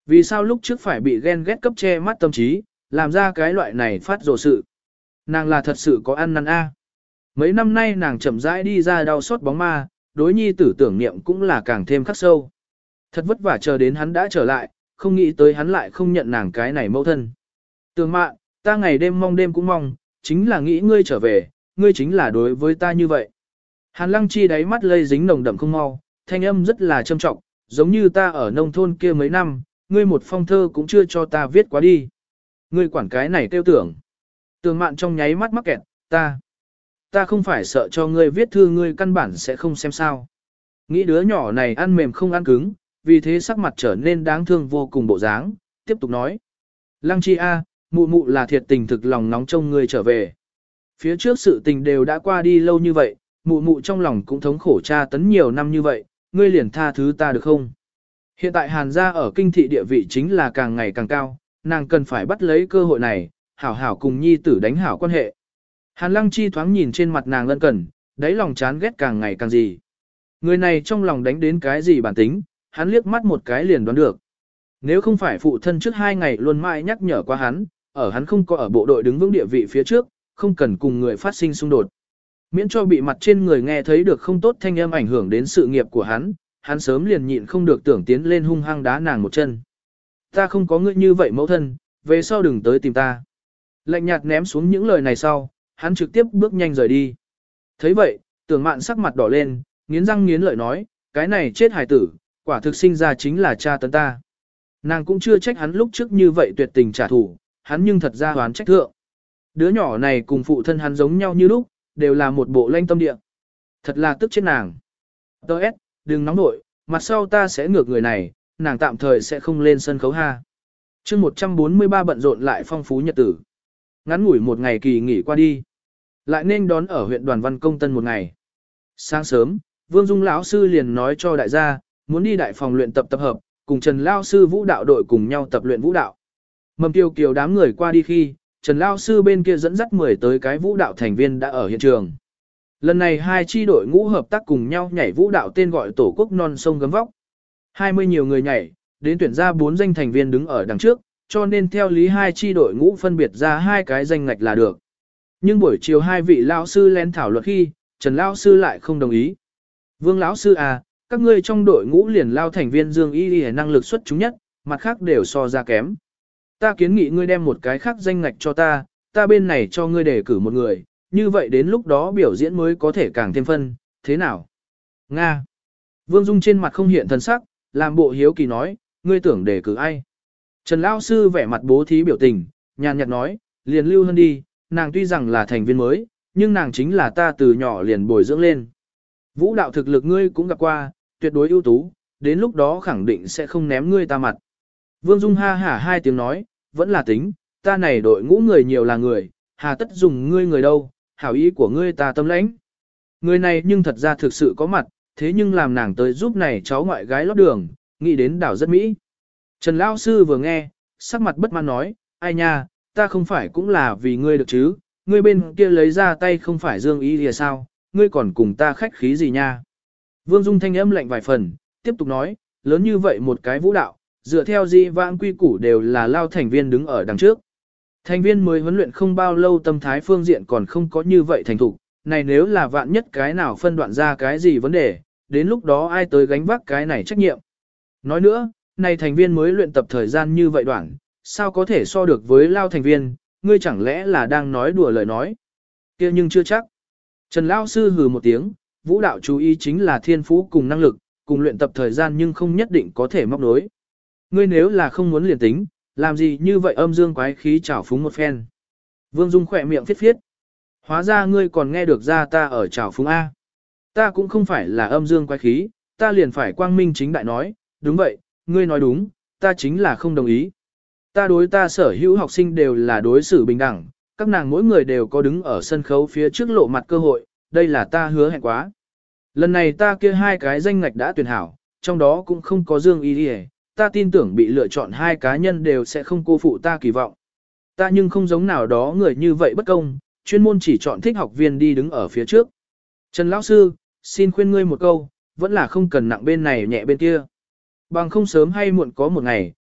Vì sao lúc trước phải bị ghen ghét cấp che mắt tâm trí, làm ra cái loại này phát rồ sự. Nàng là thật sự có ăn năn a. Mấy năm nay nàng chậm rãi đi ra đau xót bóng ma, đối nhi tử tưởng niệm cũng là càng thêm khắc sâu. Thật vất vả chờ đến hắn đã trở lại, không nghĩ tới hắn lại không nhận nàng cái này mẫu thân. Tường mạn, ta ngày đêm mong đêm cũng mong, chính là nghĩ ngươi trở về, ngươi chính là đối với ta như vậy. Hàn Lăng Chi đáy mắt lây dính nồng đậm không mau, thanh âm rất là trầm trọng, giống như ta ở nông thôn kia mấy năm, ngươi một phong thơ cũng chưa cho ta viết quá đi. Ngươi quản cái này tiêu tưởng. Tường mạn trong nháy mắt mắc kẹt, ta. Ta không phải sợ cho ngươi viết thư ngươi căn bản sẽ không xem sao. Nghĩ đứa nhỏ này ăn mềm không ăn cứng, vì thế sắc mặt trở nên đáng thương vô cùng bộ dáng, tiếp tục nói. Lăng Chi a, mụ mụ là thiệt tình thực lòng nóng trông ngươi trở về. Phía trước sự tình đều đã qua đi lâu như vậy, mụ mụ trong lòng cũng thống khổ tra tấn nhiều năm như vậy, ngươi liền tha thứ ta được không? Hiện tại Hàn gia ở kinh thị địa vị chính là càng ngày càng cao, nàng cần phải bắt lấy cơ hội này, hảo hảo cùng nhi tử đánh hảo quan hệ. Hàn Lăng Chi thoáng nhìn trên mặt nàng lân cẩn, đáy lòng chán ghét càng ngày càng gì. Người này trong lòng đánh đến cái gì bản tính, hắn liếc mắt một cái liền đoán được. Nếu không phải phụ thân trước hai ngày luôn mãi nhắc nhở qua hắn, ở hắn không có ở bộ đội đứng vững địa vị phía trước, không cần cùng người phát sinh xung đột. Miễn cho bị mặt trên người nghe thấy được không tốt thanh âm ảnh hưởng đến sự nghiệp của hắn, hắn sớm liền nhịn không được tưởng tiến lên hung hăng đá nàng một chân. Ta không có ngươi như vậy mẫu thân, về sau đừng tới tìm ta. Lạnh nhạt ném xuống những lời này sau, hắn trực tiếp bước nhanh rời đi. Thấy vậy, Tưởng Mạn sắc mặt đỏ lên, nghiến răng nghiến lợi nói, cái này chết hài tử, quả thực sinh ra chính là cha tấn ta. Nàng cũng chưa trách hắn lúc trước như vậy tuyệt tình trả thù, hắn nhưng thật ra hoán trách thượng. Đứa nhỏ này cùng phụ thân hắn giống nhau như lúc, đều là một bộ lanh tâm địa. Thật là tức chết nàng. Đợt, đừng nóng nội, mặt sau ta sẽ ngược người này, nàng tạm thời sẽ không lên sân khấu ha. chương một trăm bốn mươi ba bận rộn lại phong phú nhật tử. Ngắn ngủi một ngày kỳ nghỉ qua đi. Lại nên đón ở huyện Đoàn Văn Công Tân một ngày. Sáng sớm, Vương Dung lão sư liền nói cho đại gia, muốn đi đại phòng luyện tập tập hợp, cùng Trần lão sư vũ đạo đội cùng nhau tập luyện vũ đạo. Mầm Tiêu Kiều đám người qua đi khi, Trần lão sư bên kia dẫn dắt mười tới cái vũ đạo thành viên đã ở hiện trường. Lần này hai chi đội ngũ hợp tác cùng nhau nhảy vũ đạo tên gọi Tổ quốc non sông gấm vóc. hai mươi nhiều người nhảy, đến tuyển ra bốn danh thành viên đứng ở đằng trước, cho nên theo lý hai chi đội ngũ phân biệt ra hai cái danh ngạch là được. Nhưng buổi chiều hai vị lão sư lén thảo luận khi, Trần lão sư lại không đồng ý. Vương lão sư à, các ngươi trong đội ngũ liền lao thành viên Dương Y Y năng lực xuất chúng nhất, mặt khác đều so ra kém. Ta kiến nghị ngươi đem một cái khác danh ngạch cho ta, ta bên này cho ngươi đề cử một người, như vậy đến lúc đó biểu diễn mới có thể càng thêm phân, thế nào? Nga. Vương Dung trên mặt không hiện thần sắc, làm bộ hiếu kỳ nói, ngươi tưởng đề cử ai? Trần lão sư vẻ mặt bố thí biểu tình, nhàn nhạt nói, liền Lưu Hân đi, nàng tuy rằng là thành viên mới, nhưng nàng chính là ta từ nhỏ liền bồi dưỡng lên. Vũ đạo thực lực ngươi cũng gặp qua, tuyệt đối ưu tú, đến lúc đó khẳng định sẽ không ném ngươi ta mặt. Vương Dung ha hả hai tiếng nói, vẫn là tính, ta này đội ngũ người nhiều là người, hà tất dùng ngươi người đâu, hảo ý của ngươi ta tâm lãnh. Người này nhưng thật ra thực sự có mặt, thế nhưng làm nàng tới giúp này cháu ngoại gái lót đường, nghĩ đến đảo rất mỹ. Trần Lão Sư vừa nghe, sắc mặt bất mãn nói, ai nha, ta không phải cũng là vì ngươi được chứ, ngươi bên kia lấy ra tay không phải Dương Y thì sao, ngươi còn cùng ta khách khí gì nha. Vương Dung thanh âm lạnh vài phần, tiếp tục nói, lớn như vậy một cái vũ đạo, dựa theo di vãng quy củ đều là lao thành viên đứng ở đằng trước. Thành viên mới huấn luyện không bao lâu tâm thái phương diện còn không có như vậy thành thục, này nếu là vạn nhất cái nào phân đoạn ra cái gì vấn đề, đến lúc đó ai tới gánh vác cái này trách nhiệm. Nói nữa, này thành viên mới luyện tập thời gian như vậy đoạn, sao có thể so được với lao thành viên, ngươi chẳng lẽ là đang nói đùa lời nói. Kia nhưng chưa chắc. Trần Lão Sư hừ một tiếng, vũ đạo chú ý chính là thiên phú cùng năng lực, cùng luyện tập thời gian nhưng không nhất định có thể móc đối. Ngươi nếu là không muốn liền tính, làm gì như vậy âm dương quái khí trào phúng một phen. Vương Dung khỏe miệng phiết phiết. Hóa ra ngươi còn nghe được ra ta ở trào phúng A. Ta cũng không phải là âm dương quái khí, ta liền phải quang minh chính đại nói, đúng vậy, ngươi nói đúng, ta chính là không đồng ý. Ta đối ta sở hữu học sinh đều là đối xử bình đẳng, các nàng mỗi người đều có đứng ở sân khấu phía trước lộ mặt cơ hội, đây là ta hứa hẹn quá. Lần này ta kia hai cái danh ngạch đã tuyển hảo, trong đó cũng không có Dương Y Điề, ta tin tưởng bị lựa chọn hai cá nhân đều sẽ không cô phụ ta kỳ vọng. Ta nhưng không giống nào đó người như vậy bất công, chuyên môn chỉ chọn thích học viên đi đứng ở phía trước. Trần Lão Sư, xin khuyên ngươi một câu, vẫn là không cần nặng bên này nhẹ bên kia. Bằng không sớm hay muộn có một ngày,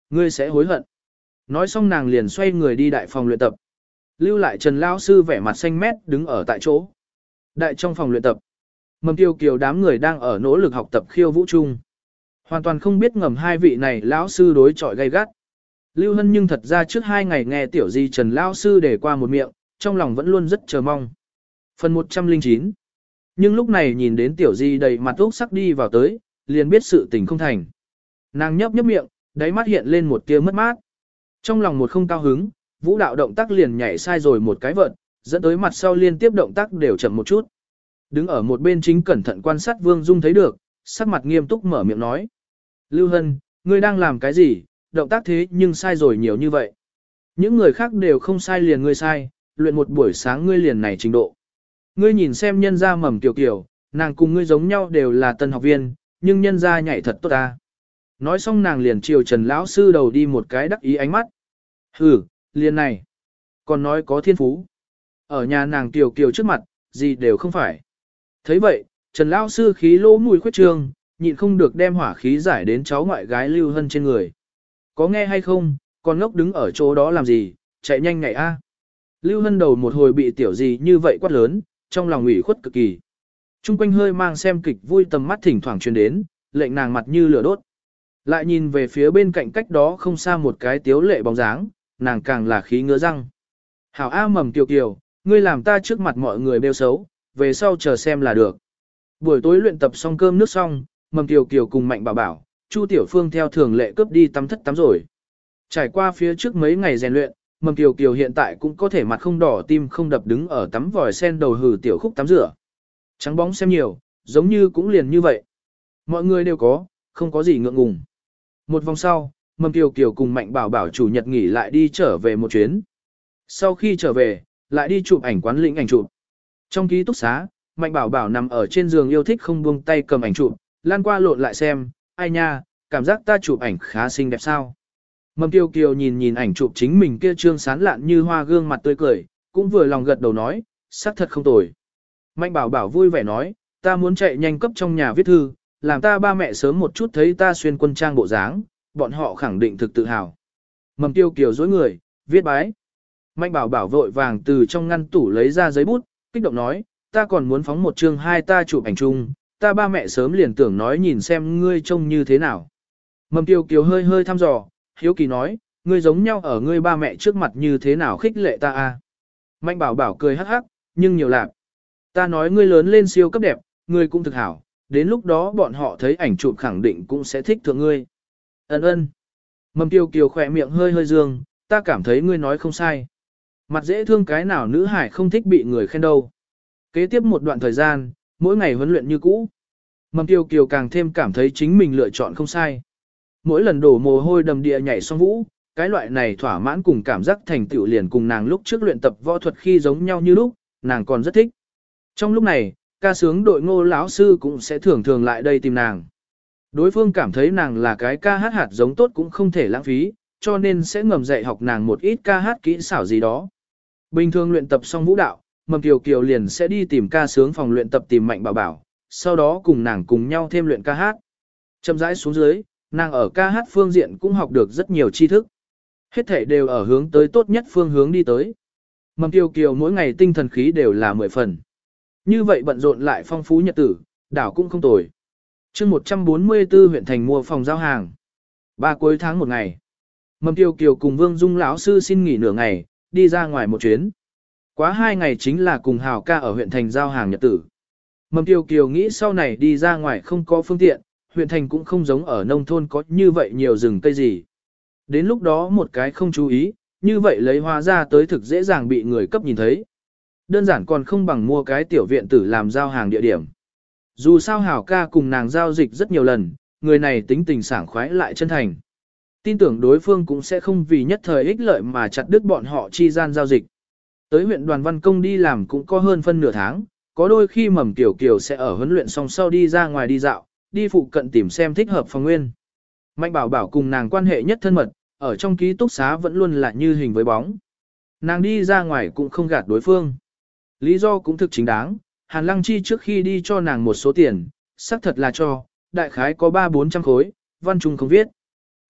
ngươi sẽ hối hận. Nói xong nàng liền xoay người đi đại phòng luyện tập. Lưu lại Trần lão sư vẻ mặt xanh mét đứng ở tại chỗ. Đại trong phòng luyện tập, Mầm Kiều Kiều đám người đang ở nỗ lực học tập khiêu vũ chung. Hoàn toàn không biết ngầm hai vị này lão sư đối chọi gay gắt. Lưu Hân nhưng thật ra trước hai ngày nghe tiểu di Trần lão sư để qua một miệng, trong lòng vẫn luôn rất chờ mong. Phần một trăm lẻ chín. Nhưng lúc này nhìn đến tiểu di đầy mặt ốc sắc đi vào tới, liền biết sự tình không thành. Nàng nhấp nhấp miệng, đáy mắt hiện lên một tia mất mát. Trong lòng một không cao hứng, vũ đạo động tác liền nhảy sai rồi một cái vợt, dẫn tới mặt sau liên tiếp động tác đều chậm một chút. Đứng ở một bên chính cẩn thận quan sát Vương Dung thấy được, sắc mặt nghiêm túc mở miệng nói. Lưu Hân, ngươi đang làm cái gì, động tác thế nhưng sai rồi nhiều như vậy. Những người khác đều không sai liền ngươi sai, luyện một buổi sáng ngươi liền này trình độ. Ngươi nhìn xem nhân gia Mầm Kiều Kiều, nàng cùng ngươi giống nhau đều là tân học viên, nhưng nhân gia nhảy thật tốt ta. Nói xong nàng liền chiều Trần lão sư đầu đi một cái đắc ý ánh mắt. Hừ, liền này. Còn nói có thiên phú. Ở nhà nàng Kiều Kiều trước mặt, gì đều không phải. Thấy vậy, Trần lão sư khí lỗ mùi khuyết trương, nhịn không được đem hỏa khí giải đến cháu ngoại gái Lưu Hân trên người. Có nghe hay không, con ngốc đứng ở chỗ đó làm gì, chạy nhanh nhảy a. Lưu Hân đầu một hồi bị tiểu gì như vậy quát lớn, trong lòng ủy khuất cực kỳ. Trung quanh hơi mang xem kịch vui tầm mắt thỉnh thoảng truyền đến, lệnh nàng mặt như lửa đốt. Lại nhìn về phía bên cạnh cách đó không xa một cái tiếu lệ bóng dáng, nàng càng là khí ngứa răng. Hảo A Mầm Kiều Kiều, ngươi làm ta trước mặt mọi người bêu xấu, về sau chờ xem là được. Buổi tối luyện tập xong cơm nước xong, Mầm Kiều Kiều cùng Mạnh Bảo Bảo, Chu Tiểu Phương theo thường lệ cướp đi tắm thất tắm rồi. Trải qua phía trước mấy ngày rèn luyện, Mầm Kiều Kiều hiện tại cũng có thể mặt không đỏ tim không đập đứng ở tắm vòi sen đầu hừ tiểu khúc tắm rửa. Trắng bóng xem nhiều, giống như cũng liền như vậy. Mọi người đều có, không có gì ngượng ngùng. Một vòng sau, Mầm Kiều Kiều cùng Mạnh Bảo Bảo chủ nhật nghỉ lại đi trở về một chuyến. Sau khi trở về, lại đi chụp ảnh quán lĩnh ảnh chụp. Trong ký túc xá, Mạnh Bảo Bảo nằm ở trên giường yêu thích không buông tay cầm ảnh chụp, lan qua lộn lại xem, ai nha, cảm giác ta chụp ảnh khá xinh đẹp sao. Mầm Kiều Kiều nhìn nhìn ảnh chụp chính mình kia trương sán lạn như hoa gương mặt tươi cười, cũng vừa lòng gật đầu nói, sắc thật không tồi. Mạnh Bảo Bảo vui vẻ nói, ta muốn chạy nhanh cấp trong nhà viết thư, làm ta ba mẹ sớm một chút thấy ta xuyên quân trang bộ dáng, bọn họ khẳng định thực tự hào. Mầm Kiều Kiều dối người, viết bái. Mạnh Bảo Bảo vội vàng từ trong ngăn tủ lấy ra giấy bút, kích động nói, ta còn muốn phóng một chương hai ta chụp ảnh chung, ta ba mẹ sớm liền tưởng nói nhìn xem ngươi trông như thế nào. Mầm Kiều Kiều hơi hơi thăm dò, hiếu kỳ nói, ngươi giống nhau ở ngươi ba mẹ trước mặt như thế nào khích lệ ta a? Mạnh Bảo Bảo cười hắc hắc, nhưng nhiều lạc. Ta nói ngươi lớn lên siêu cấp đẹp, ngươi cũng thực hảo, đến lúc đó bọn họ thấy ảnh chụp khẳng định cũng sẽ thích thượng ngươi. Ấn ơn. Mầm Kiều Kiều khỏe miệng hơi hơi dương, ta cảm thấy ngươi nói không sai. Mặt dễ thương cái nào nữ hải không thích bị người khen đâu. Kế tiếp một đoạn thời gian, mỗi ngày huấn luyện như cũ. Mầm Kiều Kiều càng thêm cảm thấy chính mình lựa chọn không sai. Mỗi lần đổ mồ hôi đầm địa nhảy xong vũ, cái loại này thỏa mãn cùng cảm giác thành tựu liền cùng nàng lúc trước luyện tập võ thuật khi giống nhau như lúc, nàng còn rất thích. Trong lúc này, ca sướng đội Ngô lão sư cũng sẽ thường thường lại đây tìm nàng. Đối phương cảm thấy nàng là cái ca hát hạt giống tốt cũng không thể lãng phí, cho nên sẽ ngầm dạy học nàng một ít ca hát kỹ xảo gì đó. Bình thường luyện tập xong vũ đạo, Mầm Kiều Kiều liền sẽ đi tìm ca sướng phòng luyện tập tìm Mạnh Bảo Bảo, sau đó cùng nàng cùng nhau thêm luyện ca hát. Chậm rãi xuống dưới, nàng ở ca hát phương diện cũng học được rất nhiều tri thức. Hết thể đều ở hướng tới tốt nhất phương hướng đi tới. Mầm Kiều Kiều mỗi ngày tinh thần khí đều là mười phần. Như vậy bận rộn lại phong phú nhật tử, đảo cũng không tồi. chương một trăm bốn mươi tư huyện thành mua phòng giao hàng. Ba cuối tháng một ngày. Mầm Kiều Kiều cùng Vương Dung lão sư xin nghỉ nửa ngày, đi ra ngoài một chuyến. Quá hai ngày chính là cùng Hào ca ở huyện thành giao hàng nhật tử. Mầm Kiều Kiều nghĩ sau này đi ra ngoài không có phương tiện, huyện thành cũng không giống ở nông thôn có như vậy nhiều rừng cây gì. Đến lúc đó một cái không chú ý, như vậy lấy hoa ra tới thực dễ dàng bị người cấp nhìn thấy. Đơn giản còn không bằng mua cái tiểu viện tử làm giao hàng địa điểm. Dù sao Hảo ca cùng nàng giao dịch rất nhiều lần, người này tính tình sảng khoái lại chân thành. Tin tưởng đối phương cũng sẽ không vì nhất thời ích lợi mà chặt đứt bọn họ chi gian giao dịch. Tới huyện đoàn văn công đi làm cũng có hơn phân nửa tháng, có đôi khi Mầm Kiều Kiều sẽ ở huấn luyện xong sau đi ra ngoài đi dạo, đi phụ cận tìm xem thích hợp phòng nguyên. Mạnh Bảo Bảo cùng nàng quan hệ nhất thân mật, ở trong ký túc xá vẫn luôn là như hình với bóng. Nàng đi ra ngoài cũng không gạt đối phương. Lý do cũng thực chính đáng, Hàn Lăng Chi trước khi đi cho nàng một số tiền, xác thật là cho, đại khái có ba bốn trăm khối, văn trung không viết.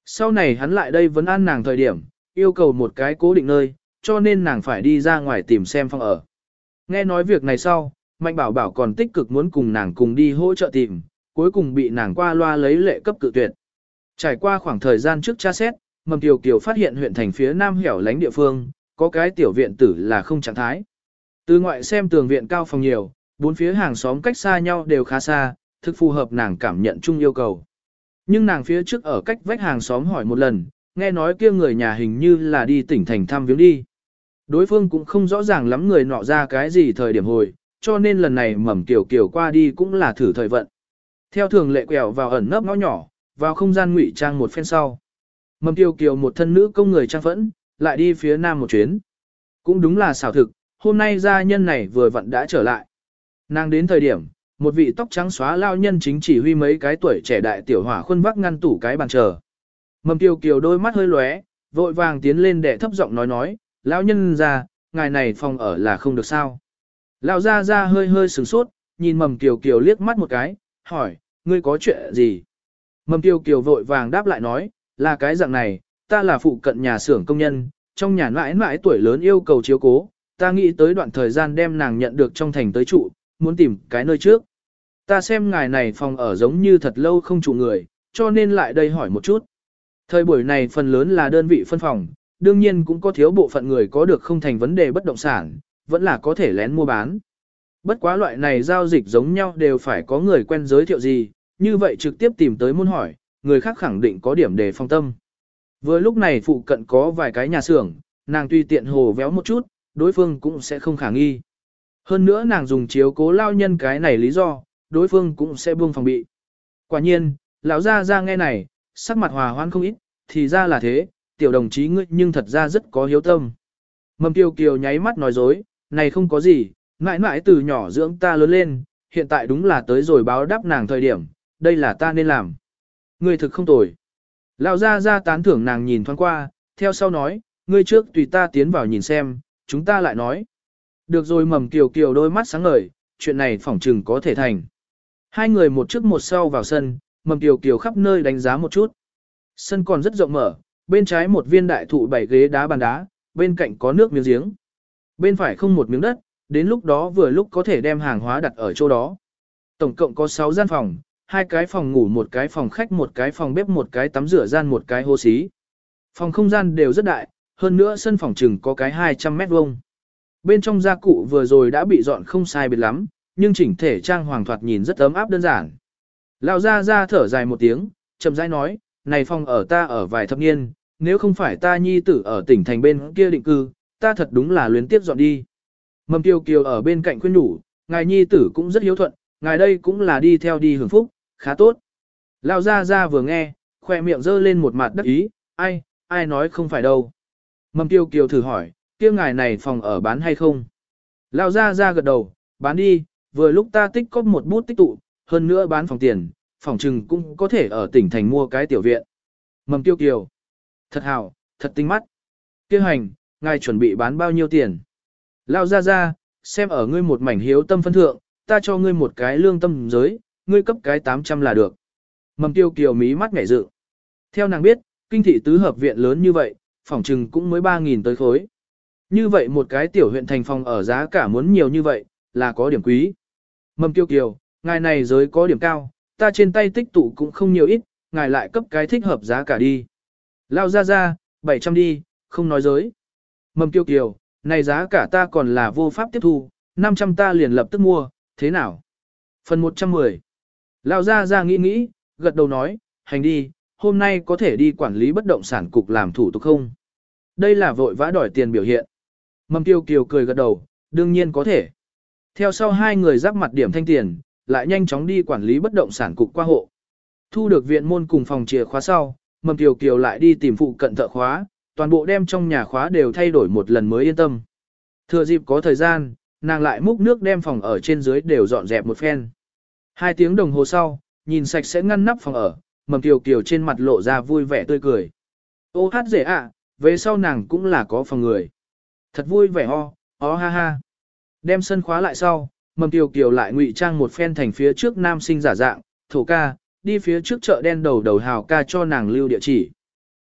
Sau này hắn lại đây vấn an nàng thời điểm, yêu cầu một cái cố định nơi, cho nên nàng phải đi ra ngoài tìm xem phòng ở. Nghe nói việc này sau, Mạnh Bảo Bảo còn tích cực muốn cùng nàng cùng đi hỗ trợ tìm, cuối cùng bị nàng qua loa lấy lệ cấp cự tuyệt. Trải qua khoảng thời gian trước tra xét, Mầm Kiều Kiều phát hiện huyện thành phía nam hẻo lánh địa phương, có cái tiểu viện tử là không trạng thái. Từ ngoại xem tường viện cao phòng nhiều, bốn phía hàng xóm cách xa nhau đều khá xa, thực phù hợp nàng cảm nhận chung yêu cầu. Nhưng nàng phía trước ở cách vách hàng xóm hỏi một lần, nghe nói kia người nhà hình như là đi tỉnh thành thăm viếng đi. Đối phương cũng không rõ ràng lắm người nọ ra cái gì thời điểm hồi, cho nên lần này Mầm Kiều Kiều qua đi cũng là thử thời vận. Theo thường lệ quẹo vào ẩn nấp ngõ nhỏ, vào không gian ngụy trang một phen sau. Mầm Kiều Kiều một thân nữ công người trang phẫn, lại đi phía nam một chuyến. Cũng đúng là xảo thực, hôm nay gia nhân này vừa vặn đã trở lại. Nàng đến thời điểm, một vị tóc trắng xóa lao nhân chính chỉ huy mấy cái tuổi trẻ đại tiểu hỏa khuôn vác ngăn tủ cái bàn chờ. Mầm Kiều Kiều đôi mắt hơi lóe, vội vàng tiến lên để thấp giọng nói nói, lão nhân ra, ngài này phòng ở là không được sao. Lão ra ra hơi hơi sửng sốt, nhìn Mầm Kiều Kiều liếc mắt một cái, hỏi, ngươi có chuyện gì? Mầm Kiều Kiều vội vàng đáp lại nói, là cái dạng này, ta là phụ cận nhà xưởng công nhân, trong nhà mãi mãi tuổi lớn yêu cầu chiếu cố, ta nghĩ tới đoạn thời gian đem nàng nhận được trong thành tới trụ, muốn tìm cái nơi trước. Ta xem ngài này phòng ở giống như thật lâu không trụ người, cho nên lại đây hỏi một chút. Thời buổi này phần lớn là đơn vị phân phòng, đương nhiên cũng có thiếu bộ phận người có được không thành vấn đề bất động sản, vẫn là có thể lén mua bán. Bất quá loại này giao dịch giống nhau đều phải có người quen giới thiệu gì, như vậy trực tiếp tìm tới muốn hỏi, người khác khẳng định có điểm đề phong tâm. Vừa lúc này phụ cận có vài cái nhà xưởng, nàng tùy tiện hồ véo một chút, đối phương cũng sẽ không khả nghi. Hơn nữa nàng dùng chiếu cố lao nhân cái này lý do, đối phương cũng sẽ buông phòng bị. Quả nhiên, lão gia ra nghe này, sắc mặt hòa hoãn không ít, thì ra là thế, tiểu đồng chí ngươi nhưng thật ra rất có hiếu tâm. Mầm Kiều Kiều nháy mắt nói dối, này không có gì, mãi mãi từ nhỏ dưỡng ta lớn lên, hiện tại đúng là tới rồi báo đáp nàng thời điểm, đây là ta nên làm. Ngươi thực không tồi. Lão gia ra tán thưởng nàng nhìn thoáng qua, theo sau nói, ngươi trước tùy ta tiến vào nhìn xem, chúng ta lại nói. Được rồi. Mầm Kiều Kiều đôi mắt sáng ngời, chuyện này phỏng chừng có thể thành. Hai người một trước một sau vào sân, Mầm Kiều Kiều khắp nơi đánh giá một chút. Sân còn rất rộng mở, bên trái một viên đại thụ bảy ghế đá bàn đá, bên cạnh có nước miếng giếng. Bên phải không một miếng đất, đến lúc đó vừa lúc có thể đem hàng hóa đặt ở chỗ đó. Tổng cộng có sáu gian phòng, hai cái phòng ngủ, một cái phòng khách, một cái phòng bếp, một cái tắm rửa gian, một cái hô xí. Phòng không gian đều rất đại, hơn nữa sân phòng chừng có cái hai trăm mét vuông. Bên trong gia cụ vừa rồi đã bị dọn không sai biệt lắm, nhưng chỉnh thể trang hoàng thoạt nhìn rất ấm áp đơn giản. Lão gia ra thở dài một tiếng, chậm rãi nói, này phòng ở ta ở vài thập niên, nếu không phải ta nhi tử ở tỉnh thành bên kia định cư, ta thật đúng là luyến tiếp dọn đi. Mầm Kiều Kiều ở bên cạnh khuyên nhủ, ngài nhi tử cũng rất hiếu thuận, ngài đây cũng là đi theo đi hưởng phúc, khá tốt. Lão gia gia vừa nghe, khoe miệng giơ lên một mặt đắc ý, ai, ai nói không phải đâu. Mầm Kiều Kiều thử hỏi, kia ngài này phòng ở bán hay không? Lão gia gia gật đầu, bán đi, vừa lúc ta tích có một bút tích tụ, hơn nữa bán phòng tiền, phòng trừng cũng có thể ở tỉnh thành mua cái tiểu viện. Mầm Kiều Kiều, thật hảo, thật tinh mắt. Kia hành, ngài chuẩn bị bán bao nhiêu tiền? Lão gia gia, xem ở ngươi một mảnh hiếu tâm phân thượng, ta cho ngươi một cái lương tâm giới, ngươi cấp cái tám trăm là được. Mầm Kiều Kiều mí mắt nhảy dựng. Theo nàng biết, kinh thị tứ hợp viện lớn như vậy, phòng trừng cũng mới ba nghìn tới khối. Như vậy một cái tiểu huyện thành phòng ở giá cả muốn nhiều như vậy, là có điểm quý. Mầm Kiều Kiều, ngài này giới có điểm cao, ta trên tay tích tụ cũng không nhiều ít, ngài lại cấp cái thích hợp giá cả đi. Lao ra ra, bảy trăm đi, không nói giới. Mầm Kiều Kiều, này giá cả ta còn là vô pháp tiếp thu, năm trăm ta liền lập tức mua, thế nào? Phần một trăm mười. Lao ra ra nghĩ nghĩ, gật đầu nói, hành đi, hôm nay có thể đi quản lý bất động sản cục làm thủ tục không? Đây là vội vã đòi tiền biểu hiện. Mầm Kiều Kiều cười gật đầu, đương nhiên có thể. Theo sau hai người giáp mặt điểm thanh tiền, lại nhanh chóng đi quản lý bất động sản cục qua hộ. Thu được viện môn cùng phòng chìa khóa sau, Mầm Kiều Kiều lại đi tìm phụ cận thợ khóa, toàn bộ đem trong nhà khóa đều thay đổi một lần mới yên tâm. Thừa dịp có thời gian, nàng lại múc nước đem phòng ở trên dưới đều dọn dẹp một phen. Hai tiếng đồng hồ sau, nhìn sạch sẽ ngăn nắp phòng ở, Mầm Kiều Kiều trên mặt lộ ra vui vẻ tươi cười. Ô hát dễ ạ, về sau nàng cũng là có phòng người. Thật vui vẻ ho, ó ha ha. Đem sân khóa lại sau, Mầm Kiều Kiều lại ngụy trang một phen thành phía trước nam sinh giả dạng, thổ ca, đi phía trước chợ đen đầu đầu hào ca cho nàng lưu địa chỉ.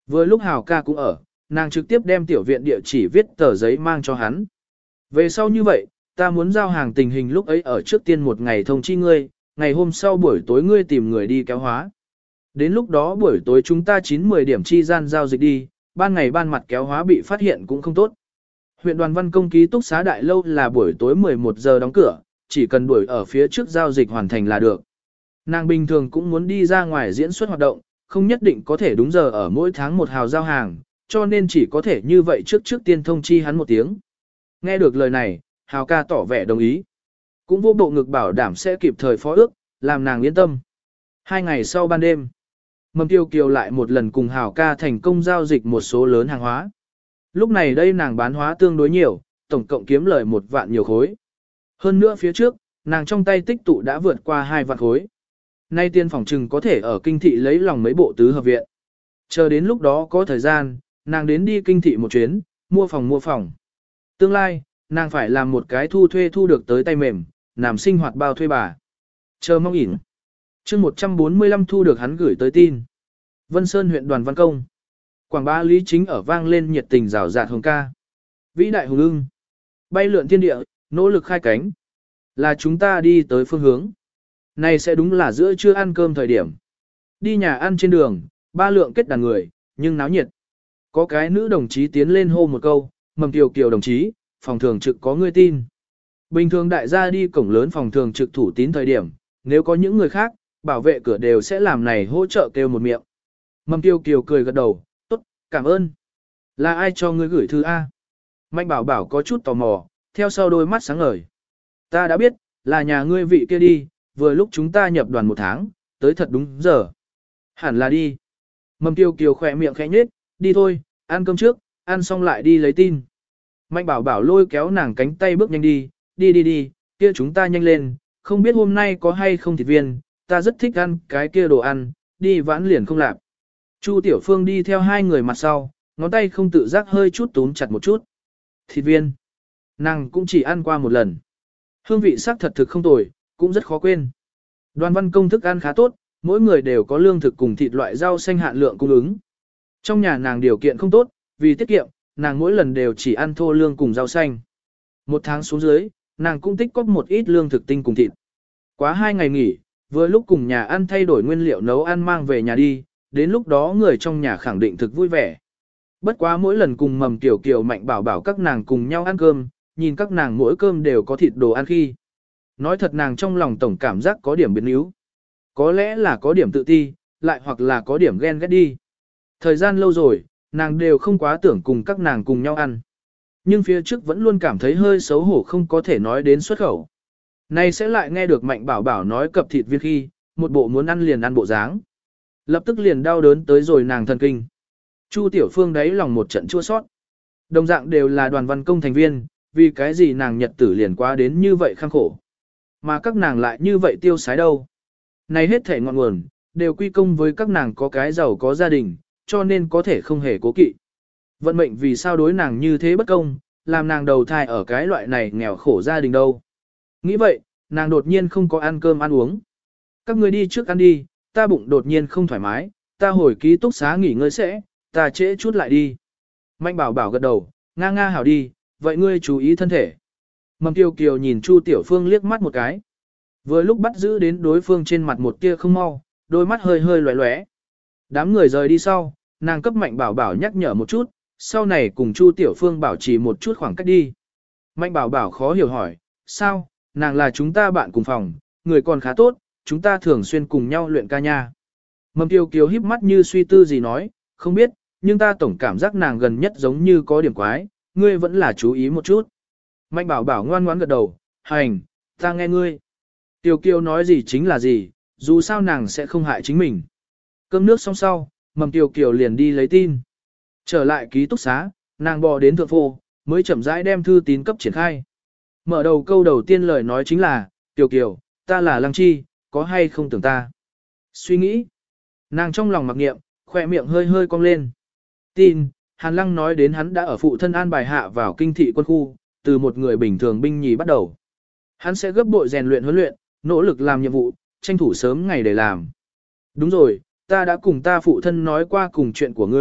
Vừa lúc Hào ca cũng ở, nàng trực tiếp đem tiểu viện địa chỉ viết tờ giấy mang cho hắn. Về sau như vậy, ta muốn giao hàng tình hình lúc ấy ở trước tiên một ngày thông chi ngươi, ngày hôm sau buổi tối ngươi tìm người đi kéo hóa. Đến lúc đó buổi tối chúng ta chín mười điểm chi gian giao dịch đi, ban ngày ban mặt kéo hóa bị phát hiện cũng không tốt. Huyện đoàn văn công ký túc xá đại lâu là buổi tối mười một giờ đóng cửa, chỉ cần đuổi ở phía trước giao dịch hoàn thành là được. Nàng bình thường cũng muốn đi ra ngoài diễn xuất hoạt động, không nhất định có thể đúng giờ ở mỗi tháng một hào giao hàng, cho nên chỉ có thể như vậy trước trước tiên thông chi hắn một tiếng. Nghe được lời này, Hào ca tỏ vẻ đồng ý. Cũng vô bộ ngực bảo đảm sẽ kịp thời phó ước, làm nàng yên tâm. Hai ngày sau ban đêm, Mầm Tiêu Kiều lại một lần cùng Hào ca thành công giao dịch một số lớn hàng hóa. Lúc này đây nàng bán hóa tương đối nhiều, tổng cộng kiếm lời một vạn nhiều khối. Hơn nữa phía trước, nàng trong tay tích tụ đã vượt qua hai vạn khối. Nay tiên phòng trừng có thể ở kinh thị lấy lòng mấy bộ tứ hợp viện. Chờ đến lúc đó có thời gian, nàng đến đi kinh thị một chuyến, mua phòng mua phòng. Tương lai, nàng phải làm một cái thu thuê thu được tới tay mềm, làm sinh hoạt bao thuê bà. Chờ mong ỉn. chương một trăm bốn mươi lăm thu được hắn gửi tới tin. Vân Sơn huyện đoàn văn công. Quảng bá Lý Chính ở vang lên nhiệt tình rào rạt hồng ca. Vĩ đại hùng ưng. Bay lượn thiên địa, nỗ lực khai cánh. Là chúng ta đi tới phương hướng. Này sẽ đúng là giữa trưa ăn cơm thời điểm. Đi nhà ăn trên đường, ba lượng kết đàn người, nhưng náo nhiệt. Có cái nữ đồng chí tiến lên hô một câu, Mầm Kiều Kiều đồng chí, phòng thường trực có người tin. Bình thường đại gia đi cổng lớn phòng thường trực thủ tín thời điểm, nếu có những người khác, bảo vệ cửa đều sẽ làm này hỗ trợ kêu một miệng. Mầm Kiều Kiều cười gật đầu, tốt, cảm ơn. Là ai cho ngươi gửi thư A? Mạnh bảo bảo có chút tò mò, theo sau đôi mắt sáng ngời. Ta đã biết, là nhà ngươi vị kia đi, vừa lúc chúng ta nhập đoàn một tháng, tới thật đúng giờ. Hẳn là đi. Mầm Kiều Kiều khỏe miệng khẽ nhếch, đi thôi, ăn cơm trước, ăn xong lại đi lấy tin. Mạnh bảo bảo lôi kéo nàng cánh tay bước nhanh đi, đi đi đi, kia chúng ta nhanh lên, không biết hôm nay có hay không thịt viên, ta rất thích ăn cái kia đồ ăn, đi vãn liền không lạp. Chu Tiểu Phương đi theo hai người mặt sau, ngón tay không tự giác hơi chút túm chặt một chút. Thịt viên, nàng cũng chỉ ăn qua một lần. Hương vị sắc thật thực không tồi, cũng rất khó quên. Đoàn văn công thức ăn khá tốt, mỗi người đều có lương thực cùng thịt loại rau xanh hạn lượng cung ứng. Trong nhà nàng điều kiện không tốt, vì tiết kiệm, nàng mỗi lần đều chỉ ăn thô lương cùng rau xanh. Một tháng xuống dưới, nàng cũng tích cóp một ít lương thực tinh cùng thịt. Quá hai ngày nghỉ, vừa lúc cùng nhà ăn thay đổi nguyên liệu nấu ăn mang về nhà đi, đến lúc đó người trong nhà khẳng định thực vui vẻ. Bất quá mỗi lần cùng Mầm Kiều Kiều Mạnh bảo bảo các nàng cùng nhau ăn cơm, nhìn các nàng mỗi cơm đều có thịt đồ ăn khi. Nói thật nàng trong lòng tổng cảm giác có điểm biến yếu. Có lẽ là có điểm tự ti, lại hoặc là có điểm ghen ghét đi. Thời gian lâu rồi, nàng đều không quá tưởng cùng các nàng cùng nhau ăn. Nhưng phía trước vẫn luôn cảm thấy hơi xấu hổ không có thể nói đến xuất khẩu. Nay sẽ lại nghe được Mạnh bảo bảo nói cập thịt viên khi, một bộ muốn ăn liền ăn bộ dáng. Lập tức liền đau đớn tới rồi nàng thần kinh. Chu Tiểu Phương đáy lòng một trận chua sót. Đồng dạng đều là đoàn văn công thành viên, vì cái gì nàng nhật tử liền quá đến như vậy khăng khổ. Mà các nàng lại như vậy tiêu sái đâu. Này hết thể ngọn nguồn, đều quy công với các nàng có cái giàu có gia đình, cho nên có thể không hề cố kỵ. Vận mệnh vì sao đối nàng như thế bất công, làm nàng đầu thai ở cái loại này nghèo khổ gia đình đâu. Nghĩ vậy, nàng đột nhiên không có ăn cơm ăn uống. Các người đi trước ăn đi, ta bụng đột nhiên không thoải mái, ta hồi ký túc xá nghỉ ngơi sẽ, ta trễ chút lại đi. Mạnh bảo bảo gật đầu, nga nga hảo đi, vậy ngươi chú ý thân thể. Mầm Kiều Kiều nhìn Chu Tiểu Phương liếc mắt một cái. Vừa lúc bắt giữ đến đối phương trên mặt một tia không mau, đôi mắt hơi hơi lóe lóe. Đám người rời đi sau, nàng cấp Mạnh bảo bảo nhắc nhở một chút, sau này cùng Chu Tiểu Phương bảo trì một chút khoảng cách đi. Mạnh bảo bảo khó hiểu hỏi, sao, nàng là chúng ta bạn cùng phòng, người còn khá tốt, chúng ta thường xuyên cùng nhau luyện ca nha. Mầm Kiều Kiều híp mắt như suy tư gì nói, không biết, nhưng ta tổng cảm giác nàng gần nhất giống như có điểm quái, ngươi vẫn là chú ý một chút. Mạnh bảo bảo ngoan ngoãn gật đầu, hành, ta nghe ngươi. Tiểu Kiều nói gì chính là gì, dù sao nàng sẽ không hại chính mình. Cơm nước xong sau, Mầm Tiểu Kiều liền đi lấy tin. Trở lại ký túc xá, nàng bò đến thượng phô, mới chậm rãi đem thư tín cấp triển khai. Mở đầu câu đầu tiên lời nói chính là, Tiểu Kiều, ta là Lăng Chi, có hay không tưởng ta? Suy nghĩ. Nàng trong lòng mặc niệm, khỏe miệng hơi hơi cong lên. Tin, Hàn Lăng nói đến hắn đã ở phụ thân an bài hạ vào kinh thị quân khu, từ một người bình thường binh nhì bắt đầu. Hắn sẽ gấp bội rèn luyện huấn luyện, nỗ lực làm nhiệm vụ, tranh thủ sớm ngày để làm. Đúng rồi, ta đã cùng ta phụ thân nói qua cùng chuyện của ngươi,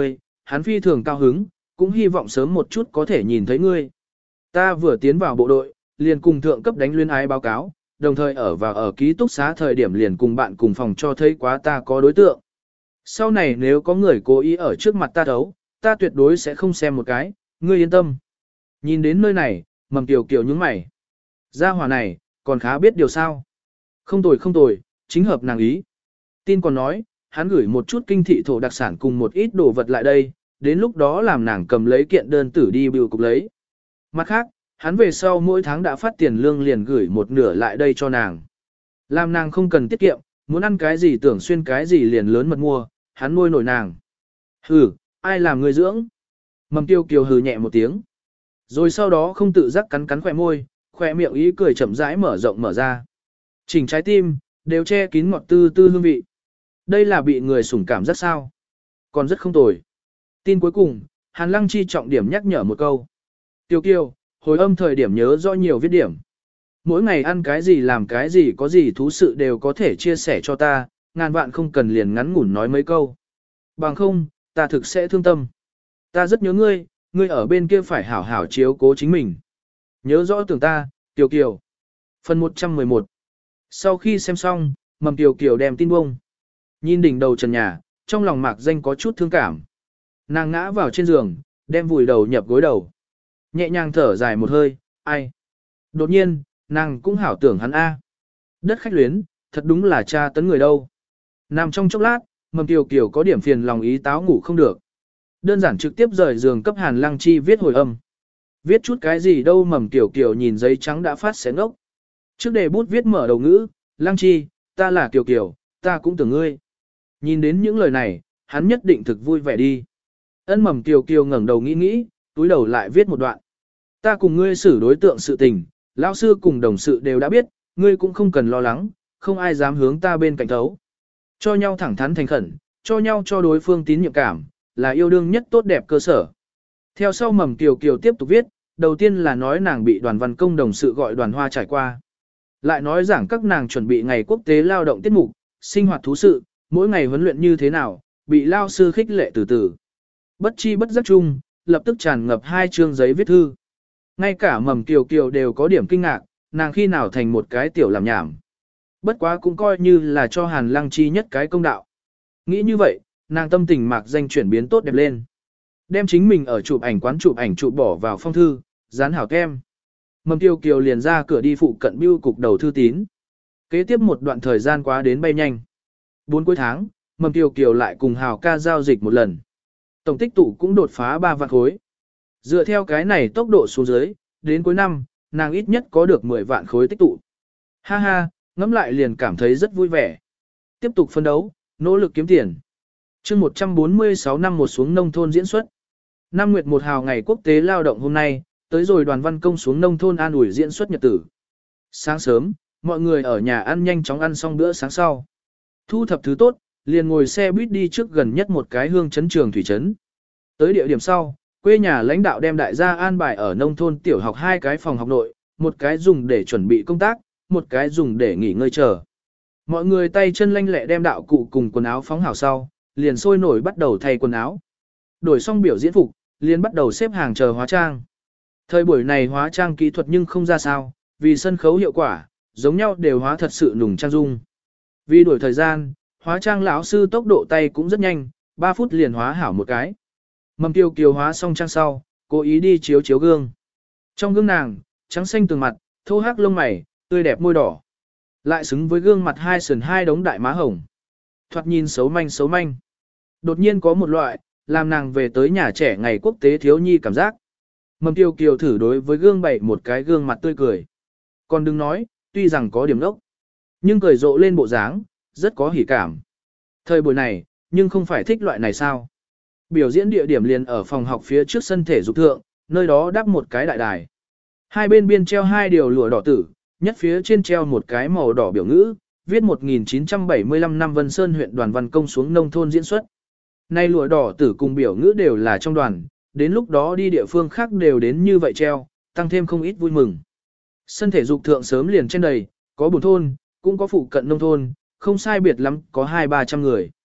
hắn phi thường cao hứng, cũng hy vọng sớm một chút có thể nhìn thấy ngươi. Ta vừa tiến vào bộ đội, liền cùng thượng cấp đánh luyến ái báo cáo, đồng thời ở vào ở ký túc xá thời điểm liền cùng bạn cùng phòng cho thấy quá ta có đối tượng. Sau này nếu có người cố ý ở trước mặt ta đấu, ta tuyệt đối sẽ không xem một cái, ngươi yên tâm. Nhìn đến nơi này, Mầm Kiều Kiều nhướng mày. Gia hỏa này, còn khá biết điều sao. Không tồi không tồi, chính hợp nàng ý. Tin còn nói, hắn gửi một chút kinh thị thổ đặc sản cùng một ít đồ vật lại đây, đến lúc đó làm nàng cầm lấy kiện đơn tử đi bưu cục lấy. Mặt khác, hắn về sau mỗi tháng đã phát tiền lương liền gửi một nửa lại đây cho nàng. Làm nàng không cần tiết kiệm, muốn ăn cái gì tưởng xuyên cái gì liền lớn mật mua, hắn nuôi nổi nàng. Hừ, ai làm người dưỡng? Mầm Tiêu Kiều hừ nhẹ một tiếng. Rồi sau đó không tự giác cắn cắn khỏe môi, khỏe miệng ý cười chậm rãi mở rộng mở ra. Chỉnh trái tim, đều che kín ngọt tư tư hương vị. Đây là bị người sủng cảm rất sao. Còn rất không tồi. Tin cuối cùng, Hàn Lăng Chi trọng điểm nhắc nhở một câu. Tiêu Kiều, hồi âm thời điểm nhớ rõ nhiều viết điểm. Mỗi ngày ăn cái gì làm cái gì có gì thú sự đều có thể chia sẻ cho ta, ngàn vạn không cần liền ngắn ngủn nói mấy câu. Bằng không, ta thực sẽ thương tâm. Ta rất nhớ ngươi, ngươi ở bên kia phải hảo hảo chiếu cố chính mình. Nhớ rõ tưởng ta, Tiêu Kiều. Phần một trăm mười một. Sau khi xem xong, Mầm Tiêu Kiều đem tin bông. Nhìn đỉnh đầu trần nhà, trong lòng mạc danh có chút thương cảm. Nàng ngã vào trên giường, đem vùi đầu nhập gối đầu. Nhẹ nhàng thở dài một hơi, ai. Đột nhiên, nàng cũng hảo tưởng hắn A. Đất khách luyến, thật đúng là cha tấn người đâu. Nằm trong chốc lát, Mầm Kiều Kiều có điểm phiền lòng ý táo ngủ không được. Đơn giản trực tiếp rời giường cấp Hàn Lăng Chi viết hồi âm. Viết chút cái gì đâu Mầm Kiều Kiều nhìn giấy trắng đã phát xé ngốc. Trước đề bút viết mở đầu ngữ, Lăng Chi, ta là Kiều Kiều, ta cũng tưởng ngươi. Nhìn đến những lời này, hắn nhất định thực vui vẻ đi. Ân Mầm Kiều Kiều ngẩng đầu nghĩ nghĩ, túi đầu lại viết một đoạn. Ta cùng ngươi xử đối tượng sự tình, lão sư cùng đồng sự đều đã biết, ngươi cũng không cần lo lắng, không ai dám hướng ta bên cạnh thấu. Cho nhau thẳng thắn thành khẩn, cho nhau cho đối phương tín nhiệm cảm, là yêu đương nhất tốt đẹp cơ sở. Theo sau Mầm Kiều Kiều tiếp tục viết, đầu tiên là nói nàng bị đoàn văn công đồng sự gọi đoàn hoa trải qua. Lại nói giảng các nàng chuẩn bị ngày quốc tế lao động tiết mục, sinh hoạt thú sự, mỗi ngày huấn luyện như thế nào, bị lao sư khích lệ từ từ. Bất chi bất giác chung, lập tức tràn ngập hai chương giấy viết thư. Ngay cả Mầm Kiều Kiều đều có điểm kinh ngạc, nàng khi nào thành một cái tiểu làm nhảm. Bất quá cũng coi như là cho Hàn Lăng Chi nhất cái công đạo. Nghĩ như vậy, nàng tâm tình mạc danh chuyển biến tốt đẹp lên. Đem chính mình ở chụp ảnh quán chụp ảnh chụp bỏ vào phong thư, dán hảo kem. Mầm Kiều Kiều liền ra cửa đi phụ cận bưu cục đầu thư tín. Kế tiếp một đoạn thời gian quá đến bay nhanh. Bốn cuối tháng, Mầm Kiều Kiều lại cùng Hào ca giao dịch một lần. Tổng tích tụ cũng đột phá ba vạn khối. Dựa theo cái này tốc độ xuống dưới, đến cuối năm, nàng ít nhất có được mười vạn khối tích tụ. Ha ha, ngẫm lại liền cảm thấy rất vui vẻ. Tiếp tục phân đấu, nỗ lực kiếm tiền. chương một trăm bốn mươi sáu năm một xuống nông thôn diễn xuất. Năm Nguyệt một hào ngày quốc tế lao động hôm nay, tới rồi đoàn văn công xuống nông thôn an ủi diễn xuất nhật tử. Sáng sớm, mọi người ở nhà ăn nhanh chóng ăn xong bữa sáng sau. Thu thập thứ tốt, liền ngồi xe buýt đi trước gần nhất một cái hương chấn trường thủy trấn. Tới địa điểm sau, quê nhà lãnh đạo đem đại gia an bài ở nông thôn tiểu học hai cái phòng học nội, một cái dùng để chuẩn bị công tác, một cái dùng để nghỉ ngơi chờ. Mọi người tay chân lanh lẹ đem đạo cụ cùng quần áo phóng hảo sau, liền sôi nổi bắt đầu thay quần áo. Đổi xong biểu diễn phục, liền bắt đầu xếp hàng chờ hóa trang. Thời buổi này hóa trang kỹ thuật nhưng không ra sao, vì sân khấu hiệu quả, giống nhau đều hóa thật sự nùng trang dung. Vì đổi thời gian, hóa trang lão sư tốc độ tay cũng rất nhanh, ba phút liền hóa hảo một cái. Mầm Kiều Kiều hóa xong trang sau, cố ý đi chiếu chiếu gương. Trong gương nàng, trắng xanh tường mặt, thô hắc lông mày, tươi đẹp môi đỏ. Lại xứng với gương mặt hai sườn hai đống đại má hồng. Thoạt nhìn xấu manh xấu manh. Đột nhiên có một loại, làm nàng về tới nhà trẻ ngày quốc tế thiếu nhi cảm giác. Mầm Kiều Kiều thử đối với gương bày một cái gương mặt tươi cười. Còn đừng nói, tuy rằng có điểm đốc, nhưng cười rộ lên bộ dáng, rất có hỉ cảm. Thời buổi này, nhưng không phải thích loại này sao. Biểu diễn địa điểm liền ở phòng học phía trước sân thể dục thượng, nơi đó đắp một cái đại đài. Hai bên biên treo hai điều lụa đỏ tử, nhất phía trên treo một cái màu đỏ biểu ngữ, viết một nghìn chín trăm bảy mươi lăm năm Vân Sơn huyện đoàn văn công xuống nông thôn diễn xuất. Nay lụa đỏ tử cùng biểu ngữ đều là trong đoàn, đến lúc đó đi địa phương khác đều đến như vậy treo, tăng thêm không ít vui mừng. Sân thể dục thượng sớm liền trên đầy, có buồn thôn, cũng có phụ cận nông thôn, không sai biệt lắm, có hai ba trăm người.